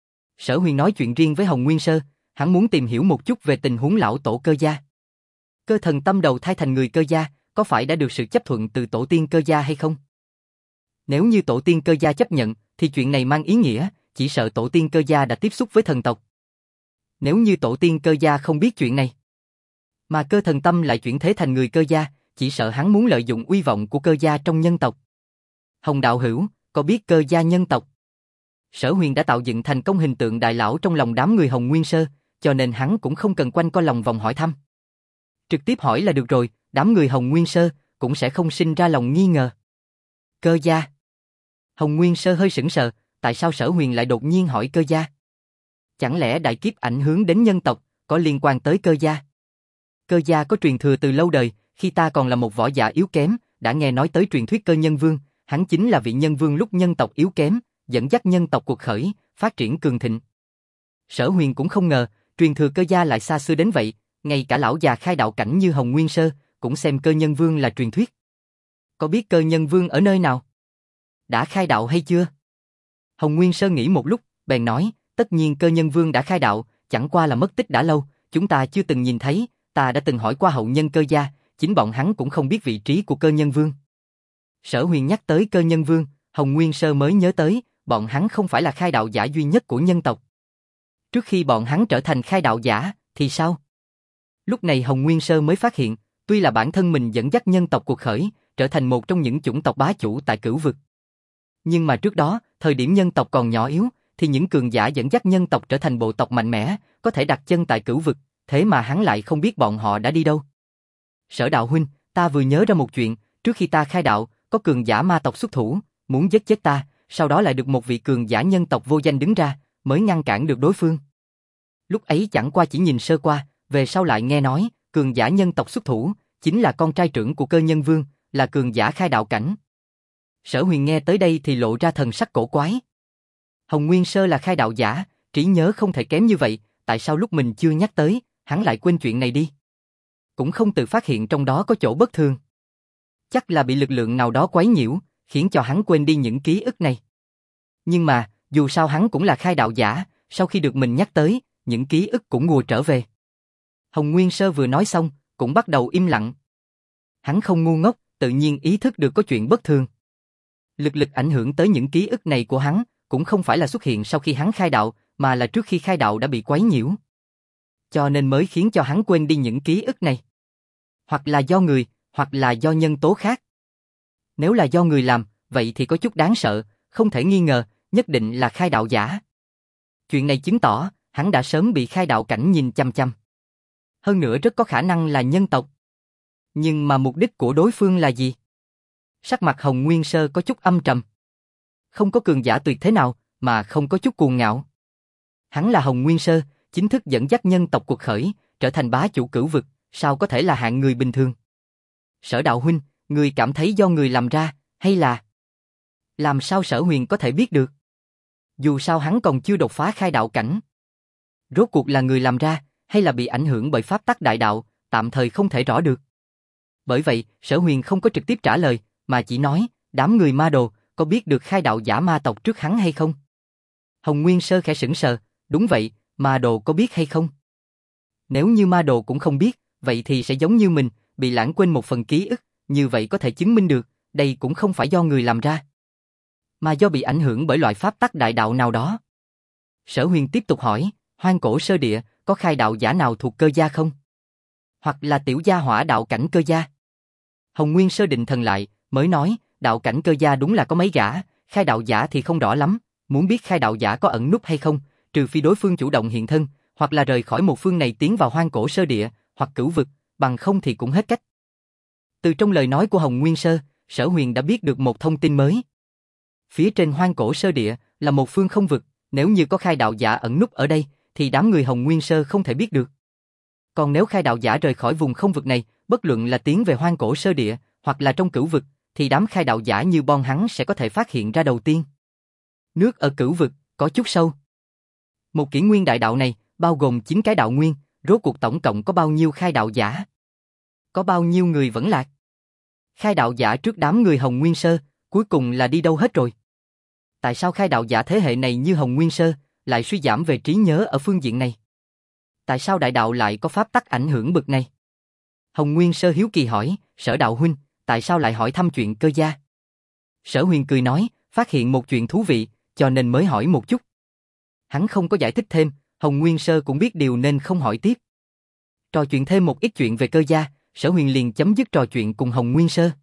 Speaker 1: Sở Huyền nói chuyện riêng với Hồng Nguyên Sơ, hắn muốn tìm hiểu một chút về tình huống lão tổ Cơ gia. Cơ Thần Tâm đầu thai thành người Cơ gia, có phải đã được sự chấp thuận từ tổ tiên Cơ gia hay không? Nếu như tổ tiên Cơ gia chấp nhận, thì chuyện này mang ý nghĩa, chỉ sợ tổ tiên Cơ gia đã tiếp xúc với thần tộc. Nếu như tổ tiên Cơ gia không biết chuyện này, mà Cơ Thần Tâm lại chuyển thế thành người Cơ gia, chỉ sợ hắn muốn lợi dụng uy vọng của Cơ gia trong nhân tộc. Hồng đạo hữu, có biết Cơ gia nhân tộc? Sở Huyền đã tạo dựng thành công hình tượng đại lão trong lòng đám người Hồng Nguyên Sơ, cho nên hắn cũng không cần quanh co lòng vòng hỏi thăm. Trực tiếp hỏi là được rồi, đám người Hồng Nguyên Sơ cũng sẽ không sinh ra lòng nghi ngờ. Cơ gia. Hồng Nguyên Sơ hơi sững sờ, tại sao Sở Huyền lại đột nhiên hỏi Cơ gia? Chẳng lẽ đại kiếp ảnh hưởng đến nhân tộc, có liên quan tới Cơ gia? Cơ gia có truyền thừa từ lâu đời, khi ta còn là một võ giả yếu kém, đã nghe nói tới truyền thuyết Cơ Nhân Vương, hắn chính là vị nhân vương lúc nhân tộc yếu kém, dẫn dắt nhân tộc cuộc khởi, phát triển cường thịnh. Sở Huyền cũng không ngờ, truyền thừa Cơ gia lại xa xưa đến vậy, ngay cả lão già khai đạo cảnh như Hồng Nguyên Sơ, cũng xem Cơ Nhân Vương là truyền thuyết. Có biết Cơ Nhân Vương ở nơi nào? Đã khai đạo hay chưa? Hồng Nguyên Sơ nghĩ một lúc, bèn nói, tất nhiên Cơ Nhân Vương đã khai đạo, chẳng qua là mất tích đã lâu, chúng ta chưa từng nhìn thấy, ta đã từng hỏi qua hậu nhân Cơ gia, chính bọn hắn cũng không biết vị trí của Cơ Nhân Vương. Sở Huyền nhắc tới Cơ Nhân Vương, Hồng Nguyên Sơ mới nhớ tới, bọn hắn không phải là khai đạo giả duy nhất của nhân tộc. Trước khi bọn hắn trở thành khai đạo giả, thì sao? Lúc này Hồng Nguyên Sơ mới phát hiện, tuy là bản thân mình dẫn dắt nhân tộc cuộc khởi, trở thành một trong những chủng tộc bá chủ tại Cửu Vực. Nhưng mà trước đó, thời điểm nhân tộc còn nhỏ yếu, thì những cường giả dẫn dắt nhân tộc trở thành bộ tộc mạnh mẽ, có thể đặt chân tại Cửu Vực, thế mà hắn lại không biết bọn họ đã đi đâu. Sở đạo huynh, ta vừa nhớ ra một chuyện, trước khi ta khai đạo, có cường giả ma tộc xuất thủ, muốn giết chết ta, sau đó lại được một vị cường giả nhân tộc vô danh đứng ra, mới ngăn cản được đối phương. Lúc ấy chẳng qua chỉ nhìn sơ qua, về sau lại nghe nói, cường giả nhân tộc xuất thủ, chính là con trai trưởng của Cơ Nhân Vương, là cường giả khai đạo cảnh. Sở Huyền nghe tới đây thì lộ ra thần sắc cổ quái. Hồng Nguyên Sơ là khai đạo giả, trí nhớ không thể kém như vậy, tại sao lúc mình chưa nhắc tới, hắn lại quên chuyện này đi? Cũng không tự phát hiện trong đó có chỗ bất thường. Chắc là bị lực lượng nào đó quấy nhiễu, khiến cho hắn quên đi những ký ức này. Nhưng mà, dù sao hắn cũng là khai đạo giả, sau khi được mình nhắc tới, những ký ức cũng ùa trở về. Hồng Nguyên Sơ vừa nói xong, cũng bắt đầu im lặng. Hắn không ngu ngốc, tự nhiên ý thức được có chuyện bất thường. Lực ảnh hưởng tới những ký ức này của hắn, cũng không phải là xuất hiện sau khi hắn khai đạo, mà là trước khi khai đạo đã bị quấy nhiễu. Cho nên mới khiến cho hắn quên đi những ký ức này. Hoặc là do người, hoặc là do nhân tố khác. Nếu là do người làm, vậy thì có chút đáng sợ, không thể nghi ngờ, nhất định là khai đạo giả. Chuyện này chứng tỏ, hắn đã sớm bị khai đạo cảnh nhìn chăm chăm. Hơn nữa rất có khả năng là nhân tộc. Nhưng mà mục đích của đối phương là gì? Sắc mặt Hồng Nguyên Sơ có chút âm trầm. Không có cường giả tuyệt thế nào, mà không có chút cuồng ngạo. Hắn là Hồng Nguyên Sơ, chính thức dẫn dắt nhân tộc cuộc khởi, trở thành bá chủ Cửu Vực, sao có thể là hạng người bình thường? Sở đạo huynh, người cảm thấy do người làm ra, hay là... Làm sao Sở Huyền có thể biết được? Dù sao hắn còn chưa đột phá khai đạo cảnh. Rốt cuộc là người làm ra, hay là bị ảnh hưởng bởi pháp tắc đại đạo, tạm thời không thể rõ được. Bởi vậy, Sở Huyền không có trực tiếp trả lời, mà chỉ nói, đám người ma đồ, có biết được khai đạo giả ma tộc trước hắn hay không? Hồng Nguyên Sơ khẽ sững sờ, đúng vậy, ma đồ có biết hay không? Nếu như ma đồ cũng không biết, vậy thì sẽ giống như mình, bị lãng quên một phần ký ức, như vậy có thể chứng minh được, đây cũng không phải do người làm ra, mà do bị ảnh hưởng bởi loại pháp tắc đại đạo nào đó. Sở Huyền tiếp tục hỏi, Hoang Cổ Sơ Địa, có khai đạo giả nào thuộc Cơ gia không? Hoặc là tiểu gia hỏa đạo cảnh Cơ gia? Hồng Nguyên Sơ định thần lại, mới nói, đạo cảnh Cơ gia đúng là có mấy gã, khai đạo giả thì không rõ lắm, muốn biết khai đạo giả có ẩn núp hay không, trừ phi đối phương chủ động hiện thân, hoặc là rời khỏi một phương này tiến vào Hoang Cổ Sơ Địa, hoặc Cửu Vực, bằng không thì cũng hết cách. Từ trong lời nói của Hồng Nguyên Sơ, Sở Huyền đã biết được một thông tin mới. Phía trên Hoang Cổ Sơ Địa là một phương không vực, nếu như có khai đạo giả ẩn núp ở đây, thì đám người Hồng Nguyên Sơ không thể biết được. Còn nếu khai đạo giả rời khỏi vùng không vực này, bất luận là tiến về hoang cổ sơ địa, hoặc là trong cửu vực, thì đám khai đạo giả như Bon hắn sẽ có thể phát hiện ra đầu tiên. Nước ở cửu vực, có chút sâu. Một kỷ nguyên đại đạo này, bao gồm 9 cái đạo nguyên, rốt cuộc tổng cộng có bao nhiêu khai đạo giả? Có bao nhiêu người vẫn lạc? Khai đạo giả trước đám người Hồng Nguyên Sơ, cuối cùng là đi đâu hết rồi? Tại sao khai đạo giả thế hệ này như Hồng Nguyên Sơ, lại suy giảm về trí nhớ ở phương diện này? Tại sao đại đạo lại có pháp tắc ảnh hưởng bực này? Hồng Nguyên Sơ hiếu kỳ hỏi, Sở đạo huynh, tại sao lại hỏi thăm chuyện Cơ gia? Sở Huyền cười nói, phát hiện một chuyện thú vị, cho nên mới hỏi một chút. Hắn không có giải thích thêm, Hồng Nguyên Sơ cũng biết điều nên không hỏi tiếp. Trò chuyện thêm một ít chuyện về Cơ gia, Sở Huyền liền chấm dứt trò chuyện cùng Hồng Nguyên Sơ.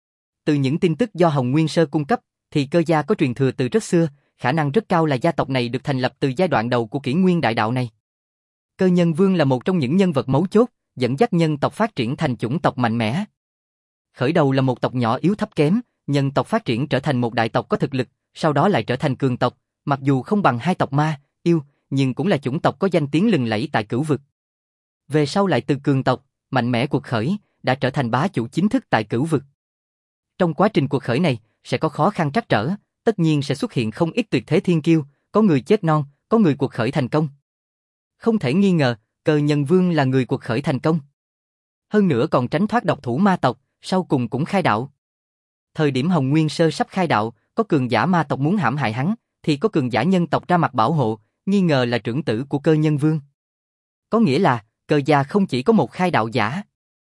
Speaker 1: Từ những tin tức do Hồng Nguyên Sơ cung cấp, thì Cơ gia có truyền thừa từ rất xưa, khả năng rất cao là gia tộc này được thành lập từ giai đoạn đầu của kỷ nguyên đại đạo này. Cơ Nhân Vương là một trong những nhân vật mấu chốt, dẫn dắt nhân tộc phát triển thành chủng tộc mạnh mẽ. Khởi đầu là một tộc nhỏ yếu thấp kém, nhân tộc phát triển trở thành một đại tộc có thực lực, sau đó lại trở thành cường tộc, mặc dù không bằng hai tộc ma, yêu, nhưng cũng là chủng tộc có danh tiếng lừng lẫy tại cửu vực. Về sau lại từ cường tộc, mạnh mẽ cuộc khởi, đã trở thành bá chủ chính thức tại cửu vực. Trong quá trình cuộc khởi này, sẽ có khó khăn trắc trở, tất nhiên sẽ xuất hiện không ít tuyệt thế thiên kiêu, có người chết non, có người cuộc khởi thành công. Không thể nghi ngờ, Cơ Nhân Vương là người cuộc khởi thành công. Hơn nữa còn tránh thoát độc thủ ma tộc, sau cùng cũng khai đạo. Thời điểm Hồng Nguyên Sơ sắp khai đạo, có cường giả ma tộc muốn hãm hại hắn, thì có cường giả nhân tộc ra mặt bảo hộ, nghi ngờ là trưởng tử của Cơ Nhân Vương. Có nghĩa là, Cơ gia không chỉ có một khai đạo giả.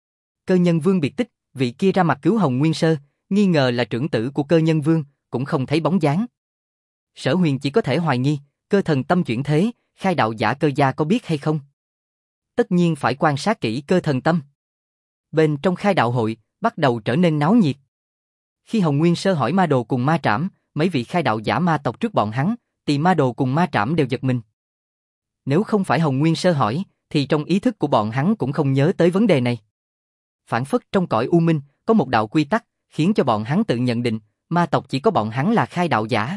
Speaker 1: Cơ Nhân Vương biệt tích, vị kia ra mặt cứu Hồng Nguyên Sơ, nghi ngờ là trưởng tử của Cơ Nhân Vương, cũng không thấy bóng dáng. Sở Huyền chỉ có thể hoài nghi, cơ thần tâm chuyển thế, khai đạo giả Cơ gia có biết hay không? Tất nhiên phải quan sát kỹ cơ thần tâm. Bên trong khai đạo hội, bắt đầu trở nên náo nhiệt. Khi Hồng Nguyên Sơ hỏi Ma Đồ cùng Ma Trảm, mấy vị khai đạo giả ma tộc trước bọn hắn, thì Ma Đồ cùng Ma Trảm đều giật mình. Nếu không phải Hồng Nguyên Sơ hỏi, thì trong ý thức của bọn hắn cũng không nhớ tới vấn đề này. Phản phất trong cõi u minh, có một đạo quy tắc, khiến cho bọn hắn tự nhận định, ma tộc chỉ có bọn hắn là khai đạo giả.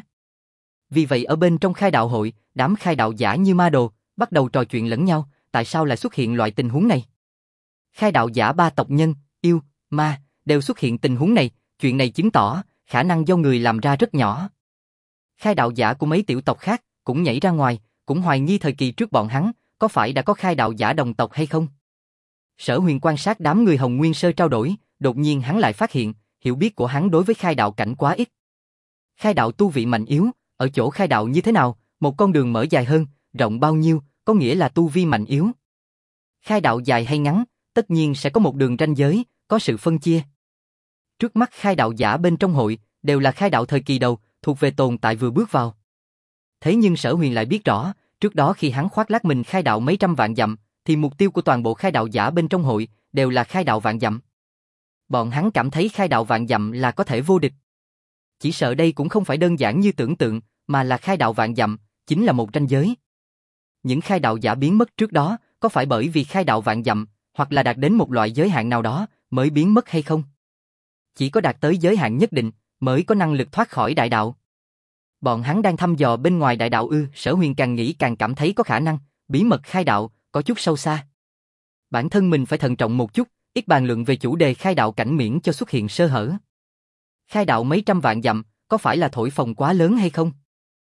Speaker 1: Vì vậy ở bên trong khai đạo hội, đám khai đạo giả như Ma Đồ, bắt đầu trò chuyện lẫn nhau, tại sao lại xuất hiện loại tình huống này? Khai đạo giả ba tộc nhân, yêu, ma, đều xuất hiện tình huống này, chuyện này chứng tỏ, khả năng do người làm ra rất nhỏ. Khai đạo giả của mấy tiểu tộc khác, cũng nhảy ra ngoài, cũng hoài nghi thời kỳ trước bọn hắn, có phải đã có khai đạo giả đồng tộc hay không? Sở Huyền quan sát đám người Hồng Nguyên Sơ trao đổi, đột nhiên hắn lại phát hiện, hiểu biết của hắn đối với khai đạo cảnh quá ít. Khai đạo tu vị mạnh yếu, ở chỗ khai đạo như thế nào, một con đường mở dài hơn, rộng bao nhiêu, có nghĩa là tu vi mạnh yếu. Khai đạo dài hay ngắn, tất nhiên sẽ có một đường ranh giới, có sự phân chia. Trước mắt khai đạo giả bên trong hội, đều là khai đạo thời kỳ đầu, thuộc về tồn tại vừa bước vào. Thế nhưng Sở Huyền lại biết rõ, trước đó khi hắn khoác lác mình khai đạo mấy trăm vạn dặm, thì mục tiêu của toàn bộ khai đạo giả bên trong hội, đều là khai đạo vạn dặm. Bọn hắn cảm thấy khai đạo vạn dặm là có thể vô địch. Chỉ sợ đây cũng không phải đơn giản như tưởng tượng, mà là khai đạo vạn dặm, chính là một ranh giới. Những khai đạo giả biến mất trước đó, có phải bởi vì khai đạo vạn dặm, hoặc là đạt đến một loại giới hạn nào đó, mới biến mất hay không? Chỉ có đạt tới giới hạn nhất định, mới có năng lực thoát khỏi đại đạo. Bọn hắn đang thăm dò bên ngoài đại đạo ư? Sở Huyền càng nghĩ càng cảm thấy có khả năng, bí mật khai đạo, có chút sâu xa. Bản thân mình phải thận trọng một chút, ít bàn luận về chủ đề khai đạo cảnh miễn cho xuất hiện sơ hở. Khai đạo mấy trăm vạn dặm, có phải là thổi phồng quá lớn hay không?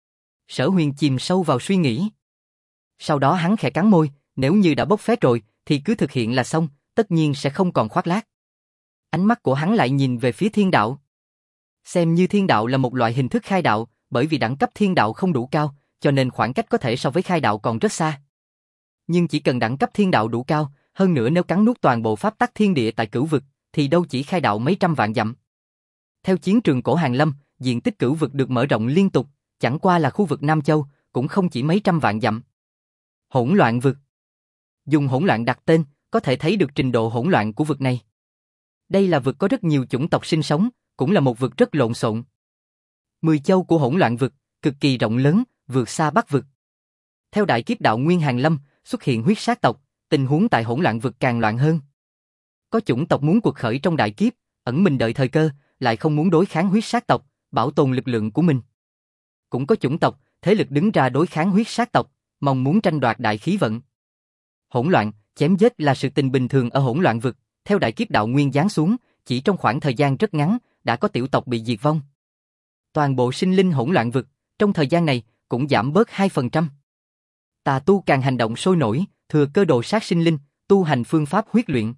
Speaker 1: Sở Huyền chìm sâu vào suy nghĩ. Sau đó hắn khẽ cắn môi, nếu như đã bốc phét rồi, thì cứ thực hiện là xong, tất nhiên sẽ không còn khoác lác. Ánh mắt của hắn lại nhìn về phía thiên đạo. Xem như thiên đạo là một loại hình thức khai đạo, bởi vì đẳng cấp thiên đạo không đủ cao, cho nên khoảng cách có thể so với khai đạo còn rất xa. Nhưng chỉ cần đẳng cấp thiên đạo đủ cao, hơn nữa nếu cắn nuốt toàn bộ pháp tắc thiên địa tại cửu vực, thì đâu chỉ khai đạo mấy trăm vạn dặm. Theo chiến trường cổ Hàn Lâm, diện tích cửu vực được mở rộng liên tục, chẳng qua là khu vực Nam Châu, cũng không chỉ mấy trăm vạn dặm. Hỗn loạn vực. Dùng hỗn loạn đặt tên, có thể thấy được trình độ hỗn loạn của vực này. Đây là vực có rất nhiều chủng tộc sinh sống, cũng là một vực rất lộn xộn. 10 châu của hỗn loạn vực, cực kỳ rộng lớn, vượt xa Bắc vực. Theo đại kiếp đạo Nguyên Hàn Lâm, xuất hiện huyết sát tộc, tình huống tại hỗn loạn vực càng loạn hơn. Có chủng tộc muốn cuộc khởi trong đại kiếp, ẩn mình đợi thời cơ, lại không muốn đối kháng huyết sát tộc, bảo tồn lực lượng của mình. Cũng có chủng tộc, thế lực đứng ra đối kháng huyết sát tộc, mong muốn tranh đoạt đại khí vận. Hỗn loạn chém giết là sự tình bình thường ở hỗn loạn vực, theo đại kiếp đạo nguyên giáng xuống, chỉ trong khoảng thời gian rất ngắn, đã có tiểu tộc bị diệt vong. Toàn bộ sinh linh hỗn loạn vực, trong thời gian này, cũng giảm bớt 2%. Tà tu càng hành động sôi nổi, thừa cơ đồ sát sinh linh, tu hành phương pháp huyết luyện.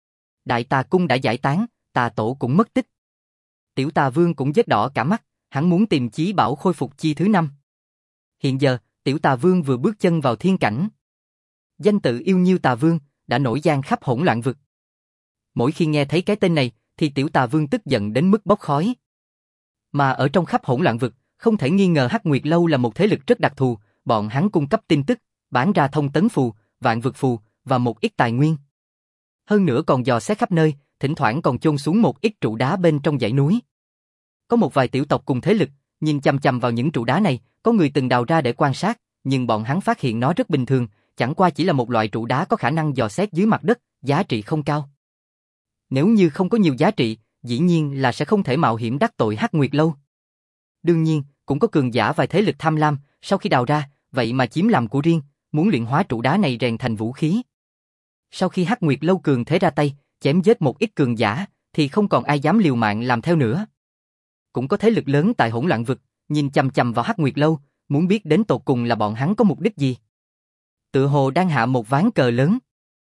Speaker 1: Đại tà cung đã giải tán, tà tổ cũng mất tích. Tiểu tà vương cũng vết đỏ cả mắt, hắn muốn tìm chí bảo khôi phục chi thứ 5. Hiện giờ, tiểu tà vương vừa bước chân vào thiên cảnh. Danh tự yêu nhiêu tà vương, đã nổi giang khắp hỗn loạn vực. Mỗi khi nghe thấy cái tên này, thì tiểu tà vương tức giận đến mức bốc khói. Mà ở trong khắp hỗn loạn vực, không thể nghi ngờ Hắc Nguyệt Lâu là một thế lực rất đặc thù, bọn hắn cung cấp tin tức, bán ra thông tấn phù, vạn vực phù, và một ít tài nguyên. Hơn nữa còn dò xét khắp nơi, thỉnh thoảng còn chôn xuống một ít trụ đá bên trong dãy núi. Có một vài tiểu tộc cùng thế lực, nhìn chằm chằm vào những trụ đá này, có người từng đào ra để quan sát, nhưng bọn hắn phát hiện nó rất bình thường, chẳng qua chỉ là một loại trụ đá có khả năng dò xét dưới mặt đất, giá trị không cao. Nếu như không có nhiều giá trị, dĩ nhiên là sẽ không thể mạo hiểm đắc tội Hắc Nguyệt Lâu. Đương nhiên, cũng có cường giả vài thế lực tham lam, sau khi đào ra, vậy mà chiếm làm của riêng, muốn luyện hóa trụ đá này rèn thành vũ khí. Sau khi Hắc Nguyệt Lâu cường thế ra tay, chém giết một ít cường giả, thì không còn ai dám liều mạng làm theo nữa. Cũng có thế lực lớn tại hỗn loạn vực, nhìn chằm chằm vào Hắc Nguyệt Lâu, muốn biết đến tột cùng là bọn hắn có mục đích gì. Tựa hồ đang hạ một ván cờ lớn.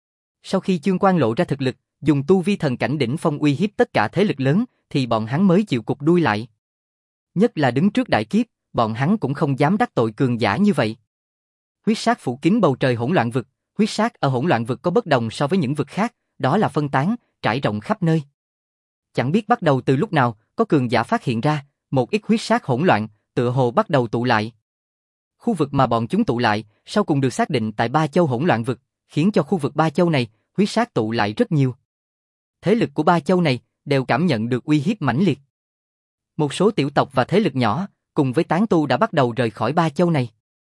Speaker 1: Sau khi Chương Quang lộ ra thực lực, dùng tu vi thần cảnh đỉnh phong uy hiếp tất cả thế lực lớn, thì bọn hắn mới chịu cụp đuôi lại. Nhất là đứng trước đại kiếp, bọn hắn cũng không dám đắc tội cường giả như vậy. Huyết sát phủ kín bầu trời hỗn loạn vực, huyết sát ở hỗn loạn vực có bất đồng so với những vực khác, đó là phân tán, trải rộng khắp nơi. Chẳng biết bắt đầu từ lúc nào, có cường giả phát hiện ra, một ít huyết sát hỗn loạn, tựa hồ bắt đầu tụ lại. Khu vực mà bọn chúng tụ lại, sau cùng được xác định tại Ba Châu hỗn loạn vực, khiến cho khu vực Ba Châu này, huyết sát tụ lại rất nhiều. Thế lực của Ba Châu này đều cảm nhận được uy hiếp mãnh liệt. Một số tiểu tộc và thế lực nhỏ, cùng với tán tu đã bắt đầu rời khỏi Ba Châu này.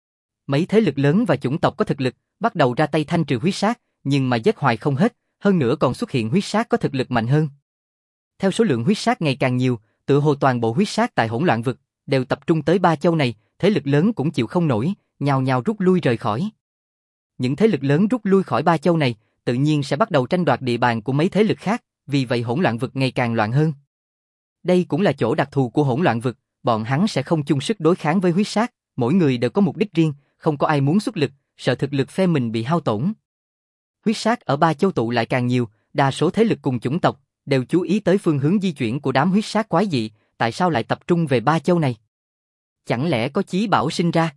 Speaker 1: Mấy thế lực lớn và chủng tộc có thực lực, bắt đầu ra tay thanh trừ huyết sát, nhưng mà giết hoài không hết, hơn nữa còn xuất hiện huyết sát có thực lực mạnh hơn. Theo số lượng huyết sát ngày càng nhiều, tựa hồ toàn bộ huyết sát tại hỗn loạn vực đều tập trung tới Ba Châu này, thế lực lớn cũng chịu không nổi, nhào nhào rút lui rời khỏi. Những thế lực lớn rút lui khỏi Ba Châu này, tự nhiên sẽ bắt đầu tranh đoạt địa bàn của mấy thế lực khác, vì vậy hỗn loạn vực ngày càng loạn hơn. Đây cũng là chỗ đặc thù của hỗn loạn vực, bọn hắn sẽ không chung sức đối kháng với huyết sát, mỗi người đều có mục đích riêng, không có ai muốn xuất lực, sợ thực lực phe mình bị hao tổn. Huyết sát ở Ba Châu tụ lại càng nhiều, đa số thế lực cùng chủng tộc đều chú ý tới phương hướng di chuyển của đám huyết sát quái dị, tại sao lại tập trung về Ba Châu này? Chẳng lẽ có chí bảo sinh ra?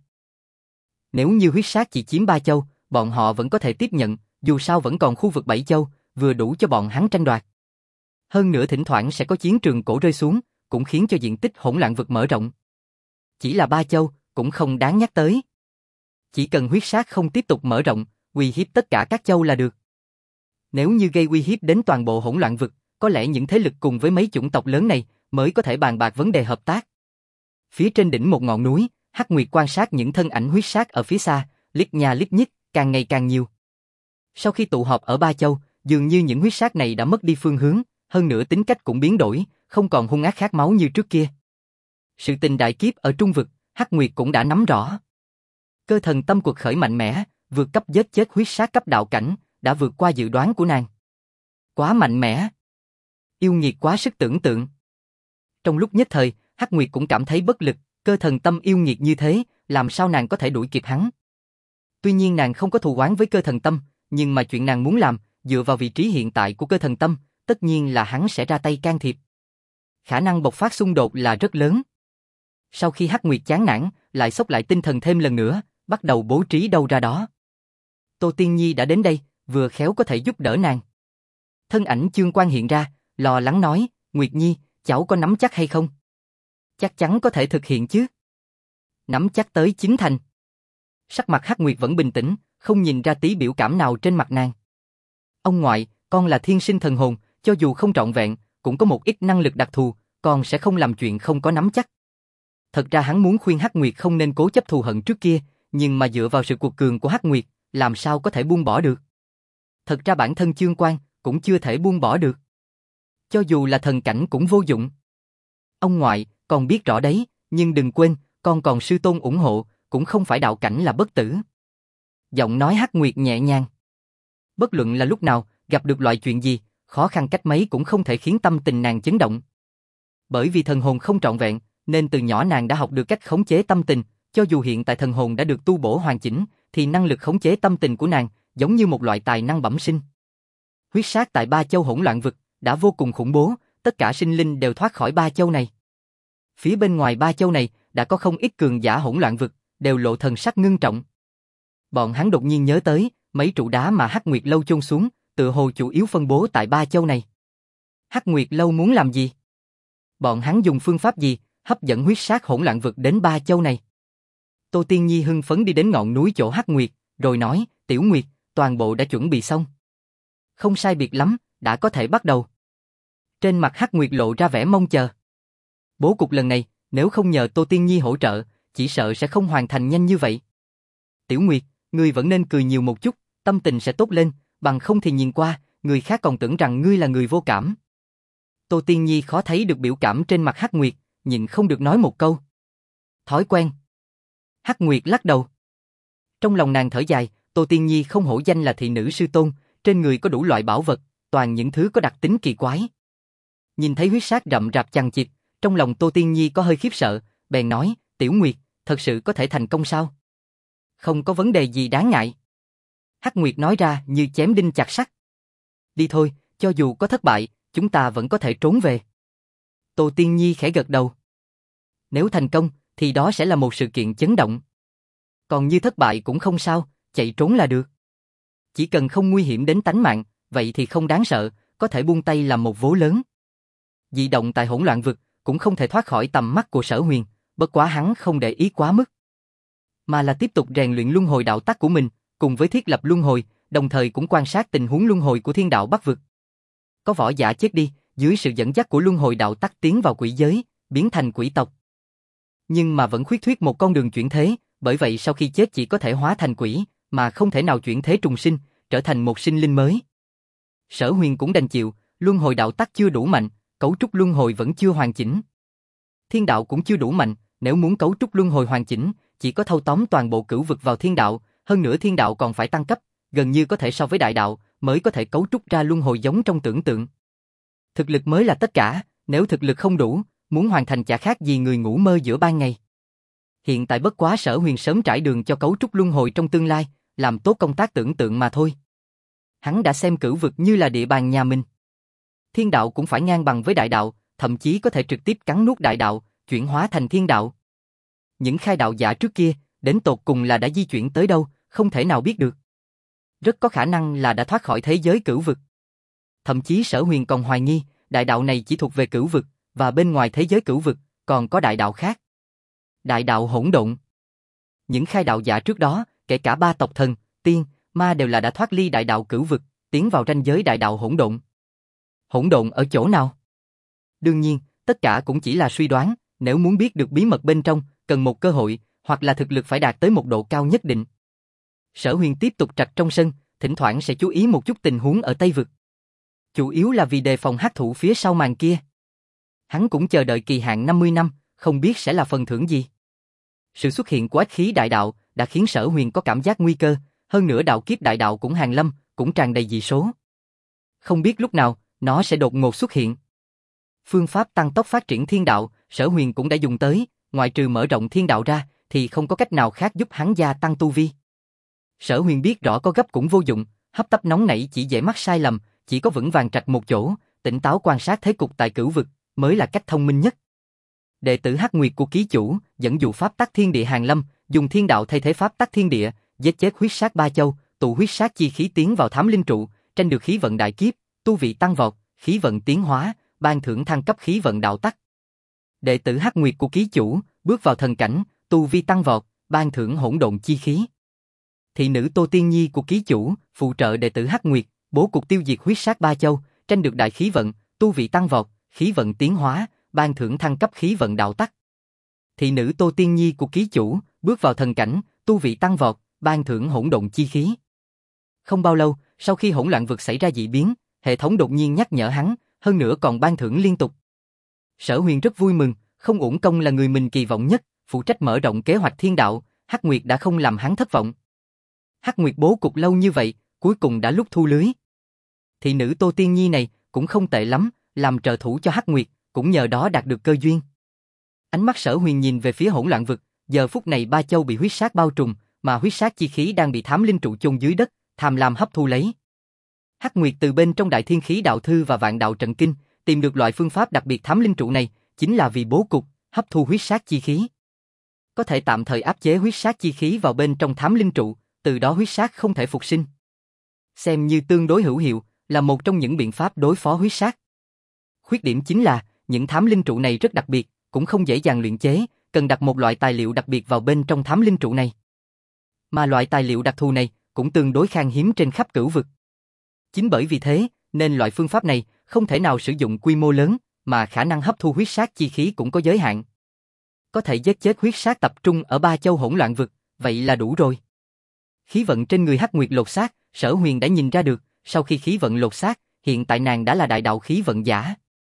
Speaker 1: Nếu như huyết sát chỉ chiếm Ba Châu, bọn họ vẫn có thể tiếp nhận, dù sao vẫn còn khu vực Bảy Châu, vừa đủ cho bọn hắn tranh đoạt. Hơn nữa thỉnh thoảng sẽ có chiến trường cổ rơi xuống, cũng khiến cho diện tích hỗn loạn vực mở rộng. Chỉ là Ba Châu, cũng không đáng nhắc tới. Chỉ cần huyết sát không tiếp tục mở rộng, uy hiếp tất cả các châu là được. Nếu như gây uy hiếp đến toàn bộ hỗn loạn vực, có lẽ những thế lực cùng với mấy chủng tộc lớn này mới có thể bàn bạc vấn đề hợp tác. Phía trên đỉnh một ngọn núi, Hắc Nguyệt quan sát những thân ảnh huyết sát ở phía xa, liếc nha liếc nhích, càng ngày càng nhiều. Sau khi tụ họp ở Ba Châu, dường như những huyết sát này đã mất đi phương hướng, hơn nữa tính cách cũng biến đổi, không còn hung ác khát máu như trước kia. Sự tình đại kiếp ở Trung vực, Hắc Nguyệt cũng đã nắm rõ. Cơ thần tâm quật khởi mạnh mẽ, vượt cấp giết chết huyết sát cấp đạo cảnh, đã vượt qua dự đoán của nàng. Quá mạnh mẽ. Yêu nghiệt quá sức tưởng tượng. Trong lúc nhất thời, Hắc Nguyệt cũng cảm thấy bất lực, cơ thần tâm yêu nghiệt như thế, làm sao nàng có thể đuổi kịp hắn. Tuy nhiên nàng không có thù oán với cơ thần tâm, nhưng mà chuyện nàng muốn làm, dựa vào vị trí hiện tại của cơ thần tâm, tất nhiên là hắn sẽ ra tay can thiệp. Khả năng bộc phát xung đột là rất lớn. Sau khi Hắc Nguyệt chán nản, lại xốc lại tinh thần thêm lần nữa, bắt đầu bố trí đâu ra đó. Tô Tiên Nhi đã đến đây, vừa khéo có thể giúp đỡ nàng. Thân ảnh Chương Quang hiện ra, lo lắng nói, Nguyệt Nhi, cháu có nắm chắc hay không? Chắc chắn có thể thực hiện chứ. Nắm chắc tới 9 thành. Sắc mặt Hắc Nguyệt vẫn bình tĩnh, không nhìn ra tí biểu cảm nào trên mặt nàng. Ông ngoại, con là thiên sinh thần hồn, cho dù không trọn vẹn, cũng có một ít năng lực đặc thù, con sẽ không làm chuyện không có nắm chắc. Thật ra hắn muốn khuyên Hắc Nguyệt không nên cố chấp thù hận trước kia, nhưng mà dựa vào sự cuột cường của Hắc Nguyệt, làm sao có thể buông bỏ được. Thật ra bản thân Chương Quang cũng chưa thể buông bỏ được. Cho dù là thần cảnh cũng vô dụng. Ông ngoại, con biết rõ đấy, nhưng đừng quên, con còn sư tôn ủng hộ, cũng không phải đạo cảnh là bất tử. Giọng nói Hắc Nguyệt nhẹ nhàng. Bất luận là lúc nào, gặp được loại chuyện gì, khó khăn cách mấy cũng không thể khiến tâm tình nàng chấn động. Bởi vì thần hồn không trọn vẹn, nên từ nhỏ nàng đã học được cách khống chế tâm tình, cho dù hiện tại thần hồn đã được tu bổ hoàn chỉnh, thì năng lực khống chế tâm tình của nàng giống như một loại tài năng bẩm sinh. Huyết sát tại Ba Châu Hỗn Loạn Vực đã vô cùng khủng bố, tất cả sinh linh đều thoát khỏi Ba Châu này. Phía bên ngoài Ba Châu này đã có không ít cường giả Hỗn Loạn Vực, đều lộ thần sắc ngưng trọng. Bọn hắn đột nhiên nhớ tới mấy trụ đá mà Hắc Nguyệt Lâu chôn xuống, tựa hồ chủ yếu phân bố tại Ba Châu này. Hắc Nguyệt Lâu muốn làm gì? Bọn hắn dùng phương pháp gì hấp dẫn huyết sát Hỗn Loạn Vực đến Ba Châu này? Tô Tiên Nhi hưng phấn đi đến ngọn núi chỗ Hắc Nguyệt, rồi nói, Tiểu Nguyệt, toàn bộ đã chuẩn bị xong. Không sai biệt lắm, đã có thể bắt đầu. Trên mặt Hắc Nguyệt lộ ra vẻ mong chờ. Bố cục lần này, nếu không nhờ Tô Tiên Nhi hỗ trợ, chỉ sợ sẽ không hoàn thành nhanh như vậy. Tiểu Nguyệt, ngươi vẫn nên cười nhiều một chút, tâm tình sẽ tốt lên, bằng không thì nhìn qua, người khác còn tưởng rằng ngươi là người vô cảm. Tô Tiên Nhi khó thấy được biểu cảm trên mặt Hắc Nguyệt, nhịn không được nói một câu. Thói quen. Hắc Nguyệt lắc đầu. Trong lòng nàng thở dài, Tô Tiên Nhi không hổ danh là thị nữ sư tôn, trên người có đủ loại bảo vật, toàn những thứ có đặc tính kỳ quái. Nhìn thấy huyết sát rậm rạp chằng chịt, trong lòng Tô Tiên Nhi có hơi khiếp sợ, bèn nói, Tiểu Nguyệt, thật sự có thể thành công sao? Không có vấn đề gì đáng ngại. Hắc Nguyệt nói ra như chém đinh chặt sắt. Đi thôi, cho dù có thất bại, chúng ta vẫn có thể trốn về. Tô Tiên Nhi khẽ gật đầu. Nếu thành công, thì đó sẽ là một sự kiện chấn động. Còn như thất bại cũng không sao, chạy trốn là được. Chỉ cần không nguy hiểm đến tánh mạng, vậy thì không đáng sợ, có thể buông tay làm một vố lớn. Dị động tại Hỗn Loạn Vực cũng không thể thoát khỏi tầm mắt của Sở Huyền, bất quá hắn không để ý quá mức, mà là tiếp tục rèn luyện luân hồi đạo tắc của mình, cùng với thiết lập luân hồi, đồng thời cũng quan sát tình huống luân hồi của Thiên Đạo Bắc Vực. Có võ giả chết đi, dưới sự dẫn dắt của luân hồi đạo tắc tiến vào quỷ giới, biến thành quỷ tộc. Nhưng mà vẫn khuyết thuyết một con đường chuyển thế, bởi vậy sau khi chết chỉ có thể hóa thành quỷ, mà không thể nào chuyển thế trùng sinh, trở thành một sinh linh mới. Sở Huyền cũng đành chịu, luân hồi đạo tắc chưa đủ mạnh, cấu trúc luân hồi vẫn chưa hoàn chỉnh. Thiên đạo cũng chưa đủ mạnh, nếu muốn cấu trúc luân hồi hoàn chỉnh, chỉ có thâu tóm toàn bộ cửu vực vào thiên đạo, hơn nữa thiên đạo còn phải tăng cấp, gần như có thể so với đại đạo, mới có thể cấu trúc ra luân hồi giống trong tưởng tượng. Thực lực mới là tất cả, nếu thực lực không đủ, muốn hoàn thành chả khác gì người ngủ mơ giữa ban ngày. Hiện tại bất quá Sở Huyền sớm trải đường cho cấu trúc luân hồi trong tương lai, làm tốt công tác tưởng tượng mà thôi. Hắn đã xem cửu vực như là địa bàn nhà mình. Thiên đạo cũng phải ngang bằng với đại đạo, thậm chí có thể trực tiếp cắn nuốt đại đạo, chuyển hóa thành thiên đạo. Những khai đạo giả trước kia, đến tột cùng là đã di chuyển tới đâu, không thể nào biết được. Rất có khả năng là đã thoát khỏi thế giới cửu vực. Thậm chí Sở Huyền còn hoài nghi, đại đạo này chỉ thuộc về cửu vực, và bên ngoài thế giới cửu vực, còn có đại đạo khác. Đại đạo hỗn độn. Những khai đạo giả trước đó, kể cả ba tộc thần, tiên, ma đều là đã thoát ly đại đạo cửu vực, tiến vào ranh giới đại đạo hỗn độn. Hỗn độn ở chỗ nào? Đương nhiên, tất cả cũng chỉ là suy đoán, nếu muốn biết được bí mật bên trong, cần một cơ hội, hoặc là thực lực phải đạt tới một độ cao nhất định. Sở Huyền tiếp tục trạch trong sân, thỉnh thoảng sẽ chú ý một chút tình huống ở Tây Vực. Chủ yếu là vì đề phòng hắc thủ phía sau màn kia. Hắn cũng chờ đợi kỳ hạn 50 năm, không biết sẽ là phần thưởng gì. Sự xuất hiện của ách khí đại đạo đã khiến Sở Huyền có cảm giác nguy cơ, hơn nữa đạo kiếp đại đạo cũng hàng lâm, cũng tràn đầy dị số. Không biết lúc nào, nó sẽ đột ngột xuất hiện. Phương pháp tăng tốc phát triển thiên đạo, Sở Huyền cũng đã dùng tới, ngoại trừ mở rộng thiên đạo ra, thì không có cách nào khác giúp hắn gia tăng tu vi. Sở Huyền biết rõ có gấp cũng vô dụng, hấp tấp nóng nảy chỉ dễ mắc sai lầm, chỉ có vững vàng trạch một chỗ, tỉnh táo quan sát thế cục tại cửu vực, mới là cách thông minh nhất. Đệ tử Hắc Nguyệt của ký chủ, dẫn dụ pháp tắc thiên địa hàng lâm, dùng thiên đạo thay thế pháp tắc thiên địa, giết chết huyết sát ba châu, tụ huyết sát chi khí tiến vào thám linh trụ, tranh được khí vận đại kiếp, tu vị tăng vọt, khí vận tiến hóa, ban thưởng thăng cấp khí vận đạo tắc. Đệ tử Hắc Nguyệt của ký chủ, bước vào thần cảnh, tu vi tăng vọt, ban thưởng hỗn độn chi khí. Thị nữ Tô Tiên Nhi của ký chủ, phụ trợ đệ tử Hắc Nguyệt, bố cục tiêu diệt huyết sát ba châu, tranh được đại khí vận, tu vị tăng vọt, khí vận tiến hóa, ban thưởng thăng cấp khí vận đạo tắc. Thị nữ Tô Tiên Nhi của ký chủ, bước vào thần cảnh, tu vị tăng vọt, ban thưởng hỗn độn chi khí. Không bao lâu, sau khi Hỗn Loạn Vực xảy ra dị biến, hệ thống đột nhiên nhắc nhở hắn, hơn nữa còn ban thưởng liên tục. Sở Huyền rất vui mừng, không uổng công là người mình kỳ vọng nhất, phụ trách mở rộng kế hoạch thiên đạo, Hắc Nguyệt đã không làm hắn thất vọng. Hắc Nguyệt bố cục lâu như vậy, cuối cùng đã lúc thu lưới. Thị nữ Tô Tiên Nhi này cũng không tệ lắm, làm trợ thủ cho Hắc Nguyệt, cũng nhờ đó đạt được cơ duyên. Ánh mắt Sở Huyền nhìn về phía hỗn loạn vực, giờ phút này Ba Châu bị huyết sát bao trùm, mà huyết sát chi khí đang bị thám linh trụ chôn dưới đất, tham lam hấp thu lấy. Hắc Nguyệt từ bên trong Đại Thiên Khí Đạo Thư và Vạn Đạo Trận Kinh, tìm được loại phương pháp đặc biệt thám linh trụ này, chính là vì bố cục, hấp thu huyết sát chi khí. Có thể tạm thời áp chế huyết sát chi khí vào bên trong thám linh trụ, từ đó huyết sát không thể phục sinh. Xem như tương đối hữu hiệu, là một trong những biện pháp đối phó huyết sát. Khuyết điểm chính là, những thám linh trụ này rất đặc biệt, cũng không dễ dàng luyện chế, cần đặt một loại tài liệu đặc biệt vào bên trong thám linh trụ này. Mà loại tài liệu đặc thù này cũng tương đối khan hiếm trên khắp cửu vực. Chính bởi vì thế, nên loại phương pháp này không thể nào sử dụng quy mô lớn, mà khả năng hấp thu huyết sát chi khí cũng có giới hạn. Có thể giết chết huyết sát tập trung ở Ba Châu hỗn loạn vực, vậy là đủ rồi. Khí vận trên người Hắc Nguyệt lột xác, Sở Huyền đã nhìn ra được, sau khi khí vận lột xác, hiện tại nàng đã là đại đạo khí vận giả.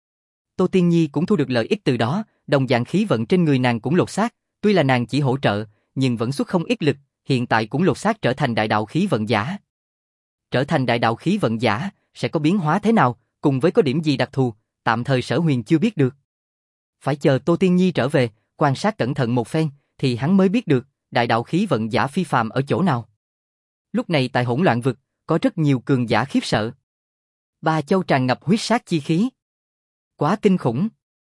Speaker 1: Tô Tiên Nhi cũng thu được lợi ích từ đó, đồng dạng khí vận trên người nàng cũng lột xác, tuy là nàng chỉ hỗ trợ, nhưng vẫn xuất không ít lực, hiện tại cũng lột xác trở thành đại đạo khí vận giả. Trở thành đại đạo khí vận giả, sẽ có biến hóa thế nào, cùng với có điểm gì đặc thù, tạm thời Sở Huyền chưa biết được. Phải chờ Tô Tiên Nhi trở về, quan sát cẩn thận một phen, thì hắn mới biết được, đại đạo khí vận giả phi phàm ở chỗ nào. Lúc này tại hỗn loạn vực, có rất nhiều cường giả khiếp sợ. Ba Châu tràn ngập huyết sát chi khí. Quá kinh khủng.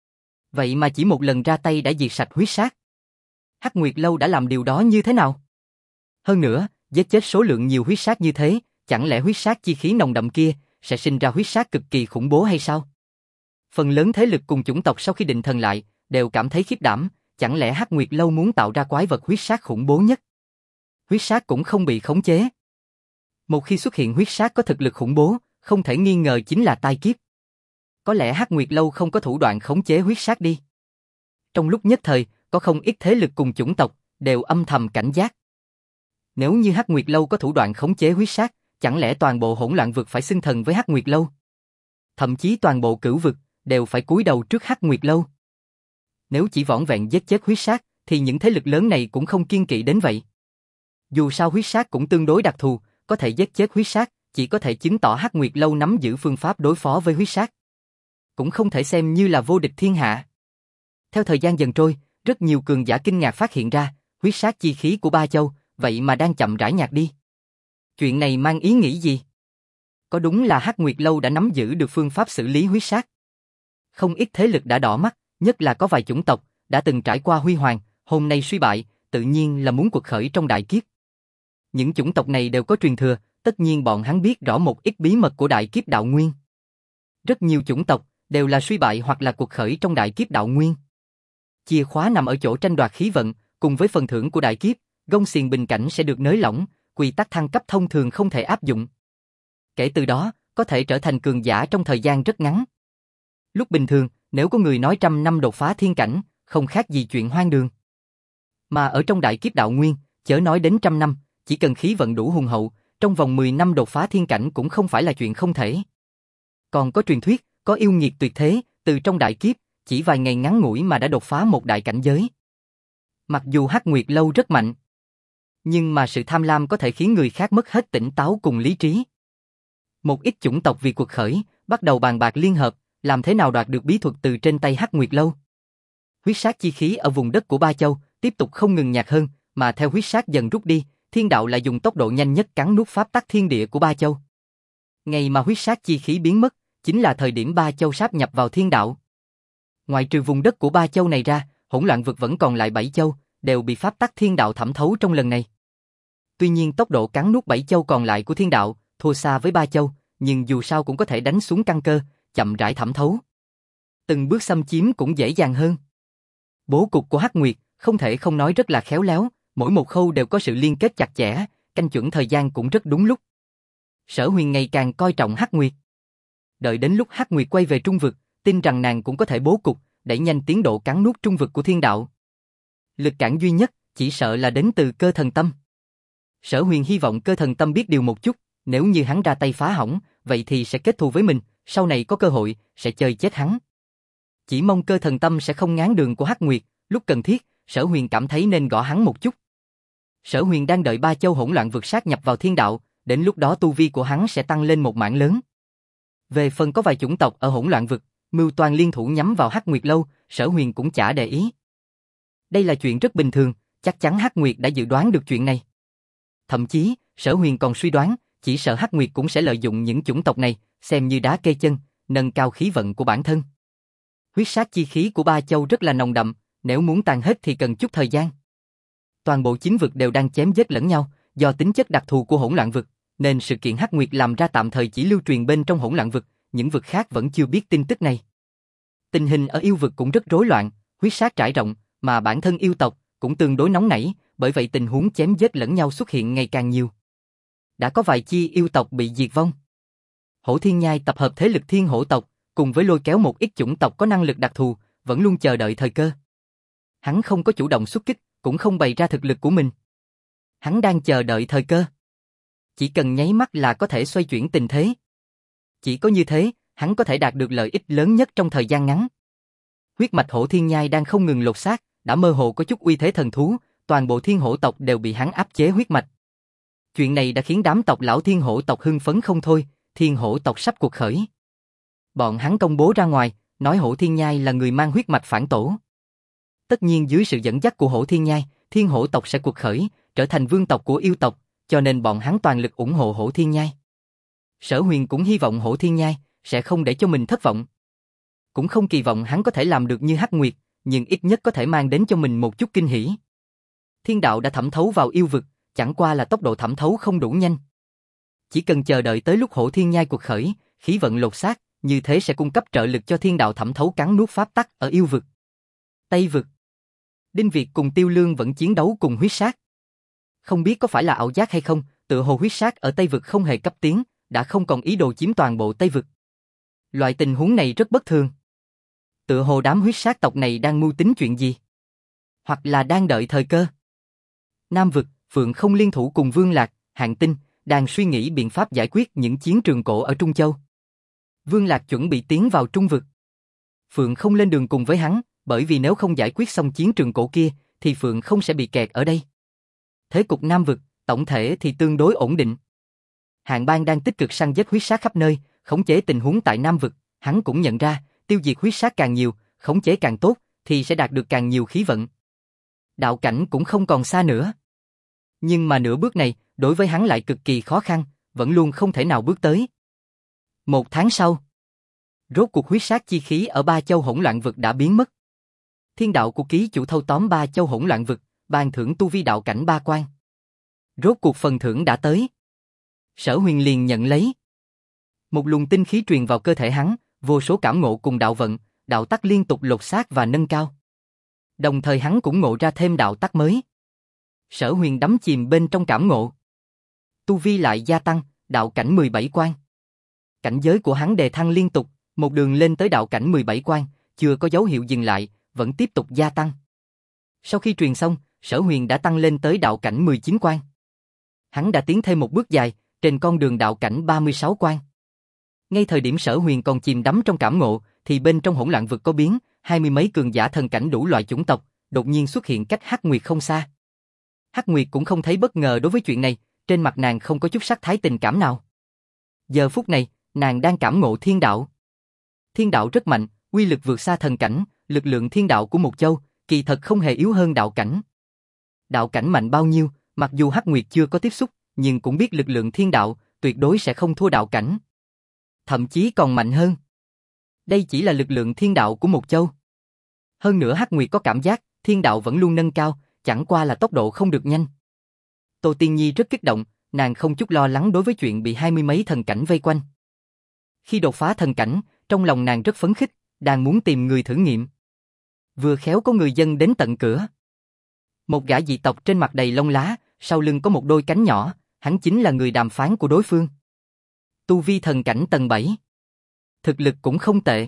Speaker 1: Vậy mà chỉ một lần ra tay đã diệt sạch huyết sát. Hắc Nguyệt Lâu đã làm điều đó như thế nào? Hơn nữa, giết chết số lượng nhiều huyết sát như thế, chẳng lẽ huyết sát chi khí nồng đậm kia sẽ sinh ra huyết sát cực kỳ khủng bố hay sao? Phần lớn thế lực cùng chủng tộc sau khi định thần lại, đều cảm thấy khiếp đảm, chẳng lẽ Hắc Nguyệt Lâu muốn tạo ra quái vật huyết sát khủng bố nhất? Huyết sát cũng không bị khống chế. Một khi xuất hiện huyết sát có thực lực khủng bố, không thể nghi ngờ chính là tai kiếp. Có lẽ Hắc Nguyệt Lâu không có thủ đoạn khống chế huyết sát đi. Trong lúc nhất thời, có không ít thế lực cùng chủng tộc, đều âm thầm cảnh giác. Nếu như Hắc Nguyệt Lâu có thủ đoạn khống chế huyết sát, chẳng lẽ toàn bộ hỗn loạn vực phải xưng thần với Hắc Nguyệt Lâu? Thậm chí toàn bộ cửu vực, đều phải cúi đầu trước Hắc Nguyệt Lâu. Nếu chỉ vỏn vẹn giết chết huyết sát, thì những thế lực lớn này cũng không kiêng kỵ đến vậy. Dù sao huyết sát cũng tương đối đặc thù, có thể giết chết huyết sát, chỉ có thể chứng tỏ Hắc Nguyệt Lâu nắm giữ phương pháp đối phó với huyết sát. Cũng không thể xem như là vô địch thiên hạ. Theo thời gian dần trôi, rất nhiều cường giả kinh ngạc phát hiện ra, huyết sát chi khí của Ba Châu, vậy mà đang chậm rãi nhạt đi. Chuyện này mang ý nghĩ gì? Có đúng là Hắc Nguyệt Lâu đã nắm giữ được phương pháp xử lý huyết sát? Không ít thế lực đã đỏ mắt, nhất là có vài chủng tộc, đã từng trải qua huy hoàng, hôm nay suy bại, tự nhiên là muốn quật khởi trong đại kiếp. Những chủng tộc này đều có truyền thừa, tất nhiên bọn hắn biết rõ một ít bí mật của đại kiếp đạo nguyên. Rất nhiều chủng tộc, đều là suy bại hoặc là quật khởi trong đại kiếp đạo nguyên. Chìa khóa nằm ở chỗ tranh đoạt khí vận, cùng với phần thưởng của đại kiếp, gông xiềng bình cảnh sẽ được nới lỏng, quy tắc thăng cấp thông thường không thể áp dụng. Kể từ đó, có thể trở thành cường giả trong thời gian rất ngắn. Lúc bình thường, nếu có người nói 100 năm đột phá thiên cảnh, không khác gì chuyện hoang đường. Mà ở trong đại kiếp đạo nguyên, chớ nói đến 100 năm, chỉ cần khí vận đủ hùng hậu, trong vòng 10 năm đột phá thiên cảnh cũng không phải là chuyện không thể. Còn có truyền thuyết, có yêu nghiệt tuyệt thế, từ trong đại kiếp, chỉ vài ngày ngắn ngủi mà đã đột phá một đại cảnh giới. Mặc dù Hắc Nguyệt Lâu rất mạnh, nhưng mà sự tham lam có thể khiến người khác mất hết tỉnh táo cùng lý trí. Một ít chủng tộc vì cuộc khởi, bắt đầu bàn bạc liên hợp, làm thế nào đoạt được bí thuật từ trên tay Hắc Nguyệt Lâu. Huyết sát chi khí ở vùng đất của Ba Châu, tiếp tục không ngừng nhạt hơn, mà theo huyết sát dần rút đi, thiên đạo lại dùng tốc độ nhanh nhất cắn nuốt pháp tắc thiên địa của Ba Châu. Ngày mà huyết sát chi khí biến mất, chính là thời điểm Ba Châu sáp nhập vào thiên đạo. Ngoại trừ vùng đất của Ba Châu này ra, hỗn loạn vực vẫn còn lại 7 châu, đều bị pháp tắc thiên đạo thẩm thấu trong lần này. Tuy nhiên tốc độ cắn nuốt 7 châu còn lại của thiên đạo, thua xa với Ba Châu, nhưng dù sao cũng có thể đánh xuống căn cơ, chậm rãi thẩm thấu. Từng bước xâm chiếm cũng dễ dàng hơn. Bố cục của Hắc Nguyệt, không thể không nói rất là khéo léo, mỗi một khâu đều có sự liên kết chặt chẽ, canh chuẩn thời gian cũng rất đúng lúc. Sở Huyền ngày càng coi trọng Hắc Nguyệt. Đợi đến lúc Hắc Nguyệt quay về trung vực, tin rằng nàng cũng có thể bố cục, đẩy nhanh tiến độ cắn nuốt trung vực của thiên đạo. Lực cản duy nhất, chỉ sợ là đến từ Cơ Thần Tâm. Sở Huyền hy vọng Cơ Thần Tâm biết điều một chút, nếu như hắn ra tay phá hỏng, vậy thì sẽ kết thù với mình, sau này có cơ hội, sẽ chơi chết hắn. Chỉ mong Cơ Thần Tâm sẽ không ngáng đường của Hắc Nguyệt, lúc cần thiết, Sở Huyền cảm thấy nên gõ hắn một chút. Sở Huyền đang đợi Ba Châu hỗn loạn vực sát nhập vào thiên đạo, đến lúc đó tu vi của hắn sẽ tăng lên một mảng lớn. Về phần có vài chủng tộc ở hỗn loạn vực, mưu toan liên thủ nhắm vào Hắc Nguyệt Lâu, Sở Huyền cũng chả để ý. Đây là chuyện rất bình thường, chắc chắn Hắc Nguyệt đã dự đoán được chuyện này. Thậm chí, Sở Huyền còn suy đoán, chỉ sợ Hắc Nguyệt cũng sẽ lợi dụng những chủng tộc này, xem như đá kê chân, nâng cao khí vận của bản thân. Huyết sát chi khí của Ba Châu rất là nồng đậm, nếu muốn tàn hết thì cần chút thời gian. Toàn bộ chính vực đều đang chém giết lẫn nhau, do tính chất đặc thù của hỗn loạn vực, nên sự kiện Hắc Nguyệt làm ra tạm thời chỉ lưu truyền bên trong hỗn loạn vực, những vực khác vẫn chưa biết tin tức này. Tình hình ở yêu vực cũng rất rối loạn, huyết sát trải rộng, mà bản thân yêu tộc cũng tương đối nóng nảy, bởi vậy tình huống chém giết lẫn nhau xuất hiện ngày càng nhiều. Đã có vài chi yêu tộc bị diệt vong. Hổ Thiên Nhai tập hợp thế lực Thiên Hổ tộc, cùng với lôi kéo một ít chủng tộc có năng lực đặc thù, vẫn luôn chờ đợi thời cơ. Hắn không có chủ động xuất kích, cũng không bày ra thực lực của mình. Hắn đang chờ đợi thời cơ. Chỉ cần nháy mắt là có thể xoay chuyển tình thế. Chỉ có như thế, hắn có thể đạt được lợi ích lớn nhất trong thời gian ngắn. Huyết mạch Hổ Thiên Nhai đang không ngừng lột xác, đã mơ hồ có chút uy thế thần thú, toàn bộ Thiên Hổ tộc đều bị hắn áp chế huyết mạch. Chuyện này đã khiến đám tộc lão Thiên Hổ tộc hưng phấn không thôi, Thiên Hổ tộc sắp cuộc khởi. Bọn hắn công bố ra ngoài, nói Hổ Thiên Nhai là người mang huyết mạch phản tổ. Tất nhiên dưới sự dẫn dắt của Hổ Thiên Nhai, Thiên Hổ tộc sẽ cuộc khởi, trở thành vương tộc của yêu tộc, cho nên bọn hắn toàn lực ủng hộ Hổ Thiên Nhai. Sở Huyền cũng hy vọng Hổ Thiên Nhai sẽ không để cho mình thất vọng. Cũng không kỳ vọng hắn có thể làm được như Hắc Nguyệt, nhưng ít nhất có thể mang đến cho mình một chút kinh hỉ. Thiên đạo đã thẩm thấu vào yêu vực, chẳng qua là tốc độ thẩm thấu không đủ nhanh. Chỉ cần chờ đợi tới lúc Hổ Thiên Nhai cuộc khởi, khí vận lột xác, như thế sẽ cung cấp trợ lực cho thiên đạo thẩm thấu cắn nuốt pháp tắc ở yêu vực. Tây vực. Đinh Việt cùng Tiêu Lương vẫn chiến đấu cùng huyết sát. Không biết có phải là ảo giác hay không, tựa hồ huyết sát ở Tây vực không hề cấp tiến, đã không còn ý đồ chiếm toàn bộ Tây vực. Loại tình huống này rất bất thường. Tựa hồ đám huyết sát tộc này đang mưu tính chuyện gì? Hoặc là đang đợi thời cơ. Nam vực, Phượng Không liên thủ cùng Vương Lạc, Hạng Tinh, đang suy nghĩ biện pháp giải quyết những chiến trường cổ ở Trung Châu. Vương Lạc chuẩn bị tiến vào Trung vực. Phượng Không lên đường cùng với hắn, bởi vì nếu không giải quyết xong chiến trường cổ kia, thì Phượng Không sẽ bị kẹt ở đây. Thế cục Nam vực, tổng thể thì tương đối ổn định. Hạng Bang đang tích cực săn giết huyết sát khắp nơi, khống chế tình huống tại Nam vực, hắn cũng nhận ra, tiêu diệt huyết sát càng nhiều, khống chế càng tốt, thì sẽ đạt được càng nhiều khí vận. Đạo cảnh cũng không còn xa nữa. Nhưng mà nửa bước này, đối với hắn lại cực kỳ khó khăn, vẫn luôn không thể nào bước tới. 1 tháng sau, rốt cuộc huyết sát chi khí ở Ba Châu hỗn loạn vực đã biến mất. Thiên đạo của ký chủ thâu tóm Ba Châu hỗn loạn vực, ban thưởng tu vi đạo cảnh 3 quan. Rốt cuộc phần thưởng đã tới. Sở Huyền liền nhận lấy. Một luồng tinh khí truyền vào cơ thể hắn, vô số cảm ngộ cùng đạo vận, đạo tắc liên tục lột xác và nâng cao. Đồng thời hắn cũng ngộ ra thêm đạo tắc mới. Sở Huyền đắm chìm bên trong cảm ngộ. Tu vi lại gia tăng, đạo cảnh 17 quan. Cảnh giới của hắn đề thăng liên tục, một đường lên tới đạo cảnh 17 quan, chưa có dấu hiệu dừng lại, vẫn tiếp tục gia tăng. Sau khi truyền xong, Sở Huyền đã tăng lên tới đạo cảnh 19 quan. Hắn đã tiến thêm một bước dài, trên con đường đạo cảnh 36 quan. Ngay thời điểm Sở Huyền còn chìm đắm trong cảm ngộ, thì bên trong hỗn loạn vực có biến, 20 mấy cường giả thần cảnh đủ loại chủng tộc, đột nhiên xuất hiện cách Hắc Nguyệt không xa. Hắc Nguyệt cũng không thấy bất ngờ đối với chuyện này, trên mặt nàng không có chút sắc thái tình cảm nào. Giờ phút này, nàng đang cảm ngộ thiên đạo. Thiên đạo rất mạnh, uy lực vượt xa thần cảnh, lực lượng thiên đạo của một châu, kỳ thật không hề yếu hơn đạo cảnh. Đạo cảnh mạnh bao nhiêu, mặc dù Hắc Nguyệt chưa có tiếp xúc, nhưng cũng biết lực lượng thiên đạo, tuyệt đối sẽ không thua đạo cảnh. Thậm chí còn mạnh hơn. Đây chỉ là lực lượng thiên đạo của một châu. Hơn nữa Hắc Nguyệt có cảm giác, thiên đạo vẫn luôn nâng cao, chẳng qua là tốc độ không được nhanh. Tô Tiên Nhi rất kích động, nàng không chút lo lắng đối với chuyện bị 20 mấy thần cảnh vây quanh. Khi đột phá thần cảnh, trong lòng nàng rất phấn khích, đang muốn tìm người thử nghiệm. Vừa khéo có người dân đến tận cửa. Một gã dị tộc trên mặt đầy lông lá, sau lưng có một đôi cánh nhỏ, hắn chính là người đàm phán của đối phương. Tu vi thần cảnh tầng 7. Thực lực cũng không tệ.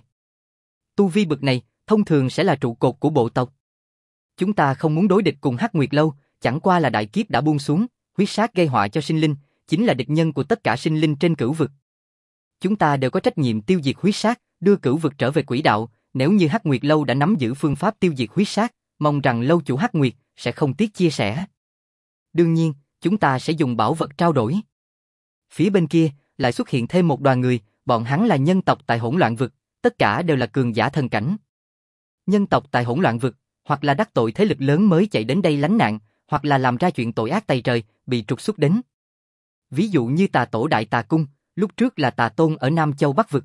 Speaker 1: Tu vi bậc này, thông thường sẽ là trụ cột của bộ tộc. Chúng ta không muốn đối địch cùng Hắc Nguyệt Lâu, chẳng qua là đại kiếp đã buông xuống, huyết sát gây họa cho sinh linh, chính là địch nhân của tất cả sinh linh trên cửu vực. Chúng ta đều có trách nhiệm tiêu diệt huyết sát, đưa cửu vực trở về quỹ đạo, nếu như Hắc Nguyệt Lâu đã nắm giữ phương pháp tiêu diệt huyết sát, mong rằng lâu chủ Hắc Nguyệt sẽ không tiếc chia sẻ. Đương nhiên, chúng ta sẽ dùng bảo vật trao đổi. Phía bên kia, lại xuất hiện thêm một đoàn người, bọn hắn là nhân tộc tại hỗn loạn vực, tất cả đều là cường giả thần cảnh. Nhân tộc tại hỗn loạn vực, hoặc là đắc tội thế lực lớn mới chạy đến đây lánh nạn, hoặc là làm ra chuyện tội ác tày trời, bị trục xuất đến. Ví dụ như Tà Tổ Đại Tà Cung, lúc trước là Tà Tôn ở Nam Châu Bắc vực.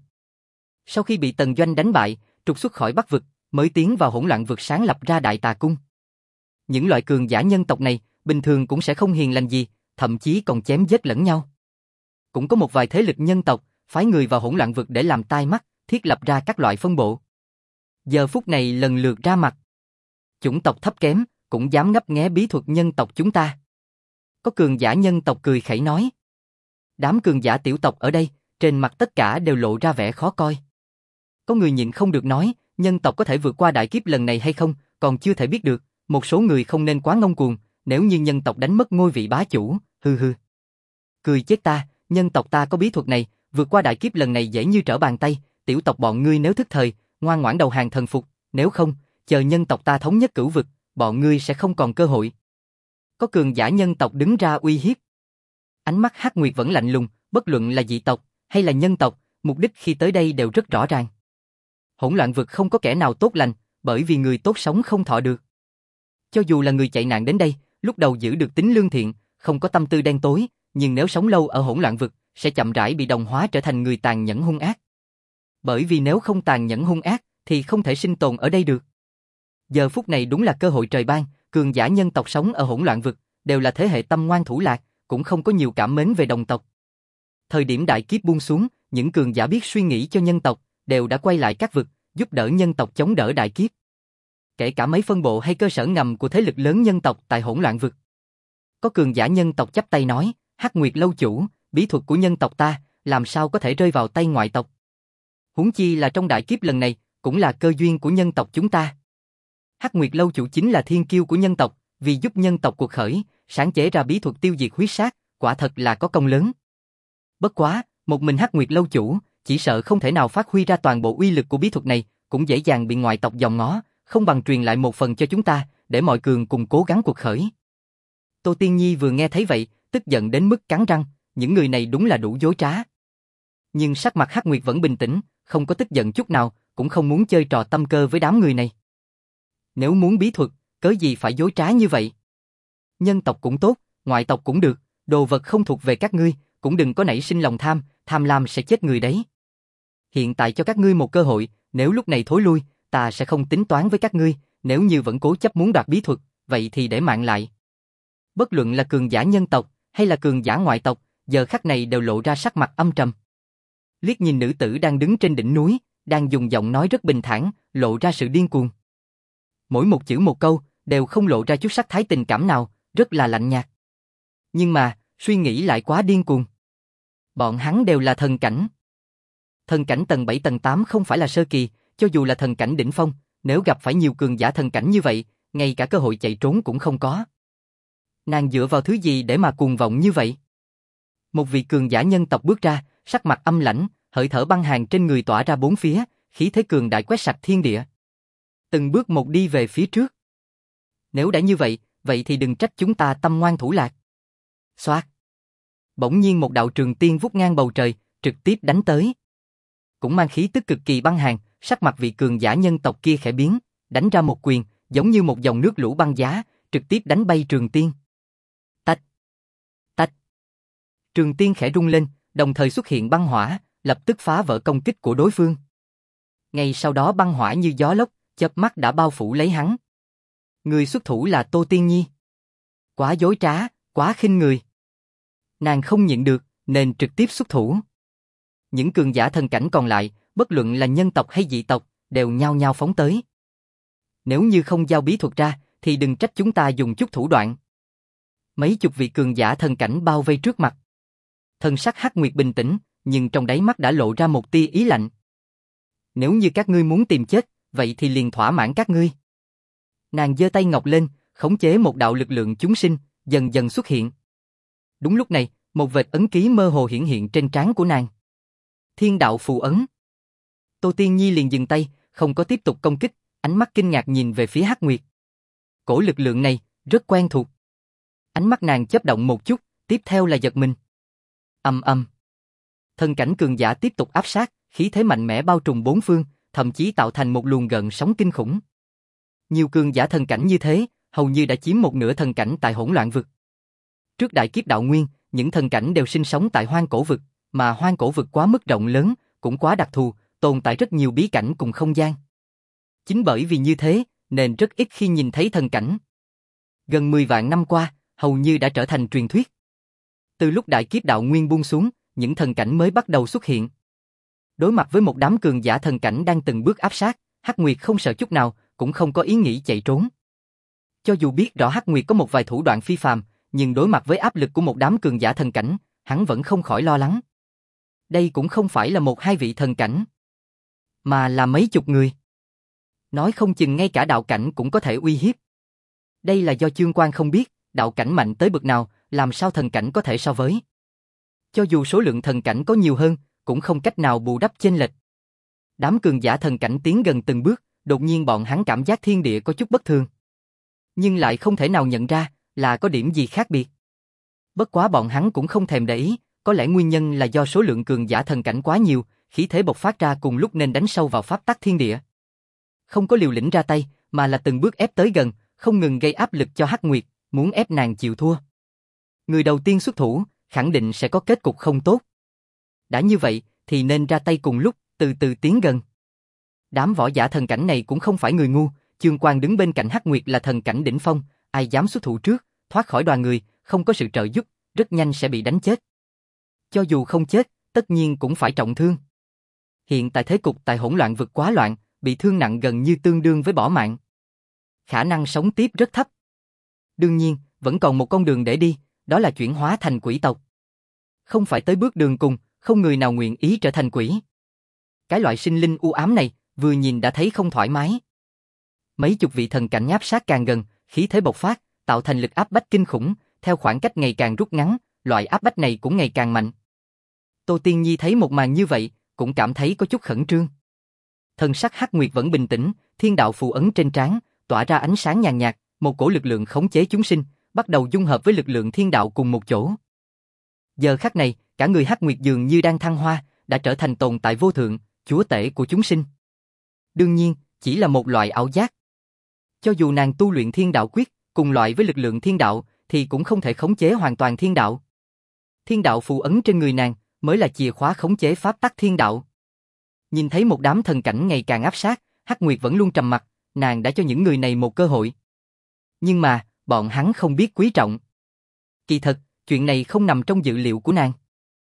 Speaker 1: Sau khi bị Tần Doanh đánh bại, trục xuất khỏi Bắc vực, mới tiến vào hỗn loạn vực sáng lập ra Đại Tà Cung. Những loại cường giả nhân tộc này, bình thường cũng sẽ không hiền lành gì, thậm chí còn chém giết lẫn nhau. Cũng có một vài thế lực nhân tộc, phái người vào hỗn loạn vực để làm tai mắt, thiết lập ra các loại phân bộ. Giờ phút này lần lượt ra mặt. Chủng tộc thấp kém, cũng dám ngấp nghé bí thuật nhân tộc chúng ta. Có cường giả nhân tộc cười khẩy nói. Đám cường giả tiểu tộc ở đây, trên mặt tất cả đều lộ ra vẻ khó coi. Có người nhịn không được nói, nhân tộc có thể vượt qua đại kiếp lần này hay không, còn chưa thể biết được, một số người không nên quá ngông cuồng, nếu như nhân tộc đánh mất ngôi vị bá chủ, hừ hừ. Cười chết ta, nhân tộc ta có bí thuật này, vượt qua đại kiếp lần này dễ như trở bàn tay, tiểu tộc bọn ngươi nếu thức thời, ngoan ngoãn đầu hàng thần phục, nếu không, chờ nhân tộc ta thống nhất cửu vực, bọn ngươi sẽ không còn cơ hội. Có cường giả nhân tộc đứng ra uy hiếp. Ánh mắt Hắc Nguyệt vẫn lạnh lùng, bất luận là dị tộc hay là nhân tộc, mục đích khi tới đây đều rất rõ ràng. Hỗn loạn vực không có kẻ nào tốt lành, bởi vì người tốt sống không thọ được. Cho dù là người chạy nạn đến đây, lúc đầu giữ được tính lương thiện, không có tâm tư đen tối, nhưng nếu sống lâu ở hỗn loạn vực, sẽ chậm rãi bị đồng hóa trở thành người tàn nhẫn hung ác. Bởi vì nếu không tàn nhẫn hung ác, thì không thể sinh tồn ở đây được. Giờ phút này đúng là cơ hội trời ban, cường giả nhân tộc sống ở hỗn loạn vực, đều là thế hệ tâm ngoan thủ lạc, cũng không có nhiều cảm mến về đồng tộc. Thời điểm đại kiếp buông xuống, những cường giả biết suy nghĩ cho nhân tộc, đều đã quay lại các vực, giúp đỡ nhân tộc chống đỡ đại kiếp. Kể cả mấy phân bộ hay cơ sở ngầm của thế lực lớn nhân tộc tại hỗn loạn vực. Có cường giả nhân tộc chắp tay nói, Hắc Nguyệt lâu chủ, bí thuật của nhân tộc ta, làm sao có thể rơi vào tay ngoại tộc. Huống chi là trong đại kiếp lần này, cũng là cơ duyên của nhân tộc chúng ta. Hắc Nguyệt lâu chủ chính là thiên kiêu của nhân tộc, vì giúp nhân tộc cuộc khởi, sáng chế ra bí thuật tiêu diệt huyết sát, quả thật là có công lớn. Bất quá, một mình Hắc Nguyệt lâu chủ, chỉ sợ không thể nào phát huy ra toàn bộ uy lực của bí thuật này, cũng dễ dàng bị ngoại tộc dòm ngó, không bằng truyền lại một phần cho chúng ta, để mọi cường cùng cố gắng cuộc khởi. Tô Tiên Nhi vừa nghe thấy vậy, tức giận đến mức cắn răng, những người này đúng là đủ dối trá. Nhưng sắc mặt Hắc Nguyệt vẫn bình tĩnh, không có tức giận chút nào, cũng không muốn chơi trò tâm cơ với đám người này. Nếu muốn bí thuật, cớ gì phải dối trá như vậy? Nhân tộc cũng tốt, ngoại tộc cũng được, đồ vật không thuộc về các ngươi, cũng đừng có nảy sinh lòng tham, tham lam sẽ chết người đấy. Hiện tại cho các ngươi một cơ hội, nếu lúc này thối lui, ta sẽ không tính toán với các ngươi, nếu như vẫn cố chấp muốn đoạt bí thuật, vậy thì để mạng lại. Bất luận là cường giả nhân tộc, hay là cường giả ngoại tộc, giờ khắc này đều lộ ra sắc mặt âm trầm. Liếc nhìn nữ tử đang đứng trên đỉnh núi, đang dùng giọng nói rất bình thản, lộ ra sự điên cuồng. Mỗi một chữ một câu, đều không lộ ra chút sắc thái tình cảm nào, rất là lạnh nhạt. Nhưng mà, suy nghĩ lại quá điên cuồng. Bọn hắn đều là thần cảnh. Thần cảnh tầng 7 tầng 8 không phải là sơ kỳ, cho dù là thần cảnh đỉnh phong, nếu gặp phải nhiều cường giả thần cảnh như vậy, ngay cả cơ hội chạy trốn cũng không có. Nàng dựa vào thứ gì để mà cuồng vọng như vậy? Một vị cường giả nhân tộc bước ra, sắc mặt âm lãnh, hơi thở băng hàn trên người tỏa ra bốn phía, khí thế cường đại quét sạch thiên địa. Từng bước một đi về phía trước. Nếu đã như vậy, vậy thì đừng trách chúng ta tâm ngoan thủ lạc. Xoát. Bỗng nhiên một đạo trường tiên vút ngang bầu trời, trực tiếp đánh tới. Cũng mang khí tức cực kỳ băng hàn, sắc mặt vị cường giả nhân tộc kia khẽ biến, đánh ra một quyền, giống như một dòng nước lũ băng giá, trực tiếp đánh bay trường tiên. Tách. Tách. Trường tiên khẽ rung lên, đồng thời xuất hiện băng hỏa, lập tức phá vỡ công kích của đối phương. Ngay sau đó băng hỏa như gió lốc, chớp mắt đã bao phủ lấy hắn. Người xuất thủ là Tô Tiên Nhi. Quá dối trá, quá khinh người. Nàng không nhịn được, nên trực tiếp xuất thủ. Những cường giả thần cảnh còn lại, bất luận là nhân tộc hay dị tộc, đều nhao nhao phóng tới. Nếu như không giao bí thuật ra, thì đừng trách chúng ta dùng chút thủ đoạn. Mấy chục vị cường giả thần cảnh bao vây trước mặt. Thần sắc Hắc Nguyệt bình tĩnh, nhưng trong đáy mắt đã lộ ra một tia ý lạnh. Nếu như các ngươi muốn tìm chết, vậy thì liền thỏa mãn các ngươi. Nàng giơ tay ngọc lên, khống chế một đạo lực lượng chúng sinh, dần dần xuất hiện. Đúng lúc này, một vệt ấn ký mơ hồ hiển hiện trên trán của nàng. Thiên đạo phù ấn. Tô Tiên Nhi liền dừng tay, không có tiếp tục công kích, ánh mắt kinh ngạc nhìn về phía Hắc Nguyệt. Cổ lực lượng này, rất quen thuộc. Ánh mắt nàng chớp động một chút, tiếp theo là giật mình. Âm âm. Thần cảnh cường giả tiếp tục áp sát, khí thế mạnh mẽ bao trùm bốn phương, thậm chí tạo thành một luồng gợn sóng kinh khủng. Nhiều cường giả thần cảnh như thế, hầu như đã chiếm một nửa thần cảnh tại hỗn loạn vực. Trước đại kiếp đạo nguyên, những thần cảnh đều sinh sống tại hoang cổ vực, mà hoang cổ vực quá mức rộng lớn, cũng quá đặc thù, tồn tại rất nhiều bí cảnh cùng không gian. Chính bởi vì như thế, nên rất ít khi nhìn thấy thần cảnh. Gần 10 vạn năm qua, hầu như đã trở thành truyền thuyết. Từ lúc đại kiếp đạo nguyên buông xuống, những thần cảnh mới bắt đầu xuất hiện. Đối mặt với một đám cường giả thần cảnh đang từng bước áp sát, Hắc Nguyệt không sợ chút nào, cũng không có ý nghĩ chạy trốn. Cho dù biết rõ Hắc Nguyệt có một vài thủ đoạn phi phàm, nhưng đối mặt với áp lực của một đám cường giả thần cảnh, hắn vẫn không khỏi lo lắng. Đây cũng không phải là một hai vị thần cảnh, mà là mấy chục người. Nói không chừng ngay cả đạo cảnh cũng có thể uy hiếp. Đây là do Chương Quang không biết, đạo cảnh mạnh tới bậc nào, làm sao thần cảnh có thể so với. Cho dù số lượng thần cảnh có nhiều hơn, cũng không cách nào bù đắp chênh lệch. Đám cường giả thần cảnh tiến gần từng bước, đột nhiên bọn hắn cảm giác thiên địa có chút bất thường. Nhưng lại không thể nào nhận ra là có điểm gì khác biệt. Bất quá bọn hắn cũng không thèm để ý, có lẽ nguyên nhân là do số lượng cường giả thần cảnh quá nhiều, khí thế bộc phát ra cùng lúc nên đánh sâu vào pháp tắc thiên địa. Không có liều lĩnh ra tay, mà là từng bước ép tới gần, không ngừng gây áp lực cho Hắc Nguyệt, muốn ép nàng chịu thua. Người đầu tiên xuất thủ, khẳng định sẽ có kết cục không tốt. Đã như vậy, thì nên ra tay cùng lúc, từ từ tiến gần. Đám võ giả thần cảnh này cũng không phải người ngu, Chương Quang đứng bên cạnh Hắc Nguyệt là thần cảnh đỉnh phong, ai dám xuất thủ trước, thoát khỏi đoàn người, không có sự trợ giúp, rất nhanh sẽ bị đánh chết. Cho dù không chết, tất nhiên cũng phải trọng thương. Hiện tại thế cục tại hỗn loạn vực quá loạn, bị thương nặng gần như tương đương với bỏ mạng. Khả năng sống tiếp rất thấp. Đương nhiên, vẫn còn một con đường để đi, đó là chuyển hóa thành quỷ tộc. Không phải tới bước đường cùng, không người nào nguyện ý trở thành quỷ. Cái loại sinh linh u ám này, vừa nhìn đã thấy không thoải mái. Mấy chục vị thần cảnh áp sát càng gần, khí thế bộc phát, tạo thành lực áp bách kinh khủng, theo khoảng cách ngày càng rút ngắn, loại áp bách này cũng ngày càng mạnh. Tô Tiên Nhi thấy một màn như vậy, cũng cảm thấy có chút khẩn trương. Thần sắc Hắc Nguyệt vẫn bình tĩnh, thiên đạo phù ấn trên trán, tỏa ra ánh sáng nhàn nhạt, một cổ lực lượng khống chế chúng sinh, bắt đầu dung hợp với lực lượng thiên đạo cùng một chỗ. Giờ khắc này, cả người Hắc Nguyệt dường như đang thăng hoa, đã trở thành tồn tại vô thượng, chúa tể của chúng sinh. Đương nhiên, chỉ là một loại ảo giác. Cho dù nàng tu luyện thiên đạo quyết, cùng loại với lực lượng thiên đạo, thì cũng không thể khống chế hoàn toàn thiên đạo. Thiên đạo phù ấn trên người nàng, mới là chìa khóa khống chế pháp tắc thiên đạo. Nhìn thấy một đám thần cảnh ngày càng áp sát, Hắc Nguyệt vẫn luôn trầm mặc, nàng đã cho những người này một cơ hội. Nhưng mà, bọn hắn không biết quý trọng. Kỳ thật, chuyện này không nằm trong dự liệu của nàng.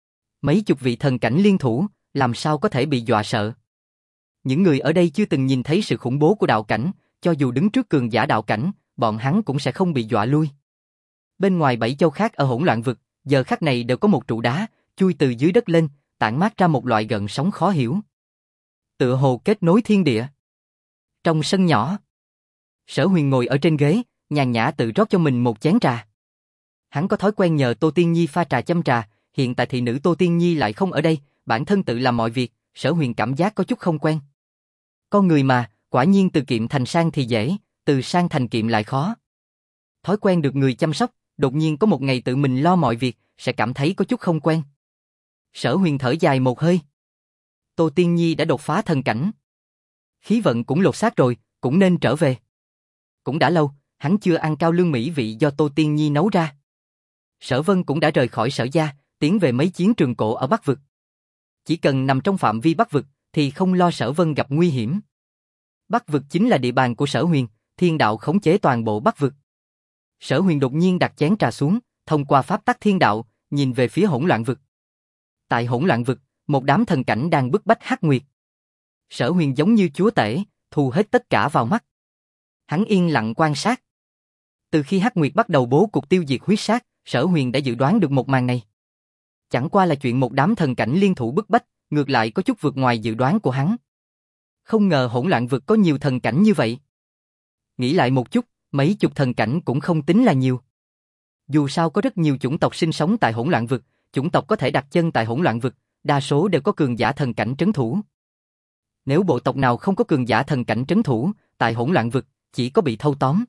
Speaker 1: Mấy chục vị thần cảnh liên thủ, làm sao có thể bị dọa sợ. Những người ở đây chưa từng nhìn thấy sự khủng bố của đạo cảnh, cho dù đứng trước cường giả đạo cảnh, bọn hắn cũng sẽ không bị dọa lui. Bên ngoài 7 châu khác ở hỗn loạn vực, giờ khắc này đều có một trụ đá, chui từ dưới đất lên, tản mát ra một loại gợn sóng khó hiểu. Tựa hồ kết nối thiên địa. Trong sân nhỏ, Sở Huyền ngồi ở trên ghế, nhàn nhã tự rót cho mình một chén trà. Hắn có thói quen nhờ Tô Tiên Nhi pha trà châm trà, hiện tại thị nữ Tô Tiên Nhi lại không ở đây, bản thân tự làm mọi việc, Sở Huyền cảm giác có chút không quen. Con người mà, quả nhiên từ kiệm thành sang thì dễ, từ sang thành kiệm lại khó. Thói quen được người chăm sóc, đột nhiên có một ngày tự mình lo mọi việc, sẽ cảm thấy có chút không quen. Sở Huyền thở dài một hơi. Tô Tiên Nhi đã đột phá thần cảnh. Khí vận cũng lột xác rồi, cũng nên trở về. Cũng đã lâu, hắn chưa ăn cao lương mỹ vị do Tô Tiên Nhi nấu ra. Sở Vân cũng đã rời khỏi Sở gia, tiến về mấy chiến trường cổ ở Bắc Vực. Chỉ cần nằm trong phạm vi Bắc Vực, thì không lo Sở Vân gặp nguy hiểm. Bắc Vực chính là địa bàn của Sở Huyền, thiên đạo khống chế toàn bộ Bắc Vực. Sở Huyền đột nhiên đặt chén trà xuống, thông qua pháp tắc thiên đạo, nhìn về phía hỗn loạn vực. Tại hỗn loạn vực, một đám thần cảnh đang bức bách Hắc Nguyệt. Sở Huyền giống như chúa tể, thu hết tất cả vào mắt. Hắn yên lặng quan sát. Từ khi Hắc Nguyệt bắt đầu bố cục tiêu diệt huyết sát, Sở Huyền đã dự đoán được một màn này. Chẳng qua là chuyện một đám thần cảnh liên thủ bức bách, ngược lại có chút vượt ngoài dự đoán của hắn. Không ngờ hỗn loạn vực có nhiều thần cảnh như vậy. Nghĩ lại một chút, mấy chục thần cảnh cũng không tính là nhiều. Dù sao có rất nhiều chủng tộc sinh sống tại hỗn loạn vực, chủng tộc có thể đặt chân tại hỗn loạn vực, đa số đều có cường giả thần cảnh trấn thủ. Nếu bộ tộc nào không có cường giả thần cảnh trấn thủ, tại hỗn loạn vực, chỉ có bị thâu tóm.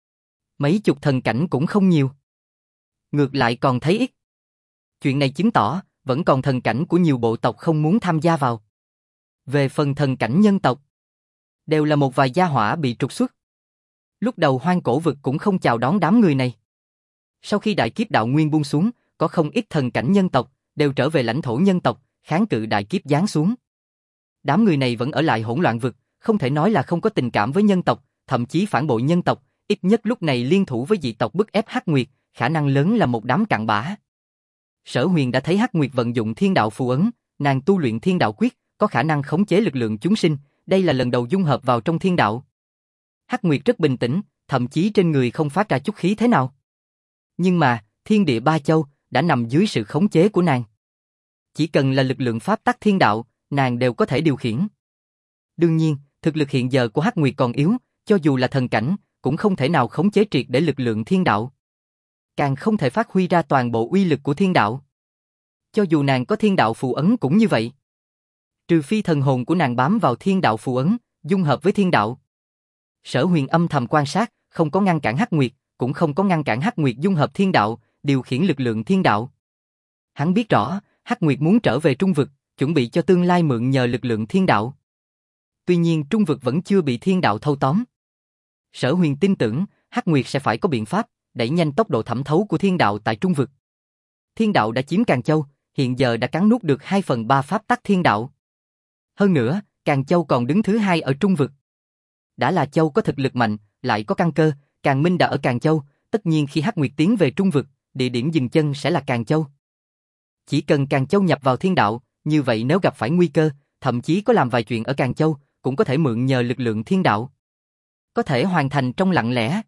Speaker 1: Mấy chục thần cảnh cũng không nhiều. Ngược lại còn thấy ít. Chuyện này chứng tỏ, vẫn còn thần cảnh của nhiều bộ tộc không muốn tham gia vào. Về phần thần cảnh nhân tộc, đều là một vài gia hỏa bị trục xuất. Lúc đầu Hoang Cổ Vực cũng không chào đón đám người này. Sau khi đại kiếp đạo nguyên buông xuống, có không ít thần cảnh nhân tộc, đều trở về lãnh thổ nhân tộc, kháng cự đại kiếp giáng xuống. Đám người này vẫn ở lại Hỗn Loạn Vực, không thể nói là không có tình cảm với nhân tộc, thậm chí phản bội nhân tộc, ít nhất lúc này liên thủ với dị tộc bức ép Hắc Nguyệt, khả năng lớn là một đám cặn bã. Sở Huyền đã thấy Hắc Nguyệt vận dụng thiên đạo phù ấn, nàng tu luyện thiên đạo quyết, có khả năng khống chế lực lượng chúng sinh, đây là lần đầu dung hợp vào trong thiên đạo. Hắc Nguyệt rất bình tĩnh, thậm chí trên người không phát ra chút khí thế nào. Nhưng mà, thiên địa ba châu đã nằm dưới sự khống chế của nàng. Chỉ cần là lực lượng pháp tắc thiên đạo, nàng đều có thể điều khiển. Đương nhiên, thực lực hiện giờ của Hắc Nguyệt còn yếu, cho dù là thần cảnh, cũng không thể nào khống chế triệt để lực lượng thiên đạo. Càng không thể phát huy ra toàn bộ uy lực của thiên đạo. Cho dù nàng có thiên đạo phù ấn cũng như vậy. Trừ phi thần hồn của nàng bám vào thiên đạo phù ấn, dung hợp với thiên đạo. Sở Huyền âm thầm quan sát, không có ngăn cản Hắc Nguyệt, cũng không có ngăn cản Hắc Nguyệt dung hợp thiên đạo, điều khiển lực lượng thiên đạo. Hắn biết rõ, Hắc Nguyệt muốn trở về Trung Vực, chuẩn bị cho tương lai mượn nhờ lực lượng thiên đạo. Tuy nhiên Trung Vực vẫn chưa bị thiên đạo thâu tóm. Sở Huyền tin tưởng, Hắc Nguyệt sẽ phải có biện pháp, đẩy nhanh tốc độ thẩm thấu của thiên đạo tại Trung Vực. Thiên đạo đã chiếm Càn Châu, hiện giờ đã cắn nuốt được 2/3 pháp tắc thiên đạo. Hơn nữa, Càn Châu còn đứng thứ 2 ở Trung Vực. Đã là châu có thực lực mạnh, lại có căn cơ, Càn Minh đã ở Càn Châu, tất nhiên khi Hắc Nguyệt tiến về Trung Vực, địa điểm dừng chân sẽ là Càn Châu. Chỉ cần Càn Châu nhập vào thiên đạo, như vậy nếu gặp phải nguy cơ, thậm chí có làm vài chuyện ở Càn Châu, cũng có thể mượn nhờ lực lượng thiên đạo. Có thể hoàn thành trong lặng lẽ.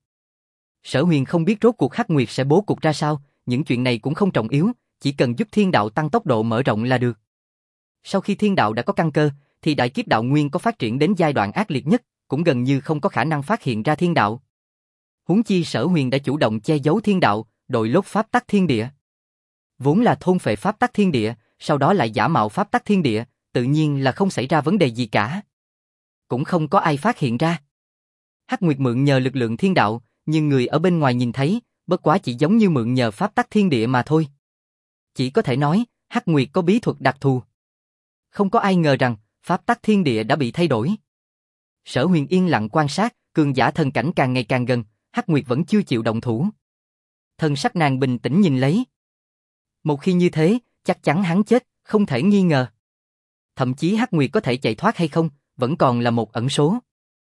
Speaker 1: Sở Huyền không biết rốt cuộc Hắc Nguyệt sẽ bố cục ra sao, những chuyện này cũng không trọng yếu, chỉ cần giúp thiên đạo tăng tốc độ mở rộng là được. Sau khi thiên đạo đã có căn cơ, thì đại kiếp đạo nguyên có phát triển đến giai đoạn ác liệt nhất, cũng gần như không có khả năng phát hiện ra thiên đạo. Huống chi Sở Huyền đã chủ động che giấu thiên đạo, đội lốt pháp tắc thiên địa. Vốn là thôn phệ pháp tắc thiên địa, sau đó lại giả mạo pháp tắc thiên địa, tự nhiên là không xảy ra vấn đề gì cả. Cũng không có ai phát hiện ra. Hắc Nguyệt mượn nhờ lực lượng thiên đạo, nhưng người ở bên ngoài nhìn thấy, bất quá chỉ giống như mượn nhờ pháp tắc thiên địa mà thôi. Chỉ có thể nói, Hắc Nguyệt có bí thuật đặc thù. Không có ai ngờ rằng, pháp tắc thiên địa đã bị thay đổi. Sở Huyền yên lặng quan sát, cường giả thần cảnh càng ngày càng gần, Hắc Nguyệt vẫn chưa chịu động thủ. Thần sắc nàng bình tĩnh nhìn lấy. Một khi như thế, chắc chắn hắn chết, không thể nghi ngờ. Thậm chí Hắc Nguyệt có thể chạy thoát hay không, vẫn còn là một ẩn số.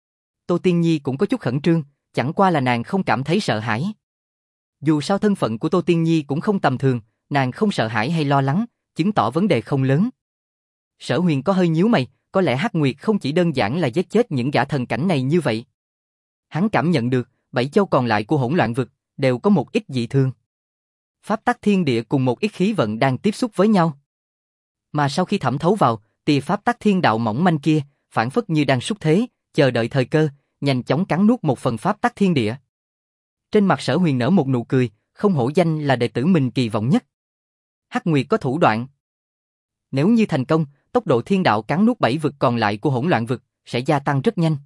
Speaker 1: Tô Tiên Nhi cũng có chút khẩn trương, chẳng qua là nàng không cảm thấy sợ hãi. Dù sao thân phận của Tô Tiên Nhi cũng không tầm thường, nàng không sợ hãi hay lo lắng, chứng tỏ vấn đề không lớn. Sở Huyền có hơi nhíu mày, có lẽ Hắc Nguyệt không chỉ đơn giản là giết chết những gã thần cảnh này như vậy. Hắn cảm nhận được, 7 châu còn lại của Hỗn Loạn Vực đều có một ít dị thường. Pháp tắc thiên địa cùng một ít khí vận đang tiếp xúc với nhau. Mà sau khi thẩm thấu vào, tia pháp tắc thiên đạo mỏng manh kia, phản phất như đang xúc thế, chờ đợi thời cơ, nhanh chóng cắn nuốt một phần pháp tắc thiên địa. Trên mặt Sở Huyền nở một nụ cười, không hổ danh là đệ tử mình kỳ vọng nhất. Hắc Nguyệt có thủ đoạn. Nếu như thành công, tốc độ thiên đạo cắn nuốt 7 vực còn lại của Hỗn Loạn Vực sẽ gia tăng rất nhanh.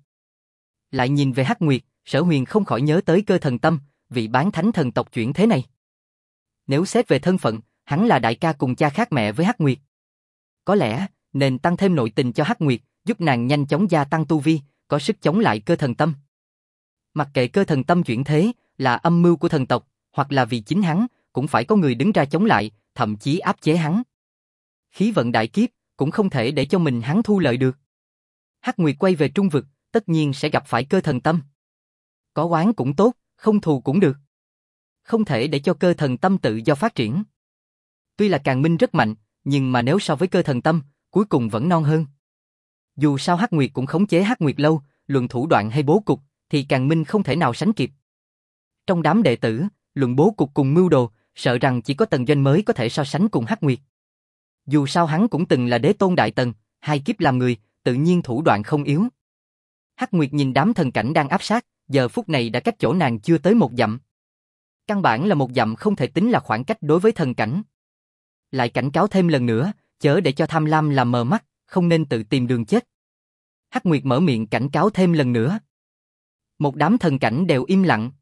Speaker 1: Lại nhìn về Hắc Nguyệt, Sở Huyền không khỏi nhớ tới Cơ Thần Tâm, vị bán thánh thần tộc chuyển thế này. Nếu xét về thân phận, hắn là đại ca cùng cha khác mẹ với Hắc Nguyệt. Có lẽ, nên tăng thêm nội tình cho Hắc Nguyệt, giúp nàng nhanh chóng gia tăng tu vi, có sức chống lại Cơ Thần Tâm. Mặc kệ Cơ Thần Tâm chuyển thế, là âm mưu của thần tộc, hoặc là vì chính hắn, cũng phải có người đứng ra chống lại, thậm chí áp chế hắn. Khí vận đại kiếp, cũng không thể để cho mình hắn thu lợi được. Hắc Nguyệt quay về Trung Vực, tất nhiên sẽ gặp phải Cơ Thần Tâm. Có oán cũng tốt, không thù cũng được. Không thể để cho Cơ Thần Tâm tự do phát triển. Tuy là Càn Minh rất mạnh, nhưng mà nếu so với Cơ Thần Tâm, cuối cùng vẫn non hơn. Dù sao Hắc Nguyệt cũng khống chế Hắc Nguyệt lâu, luận thủ đoạn hay bố cục, thì Càn Minh không thể nào sánh kịp. Trong đám đệ tử, luận bố cục cùng mưu đồ, sợ rằng chỉ có Tần Doanh mới có thể so sánh cùng Hắc Nguyệt. Dù sao hắn cũng từng là đế tôn đại tần, 2 kiếp làm người, tự nhiên thủ đoạn không yếu. Hắc Nguyệt nhìn đám thần cảnh đang áp sát, giờ phút này đã cách chỗ nàng chưa tới 1 dặm. Căn bản là 1 dặm không thể tính là khoảng cách đối với thần cảnh. Lại cảnh cáo thêm lần nữa, chớ để cho tham lam làm mờ mắt, không nên tự tìm đường chết. Hắc Nguyệt mở miệng cảnh cáo thêm lần nữa. Một đám thần cảnh đều im lặng.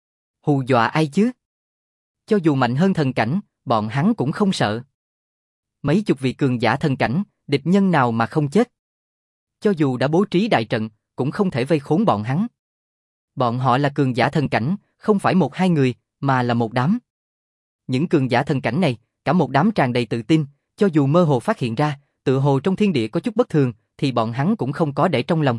Speaker 1: Hù dọa ai chứ? Cho dù mạnh hơn thần cảnh, bọn hắn cũng không sợ. Mấy chục vị cường giả thần cảnh, địch nhân nào mà không chết. Cho dù đã bố trí đại trận, cũng không thể vây khốn bọn hắn. Bọn họ là cường giả thần cảnh, không phải một hai người, mà là một đám. Những cường giả thần cảnh này, cả một đám tràn đầy tự tin, cho dù mơ hồ phát hiện ra, tựa hồ trong thiên địa có chút bất thường, thì bọn hắn cũng không có để trong lòng.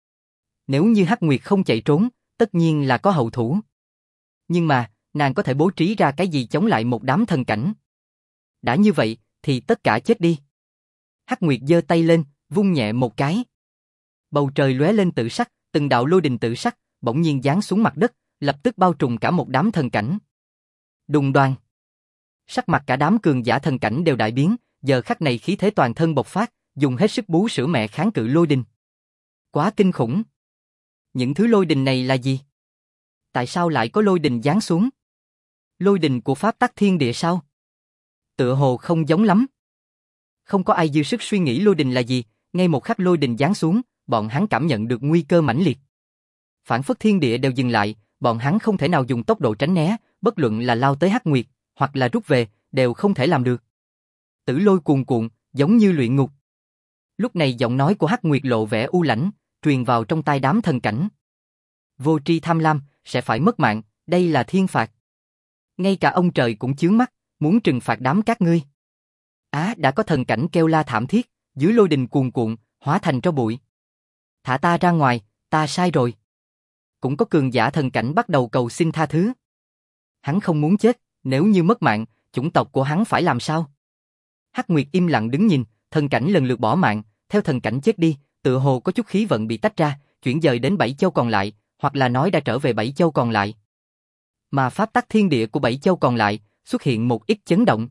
Speaker 1: Nếu như Hắc Nguyệt không chạy trốn, tất nhiên là có hậu thủ. Nhưng mà, nàng có thể bố trí ra cái gì chống lại một đám thần cảnh? Đã như vậy, thì tất cả chết đi. Hắc Nguyệt giơ tay lên, vung nhẹ một cái. Bầu trời lóe lên tự sắc, từng đạo lôi đình tự sắc, bỗng nhiên giáng xuống mặt đất, lập tức bao trùm cả một đám thần cảnh. Đùng đoàng. Sắc mặt cả đám cường giả thần cảnh đều đại biến, giờ khắc này khí thế toàn thân bộc phát, dùng hết sức bú sữa mẹ kháng cự lôi đình. Quá kinh khủng. Những thứ lôi đình này là gì? Tại sao lại có lôi đình giáng xuống? Lôi đình của pháp tắc thiên địa sao? Tựa hồ không giống lắm. Không có ai dư sức suy nghĩ lôi đình là gì, ngay một khắc lôi đình giáng xuống, bọn hắn cảm nhận được nguy cơ mãnh liệt. Phản phất thiên địa đều dừng lại, bọn hắn không thể nào dùng tốc độ tránh né, bất luận là lao tới Hắc Nguyệt, hoặc là rút về, đều không thể làm được. Tử lôi cuồn cuộn, giống như luyện ngục. Lúc này giọng nói của Hắc Nguyệt lộ vẻ u lãnh, truyền vào trong tai đám thần cảnh. Vô tri tham lam, sẽ phải mất mạng, đây là thiên phạt. Ngay cả ông trời cũng chướng mắt, muốn trừng phạt đám các ngươi. Đã có thần cảnh kêu la thảm thiết, dưới lôi đình cuồn cuộn, hóa thành tro bụi. Thả ta ra ngoài, ta sai rồi. Cũng có cường giả thần cảnh bắt đầu cầu xin tha thứ. Hắn không muốn chết, nếu như mất mạng, chủng tộc của hắn phải làm sao? Hắc Nguyệt im lặng đứng nhìn, thần cảnh lần lượt bỏ mạng, theo thần cảnh chết đi, tựa hồ có chút khí vận bị tách ra, chuyển dời đến 7 châu còn lại, hoặc là nói đã trở về 7 châu còn lại. Mà pháp tắc thiên địa của 7 châu còn lại, xuất hiện một ít chấn động.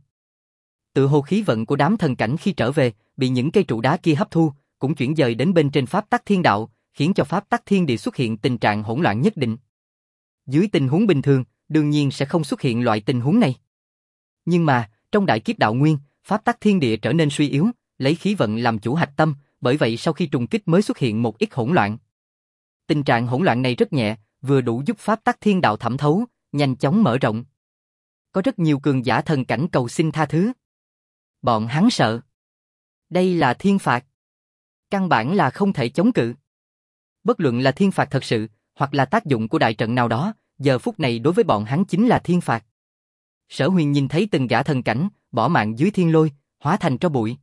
Speaker 1: Tựa hồ khí vận của đám thần cảnh khi trở về, bị những cây trụ đá kia hấp thu, cũng chuyển dời đến bên trên pháp tắc thiên đạo, khiến cho pháp tắc thiên địa xuất hiện tình trạng hỗn loạn nhất định. Dưới tình huống bình thường, đương nhiên sẽ không xuất hiện loại tình huống này. Nhưng mà, trong đại kiếp đạo nguyên, pháp tắc thiên địa trở nên suy yếu, lấy khí vận làm chủ hạch tâm, bởi vậy sau khi trùng kích mới xuất hiện một ít hỗn loạn. Tình trạng hỗn loạn này rất nhẹ, vừa đủ giúp pháp tắc thiên đạo thẩm thấu, nhanh chóng mở rộng. Có rất nhiều cường giả thần cảnh cầu xin tha thứ. Bọn hắn sợ. Đây là thiên phạt. Căn bản là không thể chống cự. Bất luận là thiên phạt thật sự, hoặc là tác dụng của đại trận nào đó, giờ phút này đối với bọn hắn chính là thiên phạt. Sở Huyền nhìn thấy từng gã thần cảnh, bỏ mạng dưới thiên lôi, hóa thành tro bụi.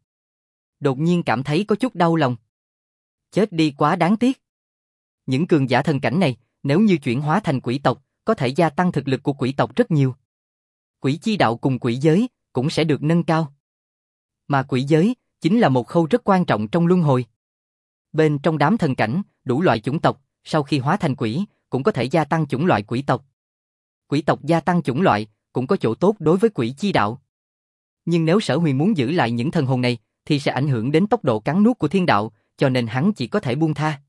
Speaker 1: Đột nhiên cảm thấy có chút đau lòng. Chết đi quá đáng tiếc. Những cường giả thần cảnh này, nếu như chuyển hóa thành quỷ tộc, có thể gia tăng thực lực của quỷ tộc rất nhiều. Quỷ chi đạo cùng quỷ giới, cũng sẽ được nâng cao. Mà quỷ giới, chính là một khâu rất quan trọng trong luân hồi. Bên trong đám thần cảnh, đủ loại chủng tộc, sau khi hóa thành quỷ, cũng có thể gia tăng chủng loại quỷ tộc. Quỷ tộc gia tăng chủng loại, cũng có chỗ tốt đối với quỷ chi đạo. Nhưng nếu Sở Huyền muốn giữ lại những thần hồn này, thì sẽ ảnh hưởng đến tốc độ cắn nuốt của thiên đạo, cho nên hắn chỉ có thể buông tha.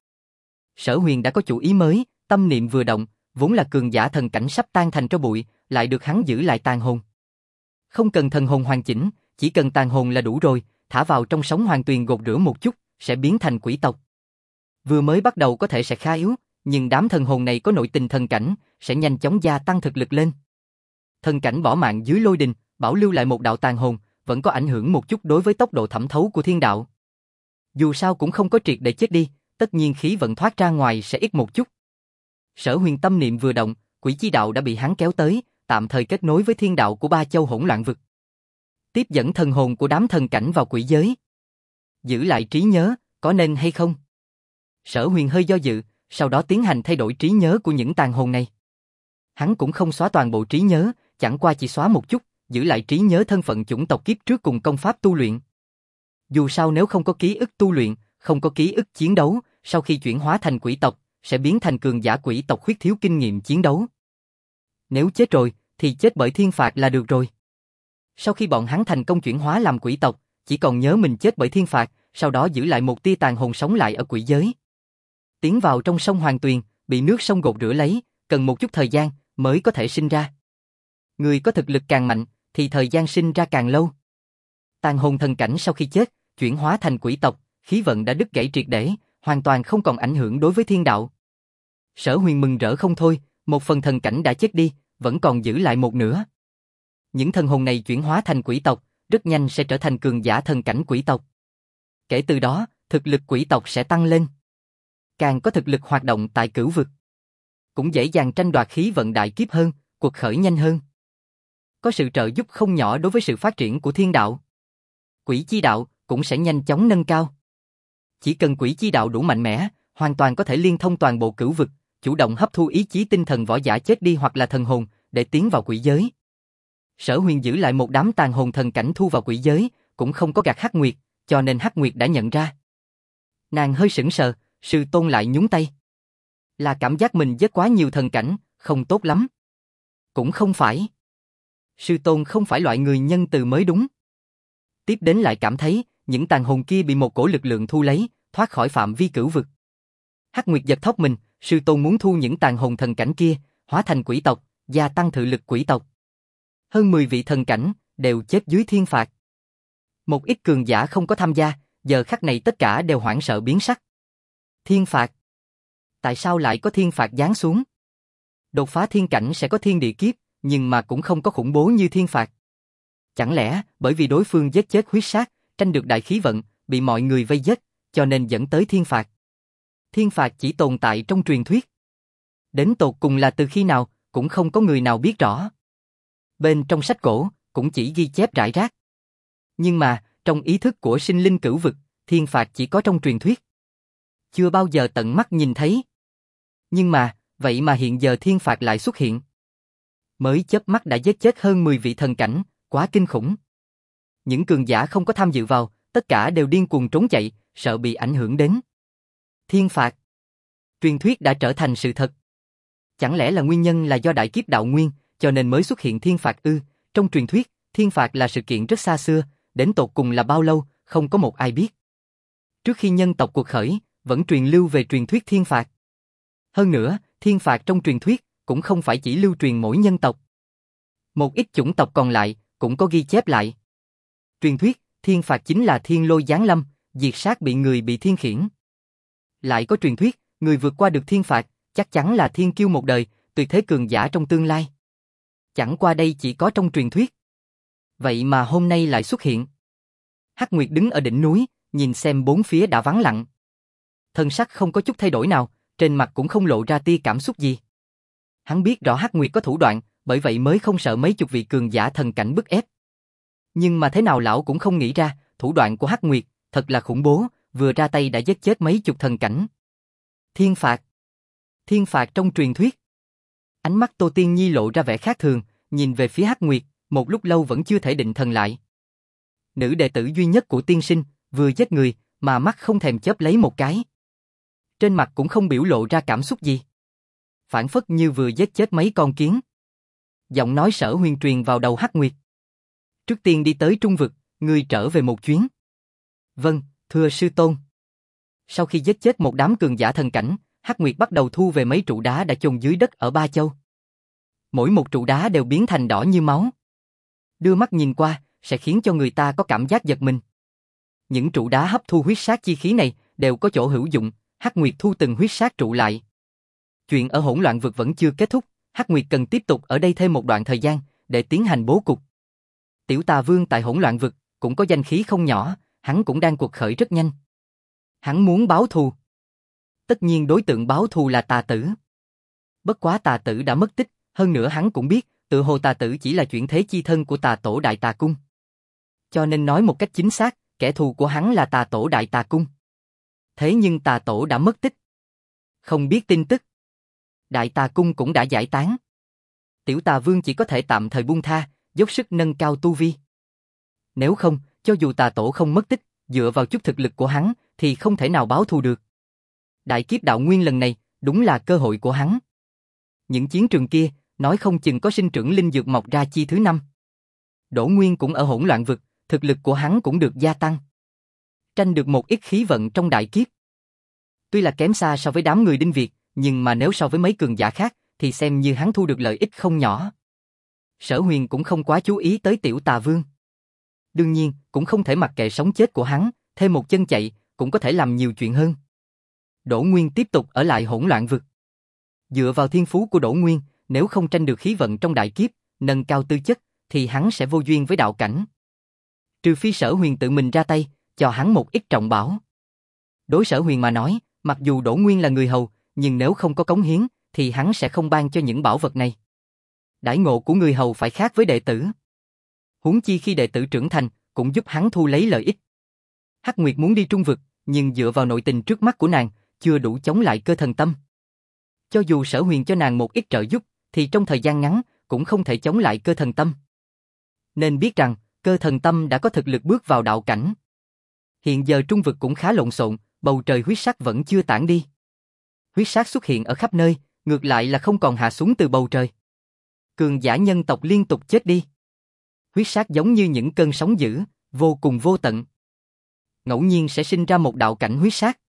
Speaker 1: Sở Huyền đã có chủ ý mới, tâm niệm vừa động, vốn là cường giả thần cảnh sắp tan thành tro bụi, lại được hắn giữ lại tàn hồn. Không cần thần hồn hoàn chỉnh, chỉ cần tàn hồn là đủ rồi, thả vào trong sóng hoàng tuyền gột rửa một chút, sẽ biến thành quỷ tộc. Vừa mới bắt đầu có thể sẽ khá yếu, nhưng đám thần hồn này có nội tình thần cảnh, sẽ nhanh chóng gia tăng thực lực lên. Thần cảnh bỏ mạng dưới lôi đình, bảo lưu lại một đạo tàn hồn, vẫn có ảnh hưởng một chút đối với tốc độ thẩm thấu của thiên đạo. Dù sao cũng không có triệt để chết đi, tất nhiên khí vận thoát ra ngoài sẽ ít một chút. Sở Huyền tâm niệm vừa động, quỷ chi đạo đã bị hắn kéo tới, tạm thời kết nối với thiên đạo của ba châu hỗn loạn vực. Tiếp dẫn thần hồn của đám thần cảnh vào quỷ giới. Giữ lại trí nhớ, có nên hay không? Sở Huyền hơi do dự, sau đó tiến hành thay đổi trí nhớ của những tàn hồn này. Hắn cũng không xóa toàn bộ trí nhớ, chẳng qua chỉ xóa một chút, giữ lại trí nhớ thân phận chủng tộc kiếp trước cùng công pháp tu luyện. Dù sao nếu không có ký ức tu luyện, không có ký ức chiến đấu, sau khi chuyển hóa thành quỷ tộc, sẽ biến thành cường giả quỷ tộc khuyết thiếu kinh nghiệm chiến đấu. Nếu chết rồi, thì chết bởi thiên phạt là được rồi. Sau khi bọn hắn thành công chuyển hóa làm quỷ tộc, chỉ còn nhớ mình chết bởi thiên phạt, sau đó giữ lại một tia tàn hồn sống lại ở quỷ giới. Tiến vào trong sông Hoàng Tuyền, bị nước sông gột rửa lấy, cần một chút thời gian mới có thể sinh ra. Người có thực lực càng mạnh, thì thời gian sinh ra càng lâu. Tàn hồn thần cảnh sau khi chết, chuyển hóa thành quỷ tộc, khí vận đã đứt gãy triệt để, hoàn toàn không còn ảnh hưởng đối với thiên đạo. Sở Huyền mừng rỡ không thôi, một phần thần cảnh đã chết đi, vẫn còn giữ lại một nửa. Những thần hồn này chuyển hóa thành quỷ tộc, rất nhanh sẽ trở thành cường giả thần cảnh quỷ tộc. Kể từ đó, thực lực quỷ tộc sẽ tăng lên. Càng có thực lực hoạt động tại cửu vực, cũng dễ dàng tranh đoạt khí vận đại kiếp hơn, cuộc khởi nhanh hơn. Có sự trợ giúp không nhỏ đối với sự phát triển của thiên đạo. Quỷ chi đạo cũng sẽ nhanh chóng nâng cao. Chỉ cần quỷ chi đạo đủ mạnh mẽ, hoàn toàn có thể liên thông toàn bộ cửu vực, chủ động hấp thu ý chí tinh thần võ giả chết đi hoặc là thần hồn, để tiến vào quỷ giới. Sở Huyền giữ lại một đám tàn hồn thần cảnh thu vào quỷ giới, cũng không có gạt Hắc Nguyệt, cho nên Hắc Nguyệt đã nhận ra. Nàng hơi sững sờ, sư tôn lại nhúng tay. Là cảm giác mình giết quá nhiều thần cảnh, không tốt lắm. Cũng không phải. Sư tôn không phải loại người nhân từ mới đúng. Tiếp đến lại cảm thấy, những tàn hồn kia bị một cổ lực lượng thu lấy, thoát khỏi phạm vi cửu vực. Hắc Nguyệt giật thót mình, sư tôn muốn thu những tàn hồn thần cảnh kia, hóa thành quỷ tộc, gia tăng thực lực quỷ tộc. Hơn 10 vị thần cảnh, đều chết dưới thiên phạt. Một ít cường giả không có tham gia, giờ khắc này tất cả đều hoảng sợ biến sắc. Thiên phạt? Tại sao lại có thiên phạt giáng xuống? Đột phá thiên cảnh sẽ có thiên địa kiếp, nhưng mà cũng không có khủng bố như thiên phạt. Chẳng lẽ bởi vì đối phương giết chết huyết sát, tranh được đại khí vận, bị mọi người vây giết, cho nên dẫn tới thiên phạt? Thiên phạt chỉ tồn tại trong truyền thuyết. Đến tột cùng là từ khi nào, cũng không có người nào biết rõ. Bên trong sách cổ, cũng chỉ ghi chép rải rác. Nhưng mà, trong ý thức của sinh linh cửu vực, thiên phạt chỉ có trong truyền thuyết. Chưa bao giờ tận mắt nhìn thấy. Nhưng mà, vậy mà hiện giờ thiên phạt lại xuất hiện. Mới chớp mắt đã giết chết hơn 10 vị thần cảnh, quá kinh khủng. Những cường giả không có tham dự vào, tất cả đều điên cuồng trốn chạy, sợ bị ảnh hưởng đến. Thiên phạt. Truyền thuyết đã trở thành sự thật. Chẳng lẽ là nguyên nhân là do đại kiếp đạo nguyên, cho nên mới xuất hiện thiên phạt ư? Trong truyền thuyết, thiên phạt là sự kiện rất xa xưa, đến tột cùng là bao lâu, không có một ai biết. Trước khi nhân tộc cuộc khởi, vẫn truyền lưu về truyền thuyết thiên phạt. Hơn nữa, thiên phạt trong truyền thuyết, cũng không phải chỉ lưu truyền mỗi nhân tộc. Một ít chủng tộc còn lại, cũng có ghi chép lại. Truyền thuyết, thiên phạt chính là thiên lôi giáng lâm, diệt sát bị người bị thiên khiển. Lại có truyền thuyết, người vượt qua được thiên phạt, chắc chắn là thiên kiêu một đời, tuyệt thế cường giả trong tương lai. Chẳng qua đây chỉ có trong truyền thuyết. Vậy mà hôm nay lại xuất hiện. Hắc Nguyệt đứng ở đỉnh núi, nhìn xem bốn phía đã vắng lặng. Thân sắc không có chút thay đổi nào, trên mặt cũng không lộ ra tia cảm xúc gì. Hắn biết rõ Hắc Nguyệt có thủ đoạn, bởi vậy mới không sợ mấy chục vị cường giả thần cảnh bức ép. Nhưng mà thế nào lão cũng không nghĩ ra, thủ đoạn của Hắc Nguyệt thật là khủng bố, vừa ra tay đã giết chết mấy chục thần cảnh. Thiên phạt. Thiên phạt trong truyền thuyết. Ánh mắt Tô Tiên Nhi lộ ra vẻ khác thường, nhìn về phía Hắc Nguyệt, một lúc lâu vẫn chưa thể định thần lại. Nữ đệ tử duy nhất của tiên sinh, vừa giết người, mà mắt không thèm chớp lấy một cái. Trên mặt cũng không biểu lộ ra cảm xúc gì. Phản phất như vừa giết chết mấy con kiến. Giọng nói Sở Huyền truyền vào đầu Hắc Nguyệt. Trước tiên đi tới trung vực, ngươi trở về một chuyến. Vâng, thưa sư tôn. Sau khi giết chết một đám cường giả thần cảnh, Hắc Nguyệt bắt đầu thu về mấy trụ đá đã chôn dưới đất ở Ba Châu. Mỗi một trụ đá đều biến thành đỏ như máu. Đưa mắt nhìn qua, sẽ khiến cho người ta có cảm giác giật mình. Những trụ đá hấp thu huyết sát chi khí này đều có chỗ hữu dụng, Hắc Nguyệt thu từng huyết sát trụ lại. Chuyện ở hỗn loạn vực vẫn chưa kết thúc, Hắc Nguyệt cần tiếp tục ở đây thêm một đoạn thời gian, để tiến hành bố cục. Tiểu Tà Vương tại hỗn loạn vực, cũng có danh khí không nhỏ, hắn cũng đang cuộc khởi rất nhanh. Hắn muốn báo thù. Tất nhiên đối tượng báo thù là Tà Tử. Bất quá Tà Tử đã mất tích, hơn nữa hắn cũng biết, tự hồ Tà Tử chỉ là chuyển thế chi thân của Tà Tổ Đại Tà Cung. Cho nên nói một cách chính xác, kẻ thù của hắn là Tà Tổ Đại Tà Cung. Thế nhưng Tà Tổ đã mất tích. Không biết tin tức. Đại Tà Cung cũng đã giải tán. Tiểu Tà Vương chỉ có thể tạm thời buông tha, dốc sức nâng cao tu vi. Nếu không, cho dù Tà Tổ không mất tích, dựa vào chút thực lực của hắn, thì không thể nào báo thù được. Đại kiếp đạo nguyên lần này, đúng là cơ hội của hắn. Những chiến trường kia, nói không chừng có sinh trưởng linh dược mọc ra chi thứ 5. Đỗ Nguyên cũng ở hỗn loạn vực, thực lực của hắn cũng được gia tăng. Tranh được một ít khí vận trong đại kiếp. Tuy là kém xa so với đám người Đinh Việt, nhưng mà nếu so với mấy cường giả khác, thì xem như hắn thu được lợi ích không nhỏ. Sở Huyền cũng không quá chú ý tới Tiểu Tà Vương. Đương nhiên, cũng không thể mặc kệ sống chết của hắn, thêm một chân chạy, cũng có thể làm nhiều chuyện hơn. Đỗ Nguyên tiếp tục ở lại hỗn loạn vực. Dựa vào thiên phú của Đỗ Nguyên, nếu không tranh được khí vận trong đại kiếp, nâng cao tư chất, thì hắn sẽ vô duyên với đạo cảnh. Trừ phi Sở Huyền tự mình ra tay, cho hắn một ít trọng bảo. Đối Sở Huyền mà nói, mặc dù Đỗ Nguyên là người hầu, nhưng nếu không có cống hiến, thì hắn sẽ không ban cho những bảo vật này. Đãi ngộ của người hầu phải khác với đệ tử. Huống chi khi đệ tử trưởng thành, cũng giúp hắn thu lấy lợi ích. Hắc Nguyệt muốn đi Trung vực, nhưng dựa vào nội tình trước mắt của nàng, chưa đủ chống lại Cơ Thần Tâm. Cho dù Sở Huyền cho nàng một ít trợ giúp, thì trong thời gian ngắn, cũng không thể chống lại Cơ Thần Tâm. Nên biết rằng, Cơ Thần Tâm đã có thực lực bước vào đạo cảnh. Hiện giờ Trung vực cũng khá lộn xộn, bầu trời huyết sắc vẫn chưa tản đi. Huyết sắc xuất hiện ở khắp nơi, ngược lại là không còn hạ xuống từ bầu trời. Cường giả nhân tộc liên tục chết đi. Huyết sắc giống như những cơn sóng dữ, vô cùng vô tận. Ngẫu nhiên sẽ sinh ra một đạo cảnh huyết sắc.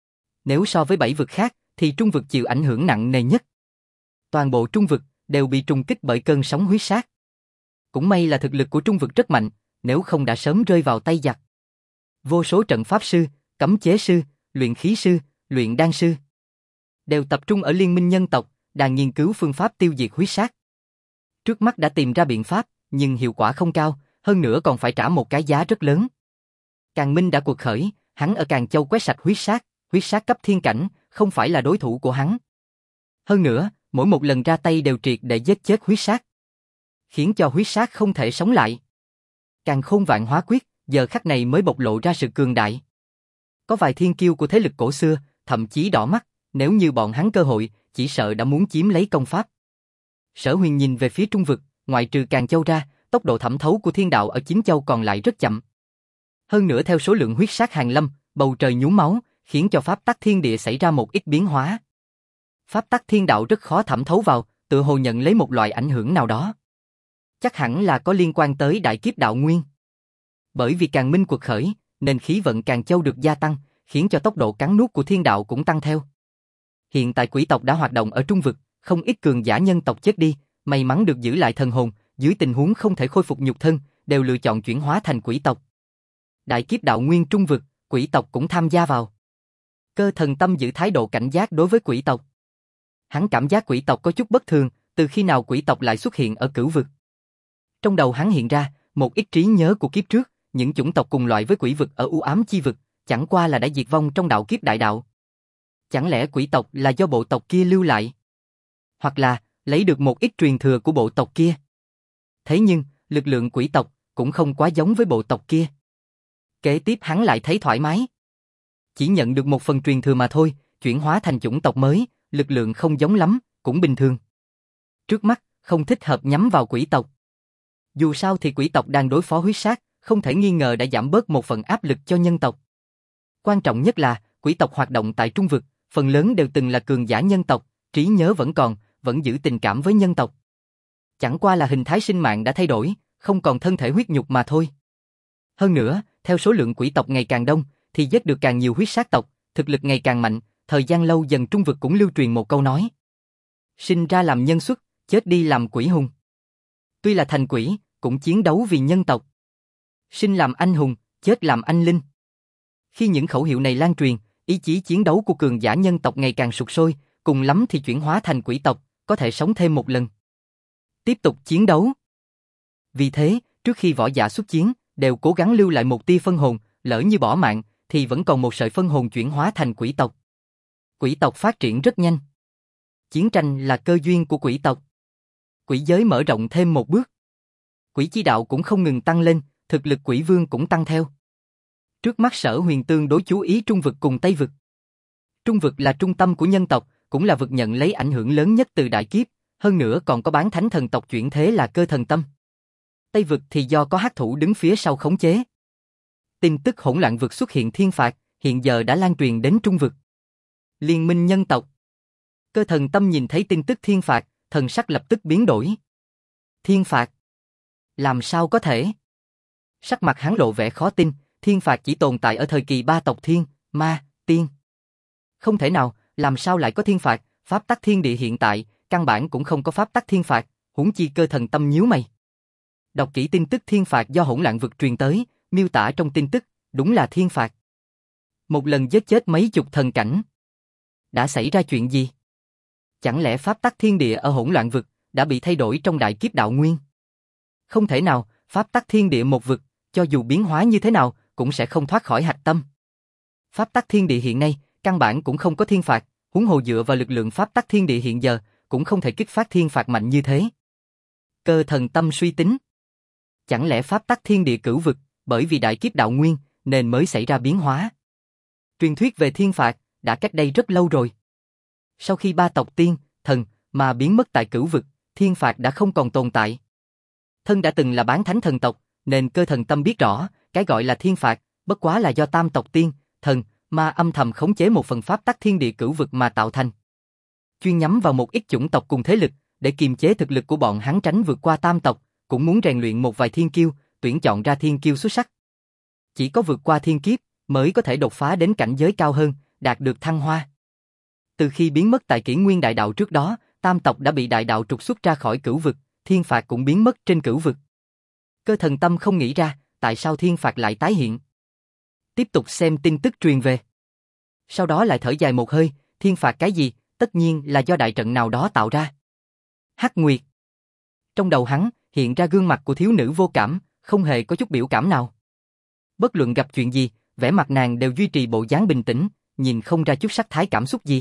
Speaker 1: Nếu so với 7 vực khác, thì Trung vực chịu ảnh hưởng nặng nề nhất. Toàn bộ Trung vực đều bị trùng kích bởi cơn sóng huyết sắc. Cũng may là thực lực của Trung vực rất mạnh, nếu không đã sớm rơi vào tay giặc. Vô số trận pháp sư, cấm chế sư, luyện khí sư, luyện đan sư đều tập trung ở Liên minh nhân tộc, đang nghiên cứu phương pháp tiêu diệt huyết sắc. Trước mắt đã tìm ra biện pháp, nhưng hiệu quả không cao, hơn nữa còn phải trả một cái giá rất lớn. Càn Minh đã cuộc khởi, hắn ở Càn Châu quét sạch huyết sắc cấp thiên cảnh, không phải là đối thủ của hắn. Hơn nữa, mỗi một lần ra tay đều triệt để giết chết huyết sắc, khiến cho huyết sắc không thể sống lại. Càn Khôn Vạn Hóa Quyết, giờ khắc này mới bộc lộ ra sự cường đại. Có vài thiên kiêu của thế lực cổ xưa, thậm chí đỏ mắt, nếu như bọn hắn cơ hội, chỉ sợ đã muốn chiếm lấy công pháp. Sở Huyền nhìn về phía Trung vực, ngoại trừ Càn Châu ra, tốc độ thẩm thấu của thiên đạo ở Chính Châu còn lại rất chậm. Hơn nữa theo số lượng huyết sắc hàng lâm, bầu trời nhuốm máu, khiến cho pháp tắc thiên địa xảy ra một ít biến hóa. Pháp tắc thiên đạo rất khó thẩm thấu vào, tự hồ nhận lấy một loại ảnh hưởng nào đó. Chắc hẳn là có liên quan tới đại kiếp đạo nguyên. Bởi vì Càn Minh quật khởi, nên khí vận Càn Châu được gia tăng, khiến cho tốc độ cắn nuốt của thiên đạo cũng tăng theo. Hiện tại quỷ tộc đã hoạt động ở Trung vực, không ít cường giả nhân tộc chết đi, may mắn được giữ lại thần hồn, dưới tình huống không thể khôi phục nhục thân, đều lựa chọn chuyển hóa thành quỷ tộc. Đại kiếp đạo nguyên Trung vực, quỷ tộc cũng tham gia vào. Cơ Thần Tâm giữ thái độ cảnh giác đối với quỷ tộc. Hắn cảm giác quỷ tộc có chút bất thường, từ khi nào quỷ tộc lại xuất hiện ở Cửu vực. Trong đầu hắn hiện ra một ít trí nhớ của kiếp trước, những chủng tộc cùng loại với quỷ vực ở u ám chi vực, chẳng qua là đã diệt vong trong đạo kiếp đại đạo. Chẳng lẽ quỷ tộc là do bộ tộc kia lưu lại? Hoặc là lấy được một ít truyền thừa của bộ tộc kia? Thế nhưng, lực lượng quỷ tộc cũng không quá giống với bộ tộc kia. Kế tiếp hắn lại thấy thoải mái. Chỉ nhận được một phần truyền thừa mà thôi, chuyển hóa thành chủng tộc mới, lực lượng không giống lắm, cũng bình thường. Trước mắt, không thích hợp nhắm vào quỷ tộc. Dù sao thì quỷ tộc đang đối phó huyết sát, không thể nghi ngờ đã giảm bớt một phần áp lực cho nhân tộc. Quan trọng nhất là, quỷ tộc hoạt động tại Trung vực, phần lớn đều từng là cường giả nhân tộc, trí nhớ vẫn còn, vẫn giữ tình cảm với nhân tộc. Chẳng qua là hình thái sinh mạng đã thay đổi, không còn thân thể huyết nhục mà thôi. Hơn nữa, theo số lượng quỷ tộc ngày càng đông, thì giết được càng nhiều huyết sát tộc, thực lực ngày càng mạnh, thời gian lâu dần Trung vực cũng lưu truyền một câu nói. Sinh ra làm nhân xuất, chết đi làm quỷ hùng. Tuy là thành quỷ, cũng chiến đấu vì nhân tộc. Sinh làm anh hùng, chết làm anh linh. Khi những khẩu hiệu này lan truyền, ý chí chiến đấu của cường giả nhân tộc ngày càng sục sôi, cùng lắm thì chuyển hóa thành quỷ tộc, có thể sống thêm một lần. Tiếp tục chiến đấu. Vì thế, trước khi võ giả xuất chiến, đều cố gắng lưu lại một tia phân hồn, lỡ như bỏ mạng, thì vẫn còn một sợi phân hồn chuyển hóa thành quỷ tộc. Quỷ tộc phát triển rất nhanh. Chiến tranh là cơ duyên của quỷ tộc. Quỷ giới mở rộng thêm một bước. Quỷ chi đạo cũng không ngừng tăng lên, thực lực quỷ vương cũng tăng theo. Trước mắt Sở Huyền tương đối chú ý Trung vực cùng Tây vực. Trung vực là trung tâm của nhân tộc, cũng là vực nhận lấy ảnh hưởng lớn nhất từ đại kiếp, hơn nữa còn có bán thánh thần tộc chuyển thế là Cơ Thần Tâm. Tây vực thì do có hắc thủ đứng phía sau khống chế. Tin tức hỗn loạn vực xuất hiện thiên phạt, hiện giờ đã lan truyền đến Trung vực. Liên minh nhân tộc. Cơ Thần Tâm nhìn thấy tin tức thiên phạt, thần sắc lập tức biến đổi. Thiên phạt? Làm sao có thể? Sắc mặt hắn lộ vẻ khó tin, thiên phạt chỉ tồn tại ở thời kỳ ba tộc thiên, ma, tiên. Không thể nào, làm sao lại có thiên phạt, pháp tắc thiên địa hiện tại, căn bản cũng không có pháp tắc thiên phạt, huống chi Cơ Thần Tâm nhíu mày. Đọc kỹ tin tức thiên phạt do hỗn loạn vực truyền tới, miêu tả trong tin tức, đúng là thiên phạt. Một lần giết chết mấy chục thần cảnh. Đã xảy ra chuyện gì? Chẳng lẽ pháp tắc thiên địa ở hỗn loạn vực đã bị thay đổi trong đại kiếp đạo nguyên? Không thể nào, pháp tắc thiên địa một vực, Cho dù biến hóa như thế nào, cũng sẽ không thoát khỏi hạch tâm. Pháp tắc thiên địa hiện nay, căn bản cũng không có thiên phạt, huống hồ dựa vào lực lượng pháp tắc thiên địa hiện giờ, cũng không thể kích phát thiên phạt mạnh như thế. Cơ thần tâm suy tính. Chẳng lẽ pháp tắc thiên địa cửu vực, bởi vì đại kiếp đạo nguyên, nên mới xảy ra biến hóa? Truyền thuyết về thiên phạt, đã cách đây rất lâu rồi. Sau khi ba tộc tiên, thần, mà biến mất tại cửu vực, thiên phạt đã không còn tồn tại. Thân đã từng là bán thánh thần tộc, nên cơ thần tâm biết rõ, cái gọi là thiên phạt, bất quá là do tam tộc tiên, thần, mà âm thầm khống chế một phần pháp tắc thiên địa cửu vực mà tạo thành. Chuyên nhắm vào một ít chủng tộc cùng thế lực, để kiềm chế thực lực của bọn hắn tránh vượt qua tam tộc, cũng muốn rèn luyện một vài thiên kiêu, tuyển chọn ra thiên kiêu xuất sắc. Chỉ có vượt qua thiên kiếp, mới có thể đột phá đến cảnh giới cao hơn, đạt được thăng hoa. Từ khi biến mất tại Kỷ Nguyên Đại Đạo trước đó, tam tộc đã bị đại đạo trục xuất ra khỏi cửu vực, thiên phạt cũng biến mất trên cửu vực. Cơ thần tâm không nghĩ ra, tại sao thiên phạt lại tái hiện. Tiếp tục xem tin tức truyền về. Sau đó lại thở dài một hơi, thiên phạt cái gì, tất nhiên là do đại trận nào đó tạo ra. Hắc Nguyệt. Trong đầu hắn, hiện ra gương mặt của thiếu nữ vô cảm, không hề có chút biểu cảm nào. Bất luận gặp chuyện gì, vẻ mặt nàng đều duy trì bộ dáng bình tĩnh, nhìn không ra chút sắc thái cảm xúc gì.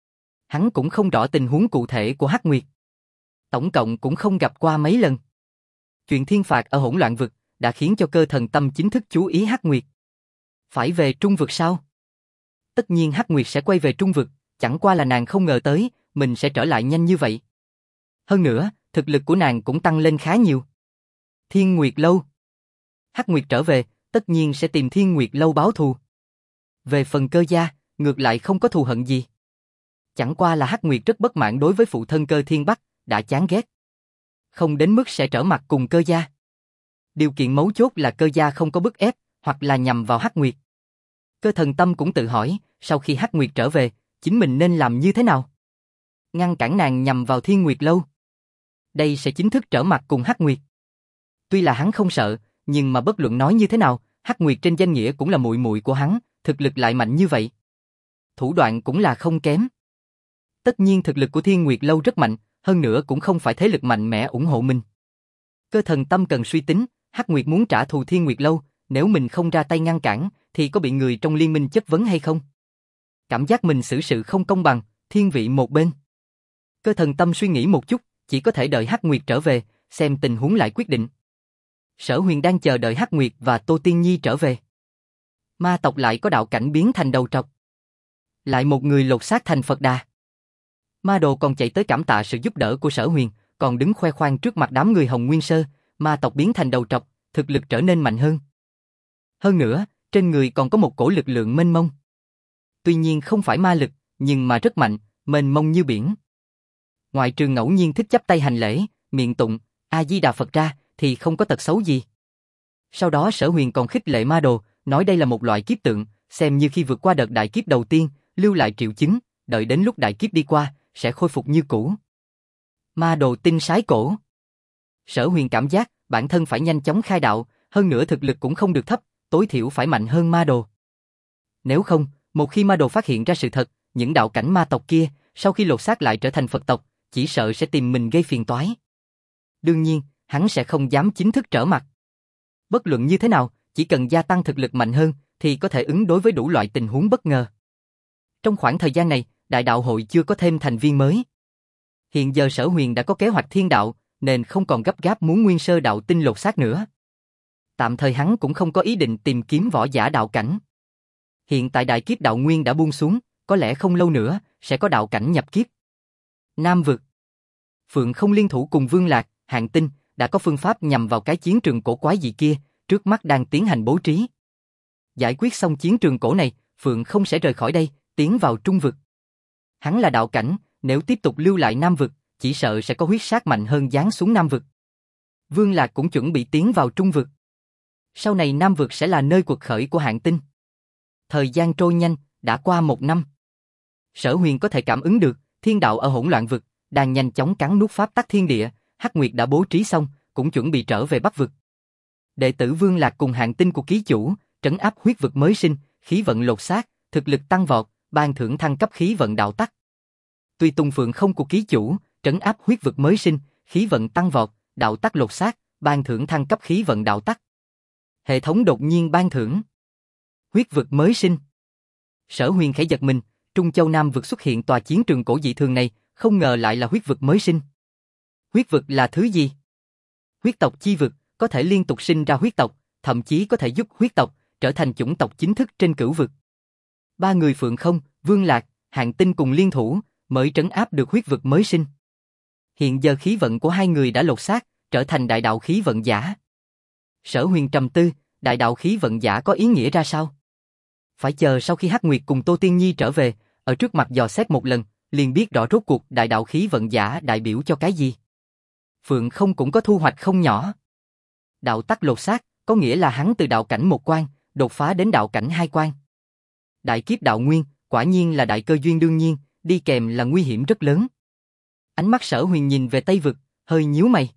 Speaker 1: Hắn cũng không rõ tình huống cụ thể của Hắc Nguyệt. Tổng cộng cũng không gặp qua mấy lần. Chuyện thiên phạt ở hỗn loạn vực đã khiến cho cơ thần tâm chính thức chú ý Hắc Nguyệt. Phải về trung vực sao? Tất nhiên Hắc Nguyệt sẽ quay về trung vực, chẳng qua là nàng không ngờ tới, mình sẽ trở lại nhanh như vậy. Hơn nữa, thực lực của nàng cũng tăng lên khá nhiều. Thiên Nguyệt Lâu. Hắc Nguyệt trở về, tất nhiên sẽ tìm Thiên Nguyệt Lâu báo thù. Về phần Cơ gia, ngược lại không có thù hận gì. Chẳng qua là Hắc Nguyệt rất bất mãn đối với phụ thân Cơ Thiên Bắc, đã chán ghét. Không đến mức sẽ trở mặt cùng Cơ gia. Điều kiện mấu chốt là Cơ gia không có bức ép, hoặc là nhằm vào Hắc Nguyệt. Cơ thần tâm cũng tự hỏi, sau khi Hắc Nguyệt trở về, chính mình nên làm như thế nào? Ngăn cản nàng nhằm vào Thiên Nguyệt Lâu. Đây sẽ chính thức trở mặt cùng Hắc Nguyệt. Tuy là hắn không sợ, nhưng mà bất luận nói như thế nào, Hắc Nguyệt trên danh nghĩa cũng là muội muội của hắn, thực lực lại mạnh như vậy. Thủ đoạn cũng là không kém. Tất nhiên thực lực của Thiên Nguyệt Lâu rất mạnh, hơn nữa cũng không phải thế lực mạnh mẽ ủng hộ mình. Cơ thần tâm cần suy tính, Hắc Nguyệt muốn trả thù Thiên Nguyệt Lâu, nếu mình không ra tay ngăn cản, thì có bị người trong liên minh chất vấn hay không? Cảm giác mình xử sự không công bằng, thiên vị một bên. Cơ thần tâm suy nghĩ một chút, chỉ có thể đợi Hắc Nguyệt trở về, xem tình huống lại quyết định. Sở Huyền đang chờ đợi Hắc Nguyệt và Tô Tiên Nhi trở về. Ma tộc lại có đạo cảnh biến thành đầu trọc. Lại một người lột xác thành Phật Đà. Ma đồ còn chạy tới cảm tạ sự giúp đỡ của Sở Huyền, còn đứng khoe khoang trước mặt đám người Hồng Nguyên Sơ, ma tộc biến thành đầu trọc, thực lực trở nên mạnh hơn. Hơn nữa, trên người còn có một cổ lực lượng mênh mông. Tuy nhiên không phải ma lực, nhưng mà rất mạnh, mênh mông như biển. Ngoại trừ ngẫu nhiên thích chắp tay hành lễ, miệng tụng A Di Đà Phật ra, thì không có tật xấu gì. Sau đó Sở Huyền còn khích lệ ma đồ, nói đây là một loại kiếp tượng, xem như khi vượt qua đợt đại kiếp đầu tiên, lưu lại triệu chứng, đợi đến lúc đại kiếp đi qua, sẽ khôi phục như cũ. Ma đồ tin sái cổ. Sở Huyền cảm giác bản thân phải nhanh chóng khai đạo, hơn nữa thực lực cũng không được thấp, tối thiểu phải mạnh hơn ma đồ. Nếu không, một khi ma đồ phát hiện ra sự thật, những đạo cảnh ma tộc kia, sau khi lột xác lại trở thành Phật tộc, chỉ sợ sẽ tìm mình gây phiền toái. Đương nhiên, hắn sẽ không dám chính thức trở mặt. Bất luận như thế nào, chỉ cần gia tăng thực lực mạnh hơn, thì có thể ứng đối với đủ loại tình huống bất ngờ. Trong khoảng thời gian này, Đại đạo hội chưa có thêm thành viên mới. Hiện giờ Sở Huyền đã có kế hoạch thiên đạo, nên không còn gấp gáp muốn nguyên sơ đạo tinh lột xác nữa. Tạm thời hắn cũng không có ý định tìm kiếm võ giả đạo cảnh. Hiện tại đại kiếp đạo nguyên đã buông xuống, có lẽ không lâu nữa, sẽ có đạo cảnh nhập kiếp. Nam vực. Phượng không liên thủ cùng Vương Lạc, Hạng Tinh, đã có phương pháp nhằm vào cái chiến trường cổ quái dị kia, trước mắt đang tiến hành bố trí. Giải quyết xong chiến trường cổ này, Phượng không sẽ rời khỏi đây, tiến vào trung vực. Hắn là đạo cảnh, nếu tiếp tục lưu lại Nam vực, chỉ sợ sẽ có huyết sát mạnh hơn giáng xuống Nam vực. Vương Lạc cũng chuẩn bị tiến vào trung vực. Sau này Nam vực sẽ là nơi quật khởi của Hạng Tinh. Thời gian trôi nhanh, đã qua 1 năm. Sở Huyền có thể cảm ứng được, thiên đạo ở hỗn loạn vực, đang nhanh chóng cắn nuốt pháp tắc thiên địa, Hắc Nguyệt đã bố trí xong, cũng chuẩn bị trở về Bắc vực. Đệ tử Vương Lạc cùng Hạng Tinh của ký chủ, trấn áp huyết vực mới sinh, khí vận lột xác, thực lực tăng vọt, ban thưởng thăng cấp khí vận đạo tắc. Tuy Tùng Phượng không của ký chủ, trấn áp huyết vực mới sinh, khí vận tăng vọt, đạo tắc lột xác, ban thưởng thăng cấp khí vận đạo tắc. Hệ thống đột nhiên ban thưởng. Huyết vực mới sinh. Sở Huyền khẽ giật mình, Trung Châu Nam vực xuất hiện tòa chiến trường cổ dị thường này, không ngờ lại là huyết vực mới sinh. Huyết vực là thứ gì? Huyết tộc chi vực, có thể liên tục sinh ra huyết tộc, thậm chí có thể giúp huyết tộc trở thành chủng tộc chính thức trên cửu vực. Ba người Phượng Không, Vương Lạc, Hạng Tinh cùng liên thủ, mới trấn áp được huyết vực mới sinh. Hiện giờ khí vận của hai người đã lột xác, trở thành đại đạo khí vận giả. Sở Huyền trầm tư, đại đạo khí vận giả có ý nghĩa ra sao? Phải chờ sau khi Hắc Nguyệt cùng Tô Tiên Nhi trở về, ở trước mặt dò xét một lần, liền biết rõ rốt cuộc đại đạo khí vận giả đại biểu cho cái gì. Phượng Không cũng có thu hoạch không nhỏ. Đạo tắc lột xác, có nghĩa là hắn từ đạo cảnh một quan, đột phá đến đạo cảnh hai quan. Đại kiếp đạo nguyên, quả nhiên là đại cơ duyên đương nhiên, đi kèm là nguy hiểm rất lớn. Ánh mắt Sở Huyền nhìn về Tây Vực, hơi nhíu mày.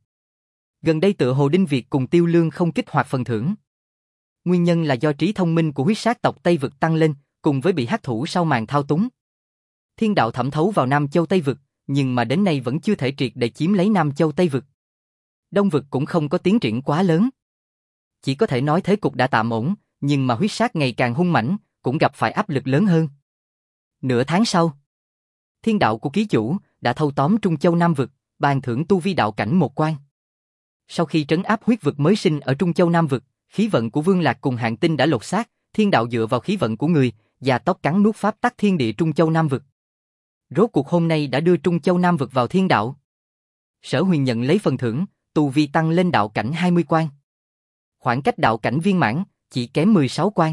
Speaker 1: Gần đây tựa hồ Đinh Việt cùng Tiêu Lương không kích hoạt phần thưởng. Nguyên nhân là do trí thông minh của huyết sát tộc Tây Vực tăng lên, cùng với bị hắc thủ sau màn thao túng. Thiên đạo thẩm thấu vào Nam Châu Tây Vực, nhưng mà đến nay vẫn chưa thể triệt để chiếm lấy Nam Châu Tây Vực. Đông Vực cũng không có tiến triển quá lớn. Chỉ có thể nói thế cục đã tạm ổn, nhưng mà huyết sát ngày càng hung mãnh, cũng gặp phải áp lực lớn hơn. Nửa tháng sau, thiên đạo của ký chủ đã thâu tóm Trung Châu Nam Vực, ban thưởng tu vi đạo cảnh một quan. Sau khi trấn áp huyết vực mới sinh ở Trung Châu Nam Vực, khí vận của Vương Lạc cùng Hạng Tinh đã lột xác, thiên đạo dựa vào khí vận của người, già tốc cắn nuốt pháp tắc thiên địa Trung Châu Nam Vực. Rốt cuộc hôm nay đã đưa Trung Châu Nam Vực vào thiên đạo. Sở Huyền nhận lấy phần thưởng, tu vi tăng lên đạo cảnh 20 quan. Khoảng cách đạo cảnh viên mãn, chỉ kém 16 quan.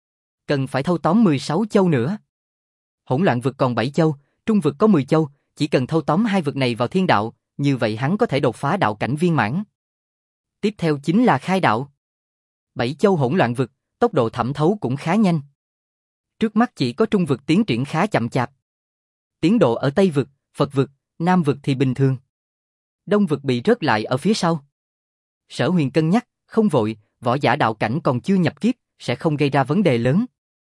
Speaker 1: Cần phải thâu tóm 16 châu nữa. Hỗn loạn vực còn 7 châu, trung vực có 10 châu, chỉ cần thâu tóm hai vực này vào thiên đạo, như vậy hắn có thể đột phá đạo cảnh viên mãn. Tiếp theo chính là khai đạo. 7 châu hỗn loạn vực, tốc độ thẩm thấu cũng khá nhanh. Trước mắt chỉ có trung vực tiến triển khá chậm chạp. Tiến độ ở Tây vực, Phật vực, Nam vực thì bình thường. Đông vực bị rớt lại ở phía sau. Sở Huyền cân nhắc, không vội, võ giả đạo cảnh còn chưa nhập kiếp, sẽ không gây ra vấn đề lớn.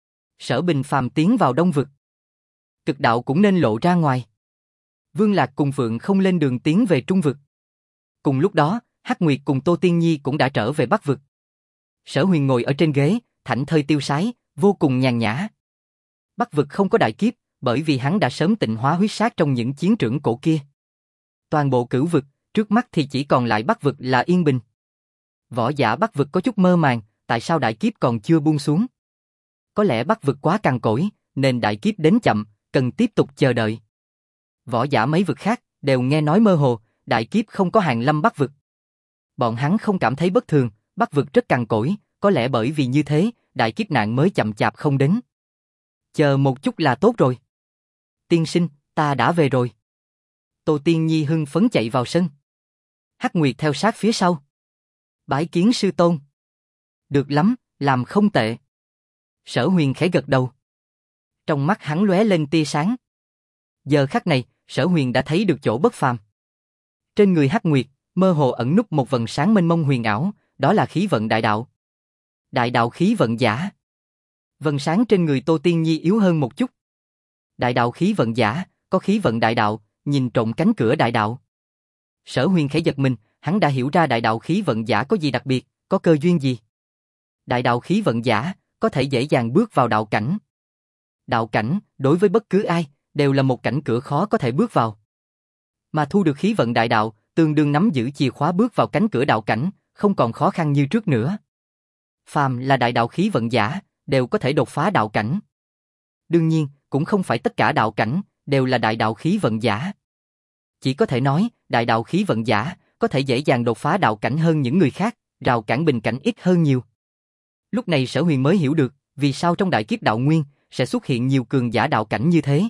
Speaker 1: Sở Bình Phàm tiến vào Đông vực. Cực đạo cũng nên lộ ra ngoài. Vương Lạc cùng Phượng Không lên đường tiến về Trung vực. Cùng lúc đó, Hắc Nguyệt cùng Tô Tiên Nhi cũng đã trở về Bắc vực. Sở Huyền ngồi ở trên ghế, thảnh thơi tiêu sái, vô cùng nhàn nhã. Bắc vực không có đại kiếp, bởi vì hắn đã sớm tịnh hóa huyết sát trong những chiến trưởng cổ kia. Toàn bộ cửu vực, trước mắt thì chỉ còn lại Bắc vực là yên bình. Võ giả Bắc vực có chút mơ màng, tại sao đại kiếp còn chưa buông xuống? Có lẽ Bắc vực quá cằn cỗi, nên đại kiếp đến chậm, cần tiếp tục chờ đợi. Võ giả mấy vực khác đều nghe nói mơ hồ, đại kiếp không có hàng lâm Bắc vực. Bọn hắn không cảm thấy bất thường, Bắc vực rất cằn cỗi, có lẽ bởi vì như thế, đại kiếp nạn mới chậm chạp không đến. Chờ một chút là tốt rồi. Tiên sinh, ta đã về rồi. Tô Tiên Nhi hưng phấn chạy vào sân. Hắc Nguyệt theo sát phía sau. Bái kiến sư tôn. Được lắm, làm không tệ. Sở Huyền khẽ gật đầu. Trong mắt hắn lóe lên tia sáng. Giờ khắc này, Sở Huyền đã thấy được chỗ bất phàm. Trên người Hắc Nguyệt, mơ hồ ẩn núp một vầng sáng mênh mông huyền ảo, đó là khí vận đại đạo. Đại đạo khí vận giả. Vầng sáng trên người Tô Tiên Nhi yếu hơn một chút. Đại đạo khí vận giả, có khí vận đại đạo, nhìn trộm cánh cửa đại đạo. Sở Huyền khẽ giật mình, hắn đã hiểu ra đại đạo khí vận giả có gì đặc biệt, có cơ duyên gì. Đại đạo khí vận giả, có thể dễ dàng bước vào đạo cảnh. Đạo cảnh, đối với bất cứ ai, đều là một cảnh cửa khó có thể bước vào. Mà thu được khí vận đại đạo, tương đương nắm giữ chìa khóa bước vào cánh cửa đạo cảnh, không còn khó khăn như trước nữa. Phàm là đại đạo khí vận giả, đều có thể đột phá đạo cảnh. Đương nhiên, cũng không phải tất cả đạo cảnh đều là đại đạo khí vận giả. Chỉ có thể nói, đại đạo khí vận giả có thể dễ dàng đột phá đạo cảnh hơn những người khác, rào cản bình cảnh ít hơn nhiều. Lúc này Sở Huyền mới hiểu được, vì sao trong đại kiếp đạo nguyên sẽ xuất hiện nhiều cường giả đạo cảnh như thế.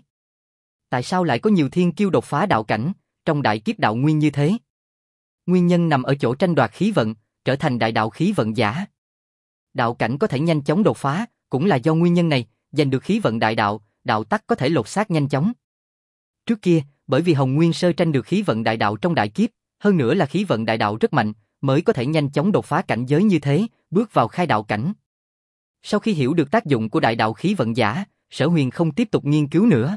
Speaker 1: Tại sao lại có nhiều thiên kiêu đột phá đạo cảnh trong đại kiếp đạo nguyên như thế? Nguyên nhân nằm ở chỗ tranh đoạt khí vận, trở thành đại đạo khí vận giả. Đạo cảnh có thể nhanh chóng đột phá, cũng là do nguyên nhân này, giành được khí vận đại đạo, đạo tắc có thể lột xác nhanh chóng. Trước kia, bởi vì Hồng Nguyên Sơ tranh được khí vận đại đạo trong đại kiếp, hơn nữa là khí vận đại đạo rất mạnh, mới có thể nhanh chóng đột phá cảnh giới như thế, bước vào khai đạo cảnh. Sau khi hiểu được tác dụng của đại đạo khí vận giả, Sở Huyền không tiếp tục nghiên cứu nữa.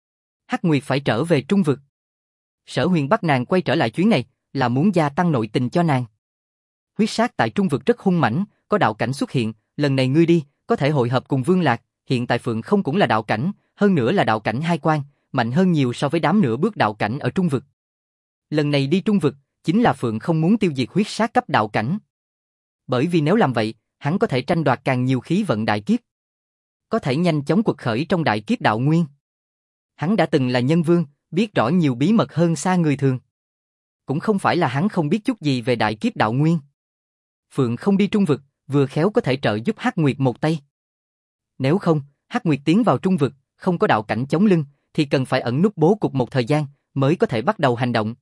Speaker 1: Hắc Nguyệt phải trở về Trung vực. Sở Huyền bắt nàng quay trở lại chuyến này, là muốn gia tăng nội tình cho nàng. huyết sát tại trung vực rất hung mãnh, có đạo cảnh xuất hiện, lần này ngươi đi, có thể hội hợp cùng Vương Lạc, hiện tại Phượng không cũng là đạo cảnh, hơn nữa là đạo cảnh hai quan, mạnh hơn nhiều so với đám nửa bước đạo cảnh ở trung vực. Lần này đi trung vực, chính là Phượng không muốn tiêu diệt huyết sát cấp đạo cảnh. Bởi vì nếu làm vậy, hắn có thể tranh đoạt càng nhiều khí vận đại kiếp. Có thể nhanh chóng quật khởi trong đại kiếp đạo nguyên. Hắn đã từng là nhân vương, biết rõ nhiều bí mật hơn xa người thường. Cũng không phải là hắn không biết chút gì về đại kiếp đạo nguyên. Phượng không đi trung vực, vừa khéo có thể trợ giúp Hắc Nguyệt một tay. Nếu không, Hắc Nguyệt tiến vào trung vực, không có đạo cảnh chống lưng, thì cần phải ẩn núp bố cục một thời gian, mới có thể bắt đầu hành động.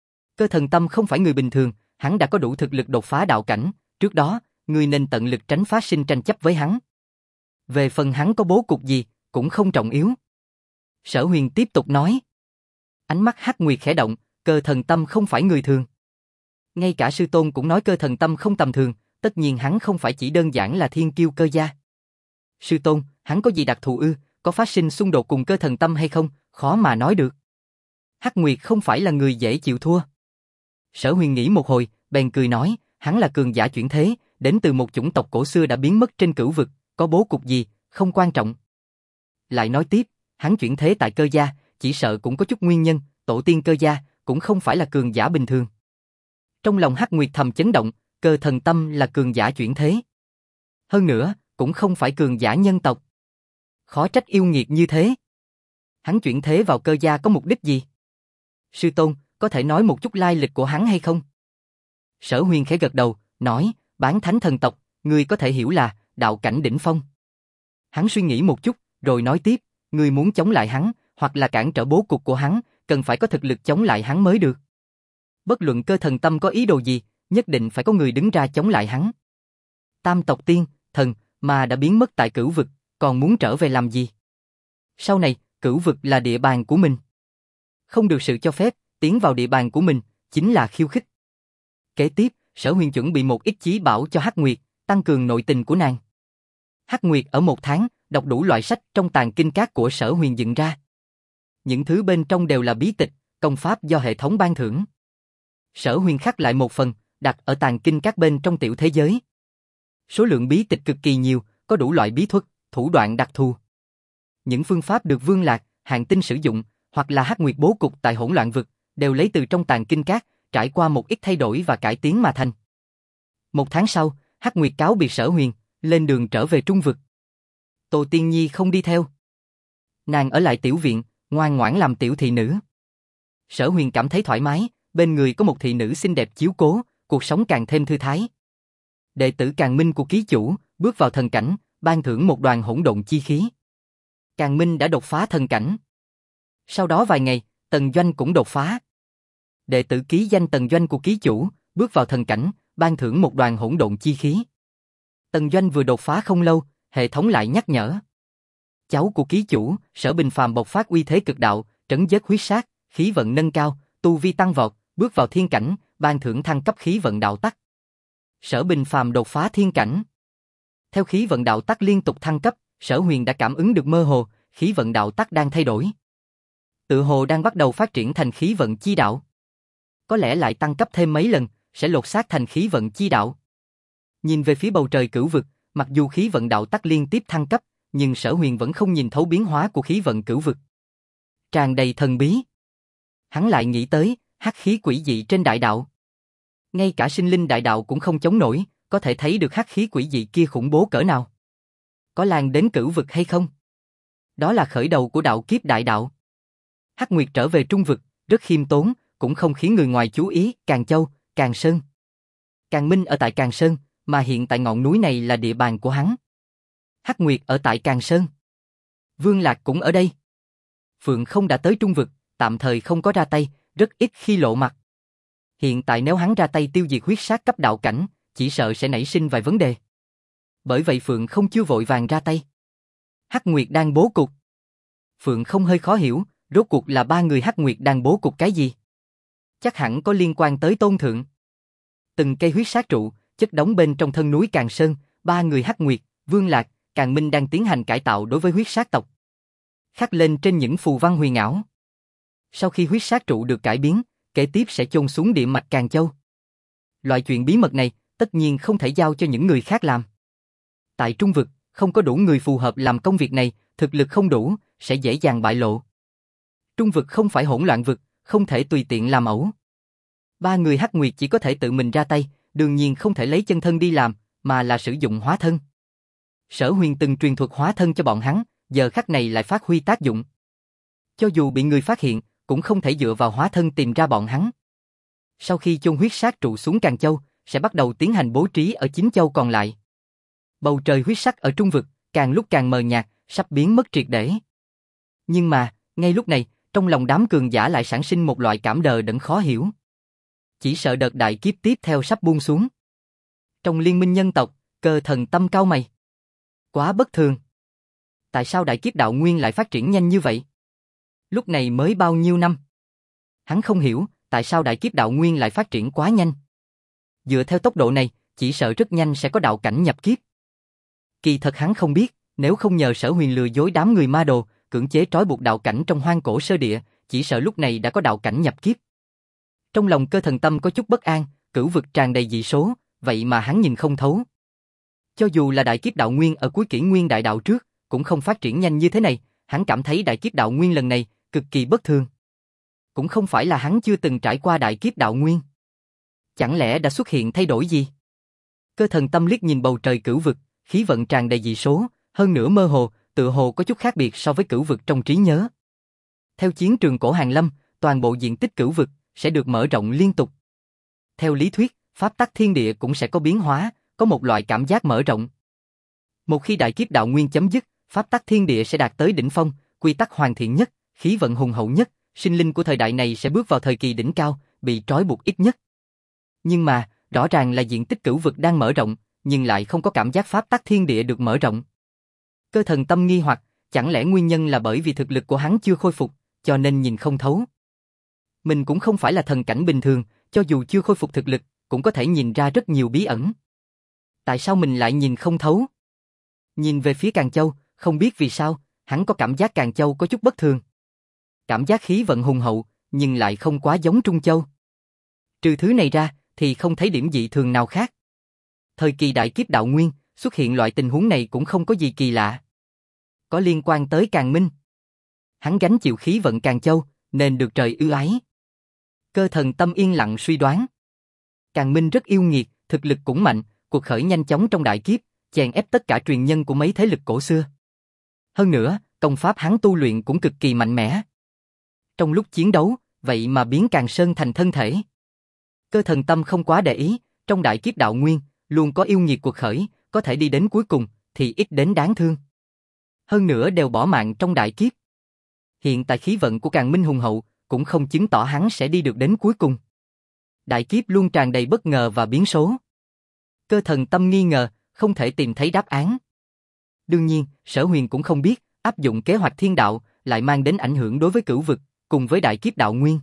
Speaker 1: Cơ Thần Tâm không phải người bình thường, hắn đã có đủ thực lực đột phá đạo cảnh, trước đó, người nên tận lực tránh phát sinh tranh chấp với hắn. Về phần hắn có bố cục gì, cũng không trọng yếu. Sở Huyền tiếp tục nói. Ánh mắt Hắc Nguyệt khẽ động, Cơ Thần Tâm không phải người thường. Ngay cả sư tôn cũng nói Cơ Thần Tâm không tầm thường, tất nhiên hắn không phải chỉ đơn giản là thiên kiêu Cơ gia. Sư tôn, hắn có gì đặc thù ư, có phát sinh xung đột cùng Cơ Thần Tâm hay không, khó mà nói được. Hắc Nguyệt không phải là người dễ chịu thua. Sở Huyền nghĩ một hồi, bèn cười nói, hắn là cường giả chuyển thế, đến từ một chủng tộc cổ xưa đã biến mất trên cửu vực, có bố cục gì, không quan trọng. Lại nói tiếp, hắn chuyển thế tại Cơ gia, chỉ sợ cũng có chút nguyên nhân, tổ tiên Cơ gia cũng không phải là cường giả bình thường. Trong lòng Hắc Nguyệt thầm chấn động, Cơ Thần Tâm là cường giả chuyển thế. Hơn nữa, cũng không phải cường giả nhân tộc. Khó trách yêu nghiệt như thế. Hắn chuyển thế vào Cơ gia có mục đích gì? Sư tôn, có thể nói một chút lai lịch của hắn hay không? Sở Huyền khẽ gật đầu, nói, bán thánh thần tộc, ngươi có thể hiểu là đạo cảnh đỉnh phong. Hắn suy nghĩ một chút, rồi nói tiếp, ngươi muốn chống lại hắn, hoặc là cản trở bố cục của hắn, cần phải có thực lực chống lại hắn mới được. Bất luận Cơ Thần Tâm có ý đồ gì, nhất định phải có người đứng ra chống lại hắn. Tam tộc tiên, thần, mà đã biến mất tại cửu vực, còn muốn trở về làm gì? Sau này, cửu vực là địa bàn của mình. Không được sự cho phép, tiến vào địa bàn của mình, chính là khiêu khích. Kế tiếp, Sở Huyền chuẩn bị một ít chí bảo cho Hắc Nguyệt, tăng cường nội tình của nàng. Hắc Nguyệt ở một tháng, đọc đủ loại sách trong tàng kinh các của Sở Huyền dựng ra. Những thứ bên trong đều là bí tịch, công pháp do hệ thống ban thưởng. Sở Huyền khắc lại một phần, đặt ở tàng kinh các bên trong tiểu thế giới. Số lượng bí tịch cực kỳ nhiều, có đủ loại bí thuật, thủ đoạn đặc thù. Những phương pháp được Vương Lạc, Hàn Tinh sử dụng, hoặc là Hắc Nguyệt bố cục tại Hỗn Loạn vực, đều lấy từ trong tàng kinh các, trải qua một ít thay đổi và cải tiến mà thành. Một tháng sau, Hắc Nguyệt cáo biệt Sở Huyền, lên đường trở về trung vực. Tô Tiên Nhi không đi theo. Nàng ở lại tiểu viện, ngoan ngoãn làm tiểu thị nữ. Sở Huyền cảm thấy thoải mái, bên người có một thị nữ xinh đẹp chiếu cố, cuộc sống càng thêm thư thái. Đệ tử Càn Minh của ký chủ, bước vào thần cảnh, ban thưởng một đoàn hỗn độn chi khí. Càn Minh đã đột phá thần cảnh. Sau đó vài ngày, Tần Doanh cũng đột phá. Đệ tử ký danh Tần Doanh của ký chủ, bước vào thần cảnh, ban thưởng một đoàn hỗn độn chi khí. Tần Doanh vừa đột phá không lâu, hệ thống lại nhắc nhở. Cháu của ký chủ, Sở Bình Phàm bộc phát uy thế cực đạo, trấn giết huyết sát, khí vận nâng cao, tu vi tăng vọt, bước vào thiên cảnh, ban thưởng thăng cấp khí vận đạo tắc. Sở Bình Phàm đột phá thiên cảnh. Theo khí vận đạo tắc liên tục thăng cấp, Sở Huyền đã cảm ứng được mơ hồ, khí vận đạo tắc đang thay đổi. Tự hồ đang bắt đầu phát triển thành khí vận chi đạo. Có lẽ lại tăng cấp thêm mấy lần, sẽ lột xác thành khí vận chi đạo. Nhìn về phía bầu trời cửu vực, mặc dù khí vận đạo tắc liên tiếp thăng cấp, nhưng Sở Huyền vẫn không nhìn thấu biến hóa của khí vận cửu vực. Tràn đầy thần bí. Hắn lại nghĩ tới, hắc khí quỷ dị trên đại đạo. Ngay cả sinh linh đại đạo cũng không chống nổi, có thể thấy được hắc khí quỷ dị kia khủng bố cỡ nào. Có lan đến cửu vực hay không? Đó là khởi đầu của đạo kiếp đại đạo. Hắc Nguyệt trở về trung vực, rất khiêm tốn, cũng không khiến người ngoài chú ý. Càn Châu, Càn Sơn. Càn Minh ở tại Càn Sơn, mà hiện tại ngọn núi này là địa bàn của hắn. Hắc Nguyệt ở tại Càn Sơn. Vương Lạc cũng ở đây. Phượng không đã tới trung vực, tạm thời không có ra tay, rất ít khi lộ mặt. Hiện tại nếu hắn ra tay tiêu diệt huyết sát cấp đạo cảnh, chỉ sợ sẽ nảy sinh vài vấn đề. Bởi vậy Phượng không chưa vội vàng ra tay. Hắc Nguyệt đang bố cục. Phượng không hơi khó hiểu, rốt cuộc là ba người Hắc Nguyệt đang bố cục cái gì? Chắc hẳn có liên quan tới Tôn Thượng. Từng cây huyết sát trụ, chất đống bên trong thân núi Càn Sơn, ba người Hắc Nguyệt, Vương Lạc, Càn Minh đang tiến hành cải tạo đối với huyết sát tộc. Khắc lên trên những phù văn huyền ảo. Sau khi huyết sát trụ được cải biến, kế tiếp sẽ chôn xuống địa mạch Càn Châu. Loại chuyện bí mật này, tất nhiên không thể giao cho những người khác làm. Tại Trung vực, không có đủ người phù hợp làm công việc này, thực lực không đủ, sẽ dễ dàng bại lộ. Trung vực không phải hỗn loạn vực, không thể tùy tiện làm ẩu. Ba người Hắc Nguyệt chỉ có thể tự mình ra tay, đương nhiên không thể lấy chân thân đi làm, mà là sử dụng hóa thân. Sở Huyền từng truyền thuật hóa thân cho bọn hắn, giờ khắc này lại phát huy tác dụng. Cho dù bị người phát hiện, cũng không thể dựa vào hóa thân tìm ra bọn hắn. Sau khi chôn huyết sát trụ xuống Càn Châu, sẽ bắt đầu tiến hành bố trí ở 9 châu còn lại. Bầu trời huyết sắc ở Trung vực, càng lúc càng mờ nhạt, sắp biến mất triệt để. Nhưng mà, ngay lúc này, trong lòng đám cường giả lại sản sinh một loại cảm đờ đẫn khó hiểu. Chỉ sợ đợt đại kiếp tiếp theo sắp buông xuống. Trong liên minh nhân tộc, Cơ Thần Tâm cau mày. Quá bất thường. Tại sao đại kiếp đạo nguyên lại phát triển nhanh như vậy? Lúc này mới bao nhiêu năm? Hắn không hiểu, tại sao đại kiếp đạo nguyên lại phát triển quá nhanh. Dựa theo tốc độ này, chỉ sợ rất nhanh sẽ có đạo cảnh nhập kiếp. Kỳ thật hắn không biết, nếu không nhờ Sở Huyền lừa dối đám người ma đồ, cưỡng chế trói buộc đạo cảnh trong hoang cổ sơ địa, chỉ sợ lúc này đã có đạo cảnh nhập kiếp. Trong lòng Cơ Thần Tâm có chút bất an, cửu vực tràn đầy dị số, vậy mà hắn nhìn không thấu. Cho dù là đại kiếp đạo nguyên ở cuối kỷ nguyên đại đạo trước, cũng không phát triển nhanh như thế này, hắn cảm thấy đại kiếp đạo nguyên lần này cực kỳ bất thường. Cũng không phải là hắn chưa từng trải qua đại kiếp đạo nguyên. Chẳng lẽ đã xuất hiện thay đổi gì? Cơ Thần Tâm liếc nhìn bầu trời cửu vực, khí vận tràn đầy dị số, hơn nữa mơ hồ, tựa hồ có chút khác biệt so với cửu vực trong trí nhớ. Theo chiến trường cổ Hàn Lâm, toàn bộ diện tích cửu vực sẽ được mở rộng liên tục. Theo lý thuyết, pháp tắc thiên địa cũng sẽ có biến hóa, có một loại cảm giác mở rộng. Một khi đại kiếp đạo nguyên chấm dứt, pháp tắc thiên địa sẽ đạt tới đỉnh phong, quy tắc hoàn thiện nhất, khí vận hùng hậu nhất, sinh linh của thời đại này sẽ bước vào thời kỳ đỉnh cao, bị trói buộc ít nhất. Nhưng mà, rõ ràng là diện tích cửu vực đang mở rộng, nhưng lại không có cảm giác pháp tắc thiên địa được mở rộng. Cơ Thần Tâm nghi hoặc, chẳng lẽ nguyên nhân là bởi vì thực lực của hắn chưa khôi phục, cho nên nhìn không thấu. Mình cũng không phải là thần cảnh bình thường, cho dù chưa khôi phục thực lực, cũng có thể nhìn ra rất nhiều bí ẩn. Tại sao mình lại nhìn không thấu? Nhìn về phía Càn Châu, không biết vì sao, hắn có cảm giác Càn Châu có chút bất thường. Cảm giác khí vận hùng hậu, nhưng lại không quá giống Trung Châu. Trừ thứ này ra, thì không thấy điểm dị thường nào khác. Thời kỳ đại kiếp đạo nguyên, xuất hiện loại tình huống này cũng không có gì kỳ lạ. Có liên quan tới Càn Minh. Hắn gánh chịu khí vận Càn Châu, nên được trời ưu ái. Cơ Thần Tâm yên lặng suy đoán. Càn Minh rất yêu nghiệt, thực lực cũng mạnh, cuộc khởi nhanh chóng trong đại kiếp, chèn ép tất cả truyền nhân của mấy thế lực cổ xưa. Hơn nữa, công pháp hắn tu luyện cũng cực kỳ mạnh mẽ. Trong lúc chiến đấu, vậy mà biến Càn Sơn thành thân thể. Cơ Thần Tâm không quá để ý, trong đại kiếp đạo nguyên, luôn có yêu nghiệt cuộc khởi, có thể đi đến cuối cùng, thì ít đến đáng thương. Hơn nữa đều bỏ mạng trong đại kiếp. Hiện tại khí vận của Càn Minh hùng hậu, cũng không chứng tỏ hắn sẽ đi được đến cuối cùng. Đại kiếp luôn tràn đầy bất ngờ và biến số. Cơ Thần Tâm nghi ngờ, không thể tìm thấy đáp án. Đương nhiên, Sở Huyền cũng không biết, áp dụng kế hoạch thiên đạo, lại mang đến ảnh hưởng đối với cửu vực, cùng với đại kiếp đạo nguyên.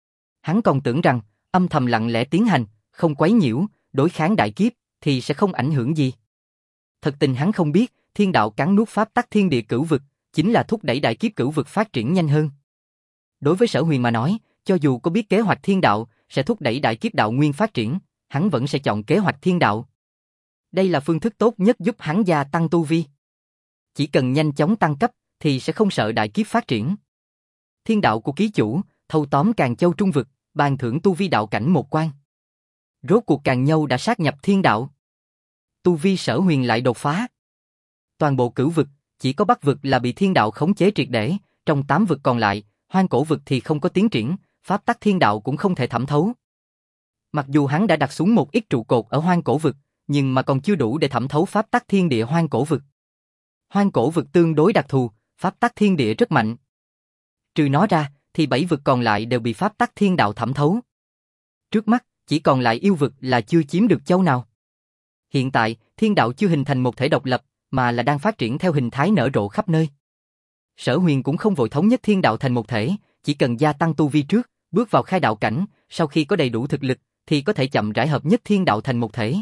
Speaker 1: Hắn còn tưởng rằng, âm thầm lặng lẽ tiến hành, không quấy nhiễu, đối kháng đại kiếp, thì sẽ không ảnh hưởng gì. Thật tình hắn không biết, thiên đạo cắn nuốt pháp tắc thiên địa cửu vực, chính là thúc đẩy đại kiếp cửu vực phát triển nhanh hơn. Đối với Sở Huyền mà nói, cho dù có biết kế hoạch thiên đạo sẽ thúc đẩy đại kiếp đạo nguyên phát triển, hắn vẫn sẽ chọn kế hoạch thiên đạo. Đây là phương thức tốt nhất giúp hắn gia tăng tu vi. Chỉ cần nhanh chóng tăng cấp, thì sẽ không sợ đại kiếp phát triển. Thiên đạo của ký chủ, thâu tóm Càn Châu Trung vực, ban thưởng tu vi đạo cảnh một quan. Rốt cuộc Càn Nhâu đã sát nhập thiên đạo. Tu vi Sở Huyền lại đột phá. Toàn bộ cửu vực, chỉ có Bắc vực là bị thiên đạo khống chế triệt để, trong 8 vực còn lại, hoang cổ vực thì không có tiến triển, pháp tắc thiên đạo cũng không thể thẩm thấu. Mặc dù hắn đã đặt xuống một ít trụ cột ở hoang cổ vực, nhưng mà còn chưa đủ để thẩm thấu pháp tắc thiên địa hoang cổ vực. Hoang cổ vực tương đối đặc thù, pháp tắc thiên địa rất mạnh. Trừ nó ra, thì 7 vực còn lại đều bị pháp tắc thiên đạo thẩm thấu. Trước mắt, chỉ còn lại yêu vực là chưa chiếm được châu nào. Hiện tại, thiên đạo chưa hình thành một thể độc lập, mà là đang phát triển theo hình thái nở rộ khắp nơi. Sở Huyền cũng không vội thống nhất thiên đạo thành một thể, chỉ cần gia tăng tu vi trước, bước vào khai đạo cảnh, sau khi có đầy đủ thực lực, thì có thể chậm rãi hợp nhất thiên đạo thành một thể.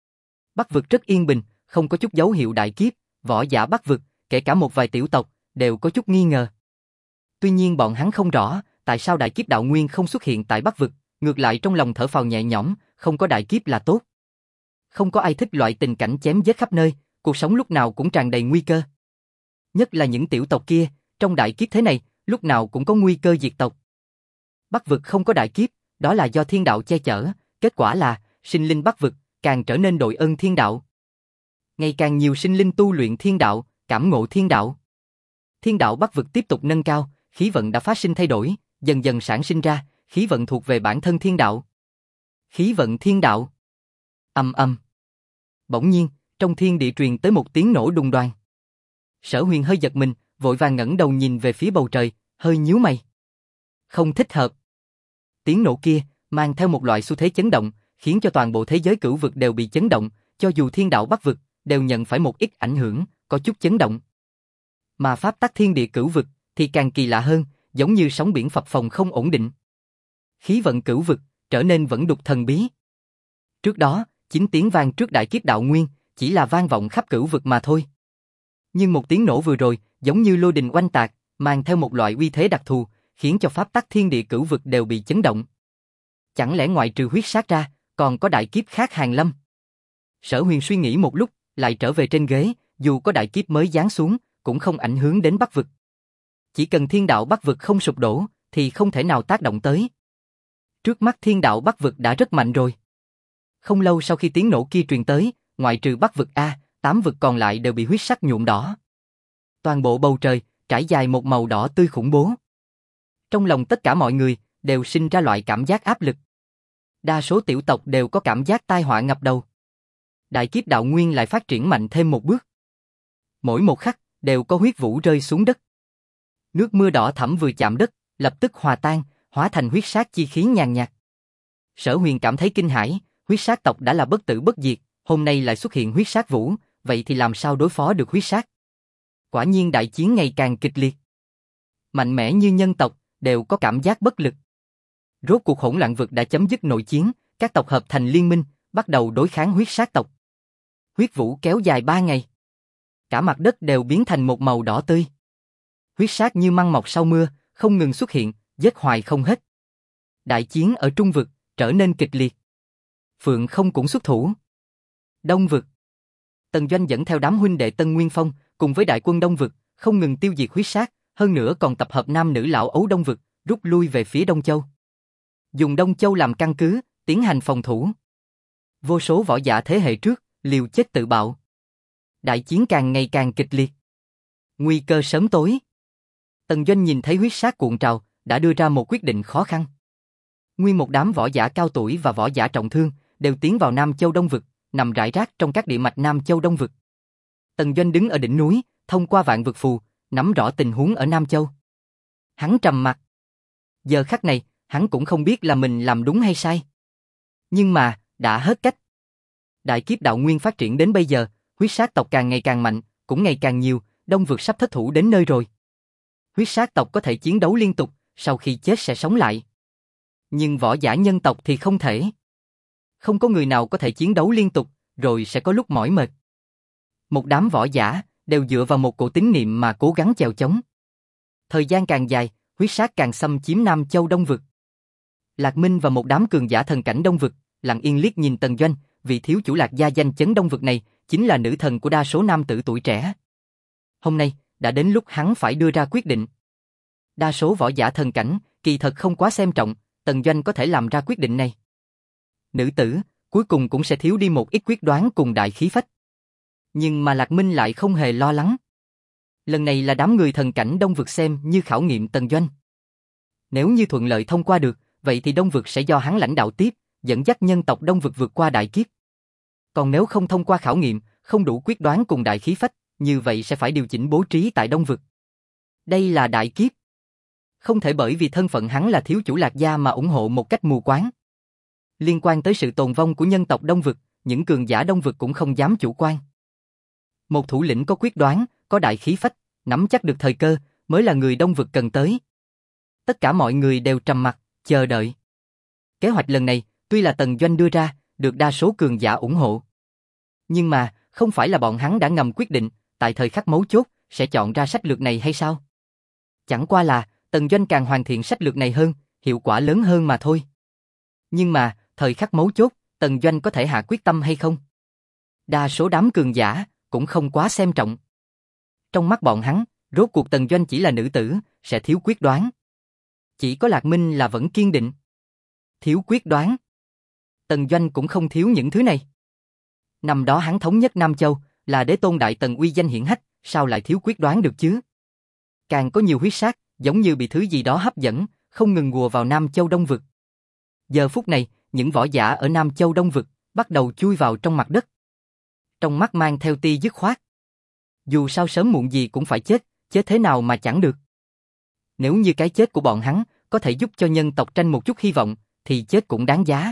Speaker 1: Bắc vực rất yên bình, không có chút dấu hiệu đại kiếp, võ giả Bắc vực, kể cả một vài tiểu tộc, đều có chút nghi ngờ. Tuy nhiên bọn hắn không rõ, tại sao đại kiếp đạo nguyên không xuất hiện tại Bắc vực, ngược lại trong lòng thở phào nhẹ nhõm, không có đại kiếp là tốt. Không có ai thích loại tình cảnh chém giết khắp nơi, cuộc sống lúc nào cũng tràn đầy nguy cơ. Nhất là những tiểu tộc kia, trong đại kiếp thế này, lúc nào cũng có nguy cơ diệt tộc. Bắc vực không có đại kiếp, đó là do thiên đạo che chở, kết quả là, sinh linh Bắc vực, càng trở nên đội ơn thiên đạo. Ngày càng nhiều sinh linh tu luyện thiên đạo, cảm ngộ thiên đạo. Thiên đạo Bắc vực tiếp tục nâng cao, khí vận đã phát sinh thay đổi, dần dần sản sinh ra, khí vận thuộc về bản thân thiên đạo. Khí vận thiên đạo. Ầm ầm. Bỗng nhiên, trong thiên địa truyền tới một tiếng nổ đùng đoàng. Sở Huyền hơi giật mình, vội vàng ngẩng đầu nhìn về phía bầu trời, hơi nhíu mày. Không thích hợp. Tiếng nổ kia mang theo một loại xu thế chấn động, khiến cho toàn bộ thế giới cửu vực đều bị chấn động, cho dù thiên đạo Bắc vực đều nhận phải một ít ảnh hưởng, có chút chấn động. Mà pháp tắc thiên địa cửu vực thì càng kỳ lạ hơn, giống như sóng biển phập phồng không ổn định. Khí vận cửu vực trở nên vẫn đục thần bí. Trước đó, 9 tiếng vang trước đại kiếp đạo nguyên, chỉ là vang vọng khắp cửu vực mà thôi. Nhưng một tiếng nổ vừa rồi, giống như lôi đình oanh tạc, mang theo một loại uy thế đặc thù, khiến cho pháp tắc thiên địa cửu vực đều bị chấn động. Chẳng lẽ ngoại trừ huyết sát ra, còn có đại kiếp khác hàng lâm? Sở Huyền suy nghĩ một lúc, lại trở về trên ghế, dù có đại kiếp mới giáng xuống, cũng không ảnh hưởng đến Bắc vực. Chỉ cần thiên đạo Bắc vực không sụp đổ, thì không thể nào tác động tới. Trước mắt thiên đạo Bắc vực đã rất mạnh rồi. Không lâu sau khi tiếng nổ kia truyền tới, ngoại trừ Bắc vực A, 8 vực còn lại đều bị huyết sắc nhuộm đỏ. Toàn bộ bầu trời trải dài một màu đỏ tươi khủng bố. Trong lòng tất cả mọi người đều sinh ra loại cảm giác áp lực. Đa số tiểu tộc đều có cảm giác tai họa ngập đầu. Đại kiếp đạo nguyên lại phát triển mạnh thêm một bước. Mỗi một khắc đều có huyết vũ rơi xuống đất. Nước mưa đỏ thẫm vừa chạm đất, lập tức hòa tan, hóa thành huyết sát chi khí nhàn nhạt. Sở Huyền cảm thấy kinh hãi, huyết sát tộc đã là bất tử bất diệt, hôm nay lại xuất hiện huyết sát vũ, vậy thì làm sao đối phó được huyết sát? Quả nhiên đại chiến ngày càng kịch liệt. Mạnh mẽ như nhân tộc, đều có cảm giác bất lực. Rốt cuộc hỗn loạn vực đã chấm dứt nội chiến, các tộc hợp thành liên minh, bắt đầu đối kháng huyết sát tộc. Huyết vũ kéo dài 3 ngày. Cả mặt đất đều biến thành một màu đỏ tươi. Huyết sát như măng mọc sau mưa, không ngừng xuất hiện, giết hoài không hết. Đại chiến ở Trung vực trở nên kịch liệt. Phượng Không cũng xuất thủ. Đông vực. Tần Doanh dẫn theo đám huynh đệ Tân Nguyên Phong, cùng với đại quân Đông vực, không ngừng tiêu diệt huyết sát, hơn nữa còn tập hợp nam nữ lão ấu Đông vực, rút lui về phía Đông Châu. Dùng Đông Châu làm căn cứ, tiến hành phòng thủ. Vô số võ giả thế hệ trước, liều chết tự bạo. Đại chiến càng ngày càng kịch liệt. Nguy cơ sớm tối. Tần Doanh nhìn thấy huyết sát cuộn trào, đã đưa ra một quyết định khó khăn. Nguyên một đám võ giả cao tuổi và võ giả trọng thương, đều tiến vào Nam Châu Đông vực, nằm rải rác trong các địa mạch Nam Châu Đông vực. Tần Doanh đứng ở đỉnh núi, thông qua vạn vực phù, nắm rõ tình huống ở Nam Châu. Hắn trầm mặc. Giờ khắc này, hắn cũng không biết là mình làm đúng hay sai. Nhưng mà, đã hết cách. Đại kiếp đạo nguyên phát triển đến bây giờ, huyết sát tộc càng ngày càng mạnh, cũng ngày càng nhiều, Đông vực sắp thất thủ đến nơi rồi. Huyết sát tộc có thể chiến đấu liên tục, sau khi chết sẽ sống lại. Nhưng võ giả nhân tộc thì không thể. Không có người nào có thể chiến đấu liên tục, rồi sẽ có lúc mỏi mệt. Một đám võ giả đều dựa vào một cổ tín niệm mà cố gắng chèo chống. Thời gian càng dài, huyết sát càng xâm chiếm Nam Châu Đông vực. Lạc Minh và một đám cường giả thần cảnh Đông vực, lặng yên liếc nhìn Tần Doanh, vị thiếu chủ Lạc gia danh chấn Đông vực này, chính là nữ thần của đa số nam tử tuổi trẻ. Hôm nay, đã đến lúc hắn phải đưa ra quyết định. Đa số võ giả thần cảnh, kỳ thật không quá xem trọng, Tần Doanh có thể làm ra quyết định này. Nữ tử, cuối cùng cũng sẽ thiếu đi một ít quyết đoán cùng đại khí phách. Nhưng mà Lạc Minh lại không hề lo lắng. Lần này là đám người thần cảnh Đông vực xem như khảo nghiệm Tần Doanh. Nếu như thuận lợi thông qua được, vậy thì Đông vực sẽ do hắn lãnh đạo tiếp, dẫn dắt nhân tộc Đông vực vượt qua đại kiếp. Còn nếu không thông qua khảo nghiệm, không đủ quyết đoán cùng đại khí phách, như vậy sẽ phải điều chỉnh bố trí tại Đông vực. Đây là đại kiếp. Không thể bởi vì thân phận hắn là thiếu chủ Lạc gia mà ủng hộ một cách mù quáng. Liên quan tới sự tồn vong của nhân tộc Đông vực, những cường giả Đông vực cũng không dám chủ quan. Một thủ lĩnh có quyết đoán, có đại khí phách, nắm chắc được thời cơ, mới là người Đông vực cần tới. Tất cả mọi người đều trầm mặc, chờ đợi. Kế hoạch lần này, tuy là Tần Doanh đưa ra, được đa số cường giả ủng hộ. Nhưng mà, không phải là bọn hắn đã ngầm quyết định, tại thời khắc mấu chốt, sẽ chọn ra sách lược này hay sao? Chẳng qua là, Tần Doanh càng hoàn thiện sách lược này hơn, hiệu quả lớn hơn mà thôi. Nhưng mà, thời khắc mấu chốt, Tần Doanh có thể hạ quyết tâm hay không? Đa số đám cường giả cũng không quá xem trọng. Trong mắt bọn hắn, rốt cuộc Tần Doanh chỉ là nữ tử, sẽ thiếu quyết đoán. Chỉ có Lạc Minh là vẫn kiên định. Thiếu quyết đoán. Tần Doanh cũng không thiếu những thứ này. Năm đó hắn thống nhất Nam Châu, là đế tôn đại tần uy danh hiển hách, sao lại thiếu quyết đoán được chứ? Càng có nhiều huyết sát, giống như bị thứ gì đó hấp dẫn, không ngừng ùa vào Nam Châu Đông Vực. Giờ phút này, những võ giả ở Nam Châu Đông Vực bắt đầu chui vào trong mặt đất. Trong mắt mang theo tia dứt khoát. Dù sao sớm muộn gì cũng phải chết, chết thế nào mà chẳng được. Nếu như cái chết của bọn hắn có thể giúp cho nhân tộc tranh một chút hy vọng, thì chết cũng đáng giá.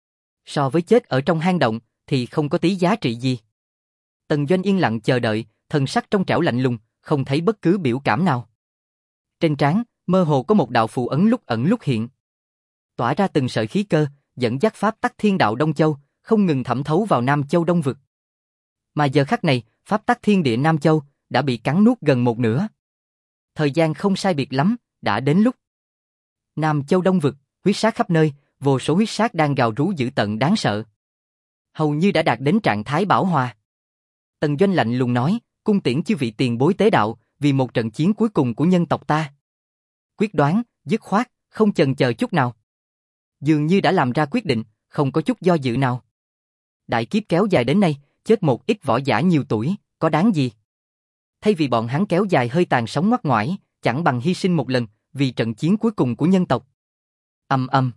Speaker 1: So với chết ở trong hang động, thì không có tí giá trị gì. Tần Doanh yên lặng chờ đợi, thần sắc trong trẻo lạnh lùng, không thấy bất cứ biểu cảm nào. Trên trán, mơ hồ có một đạo phù ấn lúc ẩn lúc hiện. Tỏa ra từng sợi khí cơ, dẫn dắt pháp tắc thiên đạo Đông Châu, không ngừng thẩm thấu vào Nam Châu Đông Vực. Mà giờ khắc này, pháp tắc thiên địa Nam Châu đã bị cắn nuốt gần một nửa. Thời gian không sai biệt lắm, đã đến lúc. Nam Châu Đông Vực, huyết sát khắp nơi, vô số huyết sát đang gào rú dữ tợn đáng sợ. Hầu như đã đạt đến trạng thái bão hòa. Tần Doanh lạnh lùng nói, cung tiễn chư vị tiền bối tế đạo, vì một trận chiến cuối cùng của nhân tộc ta. Quyết đoán, dứt khoát, không chần chờ chút nào. Dường như đã làm ra quyết định, không có chút do dự nào. Đại kiếp kéo dài đến nay, chết một ít võ giả nhiều tuổi, có đáng gì? Thay vì bọn hắn kéo dài hơi tàn sống ngoắt ngoải, chẳng bằng hy sinh một lần, vì trận chiến cuối cùng của nhân tộc. Ầm ầm.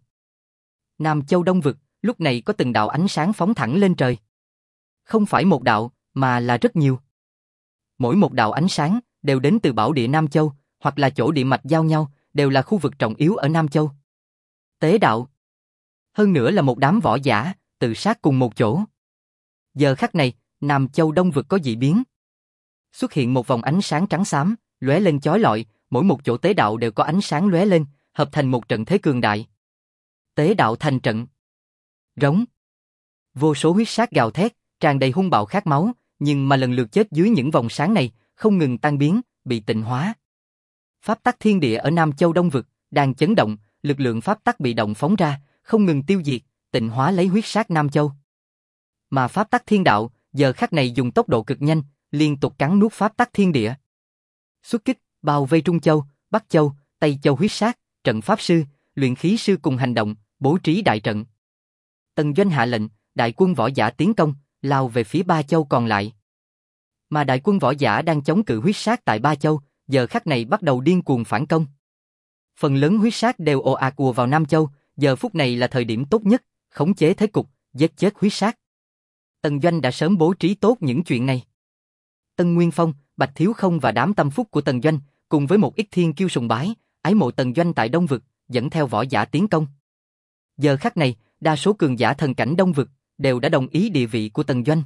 Speaker 1: Nam Châu Đông Vực, lúc này có từng đạo ánh sáng phóng thẳng lên trời. Không phải một đạo, mà là rất nhiều. Mỗi một đạo ánh sáng đều đến từ bảo địa Nam Châu, hoặc là chỗ địa mạch giao nhau, đều là khu vực trọng yếu ở Nam Châu. Tế đạo. Hơn nữa là một đám võ giả, tự sát cùng một chỗ. Giờ khắc này, Nam Châu Đông Vực có dị biến. Xuất hiện một vòng ánh sáng trắng xám, lóe lên chói lọi, mỗi một chỗ tế đạo đều có ánh sáng lóe lên, hợp thành một trận thế cường đại. Tế đạo thành trận. Rống. Vô số huyết sát gào thét, tràn đầy hung bạo khát máu, nhưng mà lần lượt chết dưới những vòng sáng này, không ngừng tan biến, bị tịnh hóa. Pháp tắc thiên địa ở Nam Châu Đông Vực đang chấn động, lực lượng pháp tắc bị động phóng ra, không ngừng tiêu diệt, tịnh hóa lấy huyết sát Nam Châu. Mà pháp tắc thiên đạo giờ khắc này dùng tốc độ cực nhanh, liên tục cắn nuốt pháp tắc thiên địa. Xuất kích, bao vây Trung Châu, Bắc Châu, Tây Châu huyết sát, trận pháp sư, luyện khí sư cùng hành động, bố trí đại trận. Tần Doanh hạ lệnh, đại quân võ giả tiến công, lao về phía ba châu còn lại. Mà đại quân võ giả đang chống cự huyết sát tại ba châu, giờ khắc này bắt đầu điên cuồng phản công. Phần lớn huyết sát đều ồ ạt ùa vào Nam Châu, giờ phút này là thời điểm tốt nhất, khống chế thế cục, giết chết huyết sát. Tần Doanh đã sớm bố trí tốt những chuyện này. Tân Nguyên Phong, Bạch Thiếu Không và đám tâm phúc của Tần Doanh, cùng với một ít thiên kiêu sùng bái, ái mộ Tần Doanh tại Đông Vực, dẫn theo võ giả tiến công. Giờ khắc này, đa số cường giả thần cảnh Đông Vực đều đã đồng ý địa vị của Tần Doanh.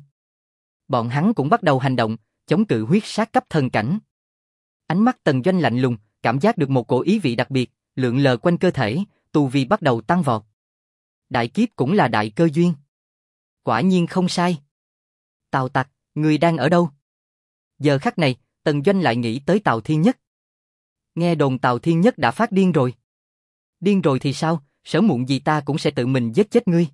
Speaker 1: Bọn hắn cũng bắt đầu hành động, chống cự huyết sát cấp thần cảnh. Ánh mắt Tần Doanh lạnh lùng, cảm giác được một cổ ý vị đặc biệt, lượn lờ quanh cơ thể, tu vi bắt đầu tăng vọt. Đại kiếp cũng là đại cơ duyên. Quả nhiên không sai. Tào Tặc, người đang ở đâu? Giờ khắc này, Tần Doanh lại nghĩ tới Tào Thiên Nhất. Nghe đồn Tào Thiên Nhất đã phát điên rồi. Điên rồi thì sao, sớm muộn gì ta cũng sẽ tự mình giết chết ngươi.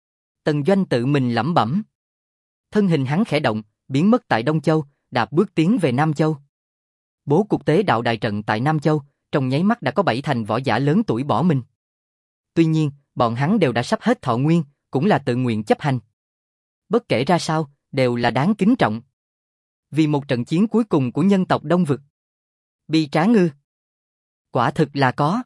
Speaker 1: Tần Doanh tự mình lẩm bẩm. Thân hình hắn khẽ động, biến mất tại Đông Châu, đạp bước tiến về Nam Châu. Bố cục tế đạo đại trận tại Nam Châu, trong nháy mắt đã có 7 thành võ giả lớn tuổi bỏ mình. Tuy nhiên, bọn hắn đều đã sắp hết thọ nguyên, cũng là tự nguyện chấp hành. Bất kể ra sao, đều là đáng kính trọng. Vì một trận chiến cuối cùng của nhân tộc Đông Vực. Bi Tráng ư? Quả thực là có.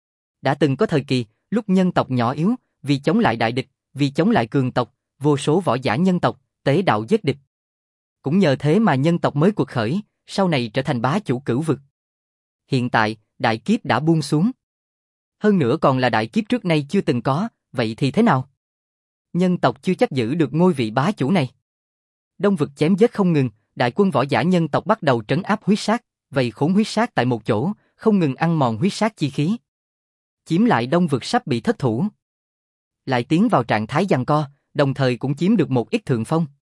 Speaker 1: Đã từng có thời kỳ, lúc nhân tộc nhỏ yếu, vì chống lại đại địch, vì chống lại cường tộc, vô số võ giả nhân tộc, tế đạo giết địch. Cũng nhờ thế mà nhân tộc mới cuộc khởi, sau này trở thành bá chủ cửu vực. Hiện tại, đại kiếp đã buông xuống. Hơn nữa còn là đại kiếp trước nay chưa từng có, vậy thì thế nào? Nhân tộc chưa chắc giữ được ngôi vị bá chủ này. Đông Vực chém giết không ngừng, đại quân võ giả nhân tộc bắt đầu trấn áp huyết sát, vây khốn huyết sát tại một chỗ, không ngừng ăn mòn huyết sát chi khí. Chiếm lại Đông Vực sắp bị thất thủ. Lại tiến vào trạng thái giằng co, đồng thời cũng chiếm được một ít thượng phong.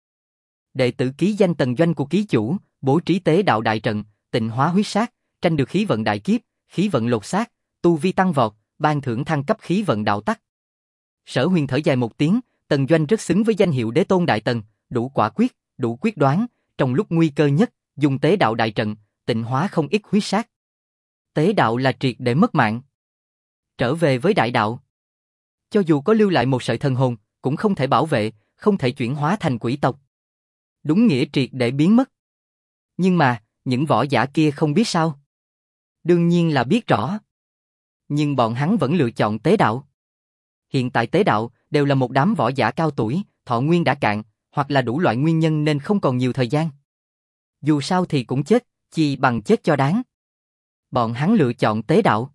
Speaker 1: Đệ tử ký danh Tần Doanh của ký chủ, bố trí tế đạo đại trận, tịnh hóa huyết sát, tranh được khí vận đại kiếp, khí vận lột xác, tu vi tăng vọt, ban thưởng thăng cấp khí vận đạo tắc. Sở Huyền thở dài một tiếng, Tần Doanh rất xứng với danh hiệu đế tôn đại tần, đủ quả quyết, đủ quyết đoán, trong lúc nguy cơ nhất, dùng tế đạo đại trận, tịnh hóa không ít huyết sát. Tế đạo là triệt để mất mạng. Trở về với đại đạo. Cho dù có lưu lại một sợi thần hồn, cũng không thể bảo vệ, không thể chuyển hóa thành quỷ tộc. Đúng nghĩa triệt để biến mất. Nhưng mà, những võ giả kia không biết sao? Đương nhiên là biết rõ. Nhưng bọn hắn vẫn lựa chọn tế đạo. Hiện tại tế đạo đều là một đám võ giả cao tuổi, thọ nguyên đã cạn, hoặc là đủ loại nguyên nhân nên không còn nhiều thời gian. Dù sao thì cũng chết, chi bằng chết cho đáng. Bọn hắn lựa chọn tế đạo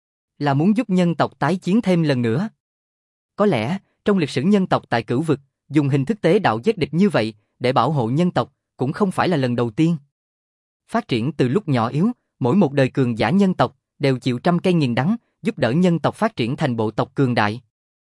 Speaker 1: là muốn giúp nhân tộc tái chiến thêm lần nữa. Có lẽ, trong lịch sử nhân tộc tại Cửu Vực, dùng hình thức tế đạo giết địch như vậy để bảo hộ nhân tộc cũng không phải là lần đầu tiên. Phát triển từ lúc nhỏ yếu, mỗi một đời cường giả nhân tộc đều chịu trăm cây nghiền đắng, giúp đỡ nhân tộc phát triển thành bộ tộc cường đại.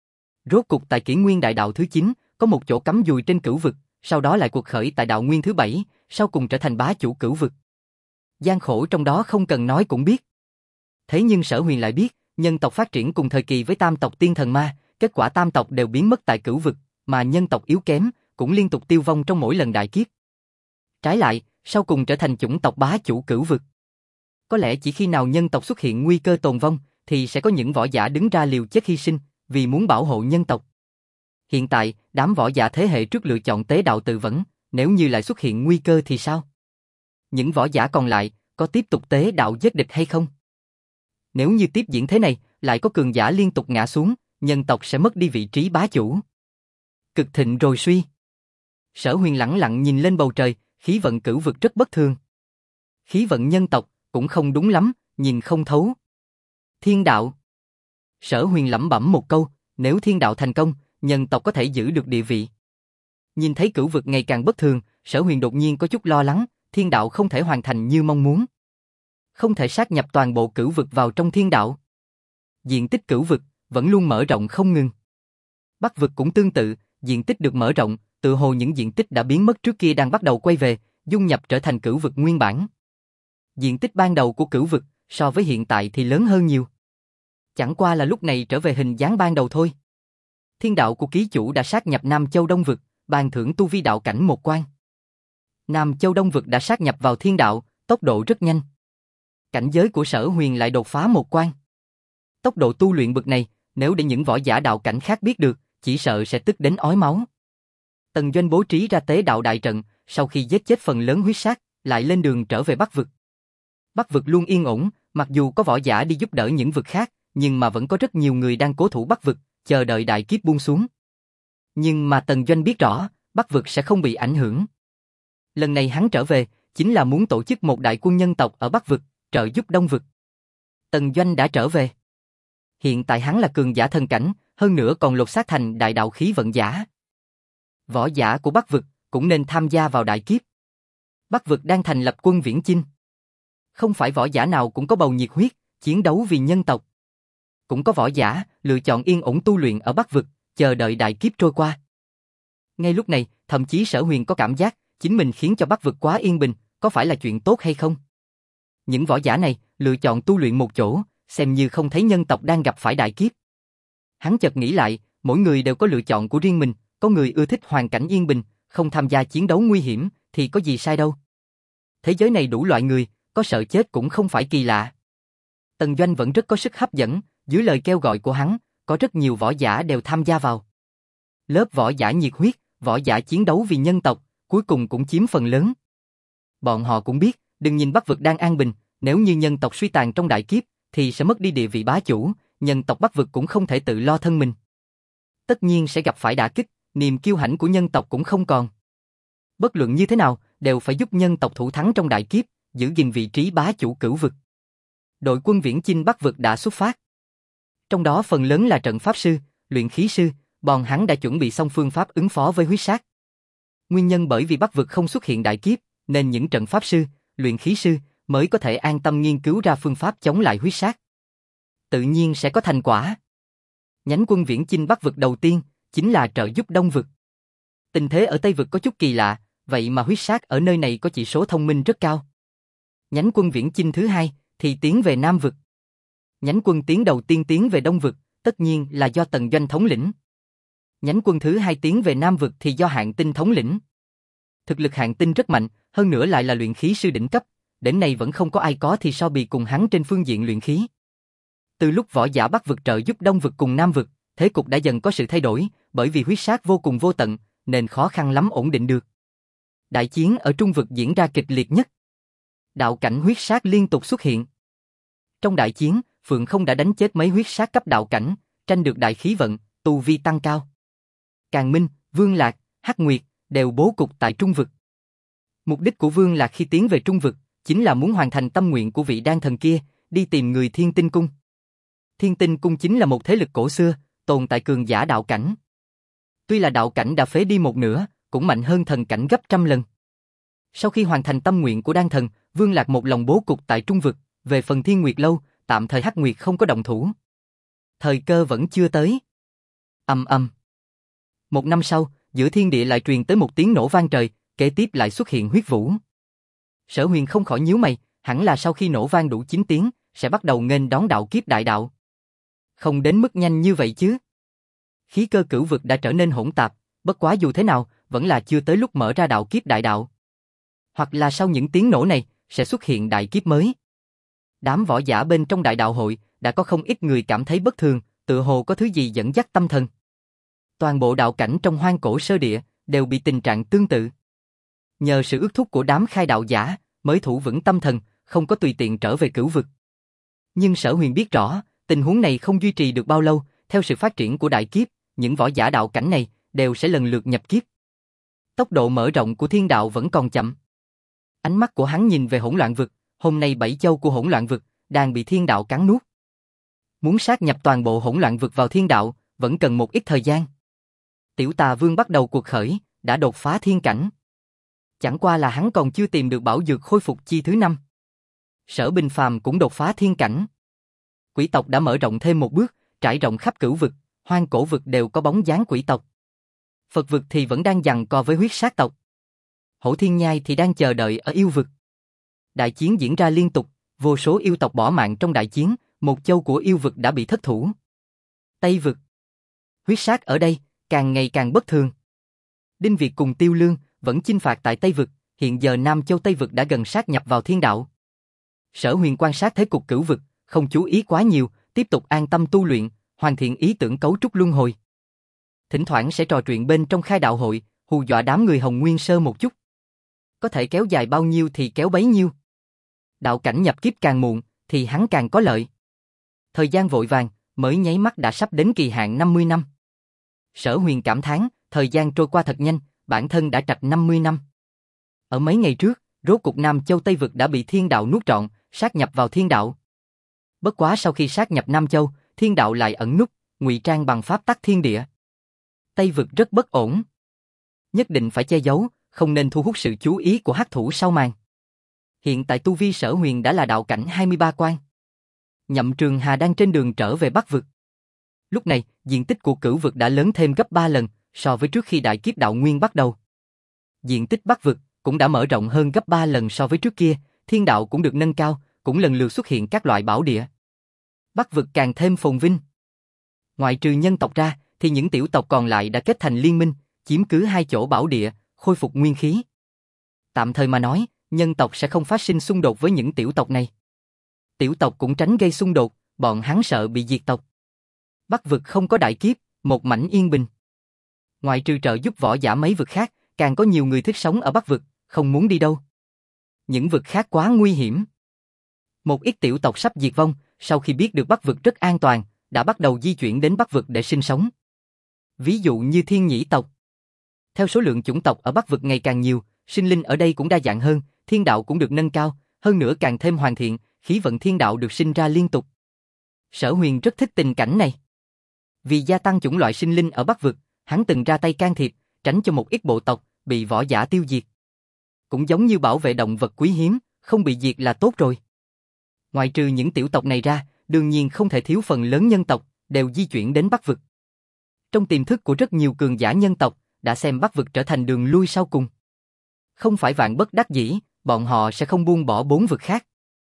Speaker 1: Rốt cục tại Kỷ Nguyên Đại Đạo thứ 9, có một chỗ cắm dùi trên Cửu Vực, sau đó lại cuộc khởi tại Đạo Nguyên thứ 7, sau cùng trở thành bá chủ Cửu Vực. Gian khổ trong đó không cần nói cũng biết. Thế nhưng Sở Huyền lại biết, nhân tộc phát triển cùng thời kỳ với tam tộc tiên thần ma, kết quả tam tộc đều biến mất tại Cửu Vực, mà nhân tộc yếu kém cũng liên tục tiêu vong trong mỗi lần đại kiếp. Trái lại, sau cùng trở thành chủng tộc bá chủ Cửu Vực. Có lẽ chỉ khi nào nhân tộc xuất hiện nguy cơ tồn vong, thì sẽ có những võ giả đứng ra liều chết hy sinh, vì muốn bảo hộ nhân tộc. Hiện tại, đám võ giả thế hệ trước lựa chọn tế đạo tự vẫn, nếu như lại xuất hiện nguy cơ thì sao? Những võ giả còn lại, có tiếp tục tế đạo giết địch hay không? Nếu như tiếp diễn thế này, lại có cường giả liên tục ngã xuống, nhân tộc sẽ mất đi vị trí bá chủ. Cực thịnh rồi suy. Sở Huyền lẳng lặng nhìn lên bầu trời, khí vận Cửu Vực rất bất thường. Khí vận nhân tộc cũng không đúng lắm, nhìn không thấu. Thiên đạo. Sở Huyền lẩm bẩm một câu, nếu thiên đạo thành công, nhân tộc có thể giữ được địa vị. Nhìn thấy Cửu Vực ngày càng bất thường, Sở Huyền đột nhiên có chút lo lắng, thiên đạo không thể hoàn thành như mong muốn. Không thể sát nhập toàn bộ Cửu Vực vào trong thiên đạo. Diện tích Cửu Vực vẫn luôn mở rộng không ngừng. Bắc Vực cũng tương tự, diện tích được mở rộng, tự hồ những diện tích đã biến mất trước kia đang bắt đầu quay về, dung nhập trở thành Cửu Vực nguyên bản. Diện tích ban đầu của Cửu Vực so với hiện tại thì lớn hơn nhiều. Chẳng qua là lúc này trở về hình dáng ban đầu thôi. Thiên đạo của ký chủ đã sát nhập Nam Châu Đông Vực, ban thưởng tu vi đạo cảnh một quan. Nam Châu Đông Vực đã sát nhập vào thiên đạo, tốc độ rất nhanh. Cảnh giới của Sở Huyền lại đột phá một quan. Tốc độ tu luyện bực này, nếu để những võ giả đạo cảnh khác biết được, chỉ sợ sẽ tức đến ói máu. Tần Doanh bố trí ra tế đạo đại trận, sau khi giết chết phần lớn huyết sát, lại lên đường trở về Bắc Vực. Bắc Vực luôn yên ổn, mặc dù có võ giả đi giúp đỡ những vực khác, nhưng mà vẫn có rất nhiều người đang cố thủ Bắc Vực, chờ đợi đại kiếp buông xuống. Nhưng mà Tần Doanh biết rõ, Bắc Vực sẽ không bị ảnh hưởng. Lần này hắn trở về, chính là muốn tổ chức một đại quân nhân tộc ở Bắc Vực, trợ giúp Đông Vực. Tần Doanh đã trở về. Hiện tại hắn là cường giả thần cảnh, hơn nữa còn lột xác thành đại đạo khí vận giả. Võ giả của Bắc Vực cũng nên tham gia vào đại kiếp. Bắc Vực đang thành lập quân viễn chinh. Không phải võ giả nào cũng có bầu nhiệt huyết, chiến đấu vì nhân tộc. Cũng có võ giả lựa chọn yên ổn tu luyện ở Bắc Vực, chờ đợi đại kiếp trôi qua. Ngay lúc này, thậm chí Sở Huyền có cảm giác chính mình khiến cho Bắc Vực quá yên bình, có phải là chuyện tốt hay không? Những võ giả này lựa chọn tu luyện một chỗ, xem như không thấy nhân tộc đang gặp phải đại kiếp. Hắn chợt nghĩ lại, mỗi người đều có lựa chọn của riêng mình, có người ưa thích hoàn cảnh yên bình, không tham gia chiến đấu nguy hiểm, thì có gì sai đâu. Thế giới này đủ loại người, có sợ chết cũng không phải kỳ lạ. Tần Doanh vẫn rất có sức hấp dẫn, dưới lời kêu gọi của hắn, có rất nhiều võ giả đều tham gia vào. Lớp võ giả nhiệt huyết, võ giả chiến đấu vì nhân tộc, cuối cùng cũng chiếm phần lớn. Bọn họ cũng biết, đừng nhìn Bắc Vực đang an bình, nếu như nhân tộc suy tàn trong đại kiếp, thì sẽ mất đi địa vị bá chủ, nhân tộc Bắc Vực cũng không thể tự lo thân mình. Tất nhiên sẽ gặp phải đả kích, niềm kiêu hãnh của nhân tộc cũng không còn. Bất luận như thế nào, đều phải giúp nhân tộc thủ thắng trong đại kiếp, giữ gìn vị trí bá chủ Cửu Vực. Đội quân viễn chinh Bắc Vực đã xuất phát. Trong đó phần lớn là trận pháp sư, luyện khí sư, bọn hắn đã chuẩn bị xong phương pháp ứng phó với huyết sát. Nguyên nhân bởi vì Bắc Vực không xuất hiện đại kiếp, nên những trận pháp sư, luyện khí sư mới có thể an tâm nghiên cứu ra phương pháp chống lại huyết sát. Tự nhiên sẽ có thành quả. Nhánh quân viễn chinh Bắc Vực đầu tiên chính là trợ giúp Đông Vực. Tình thế ở Tây Vực có chút kỳ lạ, vậy mà huyết sát ở nơi này có chỉ số thông minh rất cao. Nhánh quân viễn chinh thứ hai thì tiến về Nam Vực. Nhánh quân tiến đầu tiên tiến về Đông Vực, tất nhiên là do Tần Doanh thống lĩnh. Nhánh quân thứ hai tiến về Nam Vực thì do Hạng Tinh thống lĩnh. Thực lực hạng tinh rất mạnh, hơn nữa lại là luyện khí sư đỉnh cấp, đến nay vẫn không có ai có thì so bì cùng hắn trên phương diện luyện khí. Từ lúc võ giả Bắc vực trợ giúp Đông vực cùng Nam vực, thế cục đã dần có sự thay đổi, bởi vì huyết sát vô cùng vô tận, nên khó khăn lắm ổn định được. Đại chiến ở Trung vực diễn ra kịch liệt nhất. Đạo cảnh huyết sát liên tục xuất hiện. Trong đại chiến, Phượng Không đã đánh chết mấy huyết sát cấp đạo cảnh, tranh được đại khí vận, tu vi tăng cao. Càn Minh, Vương Lạc, Hắc Nguyệt đều bố cục tại Trung vực. Mục đích của Vương Lạc khi tiến về Trung vực chính là muốn hoàn thành tâm nguyện của vị đan thần kia, đi tìm người Thiên Tinh Cung. Thiên Tinh Cung chính là một thế lực cổ xưa, tồn tại cường giả đạo cảnh. Tuy là đạo cảnh đã phế đi một nửa, cũng mạnh hơn thần cảnh gấp trăm lần. Sau khi hoàn thành tâm nguyện của đan thần, Vương Lạc một lòng bố cục tại Trung vực, về phần Thiên Nguyệt Lâu, tạm thời Hắc Nguyệt không có động thủ. Thời cơ vẫn chưa tới. Ầm ầm. Một năm sau, giữa thiên địa lại truyền tới một tiếng nổ vang trời, kế tiếp lại xuất hiện huyết vũ. Sở Huyền không khỏi nhíu mày, hẳn là sau khi nổ vang đủ 9 tiếng, sẽ bắt đầu nghênh đón đạo kiếp đại đạo. Không đến mức nhanh như vậy chứ. Khí cơ cửu vực đã trở nên hỗn tạp, bất quá dù thế nào, vẫn là chưa tới lúc mở ra đạo kiếp đại đạo. Hoặc là sau những tiếng nổ này, sẽ xuất hiện đại kiếp mới. Đám võ giả bên trong đại đạo hội, đã có không ít người cảm thấy bất thường, tựa hồ có thứ gì dẫn dắt tâm thần. Toàn bộ đạo cảnh trong hoang cổ sơ địa, đều bị tình trạng tương tự. Nhờ sự ước thúc của đám khai đạo giả, mới thủ vững tâm thần, không có tùy tiện trở về cửu vực. Nhưng Sở Huyền biết rõ, tình huống này không duy trì được bao lâu, theo sự phát triển của đại kiếp, những võ giả đạo cảnh này, đều sẽ lần lượt nhập kiếp. Tốc độ mở rộng của thiên đạo vẫn còn chậm. Ánh mắt của hắn nhìn về hỗn loạn vực, hôm nay 7 châu của hỗn loạn vực, đang bị thiên đạo cắn nuốt. Muốn sát nhập toàn bộ hỗn loạn vực vào thiên đạo, vẫn cần một ít thời gian. Tiểu Tà Vương bắt đầu cuộc khởi, đã đột phá thiên cảnh. Chẳng qua là hắn còn chưa tìm được bảo dược khôi phục chi thứ 5. Sở Bình Phàm cũng đột phá thiên cảnh. Quỷ tộc đã mở rộng thêm một bước, trải rộng khắp cửu vực, hoang cổ vực đều có bóng dáng quỷ tộc. Phật vực thì vẫn đang giằng co với huyết sát tộc. Hổ Thiên Nhai thì đang chờ đợi ở yêu vực. Đại chiến diễn ra liên tục, vô số yêu tộc bỏ mạng trong đại chiến, một châu của yêu vực đã bị thất thủ. Tây vực. Huyết sát ở đây, càng ngày càng bất thường. Đinh Việt cùng Tiêu Lương vẫn chinh phạt tại Tây vực, hiện giờ Nam Châu Tây vực đã gần sát nhập vào thiên đạo. Sở Huyền quan sát thế cục cửu vực, không chú ý quá nhiều, tiếp tục an tâm tu luyện, hoàn thiện ý tưởng cấu trúc luân hồi. Thỉnh thoảng sẽ trò chuyện bên trong khai đạo hội, hù dọa đám người Hồng Nguyên Sơ một chút. Có thể kéo dài bao nhiêu thì kéo bấy nhiêu. Đạo cảnh nhập kiếp càng muộn, thì hắn càng có lợi. Thời gian vội vàng, mới nháy mắt đã sắp đến kỳ hạn 50 năm. Sở Huyền cảm thán, thời gian trôi qua thật nhanh, bản thân đã trạch 50 năm. Ở mấy ngày trước, rốt cục Nam Châu Tây vực đã bị thiên đạo nuốt trọn, sát nhập vào thiên đạo. Bất quá sau khi sát nhập Nam Châu, thiên đạo lại ẩn núp, ngụy trang bằng pháp tắc thiên địa. Tây vực rất bất ổn. Nhất định phải che giấu, không nên thu hút sự chú ý của hắc thủ sau màn. Hiện tại tu vi Sở Huyền đã là đạo cảnh 23 quan. Nhậm Trường Hà đang trên đường trở về Bắc vực. Lúc này, diện tích của cửu vực đã lớn thêm gấp 3 lần so với trước khi đại kiếp đạo nguyên bắt đầu. Diện tích Bắc vực cũng đã mở rộng hơn gấp 3 lần so với trước kia, thiên đạo cũng được nâng cao, cũng lần lượt xuất hiện các loại bảo địa. Bắc vực càng thêm phồn vinh. Ngoại trừ nhân tộc ra, thì những tiểu tộc còn lại đã kết thành liên minh, chiếm cứ 2 chỗ bảo địa, khôi phục nguyên khí. Tạm thời mà nói, nhân tộc sẽ không phát sinh xung đột với những tiểu tộc này. Tiểu tộc cũng tránh gây xung đột, bọn hắn sợ bị diệt tộc. Bắc vực không có đại kiếp, một mảnh yên bình. Ngoại trừ trợ giúp võ giả mấy vực khác, càng có nhiều người thích sống ở Bắc vực, không muốn đi đâu. Những vực khác quá nguy hiểm. Một ít tiểu tộc sắp diệt vong, sau khi biết được Bắc vực rất an toàn, đã bắt đầu di chuyển đến Bắc vực để sinh sống. Ví dụ như Thiên Nhĩ tộc. Theo số lượng chủng tộc ở Bắc vực ngày càng nhiều, sinh linh ở đây cũng đa dạng hơn, thiên đạo cũng được nâng cao, hơn nữa càng thêm hoàn thiện, khí vận thiên đạo được sinh ra liên tục. Sở Huyền rất thích tình cảnh này. Vì gia tăng chủng loại sinh linh ở Bắc vực, hắn từng ra tay can thiệp, tránh cho một ít bộ tộc bị võ giả tiêu diệt. Cũng giống như bảo vệ động vật quý hiếm, không bị diệt là tốt rồi. Ngoại trừ những tiểu tộc này ra, đương nhiên không thể thiếu phần lớn nhân tộc, đều di chuyển đến Bắc vực. Trong tiềm thức của rất nhiều cường giả nhân tộc, đã xem Bắc vực trở thành đường lui sau cùng. Không phải vạn bất đắc dĩ, bọn họ sẽ không buông bỏ 4 vực khác.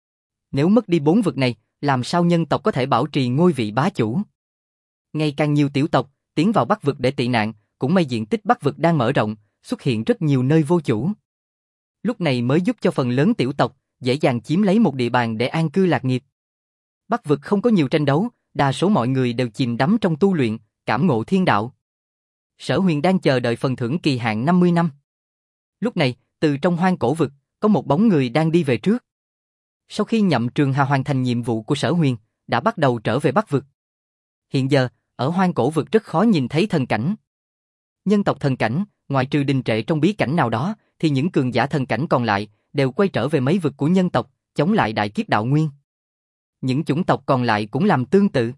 Speaker 1: Nếu mất đi 4 vực này, làm sao nhân tộc có thể bảo trì ngôi vị bá chủ? Ngày càng nhiều tiểu tộc tiến vào Bắc vực để tị nạn, cũng may diện tích Bắc vực đang mở rộng, xuất hiện rất nhiều nơi vô chủ. Lúc này mới giúp cho phần lớn tiểu tộc dễ dàng chiếm lấy một địa bàn để an cư lạc nghiệp. Bắc vực không có nhiều tranh đấu, đa số mọi người đều chìm đắm trong tu luyện, cảm ngộ thiên đạo. Sở Huyền đang chờ đợi phần thưởng kỳ hạn 50 năm. Lúc này, từ trong hoang cổ vực, có một bóng người đang đi về trước. Sau khi Nhậm Trường Hà hoàn thành nhiệm vụ của Sở Huyền, đã bắt đầu trở về Bắc vực. Hiện giờ, ở hoang cổ vực rất khó nhìn thấy thần cảnh. Nhân tộc thần cảnh, ngoại trừ đình trệ trong bí cảnh nào đó, thì những cường giả thần cảnh còn lại đều quay trở về mấy vực của nhân tộc, chống lại đại kiếp đạo nguyên. Những chủng tộc còn lại cũng làm tương tự.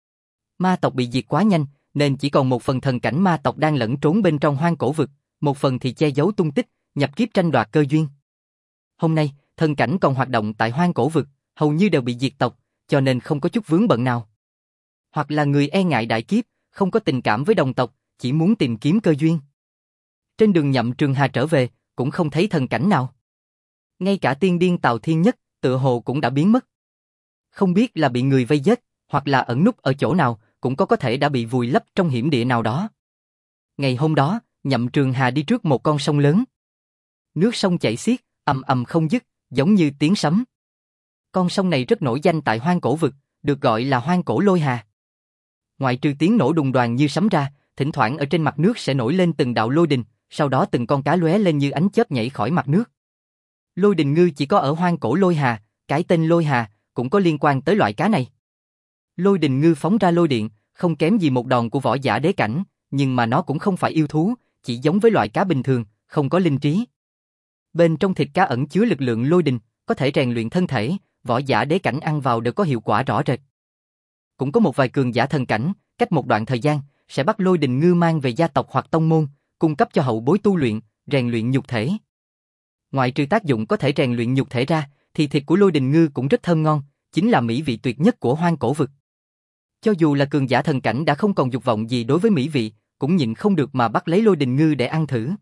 Speaker 1: Ma tộc bị diệt quá nhanh, nên chỉ còn một phần thần cảnh ma tộc đang lẫn trốn bên trong hoang cổ vực, một phần thì che giấu tung tích, nhập kiếp tranh đoạt cơ duyên. Hôm nay, thần cảnh còn hoạt động tại hoang cổ vực, hầu như đều bị diệt tộc, cho nên không có chút vướng bận nào. Hoặc là người e ngại đại kiếp, không có tình cảm với đồng tộc, chỉ muốn tìm kiếm cơ duyên. Trên đường Nhậm Trường Hà trở về, cũng không thấy thần cảnh nào. Ngay cả tiên điên Tào Thiên Nhất, tựa hồ cũng đã biến mất. Không biết là bị người vây giết, hoặc là ẩn núp ở chỗ nào, cũng có thể đã bị vùi lấp trong hiểm địa nào đó. Ngày hôm đó, Nhậm Trường Hà đi trước một con sông lớn. Nước sông chảy xiết, ầm ầm không dứt, giống như tiếng sấm. Con sông này rất nổi danh tại hoang cổ vực, được gọi là hoang cổ lôi hà. Ngoại trừ tiếng nổ đùng đoàng như sấm ra, thỉnh thoảng ở trên mặt nước sẽ nổi lên từng đạo lôi đình, sau đó từng con cá lóe lên như ánh chớp nhảy khỏi mặt nước. Lôi đình ngư chỉ có ở hoang cổ lôi hà, cái tên lôi hà cũng có liên quan tới loại cá này. Lôi đình ngư phóng ra lôi điện, không kém gì một đòn của võ giả đế cảnh, nhưng mà nó cũng không phải yêu thú, chỉ giống với loại cá bình thường, không có linh trí. Bên trong thịt cá ẩn chứa lực lượng lôi đình, có thể rèn luyện thân thể, võ giả đế cảnh ăn vào đều có hiệu quả rõ rệt. Cũng có một vài cường giả thần cảnh, cách một đoạn thời gian, sẽ bắt lôi đình ngư mang về gia tộc hoặc tông môn, cung cấp cho hậu bối tu luyện, rèn luyện nhục thể. Ngoại trừ tác dụng có thể rèn luyện nhục thể ra, thì thịt của lôi đình ngư cũng rất thơm ngon, chính là mỹ vị tuyệt nhất của hoang cổ vực. Cho dù là cường giả thần cảnh đã không còn dục vọng gì đối với mỹ vị, cũng nhịn không được mà bắt lấy lôi đình ngư để ăn thử.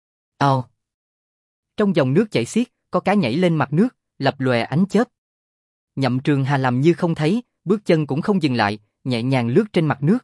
Speaker 1: Trong dòng nước chảy xiết, có cá nhảy lên mặt nước, lập lòe ánh chớp. Nhậm Trường Hà làm như không thấy, bước chân cũng không dừng lại, nhẹ nhàng lướt trên mặt nước.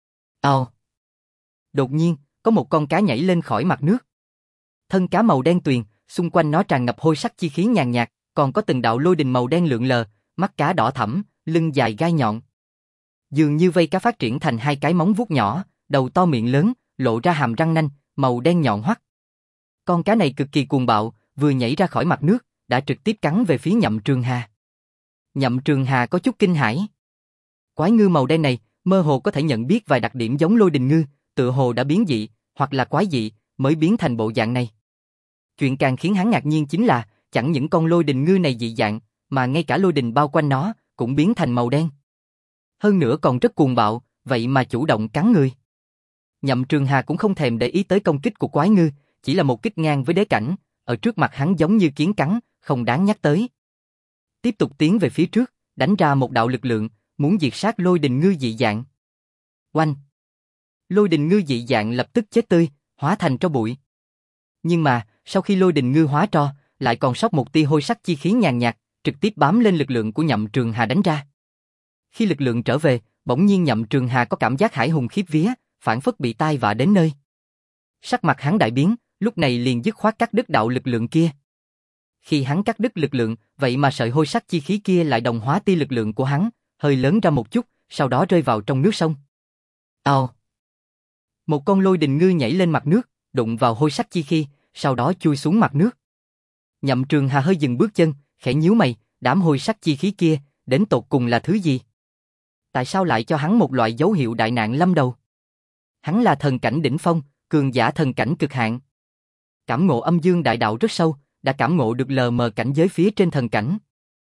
Speaker 1: Đột nhiên, có một con cá nhảy lên khỏi mặt nước. Thân cá màu đen tuyền, xung quanh nó tràn ngập hôi sắc chi khí nhàn nhạt, còn có từng đạo lôi đình màu đen lượn lờ, mắt cá đỏ thẫm, lưng dài gai nhọn. Dường như vây cá phát triển thành hai cái móng vuốt nhỏ, đầu to miệng lớn, lộ ra hàm răng nanh, màu đen nhọn hoắt. Con cá này cực kỳ cuồng bạo, vừa nhảy ra khỏi mặt nước, đã trực tiếp cắn về phía Nhậm Trường Hà. Nhậm Trường Hà có chút kinh hãi. Quái ngư màu đen này, mơ hồ có thể nhận biết vài đặc điểm giống lôi đình ngư, tựa hồ đã biến dị, hoặc là quái dị, mới biến thành bộ dạng này. Chuyện càng khiến hắn ngạc nhiên chính là, chẳng những con lôi đình ngư này dị dạng, mà ngay cả lôi đình bao quanh nó, cũng biến thành màu đen. Hơn nữa còn rất cuồng bạo, vậy mà chủ động cắn người. Nhậm Trường Hà cũng không thèm để ý tới công kích của quái ngư, chỉ là một kích ngang với đế cảnh, ở trước mặt hắn giống như kiến cắn, không đáng nhắc tới. Tiếp tục tiến về phía trước, đánh ra một đạo lực lượng, muốn diệt sát lôi đình ngư dị dạng. Oanh! Lôi đình ngư dị dạng lập tức chết tươi, hóa thành tro bụi. Nhưng mà, sau khi lôi đình ngư hóa tro, lại còn sót một tia hôi sắc chi khí nhàn nhạt, trực tiếp bám lên lực lượng của Nhậm Trường Hà đánh ra. Khi lực lượng trở về, bỗng nhiên Nhậm Trường Hà có cảm giác hãi hùng khiếp vía, phảng phất bị tai vạ đến nơi. Sắc mặt hắn đại biến, lúc này liền dứt khoát cắt đứt đạo lực lượng kia. Khi hắn cắt đứt lực lượng, vậy mà sợi hôi sắc chi khí kia lại đồng hóa tia lực lượng của hắn, hơi lớn ra một chút, sau đó rơi vào trong nước sông. Một con lôi đình ngư nhảy lên mặt nước, đụng vào hôi sắc chi khí, sau đó chui xuống mặt nước. Nhậm Trường Hà hơi dừng bước chân, khẽ nhíu mày, đám hôi sắc chi khí kia, đến tột cùng là thứ gì? Tại sao lại cho hắn một loại dấu hiệu đại nạn lâm đầu? Hắn là thần cảnh đỉnh phong, cường giả thần cảnh cực hạn. Cảm ngộ âm dương đại đạo rất sâu, đã cảm ngộ được lờ mờ cảnh giới phía trên thần cảnh.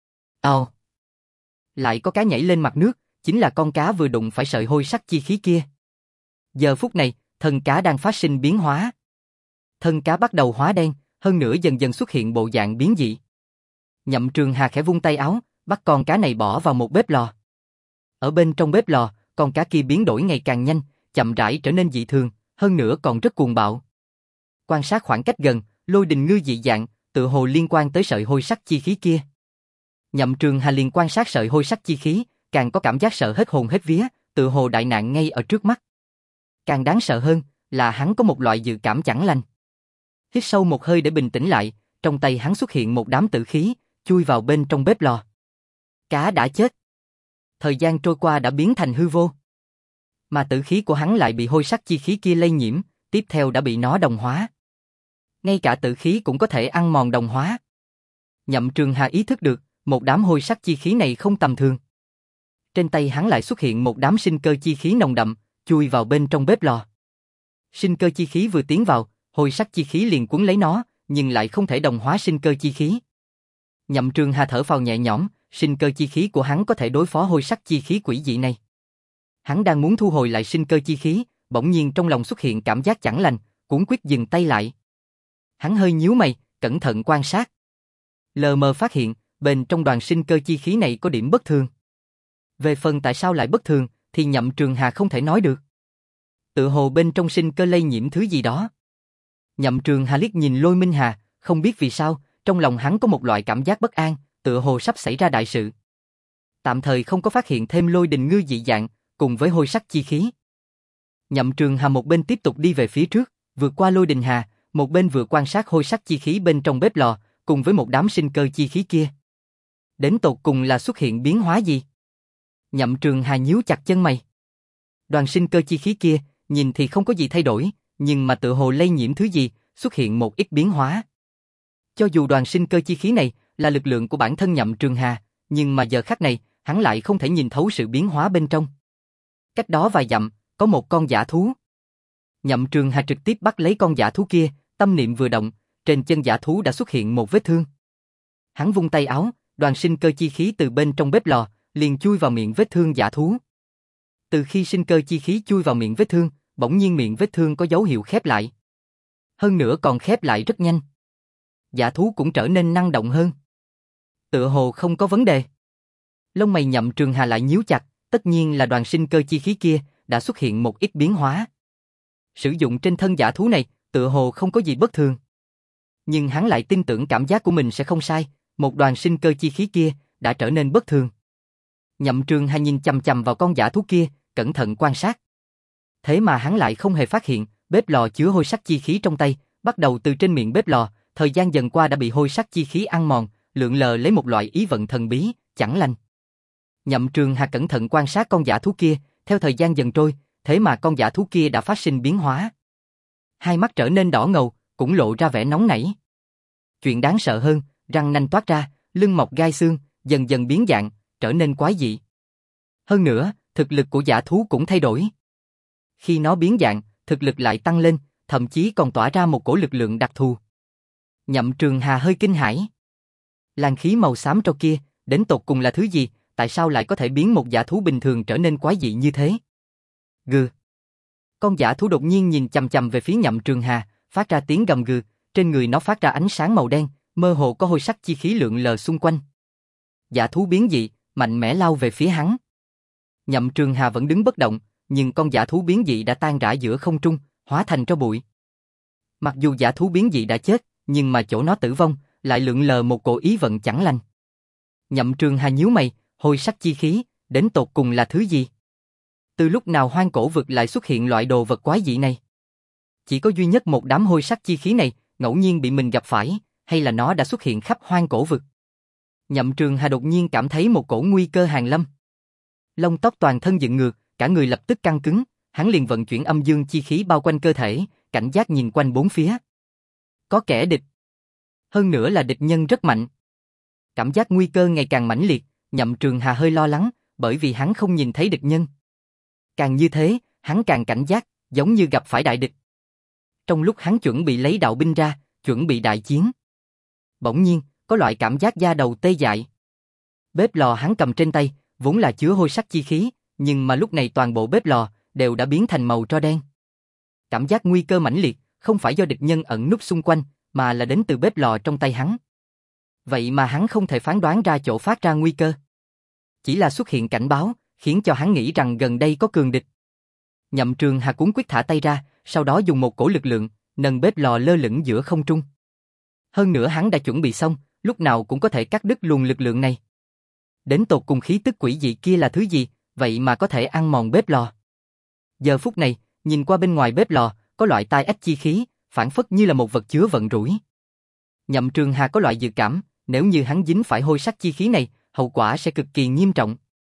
Speaker 1: Lại có cá nhảy lên mặt nước, chính là con cá vừa đụng phải sợi hôi sắc chi khí kia. Giờ phút này, thân cá đang phát sinh biến hóa. Thân cá bắt đầu hóa đen, hơn nữa dần dần xuất hiện bộ dạng biến dị. Nhậm Trường Hà khẽ vung tay áo, bắt con cá này bỏ vào một bếp lò. Ở bên trong bếp lò, con cá kia biến đổi ngày càng nhanh, chậm rãi trở nên dị thường, hơn nữa còn rất cuồng bạo. Quan sát khoảng cách gần, lôi đình ngư dị dạng, tựa hồ liên quan tới sợi hôi sắc chi khí kia. Nhậm Trường Hà liền quan sát sợi hôi sắc chi khí, càng có cảm giác sợ hết hồn hết vía, tựa hồ đại nạn ngay ở trước mắt. Càng đáng sợ hơn là hắn có một loại dự cảm chẳng lành. Hít sâu một hơi để bình tĩnh lại, trong tay hắn xuất hiện một đám tử khí, chui vào bên trong bếp lò. Cá đã chết. Thời gian trôi qua đã biến thành hư vô. Mà tử khí của hắn lại bị hôi sắc chi khí kia lây nhiễm, tiếp theo đã bị nó đồng hóa. Ngay cả tử khí cũng có thể ăn mòn đồng hóa. Nhậm Trường Hà ý thức được, một đám hôi sắc chi khí này không tầm thường. Trên tay hắn lại xuất hiện một đám sinh cơ chi khí nồng đậm, chui vào bên trong bếp lò. Sinh cơ chi khí vừa tiến vào, hôi sắc chi khí liền cuốn lấy nó, nhưng lại không thể đồng hóa sinh cơ chi khí. Nhậm Trường Hà thở phào nhẹ nhõm, sinh cơ chi khí của hắn có thể đối phó hôi sắc chi khí quỷ dị này. Hắn đang muốn thu hồi lại sinh cơ chi khí, bỗng nhiên trong lòng xuất hiện cảm giác chẳng lành, cuống quýt dừng tay lại. Hắn hơi nhíu mày, cẩn thận quan sát. Lờ mờ phát hiện, bên trong đoàn sinh cơ chi khí này có điểm bất thường. Về phần tại sao lại bất thường, thì Nhậm Trường Hà không thể nói được. Tự hồ bên trong sinh cơ lây nhiễm thứ gì đó. Nhậm Trường Hà liếc nhìn Lôi Minh Hà, không biết vì sao, trong lòng hắn có một loại cảm giác bất an, tựa hồ sắp xảy ra đại sự. Tạm thời không có phát hiện thêm lôi đình ngư dị dạng, cùng với hôi sắc chi khí. Nhậm Trường Hà một bên tiếp tục đi về phía trước, vượt qua lôi đình hà, một bên vừa quan sát hôi sắc chi khí bên trong bếp lò, cùng với một đám sinh cơ chi khí kia. Đến tột cùng là xuất hiện biến hóa gì? Nhậm Trường Hà nhíu chặt chân mày. Đoàn sinh cơ chi khí kia, nhìn thì không có gì thay đổi, nhưng mà tựa hồ lây nhiễm thứ gì, xuất hiện một ít biến hóa. Cho dù đoàn sinh cơ chi khí này là lực lượng của bản thân Nhậm Trường Hà, nhưng mà giờ khắc này, hắn lại không thể nhìn thấu sự biến hóa bên trong. Cách đó vài dặm, có một con dã thú. Nhậm Trường Hà trực tiếp bắt lấy con dã thú kia, tâm niệm vừa động, trên chân dã thú đã xuất hiện một vết thương. Hắn vung tay áo, đoàn sinh cơ chi khí từ bên trong bếp lò, liền chui vào miệng vết thương dã thú. Từ khi sinh cơ chi khí chui vào miệng vết thương, bỗng nhiên miệng vết thương có dấu hiệu khép lại. Hơn nữa còn khép lại rất nhanh. Dã thú cũng trở nên năng động hơn. Tựa hồ không có vấn đề. Lông mày Nhậm Trường Hà lại nhíu chặt, tất nhiên là đoàn sinh cơ chi khí kia đã xuất hiện một ít biến hóa. Sử dụng trên thân dã thú này, tựa hồ không có gì bất thường. Nhưng hắn lại tin tưởng cảm giác của mình sẽ không sai, một đoàn sinh cơ chi khí kia đã trở nên bất thường. Nhậm Trường Hà nhìn chằm chằm vào con dã thú kia, cẩn thận quan sát. Thế mà hắn lại không hề phát hiện, bếp lò chứa hôi sắc chi khí trong tay, bắt đầu từ trên miệng bếp lò, thời gian dần qua đã bị hôi sắc chi khí ăn mòn, lượn lờ lấy một loại ý vận thần bí, chẳng lành. Nhậm Trường Hà cẩn thận quan sát con dã thú kia, theo thời gian dần trôi, thế mà con dã thú kia đã phát sinh biến hóa. Hai mắt trở nên đỏ ngầu, cũng lộ ra vẻ nóng nảy. Chuyện đáng sợ hơn, răng nanh toát ra, lưng mọc gai xương, dần dần biến dạng, trở nên quái dị. Hơn nữa, thực lực của dã thú cũng thay đổi. Khi nó biến dạng, thực lực lại tăng lên, thậm chí còn tỏa ra một cổ lực lượng đặc thù. Nhậm Trường Hà hơi kinh hãi. Làn khí màu xám tro kia, đến tột cùng là thứ gì, tại sao lại có thể biến một dã thú bình thường trở nên quái dị như thế? Gừ. Con dã thú đột nhiên nhìn chằm chằm về phía Nhậm Trường Hà, phát ra tiếng gầm gừ, trên người nó phát ra ánh sáng màu đen, mơ hồ có hôi sắc chi khí lượn lờ xung quanh. Dã thú biến dị, mạnh mẽ lao về phía hắn. Nhậm Trường Hà vẫn đứng bất động, nhưng con dã thú biến dị đã tan rã giữa không trung, hóa thành tro bụi. Mặc dù dã thú biến dị đã chết, nhưng mà chỗ nó tử vong, lại lượn lờ một cổ ý vận chẳng lành. Nhậm Trường Hà nhíu mày, hôi sắc chi khí, đến tột cùng là thứ gì? Từ lúc nào hoang cổ vực lại xuất hiện loại đồ vật quái dị này? Chỉ có duy nhất một đám hôi sắc chi khí này, ngẫu nhiên bị mình gặp phải, hay là nó đã xuất hiện khắp hoang cổ vực? Nhậm Trường Hà đột nhiên cảm thấy một cổ nguy cơ hàng lâm. Lông tóc toàn thân dựng ngược, cả người lập tức căng cứng, hắn liền vận chuyển âm dương chi khí bao quanh cơ thể, cảnh giác nhìn quanh bốn phía. Có kẻ địch. Hơn nữa là địch nhân rất mạnh. Cảm giác nguy cơ ngày càng mãnh liệt, Nhậm Trường Hà hơi lo lắng, bởi vì hắn không nhìn thấy địch nhân. Càng như thế, hắn càng cảnh giác, giống như gặp phải đại địch. Trong lúc hắn chuẩn bị lấy đạo binh ra, chuẩn bị đại chiến, bỗng nhiên, có loại cảm giác da đầu tê dại. Bếp lò hắn cầm trên tay, vốn là chứa hôi sắc chi khí, nhưng mà lúc này toàn bộ bếp lò đều đã biến thành màu tro đen. Cảm giác nguy cơ mãnh liệt, không phải do địch nhân ẩn núp xung quanh, mà là đến từ bếp lò trong tay hắn. Vậy mà hắn không thể phán đoán ra chỗ phát ra nguy cơ. Chỉ là xuất hiện cảnh báo, khiến cho hắn nghĩ rằng gần đây có cường địch. Nhậm Trường Hà cuống quyết thả tay ra, sau đó dùng một cổ lực lượng, nâng bếp lò lơ lửng giữa không trung. Hơn nữa hắn đã chuẩn bị xong, lúc nào cũng có thể cắt đứt luồng lực lượng này. Đến tột cùng khí tức quỷ dị kia là thứ gì, vậy mà có thể ăn mòn bếp lò. Giờ phút này, nhìn qua bên ngoài bếp lò, có loại tai ách chi khí, phản phất như là một vật chứa vận rủi. Nhậm Trường Hà có loại dự cảm, nếu như hắn dính phải hôi sắc chi khí này, hậu quả sẽ cực kỳ nghiêm trọng.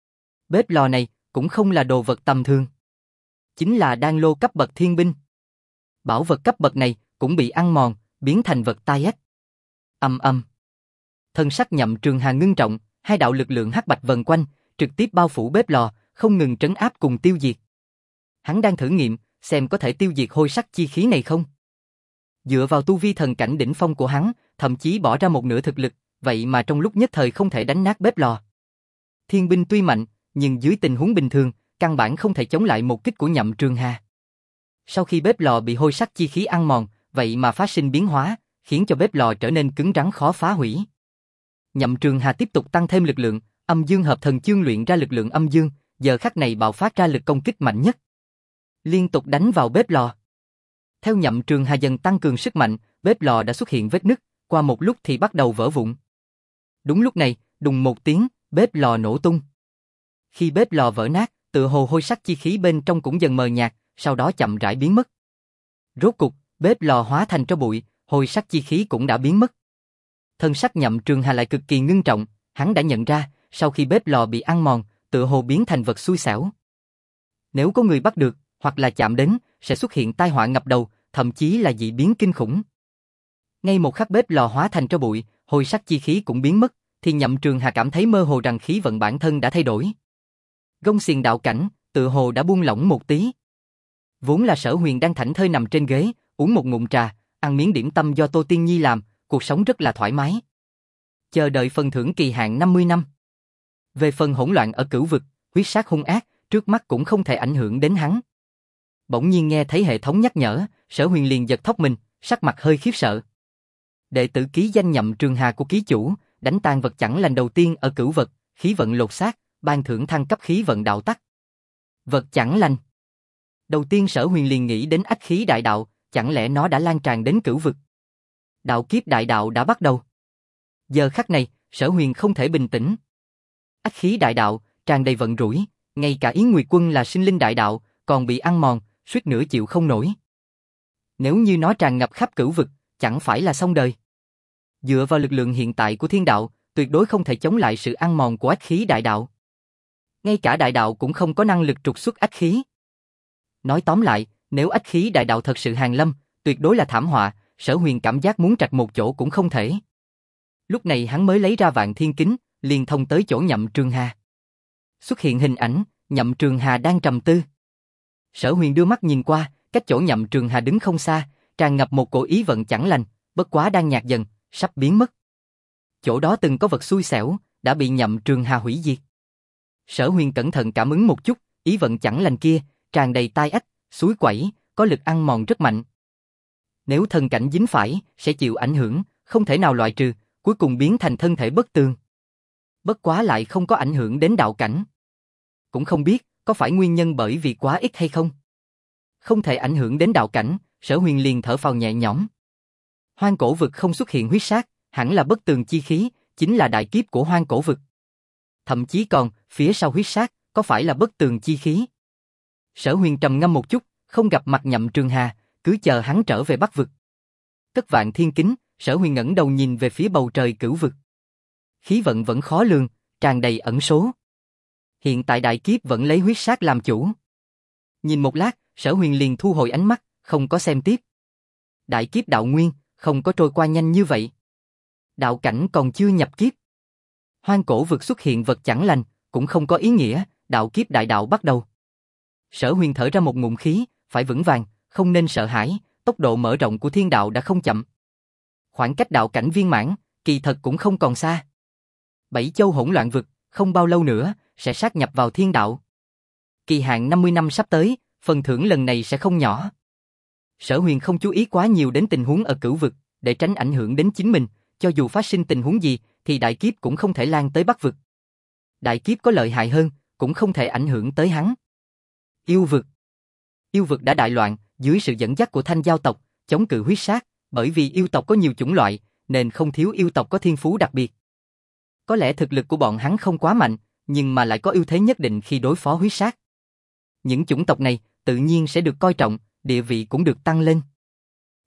Speaker 1: Bếp lò này cũng không là đồ vật tầm thường, chính là đan lô cấp bậc thiên binh. Bảo vật cấp bậc này cũng bị ăn mòn, biến thành vật tai ách. Âm âm. Thân sắc Nhậm Trường Hà ngưng trọng, hai đạo lực lượng hắc bạch vần quanh, trực tiếp bao phủ bếp lò, không ngừng trấn áp cùng tiêu diệt. Hắn đang thử nghiệm, xem có thể tiêu diệt hôi sắc chi khí này không. Dựa vào tu vi thần cảnh đỉnh phong của hắn, thậm chí bỏ ra một nửa thực lực, vậy mà trong lúc nhất thời không thể đánh nát bếp lò. Thiên binh tuy mạnh, nhưng dưới tình huống bình thường, căn bản không thể chống lại một kích của Nhậm Trường Hà. Sau khi bếp lò bị hôi sắc chi khí ăn mòn, vậy mà phát sinh biến hóa, khiến cho bếp lò trở nên cứng rắn khó phá hủy. Nhậm Trường Hà tiếp tục tăng thêm lực lượng, âm dương hợp thần chương luyện ra lực lượng âm dương, giờ khắc này bạo phát ra lực công kích mạnh nhất. Liên tục đánh vào bếp lò. Theo Nhậm Trường Hà dần tăng cường sức mạnh, bếp lò đã xuất hiện vết nứt, qua một lúc thì bắt đầu vỡ vụn. Đúng lúc này, đùng một tiếng, bếp lò nổ tung. Khi bếp lò vỡ nát, tựa hồ hôi sắc chi khí bên trong cũng dần mờ nhạt, sau đó chậm rãi biến mất. Rốt cục, bếp lò hóa thành tro bụi, hôi sắc chi khí cũng đã biến mất. Thân sắc Nhậm Trường Hà lại cực kỳ ngưng trọng, hắn đã nhận ra, sau khi bếp lò bị ăn mòn, tựa hồ biến thành vật xui xẻo. Nếu có người bắt được, hoặc là chạm đến, sẽ xuất hiện tai họa ngập đầu, thậm chí là dị biến kinh khủng. Ngay một khắc bếp lò hóa thành tro bụi, hôi sắc chi khí cũng biến mất, thì Nhậm Trường Hà cảm thấy mơ hồ rằng khí vận bản thân đã thay đổi. Gông xiềng đạo cảnh, tựa hồ đã buông lỏng một tí. Vốn là Sở Huyền đang thảnh thơi nằm trên ghế, uống một ngụm trà, ăn miếng điểm tâm do Tô Tiên Nhi làm, cuộc sống rất là thoải mái. Chờ đợi phần thưởng kỳ hạn 50 năm. Về phần hỗn loạn ở cửu vực, huyết sát hung ác, trước mắt cũng không thể ảnh hưởng đến hắn. Bỗng nhiên nghe thấy hệ thống nhắc nhở, Sở Huyền liền giật thót mình, sắc mặt hơi khiếp sợ. Đệ tử ký danh Nhậm Trường Hà của ký chủ, đánh tan vật chẳng lành đầu tiên ở cửu vực, khí vận lột xác, ban thưởng thăng cấp khí vận đạo tắc. Vật chẳng lành. Đầu tiên Sở Huyền liền nghĩ đến ách khí đại đạo, chẳng lẽ nó đã lan tràn đến cửu vực? Đạo kiếp đại đạo đã bắt đầu. Giờ khắc này, Sở Huyền không thể bình tĩnh. Ách khí đại đạo, tràn đầy vận rủi, ngay cả Yến Nguyệt Quân là sinh linh đại đạo, còn bị ăn mòn, suýt nữa chịu không nổi. Nếu như nó tràn ngập khắp cửu vực, chẳng phải là xong đời. Dựa vào lực lượng hiện tại của thiên đạo, tuyệt đối không thể chống lại sự ăn mòn của ách khí đại đạo. Ngay cả đại đạo cũng không có năng lực trục xuất ách khí. Nói tóm lại, nếu ách khí đại đạo thật sự hàng lâm, tuyệt đối là thảm họa, Sở Huyền cảm giác muốn trạch một chỗ cũng không thể. Lúc này hắn mới lấy ra Vạn Thiên Kính, liền thông tới chỗ Nhậm Trường Hà. Xuất hiện hình ảnh, Nhậm Trường Hà đang trầm tư. Sở Huyền đưa mắt nhìn qua, cách chỗ Nhậm Trường Hà đứng không xa, tràn ngập một cổ ý vận chẳng lành, bất quá đang nhạt dần, sắp biến mất. Chỗ đó từng có vật xui xẻo, đã bị Nhậm Trường Hà hủy diệt. Sở Huyền cẩn thận cảm ứng một chút, ý vận chẳng lành kia, tràn đầy tai ách, suối quẩy, có lực ăn mòn rất mạnh. Nếu thân cảnh dính phải, sẽ chịu ảnh hưởng, không thể nào loại trừ, cuối cùng biến thành thân thể bất tường. Bất quá lại không có ảnh hưởng đến đạo cảnh. Cũng không biết, có phải nguyên nhân bởi vì quá ít hay không? Không thể ảnh hưởng đến đạo cảnh, Sở Huyền liền thở phào nhẹ nhõm. Hoang cổ vực không xuất hiện huyết sát, hẳn là bất tường chi khí, chính là đại kiếp của hoang cổ vực. Thậm chí còn, phía sau huyết sát, có phải là bất tường chi khí? Sở Huyền trầm ngâm một chút, không gặp mặt Nhậm Trường Hà, cứ chờ hắn trở về Bắc vực. Cất Vạn Thiên Kính, Sở Huyền ngẩng đầu nhìn về phía bầu trời cửu vực. Khí vận vẫn khó lường, tràn đầy ẩn số. Hiện tại đại kiếp vẫn lấy huyết sát làm chủ. Nhìn một lát, Sở Huyền liền thu hồi ánh mắt, không có xem tiếp. Đại kiếp đạo nguyên, không có trôi qua nhanh như vậy. Đạo cảnh còn chưa nhập kiếp. Hoang cổ vực xuất hiện vật chẳng lành, cũng không có ý nghĩa, đạo kiếp đại đạo bắt đầu. Sở Huyền thở ra một ngụm khí, phải vững vàng, không nên sợ hãi, tốc độ mở rộng của thiên đạo đã không chậm. Khoảng cách đạo cảnh viên mãn, kỳ thật cũng không còn xa. Bảy châu hỗn loạn vực, không bao lâu nữa, sẽ sát nhập vào thiên đạo. Kỳ hạn 50 năm sắp tới, phần thưởng lần này sẽ không nhỏ. Sở Huyền không chú ý quá nhiều đến tình huống ở cửu vực, để tránh ảnh hưởng đến chính mình, cho dù phát sinh tình huống gì, thì đại kiếp cũng không thể lan tới Bắc vực. Đại kiếp có lợi hại hơn, cũng không thể ảnh hưởng tới hắn. Yêu vực. Yêu vực đã đại loạn, dưới sự dẫn dắt của Thanh Giao tộc, chống cự huyết sát, bởi vì yêu tộc có nhiều chủng loại, nên không thiếu yêu tộc có thiên phú đặc biệt. Có lẽ thực lực của bọn hắn không quá mạnh, nhưng mà lại có ưu thế nhất định khi đối phó huyết sát. Những chủng tộc này tự nhiên sẽ được coi trọng, địa vị cũng được tăng lên.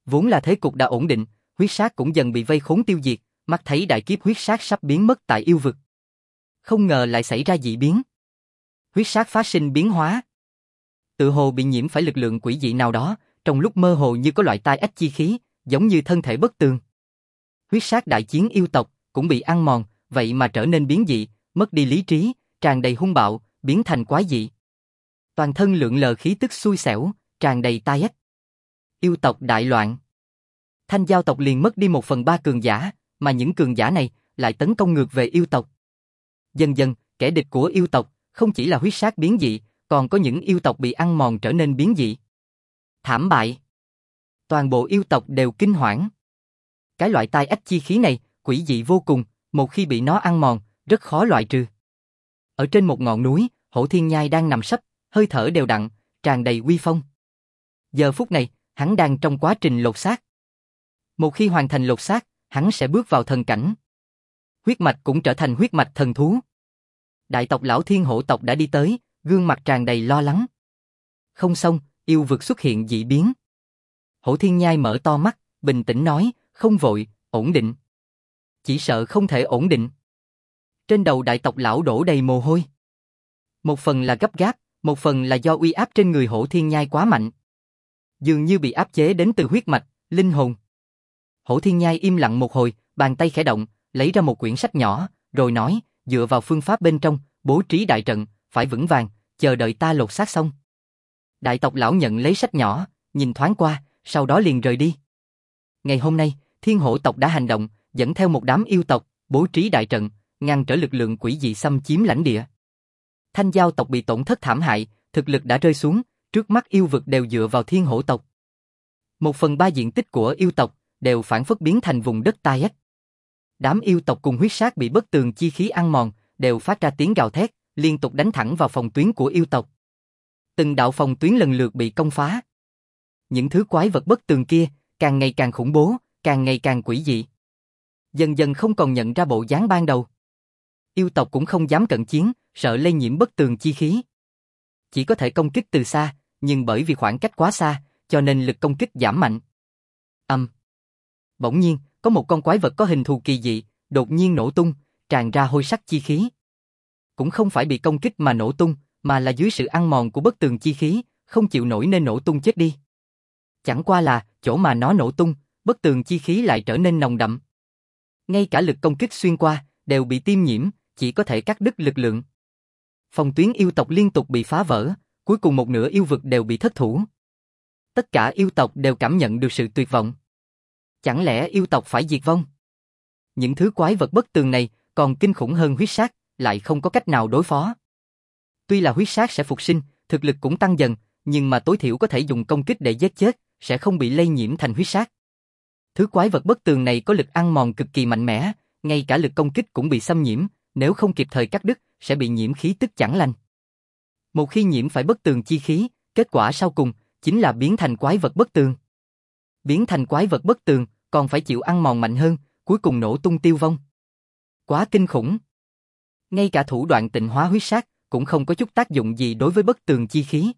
Speaker 1: Vốn là thế cục đã ổn định, huyết sát cũng dần bị vây khốn tiêu diệt, mắt thấy đại kiếp huyết sát sắp biến mất tại yêu vực. Không ngờ lại xảy ra dị biến. Huyết sát phát sinh biến hóa. Tự hồ bị nhiễm phải lực lượng quỷ dị nào đó, trong lúc mơ hồ như có loại tai ách chi khí, giống như thân thể bất tường. Huyết sát đại chiến yêu tộc cũng bị ăn mòn, vậy mà trở nên biến dị, mất đi lý trí, tràn đầy hung bạo, biến thành quái dị. Toàn thân lượn lờ khí tức xui xẻo, tràn đầy tai ách. Yêu tộc đại loạn. Thanh Giao tộc liền mất đi 1/3 cường giả, mà những cường giả này lại tấn công ngược về yêu tộc. Dần dần, kẻ địch của yêu tộc không chỉ là huyết sát biến dị, còn có những yêu tộc bị ăn mòn trở nên biến dị. Thảm bại. Toàn bộ yêu tộc đều kinh hoảng. Cái loại tai ách chi khí này, quỷ dị vô cùng, một khi bị nó ăn mòn, rất khó loại trừ. Ở trên một ngọn núi, Hổ Thiên Nhai đang nằm sấp, hơi thở đều đặn, tràn đầy uy phong. Giờ phút này, hắn đang trong quá trình lột xác. Một khi hoàn thành lột xác, hắn sẽ bước vào thần cảnh. Huyết mạch cũng trở thành huyết mạch thần thú. Đại tộc lão Thiên Hổ tộc đã đi tới, gương mặt tràn đầy lo lắng. Không xong, yêu vực xuất hiện dị biến. Hổ Thiên Nhai mở to mắt, bình tĩnh nói, không vội, ổn định. Chỉ sợ không thể ổn định. Trên đầu đại tộc lão đổ đầy mồ hôi. Một phần là gấp gáp, một phần là do uy áp trên người Hổ Thiên Nhai quá mạnh. Dường như bị áp chế đến từ huyết mạch, linh hồn. Hổ Thiên Nhai im lặng một hồi, bàn tay khẽ động, lấy ra một quyển sách nhỏ, rồi nói, dựa vào phương pháp bên trong, bố trí đại trận, phải vững vàng, chờ đợi ta lột xác xong. Đại tộc lão nhận lấy sách nhỏ, nhìn thoáng qua, sau đó liền rời đi. Ngày hôm nay, Thiên Hổ tộc đã hành động, dẫn theo một đám yêu tộc, bố trí đại trận, ngăn trở lực lượng quỷ dị xâm chiếm lãnh địa. Thanh Giao tộc bị tổn thất thảm hại, thực lực đã rơi xuống, trước mắt yêu vực đều dựa vào Thiên Hổ tộc. 1/3 diện tích của yêu tộc đều phản phất biến thành vùng đất tai ách. Đám yêu tộc cùng huyết sát bị bất tường chi khí ăn mòn, đều phát ra tiếng gào thét, liên tục đánh thẳng vào phòng tuyến của yêu tộc. Từng đạo phòng tuyến lần lượt bị công phá. Những thứ quái vật bất tường kia, càng ngày càng khủng bố, càng ngày càng quỷ dị. Dần dần không còn nhận ra bộ dáng ban đầu. Yêu tộc cũng không dám cận chiến, sợ lây nhiễm bất tường chi khí. Chỉ có thể công kích từ xa, nhưng bởi vì khoảng cách quá xa, cho nên lực công kích giảm mạnh. Bỗng nhiên, có một con quái vật có hình thù kỳ dị, đột nhiên nổ tung, tràn ra hôi sắc chi khí. Cũng không phải bị công kích mà nổ tung, mà là dưới sự ăn mòn của bất tường chi khí, không chịu nổi nên nổ tung chết đi. Chẳng qua là, chỗ mà nó nổ tung, bất tường chi khí lại trở nên nồng đậm. Ngay cả lực công kích xuyên qua, đều bị tiêm nhiễm, chỉ có thể cắt đứt lực lượng. Phòng tuyến yêu tộc liên tục bị phá vỡ, cuối cùng một nửa yêu vực đều bị thất thủ. Tất cả yêu tộc đều cảm nhận được sự tuyệt vọng. Chẳng lẽ yêu tộc phải diệt vong? Những thứ quái vật bất tường này còn kinh khủng hơn huyết sát, lại không có cách nào đối phó. Tuy là huyết sát sẽ phục sinh, thực lực cũng tăng dần, nhưng mà tối thiểu có thể dùng công kích để giết chết, sẽ không bị lây nhiễm thành huyết sát. Thứ quái vật bất tường này có lực ăn mòn cực kỳ mạnh mẽ, ngay cả lực công kích cũng bị xâm nhiễm, nếu không kịp thời cắt đứt, sẽ bị nhiễm khí tức chẳng lành. Một khi nhiễm phải bất tường chi khí, kết quả sau cùng chính là biến thành quái vật bất tường. Biến thành quái vật bất tường, còn phải chịu ăn mòn mạnh hơn, cuối cùng nổ tung tiêu vong. Quá kinh khủng. Ngay cả thủ đoạn tịnh hóa huyết sát cũng không có chút tác dụng gì đối với bất tường chi khí.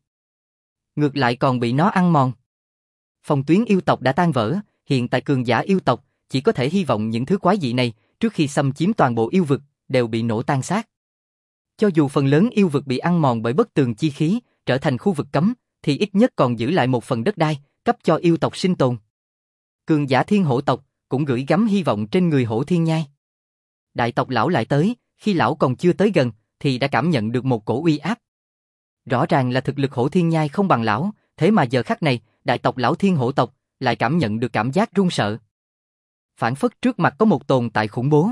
Speaker 1: Ngược lại còn bị nó ăn mòn. Phòng tuyến yêu tộc đã tan vỡ, hiện tại cường giả yêu tộc chỉ có thể hy vọng những thứ quái dị này trước khi xâm chiếm toàn bộ yêu vực đều bị nổ tan xác. Cho dù phần lớn yêu vực bị ăn mòn bởi bất tường chi khí, trở thành khu vực cấm, thì ít nhất còn giữ lại một phần đất đai, cấp cho yêu tộc sinh tồn. Cường giả Thiên Hổ tộc cũng gửi gắm hy vọng trên người Hổ Thiên Nhai. Đại tộc lão lại tới, khi lão còn chưa tới gần, thì đã cảm nhận được một cổ uy áp. Rõ ràng là thực lực Hổ Thiên Nhai không bằng lão, thế mà giờ khắc này, đại tộc lão Thiên Hổ tộc lại cảm nhận được cảm giác run sợ. Phản phất trước mặt có một tồn tại khủng bố.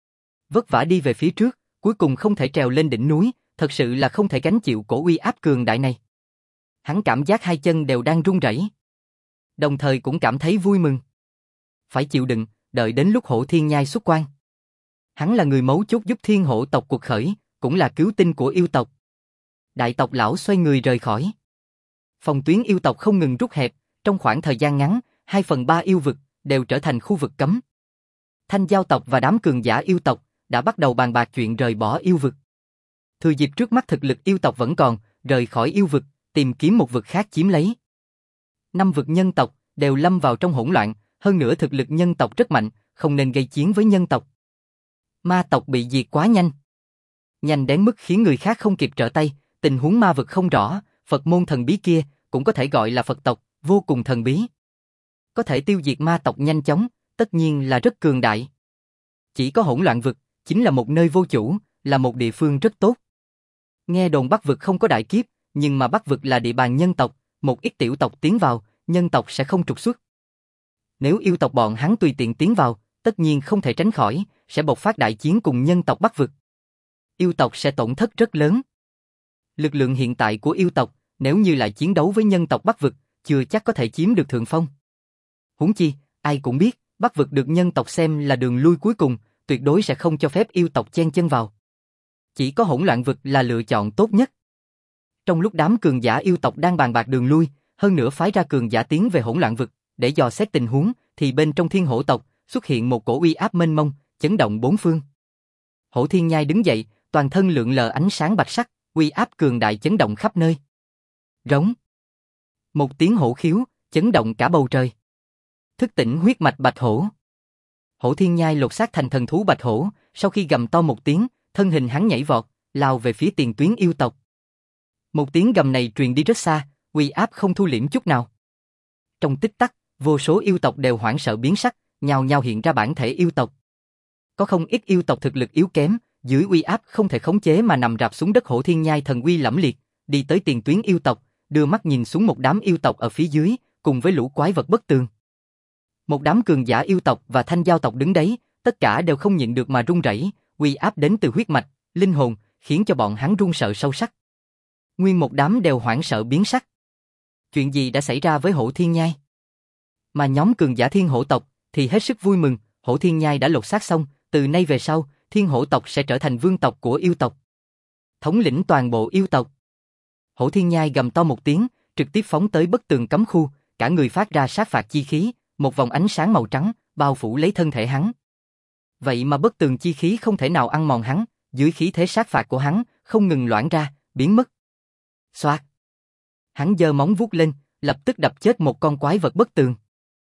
Speaker 1: Vất vả đi về phía trước, cuối cùng không thể trèo lên đỉnh núi, thật sự là không thể gánh chịu cổ uy áp cường đại này. Hắn cảm giác hai chân đều đang run rẩy, đồng thời cũng cảm thấy vui mừng. Phải chịu đựng, đợi đến lúc Hổ Thiên Nhai xuất quan. Hắn là người mấu chốt giúp Thiên Hổ tộc cuộc khởi, cũng là cứu tinh của yêu tộc. Đại tộc lão xoay người rời khỏi. Phòng tuyến yêu tộc không ngừng rút hẹp, trong khoảng thời gian ngắn, 2/3 yêu vực đều trở thành khu vực cấm. Thanh Giao tộc và đám cường giả yêu tộc đã bắt đầu bàn bạc chuyện rời bỏ yêu vực. Thừa dịp trước mắt thực lực yêu tộc vẫn còn, rời khỏi yêu vực, tìm kiếm một vực khác chiếm lấy. 5 vực nhân tộc đều lâm vào trong hỗn loạn, hơn nữa thực lực nhân tộc rất mạnh, không nên gây chiến với nhân tộc. Ma tộc bị diệt quá nhanh. Nhanh đến mức khiến người khác không kịp trở tay, tình huống ma vực không rõ, Phật môn thần bí kia, cũng có thể gọi là Phật tộc, vô cùng thần bí. Có thể tiêu diệt ma tộc nhanh chóng, tất nhiên là rất cường đại. Chỉ có hỗn loạn vực, chính là một nơi vô chủ, là một địa phương rất tốt. Nghe đồn Bắc vực không có đại kiếp, nhưng mà Bắc vực là địa bàn nhân tộc, một ít tiểu tộc tiến vào, nhân tộc sẽ không trục xuất. Nếu yêu tộc bọn hắn tùy tiện tiến vào, tất nhiên không thể tránh khỏi, sẽ bộc phát đại chiến cùng nhân tộc Bắc vực. Yêu tộc sẽ tổn thất rất lớn. Lực lượng hiện tại của yêu tộc, nếu như lại chiến đấu với nhân tộc Bắc vực, chưa chắc có thể chiếm được thượng phong. Huống chi, ai cũng biết, Bắc vực được nhân tộc xem là đường lui cuối cùng, tuyệt đối sẽ không cho phép yêu tộc chen chân vào. Chỉ có hỗn loạn vực là lựa chọn tốt nhất. Trong lúc đám cường giả yêu tộc đang bàn bạc đường lui, hơn nữa phái ra cường giả tiến về hỗn loạn vực, để dò xét tình huống, thì bên trong Thiên Hổ tộc xuất hiện một cổ uy áp mênh mông, chấn động bốn phương. Hổ Thiên Nhai đứng dậy, toàn thân lượn lờ ánh sáng bạch sắc, uy áp cường đại chấn động khắp nơi. Rống. Một tiếng hổ khiếu, chấn động cả bầu trời. Thức tỉnh huyết mạch bạch hổ. Hổ Thiên Nhai lột xác thành thần thú bạch hổ, sau khi gầm to một tiếng, thân hình hắn nhảy vọt, lao về phía tiền tuyến yêu tộc. Một tiếng gầm này truyền đi rất xa, uy áp không thu liễm chút nào. Trong tích tắc, vô số yêu tộc đều hoảng sợ biến sắc, nhao nhao hiện ra bản thể yêu tộc. Có không ít yêu tộc thực lực yếu kém, dưới uy áp không thể khống chế mà nằm rạp xuống đất. Hổ Thiên Nhai thần uy lẫm liệt, đi tới tiền tuyến yêu tộc, đưa mắt nhìn xuống một đám yêu tộc ở phía dưới, cùng với lũ quái vật bất tường. Một đám cường giả yêu tộc và thanh giao tộc đứng đấy, tất cả đều không nhịn được mà run rẩy, uy áp đến từ huyết mạch, linh hồn, khiến cho bọn hắn run sợ sâu sắc. Nguyên một đám đều hoảng sợ biến sắc. Chuyện gì đã xảy ra với Hổ Thiên Nhai? Mà nhóm cường giả Thiên Hổ tộc thì hết sức vui mừng, Hổ Thiên Nhai đã lột xác xong, từ nay về sau, Thiên Hổ tộc sẽ trở thành vương tộc của yêu tộc, thống lĩnh toàn bộ yêu tộc. Hổ Thiên Nhai gầm to một tiếng, trực tiếp phóng tới bức tường cấm khu, cả người phát ra sát phạt chi khí, một vòng ánh sáng màu trắng bao phủ lấy thân thể hắn. Vậy mà bức tường chi khí không thể nào ăn mòn hắn, dưới khí thế sát phạt của hắn, không ngừng loãng ra, biến mất. Xoạt. Hắn giơ móng vuốt lên, lập tức đập chết một con quái vật bất tường.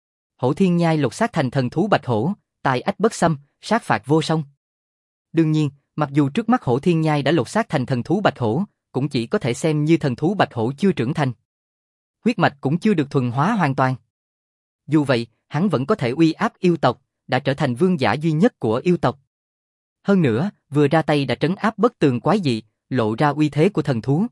Speaker 1: Hổ Thiên Nhai lột xác thành thần thú bạch hổ, tài ách bất xâm, sát phạt vô song. Đương nhiên, mặc dù trước mắt Hổ Thiên Nhai đã lột xác thành thần thú bạch hổ, cũng chỉ có thể xem như thần thú bạch hổ chưa trưởng thành. Huyết mạch cũng chưa được thuần hóa hoàn toàn. Dù vậy, hắn vẫn có thể uy áp yêu tộc, đã trở thành vương giả duy nhất của yêu tộc. Hơn nữa, vừa ra tay đã trấn áp bất tường quái dị, lộ ra uy thế của thần thú.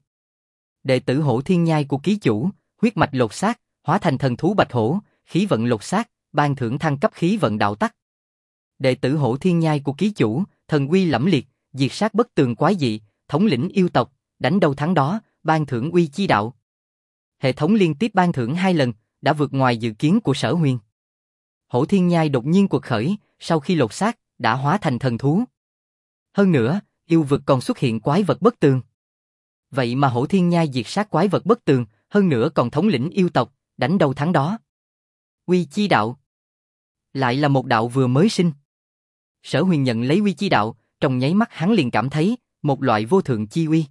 Speaker 1: Đệ tử Hổ Thiên Nhai của ký chủ, huyết mạch lột xác, hóa thành thần thú bạch hổ, khí vận lột xác, ban thưởng thăng cấp khí vận đạo tắc. Đệ tử Hổ Thiên Nhai của ký chủ, thần uy lẫm liệt, diệt sát bất tường quái dị, thống lĩnh yêu tộc, đánh đâu thắng đó, ban thưởng uy chi đạo. Hệ thống liên tiếp ban thưởng 2 lần, đã vượt ngoài dự kiến của Sở Huyền. Hổ Thiên Nhai đột nhiên quật khởi, sau khi lột xác, đã hóa thành thần thú. Hơn nữa, yêu vực còn xuất hiện quái vật bất tường. Vậy mà Hổ Thiên Nhai diệt sát quái vật bất tường, hơn nữa còn thống lĩnh yêu tộc, đánh đâu thắng đó. Uy chi đạo. Lại là một đạo vừa mới sinh. Sở Huyền nhận lấy uy chi đạo, trong nháy mắt hắn liền cảm thấy một loại vô thượng chi uy.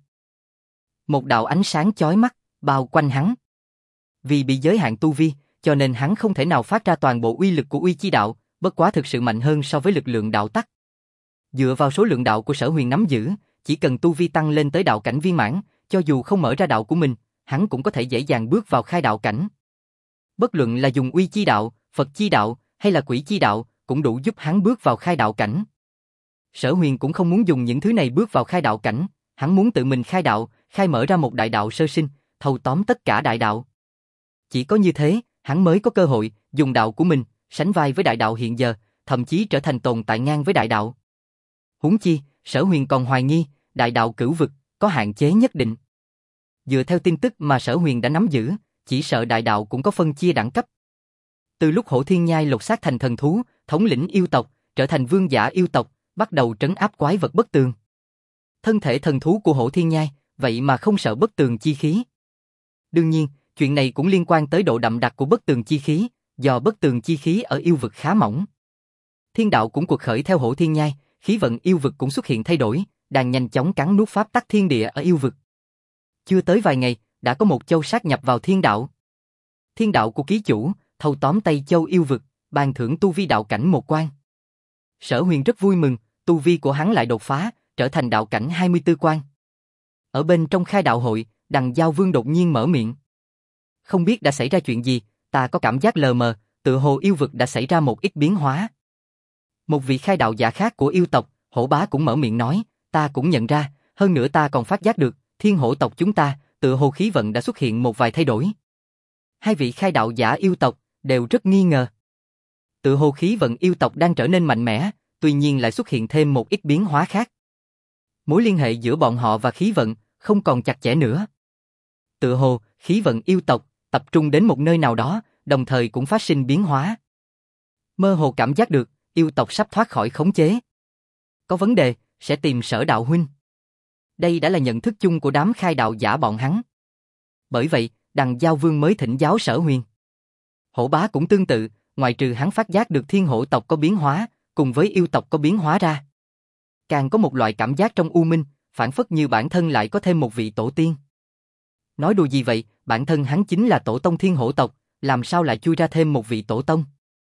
Speaker 1: Một đạo ánh sáng chói mắt bao quanh hắn. Vì bị giới hạn tu vi, cho nên hắn không thể nào phát ra toàn bộ uy lực của uy chi đạo, bất quá thực sự mạnh hơn so với lực lượng đạo tắc. Dựa vào số lượng đạo của Sở Huyền nắm giữ, chỉ cần tu vi tăng lên tới đạo cảnh viên mãn, cho dù không mở ra đạo của mình, hắn cũng có thể dễ dàng bước vào khai đạo cảnh. Bất luận là dùng uy chi đạo, Phật chi đạo hay là quỷ chi đạo, cũng đủ giúp hắn bước vào khai đạo cảnh. Sở Huyền cũng không muốn dùng những thứ này bước vào khai đạo cảnh, hắn muốn tự mình khai đạo, khai mở ra một đại đạo sơ sinh, thâu tóm tất cả đại đạo. Chỉ có như thế, hắn mới có cơ hội dùng đạo của mình sánh vai với đại đạo hiện giờ, thậm chí trở thành tồn tại ngang với đại đạo. Huống chi, Sở Huyền còn hoài nghi, đại đạo cửu vực có hạn chế nhất định. Dựa theo tin tức mà Sở Huyền đã nắm giữ, chỉ sợ đại đạo cũng có phân chia đẳng cấp. Từ lúc Hổ Thiên Nhai lột xác thành thần thú, thống lĩnh yêu tộc, trở thành vương giả yêu tộc, bắt đầu trấn áp quái vật bất tường. Thân thể thần thú của Hổ Thiên Nhai, vậy mà không sợ bất tường chi khí. Đương nhiên, chuyện này cũng liên quan tới độ đậm đặc của bất tường chi khí, do bất tường chi khí ở yêu vực khá mỏng. Thiên đạo cũng cuộc khởi theo Hổ Thiên Nhai, khí vận yêu vực cũng xuất hiện thay đổi, đang nhanh chóng cắn nuốt pháp tắc thiên địa ở yêu vực. Chưa tới vài ngày, đã có một châu sát nhập vào thiên đạo. Thiên đạo của ký chủ, thâu tóm Tây Châu yêu vực, ban thưởng tu vi đạo cảnh một quan. Sở Huyền rất vui mừng, tu vi của hắn lại đột phá, trở thành đạo cảnh 24 quan. Ở bên trong khai đạo hội, Đằng Giao Vương đột nhiên mở miệng. Không biết đã xảy ra chuyện gì, ta có cảm giác lờ mờ, tựa hồ yêu vực đã xảy ra một ít biến hóa. Một vị khai đạo giả khác của yêu tộc, Hổ Bá cũng mở miệng nói, ta cũng nhận ra, hơn nữa ta còn phát giác được, thiên hổ tộc chúng ta, tựa hồ khí vận đã xuất hiện một vài thay đổi. Hai vị khai đạo giả yêu tộc đều rất nghi ngờ. Tựa hồ khí vận yêu tộc đang trở nên mạnh mẽ, tuy nhiên lại xuất hiện thêm một ít biến hóa khác. Mối liên hệ giữa bọn họ và khí vận không còn chặt chẽ nữa. Tựa hồ khí vận yêu tộc tập trung đến một nơi nào đó, đồng thời cũng phát sinh biến hóa. Mơ hồ cảm giác được, yêu tộc sắp thoát khỏi khống chế. Có vấn đề, sẽ tìm Sở đạo huynh. Đây đã là nhận thức chung của đám khai đạo giả bọn hắn. Bởi vậy, Đằng Giao Vương mới thỉnh giáo Sở Huyền. Hổ Bá cũng tương tự, ngoại trừ hắn phát giác được thiên hổ tộc có biến hóa, cùng với yêu tộc có biến hóa ra. Càng có một loại cảm giác trong u minh, phản phất như bản thân lại có thêm một vị tổ tiên. Nói đùa gì vậy, bản thân hắn chính là tổ tông thiên hổ tộc, làm sao lại chui ra thêm một vị tổ tông?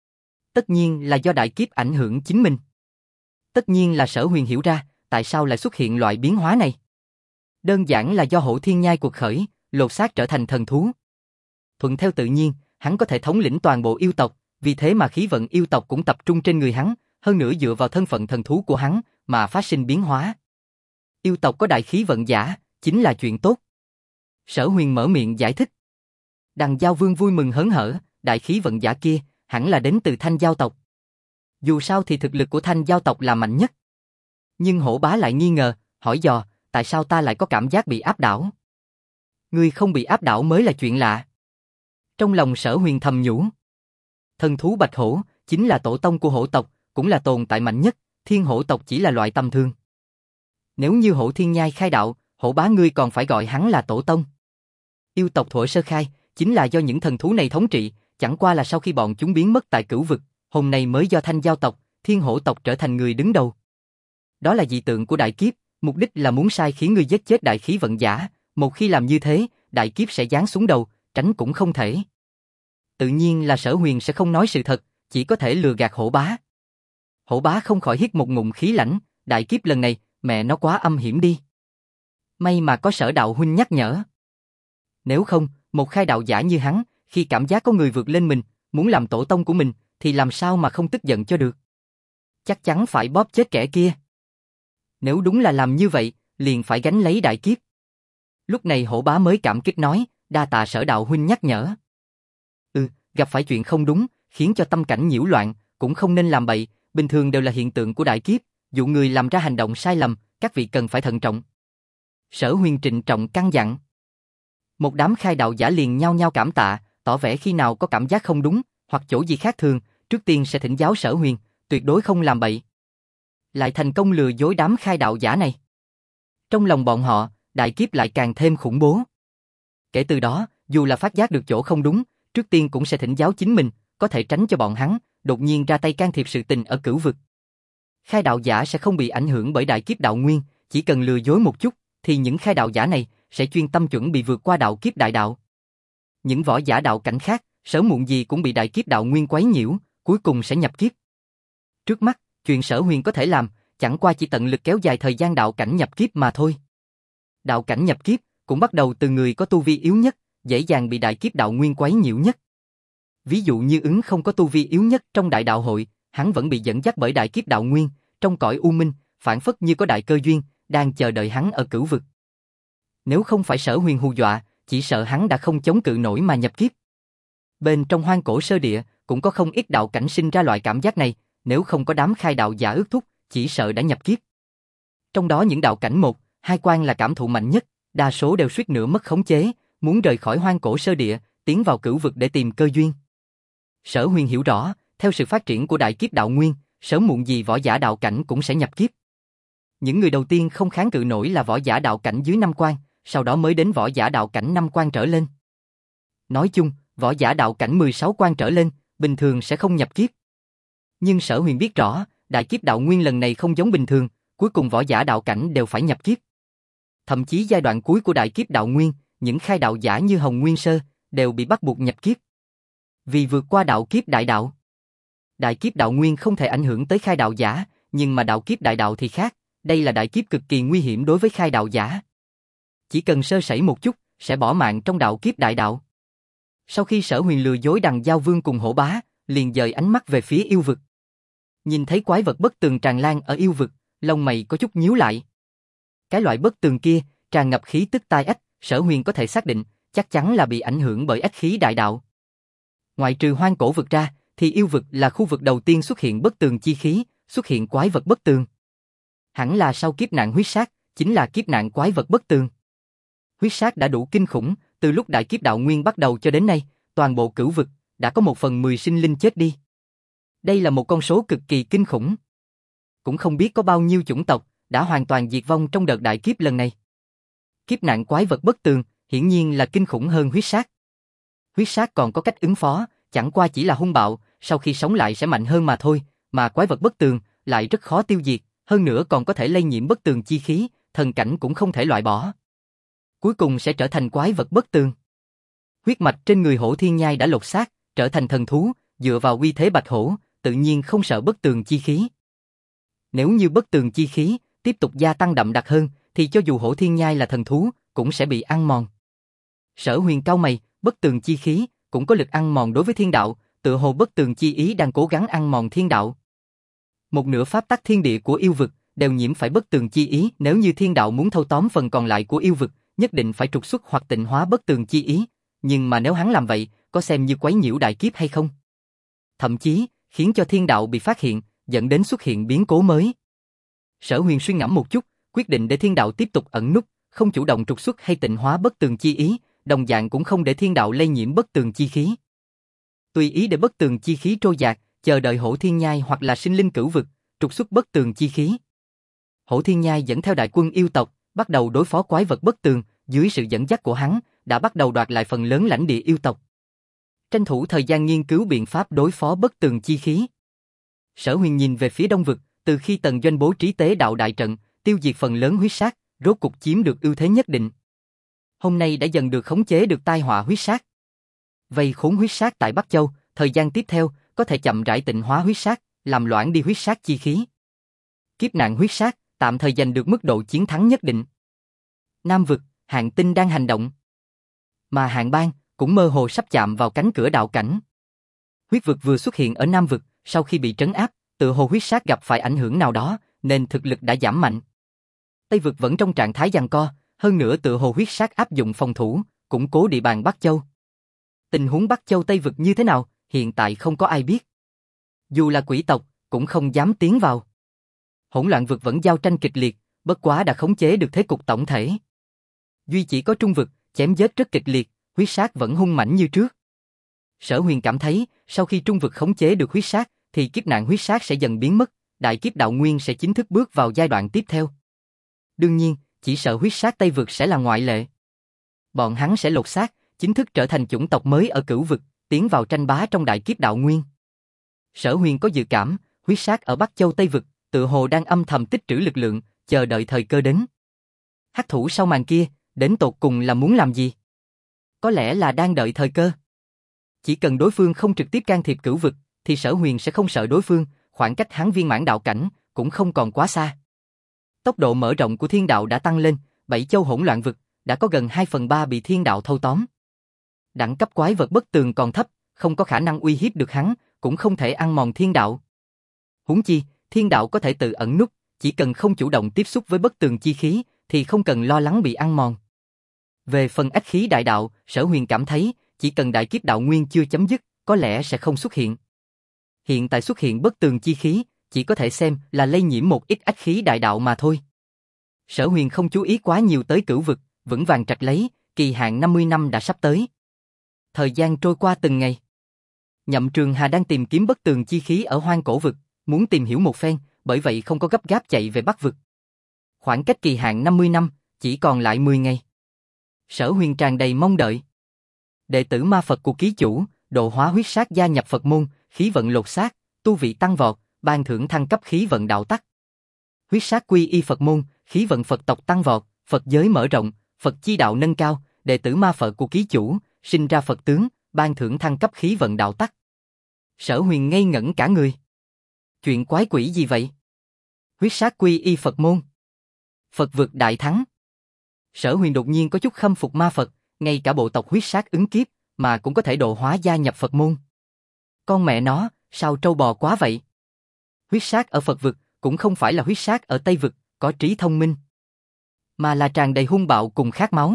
Speaker 1: Tất nhiên là do đại kiếp ảnh hưởng chính mình. Tất nhiên là Sở Huyền hiểu ra, tại sao lại xuất hiện loại biến hóa này. Đơn giản là do Hổ Thiên Nhai cuộc khởi, lột xác trở thành thần thú. Thuận theo tự nhiên, hắn có thể thống lĩnh toàn bộ yêu tộc, vì thế mà khí vận yêu tộc cũng tập trung trên người hắn, hơn nữa dựa vào thân phận thần thú của hắn mà phát sinh biến hóa. Yêu tộc có đại khí vận giả, chính là chuyện tốt. Sở Huyền mở miệng giải thích. Đằng Giao Vương vui mừng hớn hở, đại khí vận giả kia hẳn là đến từ Thanh Giao tộc. Dù sao thì thực lực của Thanh Giao tộc là mạnh nhất. Nhưng Hổ Bá lại nghi ngờ, hỏi dò, tại sao ta lại có cảm giác bị áp đảo? Ngươi không bị áp đảo mới là chuyện lạ. Trong lòng Sở Huyền thầm nhủ. Thần thú Bạch Hổ chính là tổ tông của hổ tộc, cũng là tồn tại mạnh nhất, thiên hổ tộc chỉ là loại tầm thường. Nếu như Hổ Thiên Nhai khai đạo, Hổ Bá ngươi còn phải gọi hắn là tổ tông. Yêu tộc thuở sơ khai, chính là do những thần thú này thống trị, chẳng qua là sau khi bọn chúng biến mất tại cửu vực, hôm nay mới do Thanh Giao tộc, thiên hổ tộc trở thành người đứng đầu. Đó là dị tượng của đại kiếp, mục đích là muốn sai khiến ngươi giết chết đại khí vận giả, một khi làm như thế, đại kiếp sẽ giáng xuống đầu, tránh cũng không thể. Tự nhiên là Sở Huyền sẽ không nói sự thật, chỉ có thể lừa gạt Hổ Bá. Hổ Bá không khỏi hít một ngụm khí lạnh, đại kiếp lần này, mẹ nó quá âm hiểm đi. May mà có Sở đạo huynh nhắc nhở. Nếu không, một khai đạo giả như hắn, khi cảm giác có người vượt lên mình, muốn làm tổ tông của mình, thì làm sao mà không tức giận cho được. Chắc chắn phải bóp chết kẻ kia. Nếu đúng là làm như vậy, liền phải gánh lấy đại kiếp. Lúc này Hổ Bá mới cảm kích nói, đa tạ Sở đạo huynh nhắc nhở. Gặp phải chuyện không đúng, khiến cho tâm cảnh nhiễu loạn, cũng không nên làm bậy, bình thường đều là hiện tượng của đại kiếp, dụ người làm ra hành động sai lầm, các vị cần phải thận trọng. Sở Huyền trịnh trọng căn dặn. Một đám khai đạo giả liền nhao nhao cảm tạ, tỏ vẻ khi nào có cảm giác không đúng, hoặc chỗ gì khác thường, trước tiên sẽ thỉnh giáo Sở Huyền, tuyệt đối không làm bậy. Lại thành công lừa dối đám khai đạo giả này. Trong lòng bọn họ, đại kiếp lại càng thêm khủng bố. Kể từ đó, dù là phát giác được chỗ không đúng, trước tiên cũng sẽ thỉnh giáo chính mình, có thể tránh cho bọn hắn đột nhiên ra tay can thiệp sự tình ở cửu vực. Khai đạo giả sẽ không bị ảnh hưởng bởi đại kiếp đạo nguyên, chỉ cần lừa dối một chút, thì những khai đạo giả này sẽ chuyên tâm chuẩn bị vượt qua đạo kiếp đại đạo. Những võ giả đạo cảnh khác, sớm muộn gì cũng bị đại kiếp đạo nguyên quấy nhiễu, cuối cùng sẽ nhập kiếp. Trước mắt, chuyện Sở Huyền có thể làm, chẳng qua chỉ tận lực kéo dài thời gian đạo cảnh nhập kiếp mà thôi. Đạo cảnh nhập kiếp cũng bắt đầu từ người có tu vi yếu nhất, dễ dàng bị đại kiếp đạo nguyên quấy nhiễu nhất. Ví dụ như Ứng không có tu vi yếu nhất trong đại đạo hội, hắn vẫn bị dẫn dắt bởi đại kiếp đạo nguyên, trong cõi u minh, phản phất như có đại cơ duyên, đang chờ đợi hắn ở cửu vực. Nếu không phải Sở Huyền hù dọa, chỉ sợ hắn đã không chống cự nổi mà nhập kiếp. Bên trong hoang cổ sơ địa, cũng có không ít đạo cảnh sinh ra loại cảm giác này, nếu không có đám khai đạo giả ước thúc, chỉ sợ đã nhập kiếp. Trong đó những đạo cảnh 1, 2 quan là cảm thụ mạnh nhất, đa số đều suýt nữa mất khống chế, muốn rời khỏi hoang cổ sơ địa, tiến vào cửu vực để tìm cơ duyên. Sở Huyền hiểu rõ, theo sự phát triển của đại kiếp đạo nguyên, sớm muộn gì võ giả đạo cảnh cũng sẽ nhập kiếp. Những người đầu tiên không kháng cự nổi là võ giả đạo cảnh dưới 5 quan, sau đó mới đến võ giả đạo cảnh 5 quan trở lên. Nói chung, võ giả đạo cảnh 16 quan trở lên, bình thường sẽ không nhập kiếp. Nhưng Sở Huyền biết rõ, đại kiếp đạo nguyên lần này không giống bình thường, cuối cùng võ giả đạo cảnh đều phải nhập kiếp. Thậm chí giai đoạn cuối của đại kiếp đạo nguyên, những khai đạo giả như Hồng Nguyên Sơ đều bị bắt buộc nhập kiếp. Vì vượt qua đạo kiếp đại đạo. Đại kiếp đạo nguyên không thể ảnh hưởng tới khai đạo giả, nhưng mà đạo kiếp đại đạo thì khác, đây là đại kiếp cực kỳ nguy hiểm đối với khai đạo giả. Chỉ cần sơ sẩy một chút, sẽ bỏ mạng trong đạo kiếp đại đạo. Sau khi Sở Huyền lừa dối Đằng Giao Vương cùng Hổ Bá, liền dời ánh mắt về phía yêu vực. Nhìn thấy quái vật bất tường tràn lan ở yêu vực, lông mày có chút nhíu lại. Cái loại bất tường kia, tràn ngập khí tức tai ách, Sở Huyền có thể xác định, chắc chắn là bị ảnh hưởng bởi ách khí đại đạo. Ngoại trừ hoang cổ vực ra, thì yêu vực là khu vực đầu tiên xuất hiện bất tường chi khí, xuất hiện quái vật bất tường. Hẳn là sau kiếp nạn huyết sát, chính là kiếp nạn quái vật bất tường. Huyết sát đã đủ kinh khủng, từ lúc đại kiếp đạo nguyên bắt đầu cho đến nay, toàn bộ cửu vực đã có 1/10 sinh linh chết đi. Đây là một con số cực kỳ kinh khủng. Cũng không biết có bao nhiêu chủng tộc đã hoàn toàn diệt vong trong đợt đại kiếp lần này. Kiếp nạn quái vật bất tường hiển nhiên là kinh khủng hơn huyết sát. Huyết sát còn có cách ứng phó, chẳng qua chỉ là hung bạo, sau khi sống lại sẽ mạnh hơn mà thôi, mà quái vật bất tường lại rất khó tiêu diệt, hơn nữa còn có thể lây nhiễm bất tường chi khí, thần cảnh cũng không thể loại bỏ. Cuối cùng sẽ trở thành quái vật bất tường. Huyết mạch trên người Hổ Thiên Nhai đã lột xác, trở thành thần thú, dựa vào uy thế bạch hổ, tự nhiên không sợ bất tường chi khí. Nếu như bất tường chi khí tiếp tục gia tăng đậm đặc hơn, thì cho dù Hổ Thiên Nhai là thần thú, cũng sẽ bị ăn mòn. Sở Huyền cau mày, bất tường chi khí cũng có lực ăn mòn đối với thiên đạo, tựa hồ bất tường chi ý đang cố gắng ăn mòn thiên đạo. Một nửa pháp tắc thiên địa của yêu vực đều nhiễm phải bất tường chi ý, nếu như thiên đạo muốn thâu tóm phần còn lại của yêu vực, nhất định phải trục xuất hoặc tịnh hóa bất tường chi ý, nhưng mà nếu hắn làm vậy, có xem như quấy nhiễu đại kiếp hay không? Thậm chí, khiến cho thiên đạo bị phát hiện, dẫn đến xuất hiện biến cố mới. Sở Huyền suy ngẫm một chút, quyết định để thiên đạo tiếp tục ẩn núp, không chủ động trục xuất hay tịnh hóa bất tường chi ý, đồng dạng cũng không để thiên đạo lây nhiễm bất tường chi khí. Tùy ý để bất tường chi khí trôi dạt, chờ đợi Hổ Thiên Nhai hoặc là sinh linh cửu vực, trục xuất bất tường chi khí. Hổ Thiên Nhai dẫn theo đại quân yêu tộc, bắt đầu đối phó quái vật bất tường, dưới sự dẫn dắt của hắn, đã bắt đầu đoạt lại phần lớn lãnh địa yêu tộc. Tranh thủ thời gian nghiên cứu biện pháp đối phó bất tường chi khí. Sở Huyền nhìn về phía đông vực, từ khi Tần Doanh bố trí tế đạo đại trận, tiêu diệt phần lớn huyết sát, rốt cục chiếm được ưu thế nhất định. Hôm nay đã dần được khống chế được tai họa huyết sát. Vây khốn huyết sát tại Bắc Châu, thời gian tiếp theo có thể chậm rãi tịnh hóa huyết sát, làm loãng đi huyết sát chi khí. Kiếp nạn huyết sát tạm thời giành được mức độ chiến thắng nhất định. Nam vực, Hạng Tinh đang hành động, mà Hạng Bang cũng mơ hồ sắp chạm vào cánh cửa đạo cảnh. Huyết vực vừa xuất hiện ở Nam vực, sau khi bị trấn áp, tự hồ huyết sát gặp phải ảnh hưởng nào đó, nên thực lực đã giảm mạnh. Tây vực vẫn trong trạng thái giằng co, hơn nữa tự hồ huyết sát áp dụng phòng thủ, củng cố địa bàn Bắc Châu. Tình huống Bắc Châu Tây vực như thế nào, hiện tại không có ai biết. Dù là quỷ tộc, cũng không dám tiến vào. Hỗn loạn vực vẫn giao tranh kịch liệt, bất quá đã khống chế được thế cục tổng thể. Duy chỉ có Trung vực, chém giết rất kịch liệt, huyết sát vẫn hung mãnh như trước. Sở Huyền cảm thấy, sau khi Trung vực khống chế được huyết sát, thì kiếp nạn huyết sát sẽ dần biến mất, đại kiếp đạo nguyên sẽ chính thức bước vào giai đoạn tiếp theo. Đương nhiên, chỉ sợ huyết sát Tây vực sẽ là ngoại lệ. Bọn hắn sẽ lột xác, chính thức trở thành chủng tộc mới ở cửu vực, tiến vào tranh bá trong đại kiếp đạo nguyên. Sở Huyền có dự cảm, huyết sát ở Bắc Châu Tây vực, tự hồ đang âm thầm tích trữ lực lượng, chờ đợi thời cơ đến. Hắc thủ sau màn kia, đến tột cùng là muốn làm gì? Có lẽ là đang đợi thời cơ. Chỉ cần đối phương không trực tiếp can thiệp cửu vực, thì Sở Huyền sẽ không sợ đối phương, khoảng cách hắn viên mãn đạo cảnh cũng không còn quá xa. Tốc độ mở rộng của thiên đạo đã tăng lên, 7 châu hỗn loạn vực đã có gần 2/3 bị thiên đạo thâu tóm. Đẳng cấp quái vật bất tường còn thấp, không có khả năng uy hiếp được hắn, cũng không thể ăn mòn thiên đạo. Huống chi, thiên đạo có thể tự ẩn núp, chỉ cần không chủ động tiếp xúc với bất tường chi khí, thì không cần lo lắng bị ăn mòn. Về phần ách khí đại đạo, Sở Huyền cảm thấy, chỉ cần đại kiếp đạo nguyên chưa chấm dứt, có lẽ sẽ không xuất hiện. Hiện tại xuất hiện bất tường chi khí, chỉ có thể xem là lây nhiễm một ít ách khí đại đạo mà thôi. Sở Huyền không chú ý quá nhiều tới cửu vực, vững vàng trạch lấy, kỳ hạn 50 năm đã sắp tới. Thời gian trôi qua từng ngày. Nhậm Trường Hà đang tìm kiếm bất tường chi khí ở hoang cổ vực, muốn tìm hiểu một phen, bởi vậy không có gấp gáp chạy về Bắc vực. Khoảng cách kỳ hạn 50 năm, chỉ còn lại 10 ngày. Sở Huyền tràn đầy mong đợi. Đệ tử ma Phật của ký chủ, độ hóa huyết sát gia nhập Phật môn, khí vận lột xác, tu vị tăng vọt, ban thưởng thăng cấp khí vận đạo tắc. Huyết sát quy y Phật môn, khí vận Phật tộc tăng vọt, Phật giới mở rộng, Phật chi đạo nâng cao, đệ tử ma Phật của ký chủ, sinh ra Phật tướng, ban thưởng thăng cấp khí vận đạo tắc. Sở Huyền ngây ngẩn cả người. Chuyện quái quỷ gì vậy? Huyết sát quy y Phật môn. Phật vực đại thắng. Sở Huyền đột nhiên có chút khâm phục ma Phật, ngay cả bộ tộc huyết sát ứng kiếp mà cũng có thể độ hóa gia nhập Phật môn. Con mẹ nó, sao trâu bò quá vậy? Huyết sát ở Phật vực cũng không phải là huyết sát ở Tây vực, có trí thông minh, mà là tràn đầy hung bạo cùng khát máu.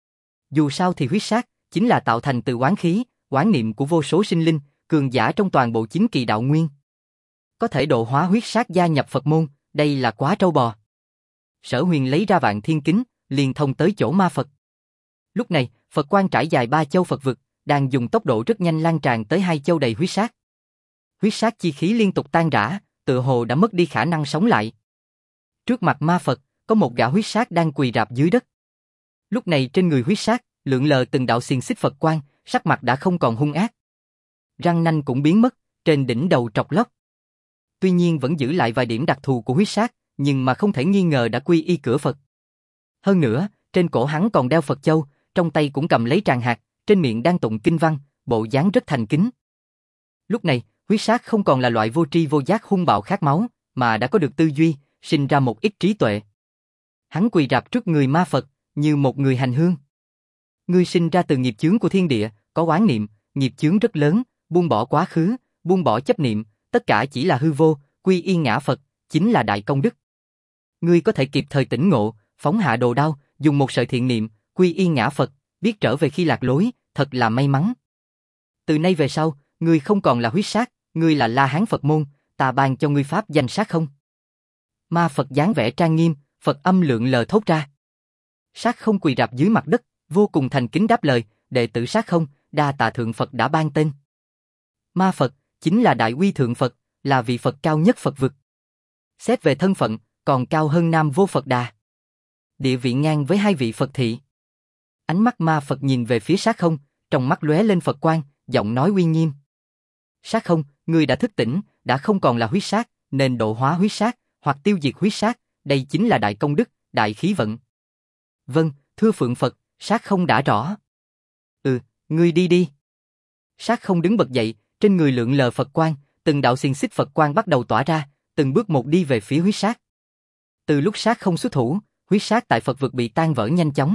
Speaker 1: Dù sao thì huyết sát chính là tạo thành từ oán khí, oán niệm của vô số sinh linh, cường giả trong toàn bộ chính kỳ đạo nguyên. Có thể độ hóa huyết sát gia nhập Phật môn, đây là quá trâu bò. Sở Huyền lấy ra Vạn Thiên Kính, liền thông tới chỗ ma Phật. Lúc này, Phật quang trải dài 3 châu Phật vực, đang dùng tốc độ rất nhanh lan tràn tới 2 châu đầy huyết sát. Huyết sát chi khí liên tục tan rã, tựa hồ đã mất đi khả năng sống lại. Trước mặt ma Phật, có một gã huyết sát đang quỳ rạp dưới đất. Lúc này trên người huyết sát, lượn lờ từng đạo xiềng xích Phật quang, sắc mặt đã không còn hung ác. Răng nanh cũng biến mất, trên đỉnh đầu trọc lóc. Tuy nhiên vẫn giữ lại vài điểm đặc thù của huyết sát, nhưng mà không thể nghi ngờ đã quy y cửa Phật. Hơn nữa, trên cổ hắn còn đeo Phật châu, trong tay cũng cầm lấy tràng hạt, trên miệng đang tụng kinh văn, bộ dáng rất thành kính. Lúc này, huyết sát không còn là loại vô tri vô giác hung bạo khát máu, mà đã có được tư duy, sinh ra một ít trí tuệ. Hắn quỳ rạp trước người ma Phật, như một người hành hương. Ngươi sinh ra từ nghiệp chướng của thiên địa, có oán niệm, nghiệp chướng rất lớn, buông bỏ quá khứ, buông bỏ chấp niệm, tất cả chỉ là hư vô, quy y ngã Phật, chính là đại công đức. Ngươi có thể kịp thời tỉnh ngộ, phóng hạ đồ đao, dùng một sợi thiện niệm, quy y ngã Phật, biết trở về khi lạc lối, thật là may mắn. Từ nay về sau, ngươi không còn là huyết sát, ngươi là La Hán Phật môn, ta ban cho ngươi pháp danh sát không. Ma Phật dáng vẻ trang nghiêm, Phật âm lượn lờ thốt ra. Sát không quỳ rạp dưới mặt đất, vô cùng thành kính đáp lời, đệ tử sát không, đa tạ thượng Phật đã ban tên. Ma Phật chính là đại uy thượng Phật, là vị Phật cao nhất Phật vực. Xét về thân phận, còn cao hơn Nam Vô Phật Đà. Địa vị ngang với 2 vị Phật thị. Ánh mắt ma Phật nhìn về phía sát không, trong mắt lóe lên Phật quang, giọng nói uy nghiêm. Sát không, ngươi đã thức tỉnh, đã không còn là huyết sát, nên độ hóa huyết sát, hoặc tiêu diệt huyết sát, đây chính là đại công đức, đại khí vận. Vâng, thưa Phượng Phật, sát không đã rõ. Ngươi đi đi. Sát không đứng bật dậy, trên người lượn lờ Phật quang, từng đạo xiềng xích Phật quang bắt đầu tỏa ra, từng bước một đi về phía huyết sát. Từ lúc sát không xuất thủ, huyết sát tại Phật vực bị tan vỡ nhanh chóng.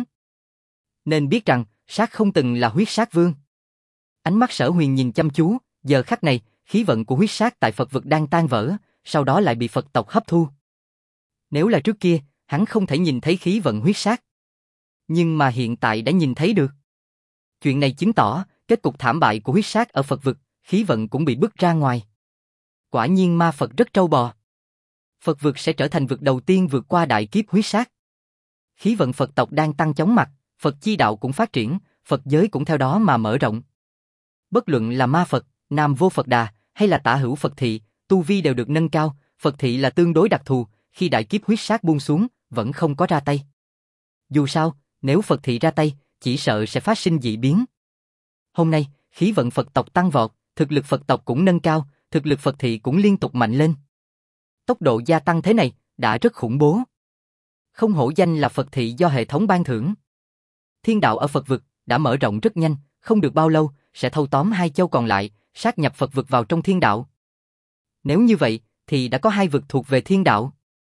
Speaker 1: Nên biết rằng, sát không từng là huyết sát vương. Ánh mắt Sở Huyền nhìn chăm chú, giờ khắc này, khí vận của huyết sát tại Phật vực đang tan vỡ, sau đó lại bị Phật tộc hấp thu. Nếu là trước kia, hắn không thể nhìn thấy khí vận huyết sát. Nhưng mà hiện tại đã nhìn thấy được. Chuyện này chứng tỏ, kết cục thảm bại của huyết sát ở Phật vực, khí vận cũng bị bứt ra ngoài. Quả nhiên ma Phật rất trâu bò. Phật vực sẽ trở thành vực đầu tiên vượt qua đại kiếp huyết sát. Khí vận Phật tộc đang tăng chóng mặt, Phật chi đạo cũng phát triển, Phật giới cũng theo đó mà mở rộng. Bất luận là ma Phật, Nam Vô Phật Đà, hay là Tả Hữu Phật thị, tu vi đều được nâng cao, Phật thị là tương đối đặc thù, khi đại kiếp huyết sát buông xuống, vẫn không có ra tay. Dù sao, nếu Phật thị ra tay, chỉ sợ sẽ phát sinh dị biến. Hôm nay, khí vận Phật tộc tăng vọt, thực lực Phật tộc cũng nâng cao, thực lực Phật thị cũng liên tục mạnh lên. Tốc độ gia tăng thế này, đã rất khủng bố. Không hổ danh là Phật thị do hệ thống ban thưởng. Thiên đạo ở Phật vực đã mở rộng rất nhanh, không được bao lâu sẽ thâu tóm 2 châu còn lại, sát nhập Phật vực vào trong thiên đạo. Nếu như vậy, thì đã có 2 vực thuộc về thiên đạo.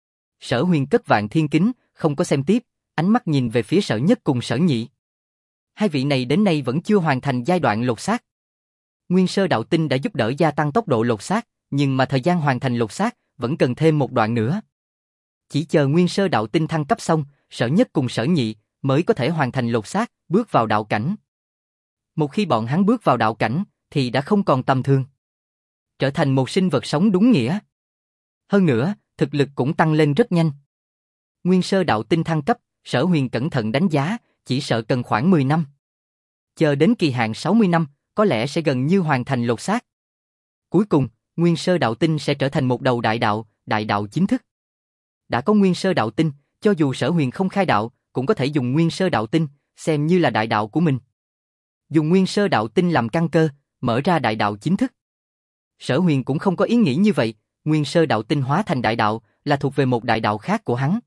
Speaker 1: Sở Huyền cất Vạn Thiên Kính, không có xem tiếp, ánh mắt nhìn về phía Sở Nhất cùng Sở Nhị. 2 vị này đến nay vẫn chưa hoàn thành giai đoạn lột xác. Nguyên Sơ Đạo Tinh đã giúp đỡ gia tăng tốc độ lột xác, nhưng mà thời gian hoàn thành lột xác vẫn cần thêm một đoạn nữa. Chỉ chờ Nguyên Sơ Đạo Tinh thăng cấp xong, Sở Nhất cùng Sở Nhị mới có thể hoàn thành lột xác, bước vào đạo cảnh. Một khi bọn hắn bước vào đạo cảnh, thì đã không còn tầm thường. Trở thành một sinh vật sống đúng nghĩa. Hơn nữa, thực lực cũng tăng lên rất nhanh. Nguyên Sơ Đạo Tinh thăng cấp, Sở Huyền cẩn thận đánh giá, chỉ sợ cần khoảng 10 năm. Chờ đến kỳ hạn 60 năm, có lẽ sẽ gần như hoàn thành lột xác. Cuối cùng, Nguyên Sơ Đạo Tinh sẽ trở thành một đầu đại đạo chính thức. Đã có Nguyên Sơ Đạo Tinh, cho dù Sở Huyền không khai đạo, cũng có thể dùng Nguyên Sơ Đạo Tinh, xem như là đại đạo của mình. Dùng Nguyên Sơ Đạo Tinh làm căn cơ, mở ra đại đạo chính thức. Sở Huyền cũng không có ý nghĩ như vậy, Nguyên Sơ Đạo Tinh hóa thành đại đạo, là thuộc về một đại đạo khác của hắn.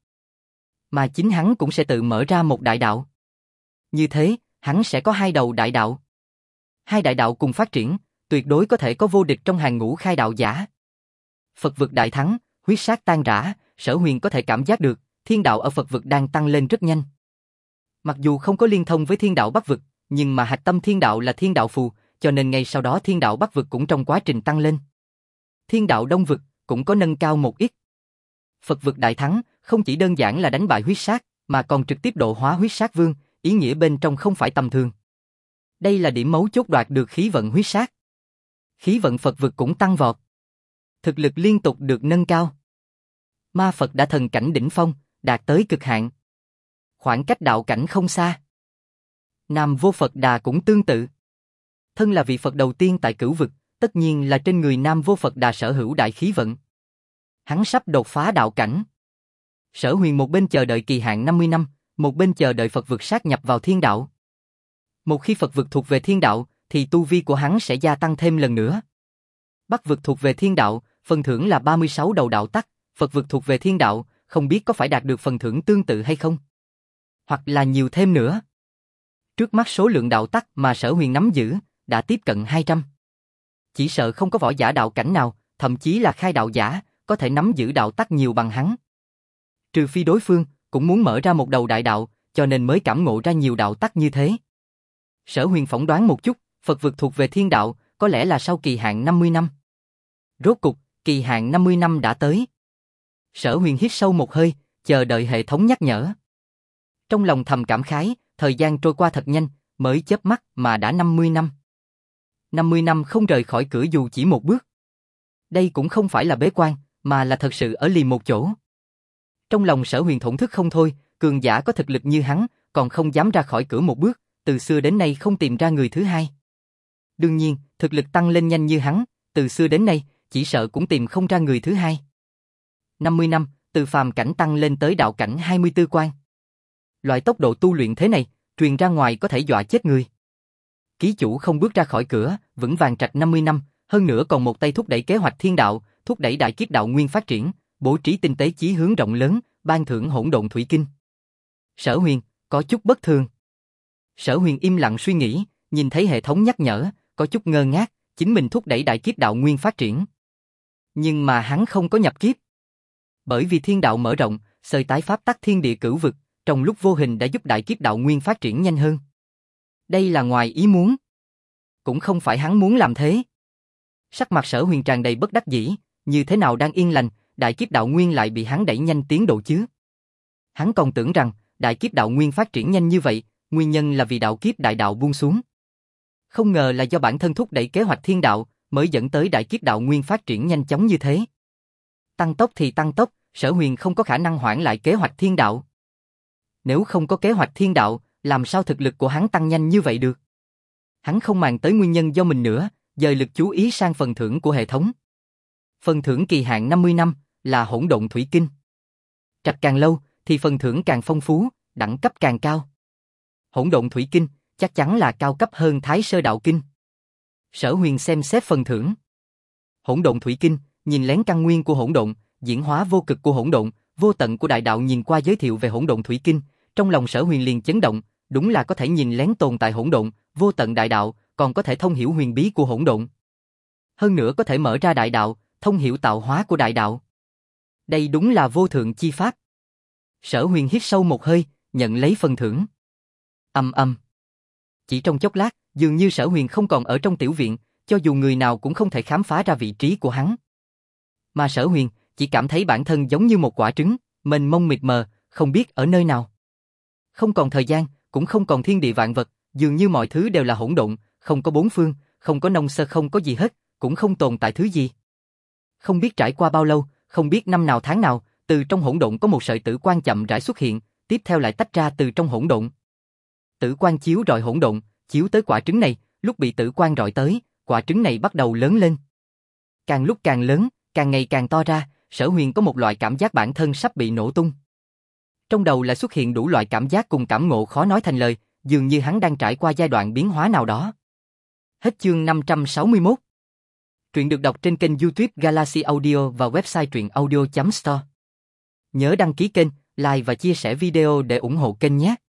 Speaker 1: Mà chính hắn cũng sẽ tự mở ra một đại đạo. Như thế, hắn sẽ có 2 đầu đại đạo. Hai đại đạo cùng phát triển, tuyệt đối có thể có vô địch trong hàng ngũ khai đạo giả. Phật vực đại thắng, huyết sát tan rã, Sở Huyền có thể cảm giác được, thiên đạo ở Phật vực đang tăng lên rất nhanh. Mặc dù không có liên thông với thiên đạo Bắc vực, nhưng mà hạch tâm thiên đạo là thiên đạo phù, cho nên ngay sau đó thiên đạo Bắc vực cũng trong quá trình tăng lên. Thiên đạo Đông vực cũng có nâng cao một ít. Phật vực đại thắng, không chỉ đơn giản là đánh bại huyết sát, mà còn trực tiếp độ hóa huyết sát vương, ý nghĩa bên trong không phải tầm thường. Đây là điểm mấu chốt đoạt được khí vận huyết sát. Khí vận Phật vực cũng tăng vọt. Thực lực liên tục được nâng cao. Ma Phật đã thần cảnh đỉnh phong, đạt tới cực hạn. Khoảng cách đạo cảnh không xa. Nam Vô Phật Đà cũng tương tự. Thân là vị Phật đầu tiên tại cửu vực, tất nhiên là trên người Nam Vô Phật Đà sở hữu đại khí vận. Hắn sắp đột phá đạo cảnh. Sở Huyền một bên chờ đợi kỳ hạn 50 năm, một bên chờ đợi Phật vực sát nhập vào thiên đạo. Một khi Phật vực thuộc về thiên đạo, thì tu vi của hắn sẽ gia tăng thêm lần nữa. Bắc vực thuộc về thiên đạo, phần thưởng là 36 đầu đạo tắc, Phật vực thuộc về thiên đạo, không biết có phải đạt được phần thưởng tương tự hay không? Hoặc là nhiều thêm nữa. Trước mắt số lượng đạo tắc mà Sở Huyền nắm giữ, đã tiếp cận 200. Chỉ sợ không có võ giả đạo cảnh nào, thậm chí là khai đạo giả, có thể nắm giữ đạo tắc nhiều bằng hắn. Trừ phi đối phương, cũng muốn mở ra một đầu đại đạo, cho nên mới cảm ngộ ra nhiều đạo tắc như thế. Sở Huyền phỏng đoán một chút, Phật vực thuộc về thiên đạo, có lẽ là sau kỳ hạn 50 năm. Rốt cục, kỳ hạn 50 năm đã tới. Sở Huyền hít sâu một hơi, chờ đợi hệ thống nhắc nhở. Trong lòng thầm cảm khái, thời gian trôi qua thật nhanh, mới chớp mắt mà đã 50 năm. 50 năm không rời khỏi cửa dù chỉ một bước. Đây cũng không phải là bế quan, mà là thật sự ở lì một chỗ. Trong lòng Sở Huyền thổn thức không thôi, cường giả có thực lực như hắn, còn không dám ra khỏi cửa một bước, từ xưa đến nay không tìm ra người thứ hai. Đương nhiên, thực lực tăng lên nhanh như hắn, từ xưa đến nay, chỉ sợ cũng tìm không ra người thứ hai. 50 năm, từ phàm cảnh tăng lên tới đạo cảnh 24 quan. Loại tốc độ tu luyện thế này, truyền ra ngoài có thể dọa chết người. Ký chủ không bước ra khỏi cửa, vững vàng trạch 50 năm, hơn nữa còn một tay thúc đẩy kế hoạch thiên đạo, thúc đẩy đại kiếp đạo nguyên phát triển, bố trí tinh tế chí hướng rộng lớn, ban thưởng hỗn độn thủy kinh. Sở Huyền, có chút bất thường. Sở Huyền im lặng suy nghĩ, nhìn thấy hệ thống nhắc nhở, có chút ngơ ngác, chính mình thúc đẩy đại kiếp đạo nguyên phát triển. Nhưng mà hắn không có nhập kiếp. Bởi vì thiên đạo mở rộng, xơi tái pháp tắc thiên địa cửu vực, trong lúc vô hình đã giúp đại kiếp đạo nguyên phát triển nhanh hơn. Đây là ngoài ý muốn. Cũng không phải hắn muốn làm thế. Sắc mặt Sở Huyền tràn đầy bất đắc dĩ, như thế nào đang yên lành, đại kiếp đạo nguyên lại bị hắn đẩy nhanh tiến độ chứ. Hắn còn tưởng rằng, đại kiếp đạo nguyên phát triển nhanh như vậy, nguyên nhân là vì đạo kiếp đại đạo buông xuống. Không ngờ là do bản thân thúc đẩy kế hoạch thiên đạo, mới dẫn tới đại kiếp đạo nguyên phát triển nhanh chóng như thế. Tăng tốc thì tăng tốc, Sở Huyền không có khả năng hoãn lại kế hoạch thiên đạo. Nếu không có kế hoạch thiên đạo, làm sao thực lực của hắn tăng nhanh như vậy được? Hắn không màng tới nguyên nhân do mình nữa, dời lực chú ý sang phần thưởng của hệ thống. Phần thưởng kỳ hạn 50 năm là hỗn độn thủy kinh. Trạch càng lâu thì phần thưởng càng phong phú, đẳng cấp càng cao. Hỗn độn thủy kinh chắc chắn là cao cấp hơn Thái Sơ đạo kinh. Sở Huyền xem xét phần thưởng. Hỗn độn thủy kinh, nhìn lén căn nguyên của hỗn độn, diễn hóa vô cực của hỗn độn, vô tận của đại đạo. Nhìn qua giới thiệu về hỗn độn thủy kinh, trong lòng Sở Huyền liền chấn động, đúng là có thể nhìn lén tồn tại hỗn độn, vô tận đại đạo, còn có thể thông hiểu huyền bí của hỗn độn. Hơn nữa có thể mở ra đại đạo, thông hiểu tạo hóa của đại đạo. Đây đúng là vô thượng chi pháp. Sở Huyền hít sâu một hơi, nhận lấy phần thưởng. Ầm ầm. Chỉ trong chốc lát, dường như Sở Huyền không còn ở trong tiểu viện, cho dù người nào cũng không thể khám phá ra vị trí của hắn. Mà Sở Huyền chỉ cảm thấy bản thân giống như một quả trứng, mênh mông mịt mờ, không biết ở nơi nào. Không còn thời gian, cũng không còn thiên địa vạn vật, dường như mọi thứ đều là hỗn độn, không có bốn phương, không có nông sơ, không có gì hết, cũng không tồn tại thứ gì. Không biết trải qua bao lâu, không biết năm nào tháng nào, từ trong hỗn độn có một sợi tử quang chậm rãi xuất hiện, tiếp theo lại tách ra từ trong hỗn độn. Tử quang chiếu rọi hỗn độn, chiếu tới quả trứng này, lúc bị tử quang rọi tới, quả trứng này bắt đầu lớn lên. Càng lúc càng lớn, càng ngày càng to ra, Sở Huyền có một loại cảm giác bản thân sắp bị nổ tung. Trong đầu lại xuất hiện đủ loại cảm giác cùng cảm ngộ khó nói thành lời, dường như hắn đang trải qua giai đoạn biến hóa nào đó. Hết chương 561. Truyện được đọc trên kênh YouTube Galaxy Audio và website truyệnaudio.store. Nhớ đăng ký kênh, like và chia sẻ video để ủng hộ kênh nhé.